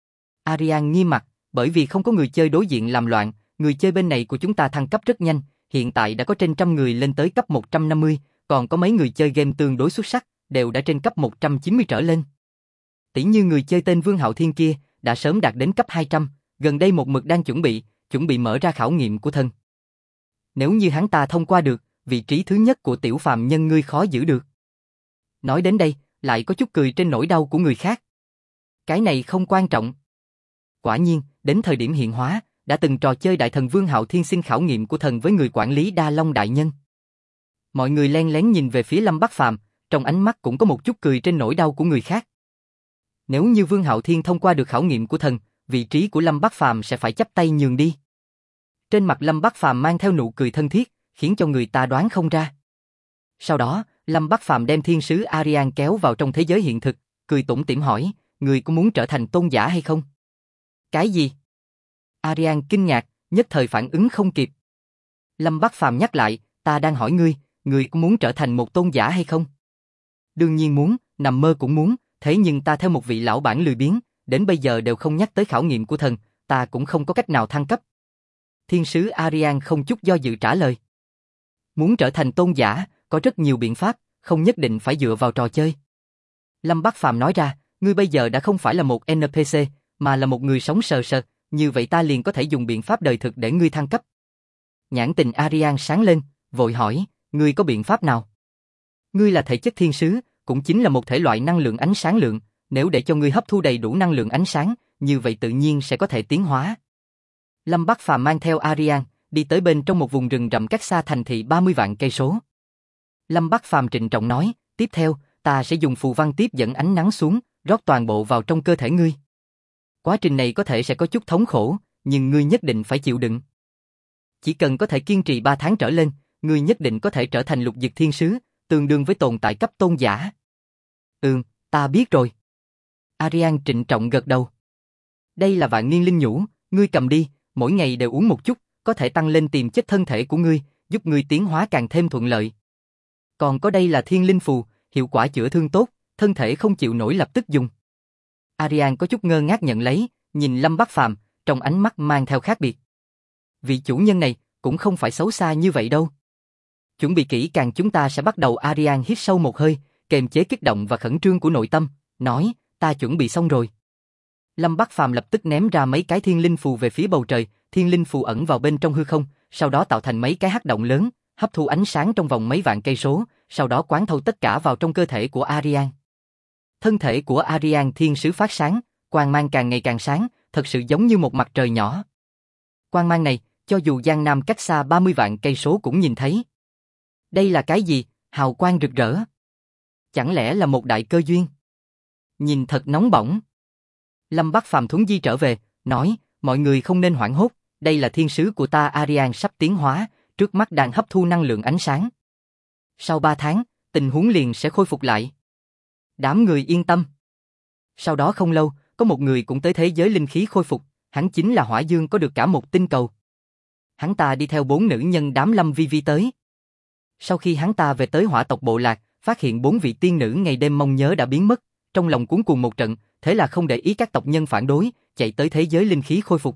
Arian nghiêm mặt, bởi vì không có người chơi đối diện làm loạn, người chơi bên này của chúng ta thăng cấp rất nhanh, hiện tại đã có trên trăm người lên tới cấp 150, còn có mấy người chơi game tương đối xuất sắc, đều đã trên cấp 190 trở lên. Tỷ như người chơi tên Vương Hạo Thiên kia, đã sớm đạt đến cấp 200, gần đây một mực đang chuẩn bị mở ra khảo nghiệm của thần. Nếu như hắn ta thông qua được, vị trí thứ nhất của tiểu phàm nhân ngươi khó giữ được. Nói đến đây, lại có chút cười trên nỗi đau của người khác. Cái này không quan trọng. Quả nhiên, đến thời điểm hiện hóa, đã từng trò chơi đại thần Vương Hạo Thiên xin khảo nghiệm của thần với người quản lý Đa Long đại nhân. Mọi người len lén nhìn về phía Lâm Bắc Phàm, trong ánh mắt cũng có một chút cười trên nỗi đau của người khác. Nếu như Vương Hạo Thiên thông qua được khảo nghiệm của thần, vị trí của Lâm Bắc Phàm sẽ phải chắp tay nhường đi. Trên mặt Lâm Bắc Phàm mang theo nụ cười thân thiết, khiến cho người ta đoán không ra. Sau đó, Lâm Bắc Phàm đem thiên sứ Arian kéo vào trong thế giới hiện thực, cười tủm tỉm hỏi, người có muốn trở thành tôn giả hay không? Cái gì? Arian kinh ngạc, nhất thời phản ứng không kịp. Lâm Bắc Phàm nhắc lại, ta đang hỏi ngươi có muốn trở thành một tôn giả hay không? Đương nhiên muốn, nằm mơ cũng muốn, thế nhưng ta theo một vị lão bản lười biếng, đến bây giờ đều không nhắc tới khảo nghiệm của thần, ta cũng không có cách nào thăng cấp. Thiên sứ Arian không chút do dự trả lời. Muốn trở thành tôn giả, có rất nhiều biện pháp, không nhất định phải dựa vào trò chơi. Lâm Bắc Phàm nói ra, ngươi bây giờ đã không phải là một NPC, mà là một người sống sờ sờ, như vậy ta liền có thể dùng biện pháp đời thực để ngươi thăng cấp. Nhãn tình Arian sáng lên, vội hỏi, ngươi có biện pháp nào? Ngươi là thể chất thiên sứ, cũng chính là một thể loại năng lượng ánh sáng lượng, nếu để cho ngươi hấp thu đầy đủ năng lượng ánh sáng, như vậy tự nhiên sẽ có thể tiến hóa. Lâm Bắc Phàm mang theo Arian, đi tới bên trong một vùng rừng rậm cách xa thành thị 30 vạn cây số. Lâm Bắc Phàm trịnh trọng nói, tiếp theo, ta sẽ dùng phù văn tiếp dẫn ánh nắng xuống, rót toàn bộ vào trong cơ thể ngươi. Quá trình này có thể sẽ có chút thống khổ, nhưng ngươi nhất định phải chịu đựng. Chỉ cần có thể kiên trì 3 tháng trở lên, ngươi nhất định có thể trở thành lục dực thiên sứ, tương đương với tồn tại cấp tôn giả. Ta biết rồi. Arian trịnh trọng gật đầu. Đây là vạn niên linh nhũ, ngươi cầm đi, mỗi ngày đều uống một chút, có thể tăng lên tiềm chất thân thể của ngươi, giúp ngươi tiến hóa càng thêm thuận lợi. Còn có đây là thiên linh phù, hiệu quả chữa thương tốt, thân thể không chịu nổi lập tức dùng. Arian có chút ngơ ngác nhận lấy, nhìn Lâm Bắc Phàm, trong ánh mắt mang theo khác biệt. Vị chủ nhân này cũng không phải xấu xa như vậy đâu. Chuẩn bị kỹ càng chúng ta sẽ bắt đầu. Arian hít sâu một hơi, kềm chế kích động và khẩn trương của nội tâm, nói, ta chuẩn bị xong rồi. Lâm Bắc Phàm lập tức ném ra mấy cái thiên linh phù về phía bầu trời, thiên linh phù ẩn vào bên trong hư không, sau đó tạo thành mấy cái hắc động lớn, hấp thu ánh sáng trong vòng mấy vạn cây số, sau đó quán thâu tất cả vào trong cơ thể của Arian. Thân thể của Arian thiên sứ phát sáng, quang mang càng ngày càng sáng, thật sự giống như một mặt trời nhỏ. Quang mang này, cho dù Giang Nam cách xa 30 vạn cây số cũng nhìn thấy. Đây là cái gì? Hào quang rực rỡ. Chẳng lẽ là một đại cơ duyên? Nhìn thật nóng bỏng. Lâm Bắc Phàm thuấn di trở về, nói, mọi người không nên hoảng hốt, đây là thiên sứ của ta Arian sắp tiến hóa, trước mắt đang hấp thu năng lượng ánh sáng. Sau 3 tháng, tình huống liền sẽ khôi phục lại. Đám người yên tâm. Sau đó không lâu, có một người cũng tới thế giới linh khí khôi phục, hắn chính là Hỏa Dương có được cả một tinh cầu. Hắn ta đi theo 4 nữ nhân đám Lâm Vi Vi tới. Sau khi hắn ta về tới hỏa tộc bộ lạc, phát hiện 4 vị tiên nữ ngày đêm mong nhớ đã biến mất, trong lòng cuống cuồng một trận, thế là không để ý các tộc nhân phản đối, chạy tới thế giới linh khí khôi phục.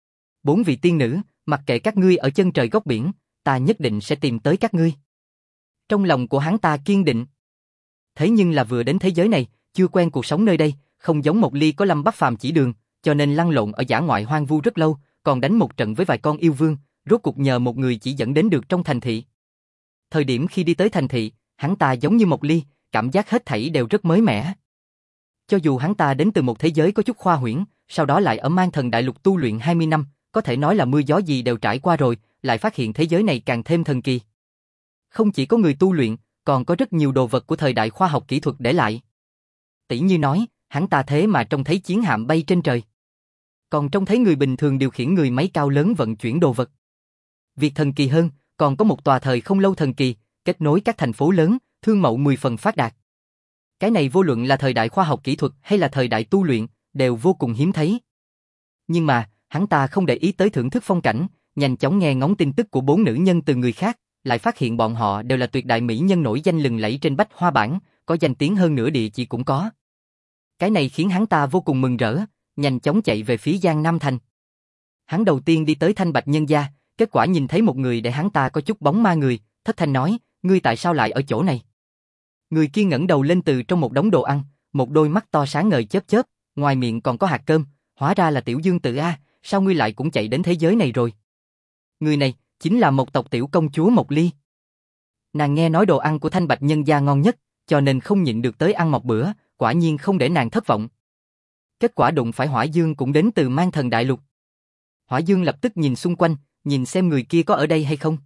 4 vị tiên nữ, mặc kệ các ngươi ở chân trời góc biển, ta nhất định sẽ tìm tới các ngươi. Trong lòng của hắn ta kiên định. Thế nhưng là vừa đến thế giới này, chưa quen cuộc sống nơi đây, không giống Mộc Ly có Lâm Bắc Phàm chỉ đường, cho nên lăn lộn ở dã ngoại hoang vu rất lâu, còn đánh một trận với vài con yêu vương, rốt cuộc nhờ một người chỉ dẫn đến được trong thành thị. Thời điểm khi đi tới thành thị, hắn ta giống như Mộc Ly, cảm giác hết thảy đều rất mới mẻ. Cho dù hắn ta đến từ một thế giới có chút khoa huyễn, sau đó lại ở Mang Thần Đại Lục tu luyện 20 năm, có thể nói là mưa gió gì đều trải qua rồi, lại phát hiện thế giới này càng thêm thần kỳ. Không chỉ có người tu luyện, còn có rất nhiều đồ vật của thời đại khoa học kỹ thuật để lại. Tỷ như nói, hắn ta thế mà trông thấy chiến hạm bay trên trời. Còn trông thấy người bình thường điều khiển người máy cao lớn vận chuyển đồ vật. Việc thần kỳ hơn, còn có một tòa thời không lâu thần kỳ, kết nối các thành phố lớn, thương mậu 10 phần phát đạt. Cái này vô luận là thời đại khoa học kỹ thuật hay là thời đại tu luyện, đều vô cùng hiếm thấy. Nhưng mà, hắn ta không để ý tới thưởng thức phong cảnh, nhanh chóng nghe ngóng tin tức của 4 nữ nhân từ người khác, lại phát hiện bọn họ đều là tuyệt đại mỹ nhân nổi danh lừng lẫy trên bách hoa bảng, có danh tiếng hơn nửa địa chỉ cũng có. Cái này khiến hắn ta vô cùng mừng rỡ, nhanh chóng chạy về phía Giang Nam Thành. Hắn đầu tiên đi tới Thanh Bạch Nhân gia, kết quả nhìn thấy một người để hắn ta có chút bóng ma người, thất thanh nói, ngươi tại sao lại ở chỗ này? Người kia ngẩng đầu lên từ trong một đống đồ ăn, một đôi mắt to sáng ngời chớp chớp, ngoài miệng còn có hạt cơm, hóa ra là Tiểu Dương Tự a, sao ngươi lại cũng chạy đến thế giới này rồi? Người này chính là một tộc tiểu công chúa Mộc Ly. Nàng nghe nói đồ ăn của Thanh Bạch Nhân gia ngon nhất, cho nên không nhịn được tới ăn một bữa, quả nhiên không để nàng thất vọng. Kết quả đụng phải Hỏa Dương cũng đến từ Mang Thần Đại Lục. Hỏa Dương lập tức nhìn xung quanh, nhìn xem người kia có ở đây hay không.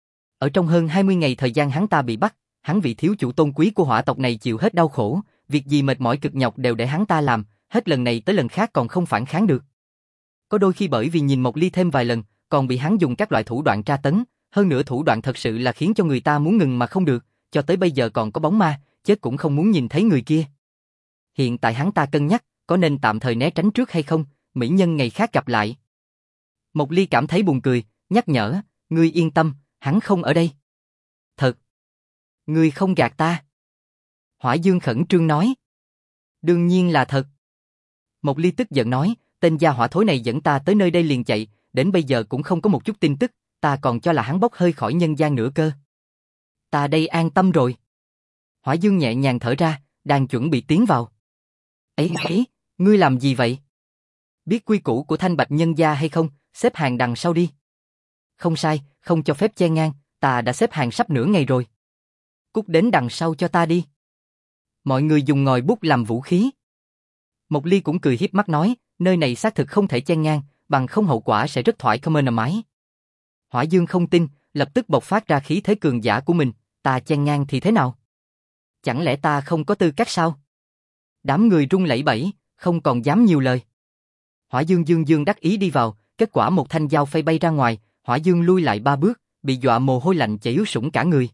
Ở trong hơn 20 ngày thời gian hắn ta bị bắt, hắn vị thiếu chủ tôn quý của hỏa tộc này chịu hết đau khổ, việc gì mệt mỏi cực nhọc đều để hắn ta làm, hết lần này tới lần khác còn không phản kháng được. Có đôi khi bởi vì nhìn Mộc Ly thêm vài lần, còn bị hắn dùng các loại thủ đoạn tra tấn, hơn nữa thủ đoạn thật sự là khiến cho người ta muốn ngừng mà không được, cho tới bây giờ còn có bóng ma, chết cũng không muốn nhìn thấy người kia. Hiện tại hắn ta cân nhắc, có nên tạm thời né tránh trước hay không, mỹ nhân ngày khác gặp lại. Mộc Ly cảm thấy buồn cười, nhắc nhở, ngươi yên tâm, hắn không ở đây. Thật. Ngươi không gạt ta. Hỏa Dương khẩn trương nói. Đương nhiên là thật. Mộc Ly tức giận nói, tên gia hỏa thối này dẫn ta tới nơi đây liền chạy, đến bây giờ cũng không có một chút tin tức, ta còn cho là hắn bốc hơi khỏi nhân gian nữa cơ. Ta đây an tâm rồi. Hỏa Dương nhẹ nhàng thở ra, đang chuẩn bị tiến vào. Ấy, ngươi làm gì vậy? Biết quy củ của Thanh Bạch nhân gia hay không, xếp hàng đằng sau đi. Không sai, không cho phép chen ngang, ta đã xếp hàng sắp nửa ngày rồi. Cút đến đằng sau cho ta đi. Mọi người dùng ngòi bút làm vũ khí. Mộc Ly cũng cười hiếp mắt nói, nơi này xác thực không thể chen ngang, bằng không hậu quả sẽ rất thoải không ơn mái. Hỏa Dương không tin, lập tức bộc phát ra khí thế cường giả của mình, ta chen ngang thì thế nào? Chẳng lẽ ta không có tư cách sao? Đám người run lẩy bẩy, không còn dám nhiều lời. Hỏa Dương dương đắc ý đi vào, kết quả một thanh dao phay bay ra ngoài, Hỏa Dương lui lại 3 bước, bị dọa mồ hôi lạnh chảy ướt sũng cả người.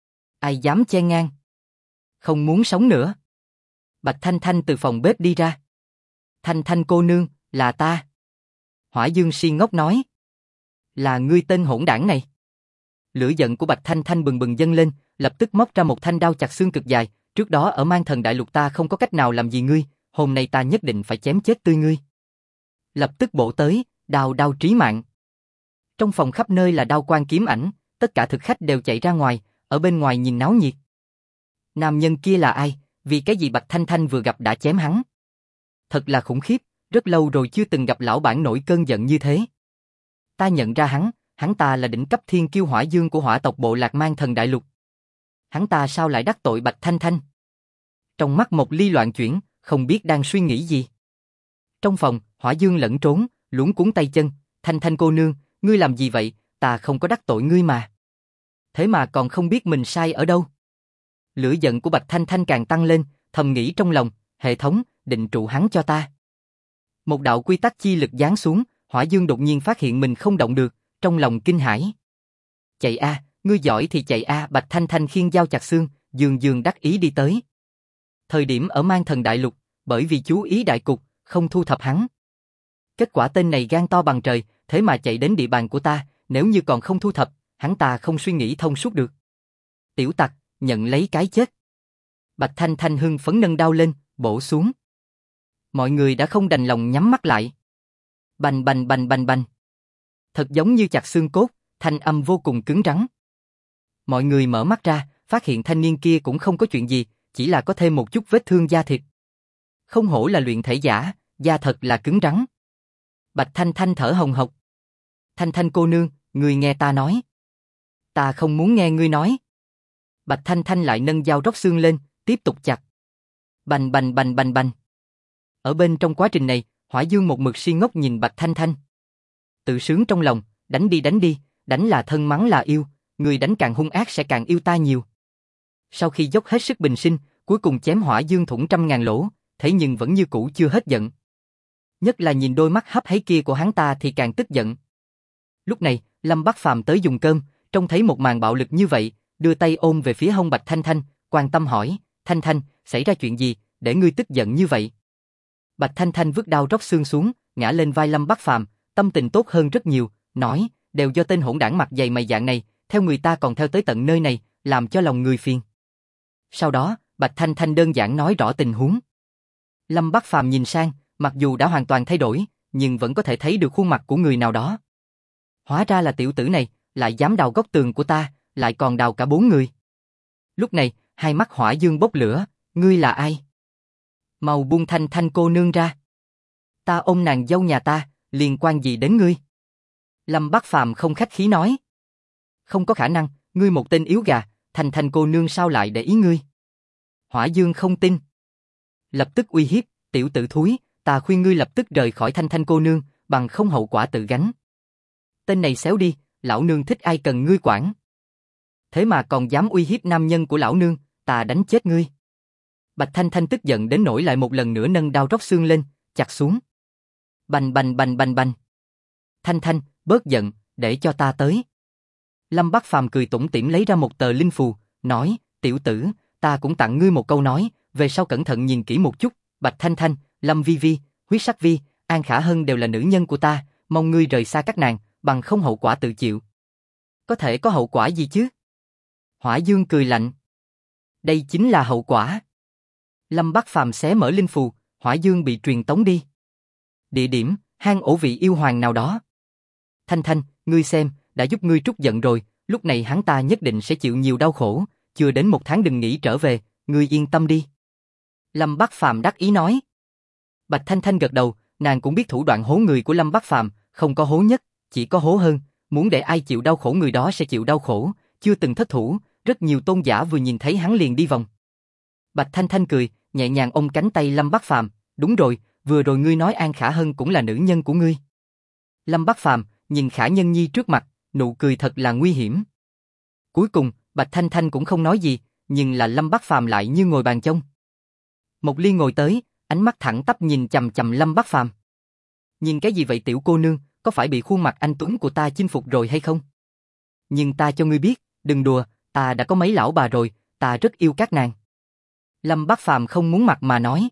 Ai dám chen ngang? Không muốn sống nữa. Bạch Thanh Thanh từ phòng bếp đi ra. Thanh Thanh cô nương, là ta. Hỏa Dương si ngốc nói. Là ngươi tên hỗn đảng này. Lửa giận của Bạch Thanh Thanh bừng bừng dâng lên, lập tức móc ra một thanh đao chặt xương cực dài, trước đó ở Mang Thần Đại Lục ta không có cách nào làm gì ngươi, hôm nay ta nhất định phải chém chết tươi ngươi. Lập tức bổ tới, đao trí mạng. Trong phòng khắp nơi là đao quang kiếm ảnh, tất cả thực khách đều chạy ra ngoài, ở bên ngoài nhìn náo nhiệt. Nam nhân kia là ai, vì cái gì Bạch Thanh Thanh vừa gặp đã chém hắn? Thật là khủng khiếp, rất lâu rồi chưa từng gặp lão bản nổi cơn giận như thế. Ta nhận ra hắn ta là đỉnh cấp thiên kiêu Hỏa Dương của hỏa tộc bộ lạc Mang Thần Đại Lục. Hắn ta sao lại đắc tội Bạch Thanh Thanh? Trong mắt Mộc Ly loạn chuyển, không biết đang suy nghĩ gì. Trong phòng, Hỏa Dương lẫn trốn, luống cuống tay chân, Thanh Thanh cô nương, ngươi làm gì vậy, ta không có đắc tội ngươi mà. Thế mà còn không biết mình sai ở đâu. Lửa giận của Bạch Thanh Thanh càng tăng lên, thầm nghĩ trong lòng, hệ thống, định trụ hắn cho ta. Một đạo quy tắc chi lực giáng xuống, Hỏa Dương đột nhiên phát hiện mình không động được, trong lòng kinh hãi. Chạy a, ngươi giỏi thì chạy a, Bạch Thanh Thanh khiêng dao chặt xương, dương đắc ý đi tới. Thời điểm ở Mang Thần Đại Lục, bởi vì chú ý đại cục, không thu thập hắn. Kết quả tên này gan to bằng trời, thế mà chạy đến địa bàn của ta, nếu như còn không thu thập, hắn ta không suy nghĩ thông suốt được. Tiểu tặc, nhận lấy cái chết. Bạch Thanh Thanh hưng phấn nâng đao lên, bổ xuống. Mọi người đã không đành lòng nhắm mắt lại. Bành bành bành bành bành. Thật giống như chặt xương cốt, thanh âm vô cùng cứng rắn. Mọi người mở mắt ra, phát hiện thanh niên kia cũng không có chuyện gì, chỉ là có thêm một chút vết thương da thịt. Không hổ là luyện thể giả, da thật là cứng rắn. Bạch Thanh Thanh thở hồng hộc. Thanh Thanh cô nương, ngươi nghe ta nói. Ta không muốn nghe ngươi nói. Bạch Thanh Thanh lại nâng dao róc xương lên, tiếp tục chặt. Bành bành bành bành bành. Ở bên trong quá trình này, Hỏa Dương một mực si ngốc nhìn Bạch Thanh Thanh. Tự sướng trong lòng, đánh đi, đánh là thân mắng là yêu, người đánh càng hung ác sẽ càng yêu ta nhiều. Sau khi dốc hết sức bình sinh, cuối cùng chém Hỏa Dương thủng 100.000 lỗ, thế nhưng vẫn như cũ chưa hết giận. Nhất là nhìn đôi mắt hấp háy kia của hắn ta thì càng tức giận. Lúc này, Lâm Bắc Phàm tới dùng cơm, trông thấy một màn bạo lực như vậy, đưa tay ôm về phía hông Bạch Thanh Thanh, quan tâm hỏi, Thanh Thanh, xảy ra chuyện gì, để ngươi tức giận như vậy? Bạch Thanh Thanh vứt đao róc xương xuống, ngã lên vai Lâm Bắc Phàm, tâm tình tốt hơn rất nhiều, nói, đều do tên hỗn đảng mặt dày mày dạng này, theo người ta còn theo tới tận nơi này, làm cho lòng người phiền. Sau đó, Bạch Thanh Thanh đơn giản nói rõ tình huống. Lâm Bắc Phàm nhìn sang, mặc dù đã hoàn toàn thay đổi, nhưng vẫn có thể thấy được khuôn mặt của người nào đó. Hóa ra là tiểu tử này, lại dám đào góc tường của ta, lại còn đào cả 4 người. Lúc này, hai mắt Hỏa Dương bốc lửa, ngươi là ai? Mau buông Thanh Thanh cô nương ra. Ta ôm nàng dâu nhà ta, liên quan gì đến ngươi? Lâm Bắc Phàm không khách khí nói. Không có khả năng, ngươi một tên yếu gà, Thanh Thanh cô nương sao lại để ý ngươi? Hỏa Dương không tin. Lập tức uy hiếp, tiểu tử thúi, ta khuyên ngươi lập tức rời khỏi Thanh Thanh cô nương, bằng không hậu quả tự gánh. Tên này xéo đi, lão nương thích ai cần ngươi quản. Thế mà còn dám uy hiếp nam nhân của lão nương, ta đánh chết ngươi. Bạch Thanh Thanh tức giận đến nỗi lại một lần nữa nâng đao róc xương lên, chặt xuống. Bành bành bành bành bành. Thanh Thanh, bớt giận, để cho ta tới. Lâm Bắc Phàm cười tủm tỉm lấy ra một tờ linh phù, nói, tiểu tử, ta cũng tặng ngươi một câu nói, về sau cẩn thận nhìn kỹ một chút, Bạch Thanh Thanh, Lâm Vi Vi, Huyết Sắc Vi, An Khả Hân đều là nữ nhân của ta, mong ngươi rời xa các nàng, bằng không hậu quả tự chịu. Có thể có hậu quả gì chứ? Hỏa Dương cười lạnh. Đây chính là hậu quả. Lâm Bắc Phàm xé mở linh phù, Hỏa Dương bị truyền tống đi. Địa điểm, hang ổ vị yêu hoàng nào đó. Thanh Thanh, ngươi xem, đã giúp ngươi trút giận rồi, lúc này hắn ta nhất định sẽ chịu nhiều đau khổ, chưa đến 1 tháng đừng nghĩ trở về, ngươi yên tâm đi. Lâm Bắc Phàm đắc ý nói. Bạch Thanh Thanh gật đầu, nàng cũng biết thủ đoạn hố người của Lâm Bắc Phàm, không có hố nhất, chỉ có hố hơn, muốn để ai chịu đau khổ người đó sẽ chịu đau khổ, chưa từng thất thủ, rất nhiều tôn giả vừa nhìn thấy hắn liền đi vòng. Bạch Thanh Thanh cười, nhẹ nhàng ôm cánh tay Lâm Bắc Phàm, đúng rồi, vừa rồi ngươi nói An Khả Hân cũng là nữ nhân của ngươi. Lâm Bắc Phàm nhìn Khả Nhân Nhi trước mặt, nụ cười thật là nguy hiểm. Cuối cùng, Bạch Thanh Thanh cũng không nói gì, nhưng là Lâm Bắc Phàm lại như ngồi bàn chông. Mộc Ly ngồi tới, ánh mắt thẳng tắp nhìn chằm chằm Lâm Bắc Phàm. Nhìn cái gì vậy tiểu cô nương, có phải bị khuôn mặt anh tuấn của ta chinh phục rồi hay không? Nhưng ta cho ngươi biết, đừng đùa, ta đã có mấy lão bà rồi, ta rất yêu các nàng. Lâm Bắc Phàm không muốn mặt mà nói.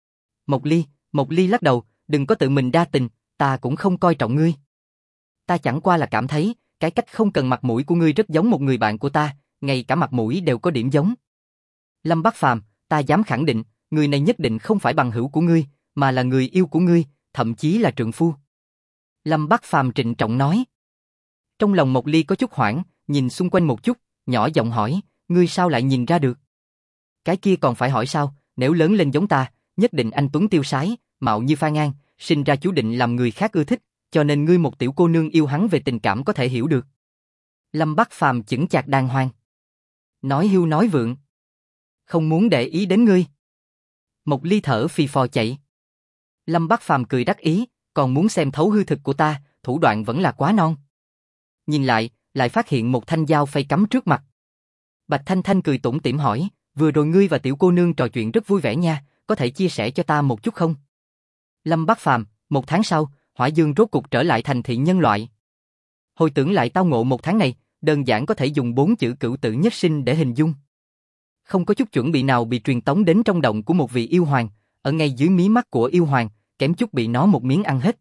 Mộc Ly lắc đầu, đừng có tự mình đa tình, ta cũng không coi trọng ngươi. Ta chẳng qua là cảm thấy, cái cách không cần mặt mũi của ngươi rất giống một người bạn của ta, ngay cả mặt mũi đều có điểm giống. Lâm Bắc Phàm, ta dám khẳng định, người này nhất định không phải bằng hữu của ngươi, mà là người yêu của ngươi, thậm chí là trượng phu. Lâm Bắc Phàm trịnh trọng nói. Trong lòng Mộc Ly có chút hoảng, nhìn xung quanh một chút, nhỏ giọng hỏi, ngươi sao lại nhìn ra được? Cái kia còn phải hỏi sao, nếu lớn lên giống ta, nhất định anh tuấn tiêu sái, mạo như Phan An, sinh ra chú định làm người khác ưa thích, cho nên ngươi một tiểu cô nương yêu hắn về tình cảm có thể hiểu được. Lâm Bắc Phàm chững chạc đàng hoàng. Nói hưu nói vượng. Không muốn để ý đến ngươi. Mộc Ly thở phì phò chạy. Lâm Bắc Phàm cười đắc ý, còn muốn xem thấu hư thực của ta, thủ đoạn vẫn là quá non. Nhìn lại phát hiện một thanh dao phay cắm trước mặt. Bạch Thanh Thanh cười tủm tỉm hỏi, vừa rồi ngươi và tiểu cô nương trò chuyện rất vui vẻ nha, có thể chia sẻ cho ta một chút không? Lâm Bắc Phàm, 1 tháng sau, Hỏa Dương rốt cục trở lại thành thị nhân loại. Hồi tưởng lại tao ngộ 1 tháng này, đơn giản có thể dùng 4 chữ cửu tử nhất sinh để hình dung. Không có chút chuẩn bị nào bị truyền tống đến trong động của một vị yêu hoàng, ở ngay dưới mí mắt của yêu hoàng, kém chút bị nó một miếng ăn hết.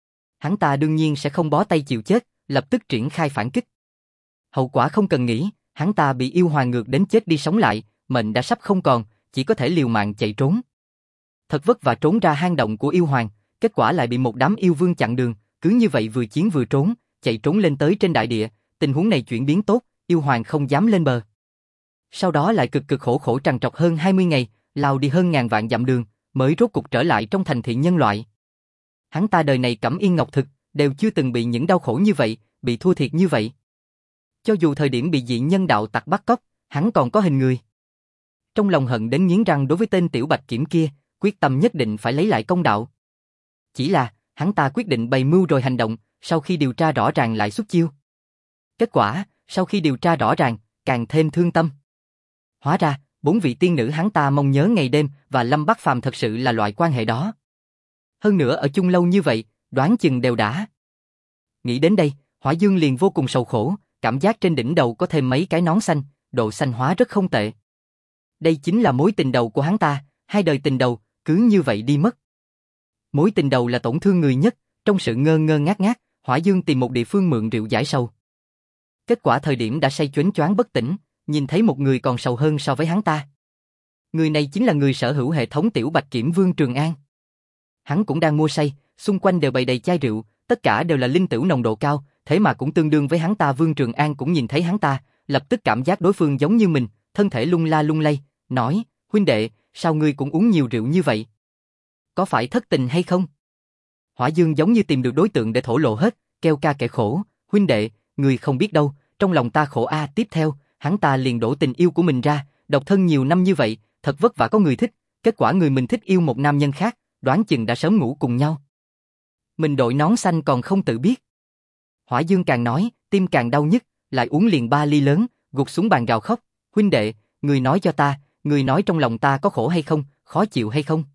Hắn ta đương nhiên sẽ không bó tay chịu chết, lập tức triển khai phản kích. Hậu quả không cần nghĩ, hắn ta bị yêu hoàng ngược đến chết đi sống lại, mệnh đã sắp không còn, chỉ có thể liều mạng chạy trốn. Thật vất vả trốn ra hang động của yêu hoàng, kết quả lại bị một đám yêu vương chặn đường, cứ như vậy vừa chiến vừa trốn, chạy trốn lên tới trên đại địa, tình huống này chuyển biến tốt, yêu hoàng không dám lên bờ. Sau đó lại cực cực khổ khổ trằn trọc hơn 20 ngày, lao đi hơn ngàn vạn dặm đường, mới rốt cục trở lại trong thành thị nhân loại. Hắn ta đời này cẩm yên ngọc thực, đều chưa từng bị những đau khổ như vậy, bị thua thiệt như vậy. Cho dù thời điểm bị dị nhân đạo tặc bắt cóc, hắn còn có hình người. Trong lòng hận đến nghiến răng đối với tên tiểu bạch kiểm kia, quyết tâm nhất định phải lấy lại công đạo. Chỉ là, hắn ta quyết định bày mưu rồi hành động, sau khi điều tra rõ ràng lại xuất chiêu. Kết quả, sau khi điều tra rõ ràng, càng thêm thương tâm. Hóa ra, 4 vị tiên nữ hắn ta mong nhớ ngày đêm và Lâm Bắc Phàm thật sự là loại quan hệ đó. Hơn nữa ở chung lâu như vậy, đoán chừng đều đã. Nghĩ đến đây, Hỏa Dương liền vô cùng sầu khổ, cảm giác trên đỉnh đầu có thêm mấy cái nón xanh, độ xanh hóa rất không tệ. Đây chính là mối tình đầu của hắn ta, 2 đời tình đầu, cứ như vậy đi mất. Mối tình đầu là tổn thương người nhất, trong sự ngơ ngơ ngác ngác, Hỏa Dương tìm một địa phương mượn rượu giải sầu. Kết quả thời điểm đã say choáng choáng bất tỉnh, nhìn thấy một người còn sầu hơn so với hắn ta. Người này chính là người sở hữu hệ thống tiểu bạch kiểm Vương Trường An. Hắn cũng đang mua say, xung quanh đều bày đầy chai rượu, tất cả đều là linh tửu nồng độ cao, thế mà cũng tương đương với hắn ta. Vương Trường An cũng nhìn thấy hắn ta, lập tức cảm giác đối phương giống như mình, thân thể lung la lung lay, nói, huynh đệ, sao ngươi cũng uống nhiều rượu như vậy? Có phải thất tình hay không? Hỏa Dương giống như tìm được đối tượng để thổ lộ hết, kêu ca kể khổ, huynh đệ, ngươi không biết đâu, trong lòng ta khổ a. Tiếp theo, hắn ta liền đổ tình yêu của mình ra, độc thân nhiều năm như vậy, thật vất vả có người thích, kết quả người mình thích yêu một nam nhân khác, đoán chừng đã sớm ngủ cùng nhau. Mình đội nón xanh còn không tự biết. Hỏa Dương càng nói, tim càng đau nhức, lại uống liền 3 ly lớn, gục xuống bàn gào khóc, huynh đệ, người nói cho ta, người nói trong lòng ta có khổ hay không, khó chịu hay không?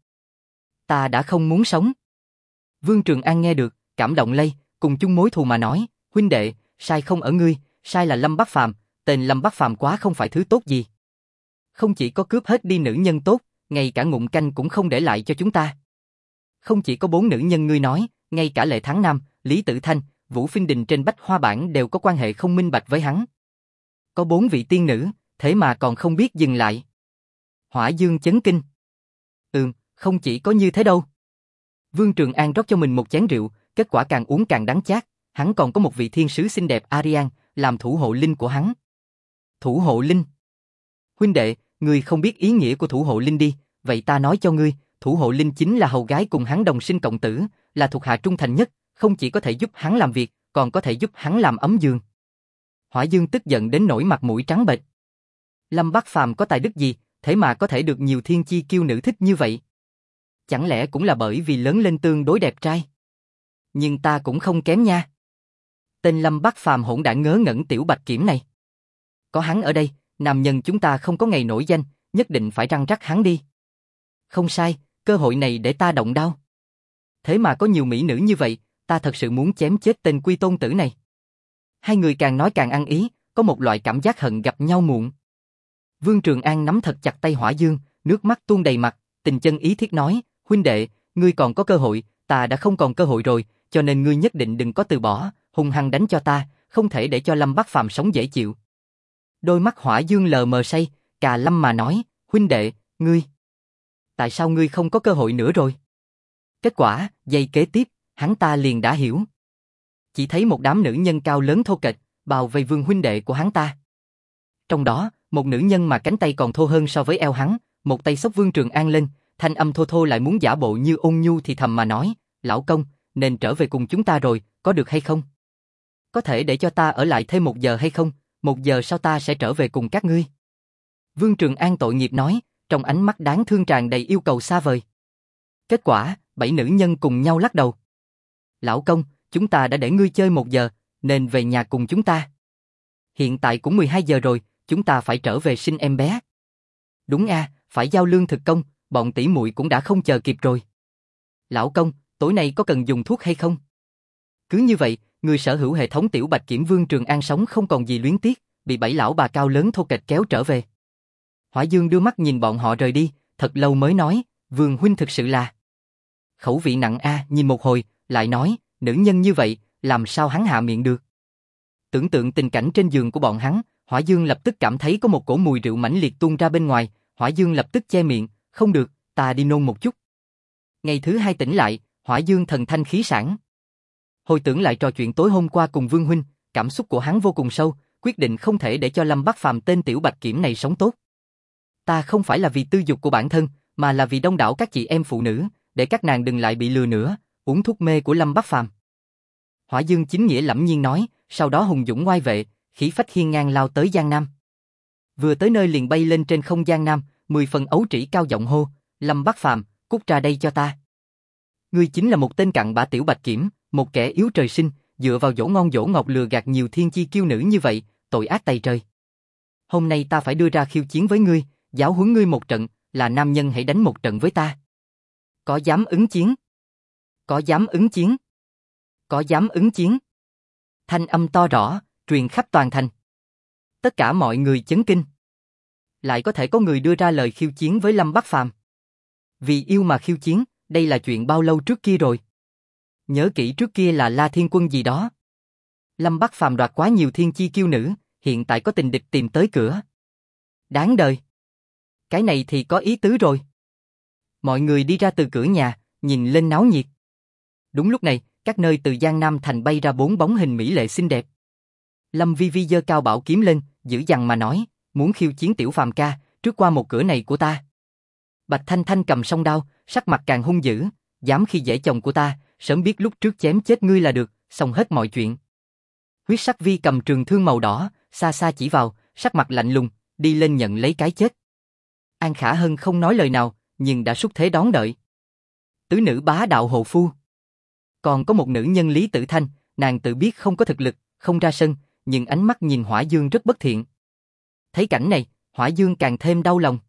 Ta đã không muốn sống. Vương Trường An nghe được, cảm động lây, cùng chung mối thù mà nói, huynh đệ, sai không ở ngươi, sai là Lâm Bắc Phàm, tên Lâm Bắc Phàm quá không phải thứ tốt gì. Không chỉ có cướp hết đi nữ nhân tốt, ngay cả ngụm canh cũng không để lại cho chúng ta. Không chỉ có 4 nữ nhân ngươi nói, ngay cả Lệ Thắng Nam, Lý Tử Thanh, Vũ Phiên Đình trên bách hoa bản đều có quan hệ không minh bạch với hắn. Có 4 vị tiên nữ, thế mà còn không biết dừng lại. Hỏa Dương chấn kinh. Không chỉ có như thế đâu. Vương Trường An rót cho mình một chén rượu, kết quả càng uống càng đắng chát, hắn còn có một vị thiên sứ xinh đẹp Arian, làm thủ hộ linh của hắn. Thủ hộ linh? Huynh đệ, ngươi không biết ý nghĩa của thủ hộ linh đi, vậy ta nói cho ngươi, thủ hộ linh chính là hầu gái cùng hắn đồng sinh cộng tử, là thuộc hạ trung thành nhất, không chỉ có thể giúp hắn làm việc, còn có thể giúp hắn làm ấm giường. Hỏa Dương tức giận đến nỗi mặt mũi trắng bệch. Lâm Bác Phàm có tài đức gì, thế mà có thể được nhiều thiên chi kiêu nữ thích như vậy? Chẳng lẽ cũng là bởi vì lớn lên tương đối đẹp trai? Nhưng ta cũng không kém nha. Tên Lâm Bác Phàm hỗn đản ngớ ngẩn tiểu bạch kiểm này. Có hắn ở đây, nam nhân chúng ta không có ngày nổi danh, nhất định phải răng rắc hắn đi. Không sai, cơ hội này để ta động đao. Thế mà có nhiều mỹ nữ như vậy, ta thật sự muốn chém chết tên quy tôn tử này. Hai người càng nói càng ăn ý, có một loại cảm giác hận gặp nhau muộn. Vương Trường An nắm thật chặt tay Hỏa Dương, nước mắt tuôn đầy mặt, tình chân ý thiết nói, huynh đệ, ngươi còn có cơ hội, ta đã không còn cơ hội rồi, cho nên ngươi nhất định đừng có từ bỏ, hung hăng đánh cho ta, không thể để cho Lâm Bác Phàm sống dễ chịu. Đôi mắt Hỏa Dương lờ mờ say, cà lâm mà nói, huynh đệ, ngươi, tại sao ngươi không có cơ hội nữa rồi? Kết quả, giây kế tiếp, hắn ta liền đã hiểu. Chỉ thấy một đám nữ nhân cao lớn thô kệch, bao vây Vương huynh đệ của hắn ta. Trong đó, một nữ nhân mà cánh tay còn thô hơn so với eo hắn, một tay xốc Vương Trường An lên, thanh âm thô thô lại muốn giả bộ như ôn nhu thì thầm mà nói, lão công, nên trở về cùng chúng ta rồi, có được hay không? Có thể để cho ta ở lại thêm 1 giờ hay không? 1 giờ sau ta sẽ trở về cùng các ngươi. Vương Trường An tội nghiệp nói, trong ánh mắt đáng thương tràn đầy yêu cầu xa vời. Kết quả, 7 nữ nhân cùng nhau lắc đầu. Lão công, chúng ta đã để ngươi chơi 1 giờ, nên về nhà cùng chúng ta. Hiện tại cũng 12 giờ rồi, chúng ta phải trở về sinh em bé. Đúng phải giao lương thực công, bọn tỷ muội cũng đã không chờ kịp rồi. Lão công, tối nay có cần dùng thuốc hay không? Cứ như vậy, người sở hữu hệ thống tiểu bạch kiểm Vương Trường An sống không còn gì luyến tiếc, bị 7 lão bà cao lớn thô kệch kéo trở về. Hỏa Dương đưa mắt nhìn bọn họ rời đi, thật lâu mới nói, Vương huynh thực sự là khẩu vị nặng nhìn một hồi, lại nói, nữ nhân như vậy, làm sao hắn hạ miệng được? Tưởng tượng tình cảnh trên giường của bọn hắn, Hỏa Dương lập tức cảm thấy có một cổ mùi rượu mãnh liệt tuôn ra bên ngoài, Hỏa Dương lập tức che miệng, không được, ta đi nôn một chút. Ngày thứ 2 tỉnh lại, Hỏa Dương thần thanh khí sảng. Hồi tưởng lại trò chuyện tối hôm qua cùng Vương huynh, cảm xúc của hắn vô cùng sâu, quyết định không thể để cho Lâm Bác Phàm tên tiểu bạch kiểm này sống tốt. Ta không phải là vì tư dục của bản thân, mà là vì đông đảo các chị em phụ nữ, để các nàng đừng lại bị lừa nữa, uống thuốc mê của Lâm Bác Phàm. Hỏa Dương chính nghĩa lẫm nhiên nói, sau đó hùng dũng ngoai vệ, khí phách hiên ngang lao tới Giang Nam. Vừa tới nơi liền bay lên trên không Giang Nam, 10 phần ấu trĩ cao giọng hô, Lâm Bác Phàm, cút ra đây cho ta. Ngươi chính là một tên cặn bã tiểu bạch kiểm, một kẻ yếu trời sinh, dựa vào dỗ ngon dỗ ngọt lừa gạt nhiều thiên chi kiêu nữ như vậy, tội ác tày trời. Hôm nay ta phải đưa ra khiêu chiến với ngươi, giáo huấn ngươi một trận, là nam nhân hãy đánh một trận với ta. Có dám ứng chiến? Có dám ứng chiến? Có dám ứng chiến? Thanh âm to rõ, truyền khắp toàn thành. Tất cả mọi người chấn kinh. Lại có thể có người đưa ra lời khiêu chiến với Lâm Bác Phàm. Vì yêu mà khiêu chiến, đây là chuyện bao lâu trước kia rồi? Nhớ kỹ trước kia là La Thiên Quân gì đó. Lâm Bác Phàm đoạt quá nhiều thiên chi kiêu nữ, hiện tại có tình địch tìm tới cửa. Đáng đời. Cái này thì có ý tứ rồi. Mọi người đi ra từ cửa nhà, nhìn lên náo nhiệt. Đúng lúc này, các nơi từ Giang Nam thành bay ra 4 bóng hình mỹ lệ xinh đẹp. Lâm Vi Vi giơ cao bảo kiếm lên, dữ dằn mà nói, muốn khiêu chiến tiểu Phàm ca, trước qua một cửa này của ta. Bạch Thanh Thanh cầm song đao, sắc mặt càng hung dữ, dám khi dễ chồng của ta, sớm biết lúc trước chém chết ngươi là được, xong hết mọi chuyện. Huyết Sắc Vi cầm trường thương màu đỏ, xa xa chỉ vào, sắc mặt lạnh lùng, đi lên nhận lấy cái chết. An Khả Hân không nói lời nào, nhưng đã xúc thế đón đợi. Tứ nữ bá đạo hộ phu. Còn có một nữ nhân Lý Tử Thanh, nàng tự biết không có thực lực, không ra sân, nhưng ánh mắt nhìn Hỏa Dương rất bất thiện. Thấy cảnh này, Hỏa Dương càng thêm đau lòng.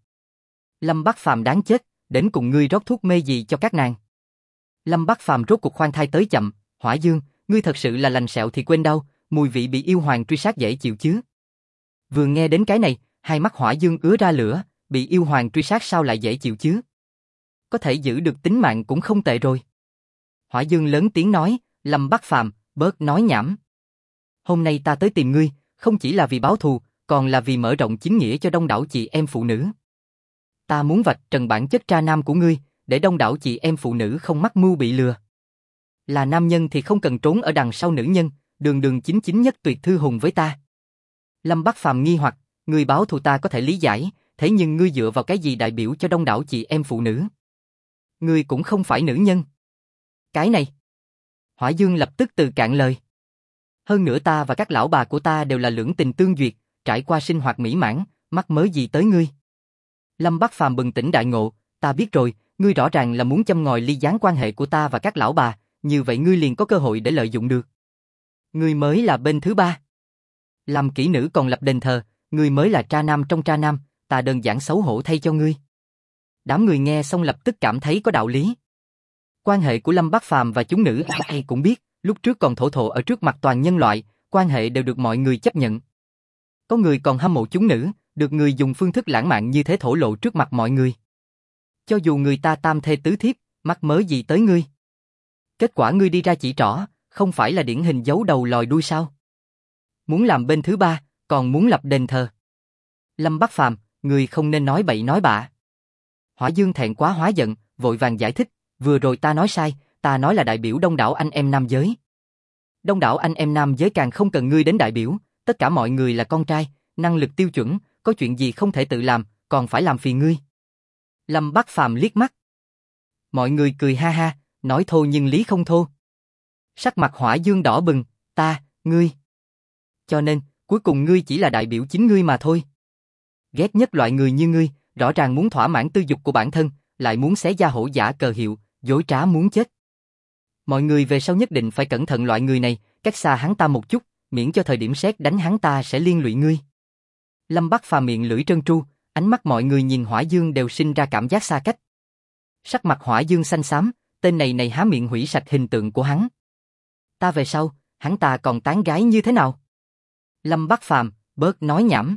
Lâm Bác Phàm đáng chết, đến cùng ngươi rót thuốc mê gì cho các nàng? Lâm Bác Phàm rốt cuộc khoan thai tới chậm, Hỏa Dương, ngươi thật sự là lành sẹo thì quên đau, mùi vị bị yêu hoàng truy sát dễ chịu chứ? Vừa nghe đến cái này, hai mắt Hỏa Dương ứa ra lửa, bị yêu hoàng truy sát sao lại dễ chịu chứ? Có thể giữ được tính mạng cũng không tệ rồi. Hỏa Dương lớn tiếng nói, Lâm Bắc Phàm, bớt nói nhảm. Hôm nay ta tới tìm ngươi, không chỉ là vì báo thù, còn là vì mở rộng chính nghĩa cho đông đảo chị em phụ nữ. Ta muốn vạch trần bản chất tra nam của ngươi, để đông đảo chị em phụ nữ không mắc mưu bị lừa. Là nam nhân thì không cần trốn ở đằng sau nữ nhân, đường đường chính chính nhất tuyệt thư hùng với ta. Lâm Bắc Phàm nghi hoặc, ngươi báo thù ta có thể lý giải, thế nhưng ngươi dựa vào cái gì đại biểu cho đông đảo chị em phụ nữ? Ngươi cũng không phải nữ nhân. Cái này. Hỏa Dương lập tức từ cạn lời. Hơn nữa ta và các lão bà của ta đều là lưỡng tình tương duyệt, trải qua sinh hoạt mỹ mãn, mắc mớ gì tới ngươi? Lâm Bắc Phàm bừng tỉnh đại ngộ, ta biết rồi, ngươi rõ ràng là muốn châm ngòi ly gián quan hệ của ta và các lão bà, như vậy ngươi liền có cơ hội để lợi dụng được. Ngươi mới là bên thứ ba. Làm kỹ nữ còn lập đền thờ, ngươi mới là tra nam trong tra nam, ta đơn giản xấu hổ thay cho ngươi. Đám người nghe xong lập tức cảm thấy có đạo lý. Quan hệ của Lâm Bắc Phàm và chúng nữ ai cũng biết, lúc trước còn thổ thộ ở trước mặt toàn nhân loại, quan hệ đều được mọi người chấp nhận. Có người còn hâm mộ chúng nữ, được người dùng phương thức lãng mạn như thế thổ lộ trước mặt mọi người. Cho dù người ta tam thê tứ thiếp, mắc mớ gì tới ngươi? Kết quả ngươi đi ra chỉ trỏ, không phải là điển hình giấu đầu lòi đuôi sao? Muốn làm bên thứ ba, còn muốn lập đền thờ. Lâm Bắc Phàm, ngươi không nên nói bậy nói bạ. Hỏa Dương thẹn quá hóa giận, vội vàng giải thích, vừa rồi ta nói sai, ta nói là đại biểu đông đảo anh em nam giới. Đông đảo anh em nam giới càng không cần ngươi đến đại biểu, tất cả mọi người là con trai, năng lực tiêu chuẩn, có chuyện gì không thể tự làm, còn phải làm phiền ngươi. Lâm Bắc Phàm liếc mắt. Mọi người cười ha ha, nói thô nhưng lý không thô. Sắc mặt Hỏa Dương đỏ bừng, ngươi. Cho nên, cuối cùng ngươi chỉ là đại biểu chính ngươi mà thôi. Ghét nhất loại người như ngươi, rõ ràng muốn thỏa mãn tư dục của bản thân, lại muốn xé da hổ giả cờ hiệu, dối trá muốn chết. Mọi người về sau nhất định phải cẩn thận loại người này, cách xa hắn ta một chút, miễn cho thời điểm sét đánh hắn ta sẽ liên lụy ngươi. Lâm Bắc Phàm miệng lưỡi trơn tru, ánh mắt mọi người nhìn Hỏa Dương đều sinh ra cảm giác xa cách. Sắc mặt Hỏa Dương xanh xám, tên này há miệng hủy sạch hình tượng của hắn. Ta về sau, hắn ta còn tán gái như thế nào? Lâm Bắc Phàm, bớt nói nhảm.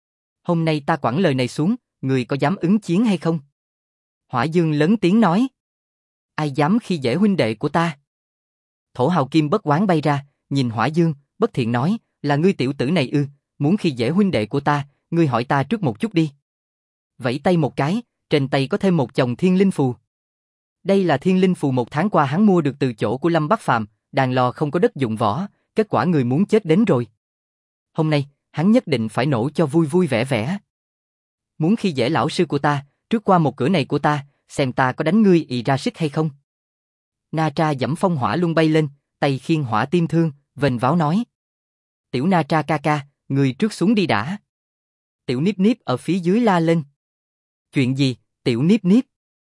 Hôm nay ta quẳng lời này xuống, người có dám ứng chiến hay không? Hỏa Dương lớn tiếng nói. Ai dám khi dễ huynh đệ của ta? Thổ hào kim bất quán bay ra, nhìn Hỏa Dương, bất thiện nói, là ngươi tiểu tử này ư, muốn khi dễ huynh đệ của ta, ngươi hỏi ta trước một chút đi. Vẫy tay một cái, trên tay có thêm một chồng thiên linh phù. Đây là thiên linh phù 1 tháng qua hắn mua được từ chỗ của Lâm Bắc Phàm, đàn lò không có đất dụng võ, kết quả người muốn chết đến rồi. Hôm nay, hắn nhất định phải nổ cho vui vui vẻ vẻ. Muốn khi dễ lão sư của ta, trước qua một cửa này của ta, xem ta có đánh ngươi ị ra xích hay không. Na Tra dẫm phong hỏa luân bay lên, tay khiêng hỏa tim thương, vênh váo nói. Tiểu Na Tra ca ca, người trước xuống đi đã. Tiểu Niếp Niếp ở phía dưới la lên. Chuyện gì, Tiểu Niếp Niếp?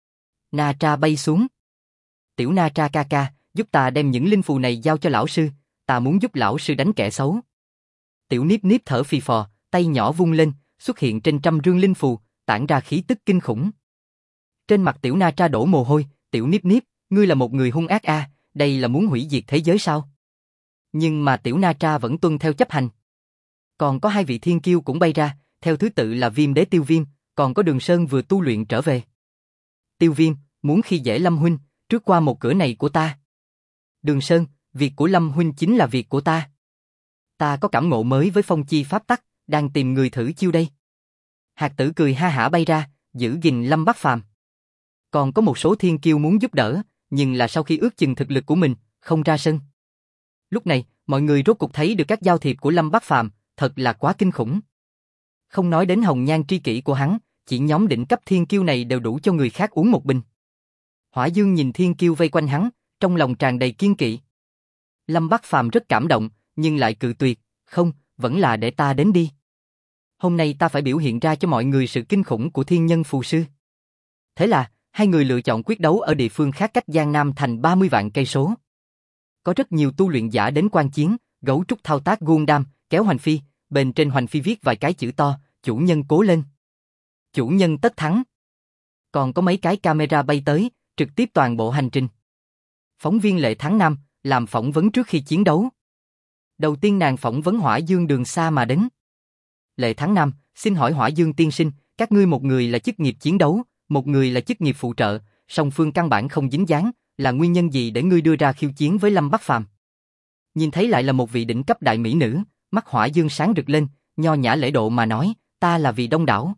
Na Tra bay xuống. Tiểu Na Tra ca ca, giúp ta đem những linh phù này giao cho lão sư, ta muốn giúp lão sư đánh kẻ xấu. Tiểu Niếp Niếp thở phì phò, tay nhỏ vung lên, xuất hiện trên 100 rương linh phù, tản ra khí tức kinh khủng. Trên mặt Tiểu Na Tra đổ mồ hôi, Tiểu Niếp Niếp, ngươi là một người hung ác a, đây là muốn hủy diệt thế giới sao? Nhưng mà Tiểu Na Tra vẫn tuân theo chấp hành. Còn có 2 vị thiên kiêu cũng bay ra, theo thứ tự là Viêm Đế Tiêu Viêm, còn có Đường Sơn vừa tu luyện trở về. Tiêu Viêm, muốn khi dễ Lâm huynh, trước qua một cửa này của ta. Đường Sơn, việc của Lâm huynh chính là việc của ta. Ta có cảm ngộ mới với phong chi pháp tắc, đang tìm người thử chiêu đây. Hạt Tử cười ha hả bay ra, giữ gìn Lâm Bắc Phàm. Còn có một số thiên kiêu muốn giúp đỡ, nhưng là sau khi ước chừng thực lực của mình, không ra sân. Lúc này, mọi người rốt cục thấy được các giao thiệp của Lâm Bắc Phàm, thật là quá kinh khủng. Không nói đến hồng nhan tri kỷ của hắn, chỉ nhóm đỉnh cấp thiên kiêu này đều đủ cho người khác uống một bình. Hỏa Dương nhìn thiên kiêu vây quanh hắn, trong lòng tràn đầy kiên kỵ. Lâm Bắc Phàm rất cảm động, nhưng lại cự tuyệt, không, vẫn là để ta đến đi. Hôm nay ta phải biểu hiện ra cho mọi người sự kinh khủng của thiên nhân phù sư. Thế là, 2 người lựa chọn quyết đấu ở địa phương khác cách Giang Nam thành 30 vạn cây số. Có rất nhiều tu luyện giả đến quan chiến, gấu trúc thao tác Gundam, kéo hoành phi, bên trên hoành phi viết vài cái chữ to, chủ nhân cố lên. Chủ nhân tất thắng. Còn có mấy cái camera bay tới, trực tiếp toàn bộ hành trình. Phóng viên Lệ Thắng Nam, làm phỏng vấn trước khi chiến đấu. Đầu tiên nàng phỏng vấn Hỏa Dương đường xa mà đến. Lệ Thắng Nam, xin hỏi Hỏa Dương tiên sinh, các ngươi một người là chức nghiệp chiến đấu, một người là chức nghiệp phụ trợ, song phương căn bản không dính dáng, là nguyên nhân gì để ngươi đưa ra khiêu chiến với Lâm Bắc Phàm? Nhìn thấy lại là một vị đỉnh cấp đại mỹ nữ, mắt Hỏa Dương sáng rực lên, nho nhã lễ độ mà nói, ta là vì đông đảo.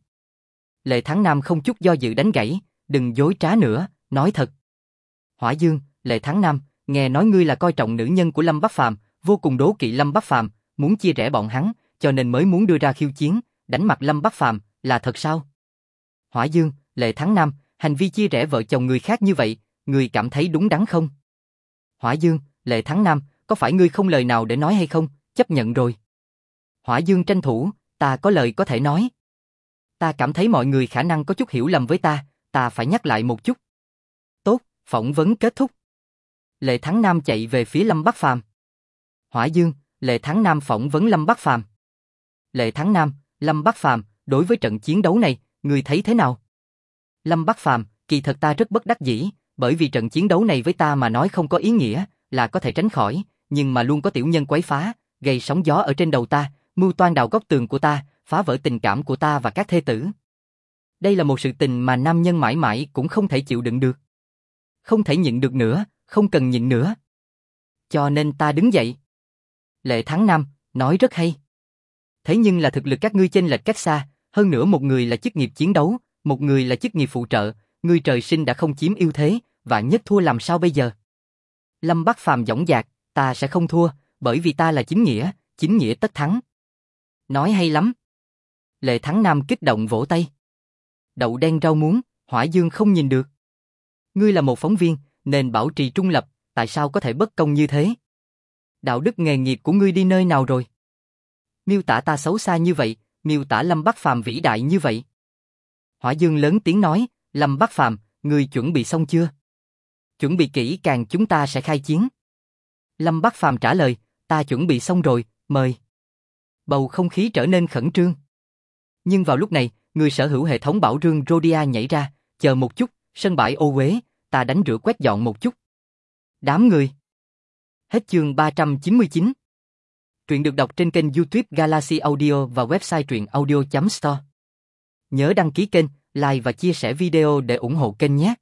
Lệ Thắng Nam không chút do dự đánh gãy, đừng dối trá nữa, nói thật. Hỏa Dương, Lệ Thắng Nam, nghe nói ngươi là coi trọng nữ nhân của Lâm Bắc Phàm, vô cùng đố kỵ Lâm Bắc Phàm, muốn chia rẽ bọn hắn, cho nên mới muốn đưa ra khiêu chiến, đánh mặt Lâm Bắc Phàm, là thật sao? Hỏa Dương, Lệ Thắng Nam, hành vi chia rẽ vợ chồng người khác như vậy, ngươi cảm thấy đúng đắn không? Hỏa Dương, Lệ Thắng Nam, có phải ngươi không lời nào để nói hay không? Chấp nhận rồi. Hỏa Dương tranh thủ, ta có lời có thể nói. Ta cảm thấy mọi người khả năng có chút hiểu lầm với ta phải nhắc lại một chút. Tốt, phỏng vấn kết thúc. Lệ Thắng Nam chạy về phía Lâm Bắc Phàm. Hỏa Dương, Lệ Thắng Nam phỏng vấn Lâm Bắc Phàm. Lệ Thắng Nam, Lâm Bắc Phàm, đối với trận chiến đấu này, ngươi thấy thế nào? Lâm Bắc Phàm, kỳ thật ta rất bất đắc dĩ, bởi vì trận chiến đấu này với ta mà nói không có ý nghĩa, là có thể tránh khỏi, nhưng mà luôn có tiểu nhân quấy phá, gây sóng gió ở trên đầu ta, mưu toan đào góc tường của ta, phá vỡ tình cảm của ta và các thê tử. Đây là một sự tình mà nam nhân mãi mãi cũng không thể chịu đựng được. Không thể nhịn được nữa, không cần nhịn nữa. Cho nên ta đứng dậy. Lệ Thắng Nam, nói rất hay. Thế nhưng là thực lực các ngươi chênh lệch cách xa, hơn nữa một người là chức nghiệp chiến đấu, một người là chức nghiệp phụ trợ, ngươi trời sinh đã không chiếm ưu thế, vạn nhất thua làm sao bây giờ? Lâm Bắc Phàm dõng dạc, ta sẽ không thua, bởi vì ta là chính nghĩa tất thắng. Nói hay lắm. Lệ Thắng Nam kích động vỗ tay. Đậu đen rau muống, Hỏa Dương không nhìn được. Ngươi là một phóng viên, nên bảo trì trung lập, tại sao có thể bất công như thế? Đạo đức nghề nghiệp của ngươi đi nơi nào rồi? Miêu tả ta xấu xa như vậy, miêu tả Lâm Bắc Phàm vĩ đại như vậy. Hỏa Dương lớn tiếng nói, Lâm Bắc Phàm, ngươi chuẩn bị xong chưa? Chuẩn bị kỹ càng chúng ta sẽ khai chiến. Lâm Bắc Phàm trả lời, ta chuẩn bị xong rồi, mời. Bầu không khí trở nên khẩn trương. Nhưng vào lúc này, người sở hữu hệ thống bảo rương Rhodia nhảy ra, chờ một chút, sân bãi ô uế, ta đánh rửa quét dọn một chút. Đám người. Hết chương 399. Truyện được đọc trên kênh YouTube Galaxy Audio và website truyện audio.store. Nhớ đăng ký kênh, like và chia sẻ video để ủng hộ kênh nhé.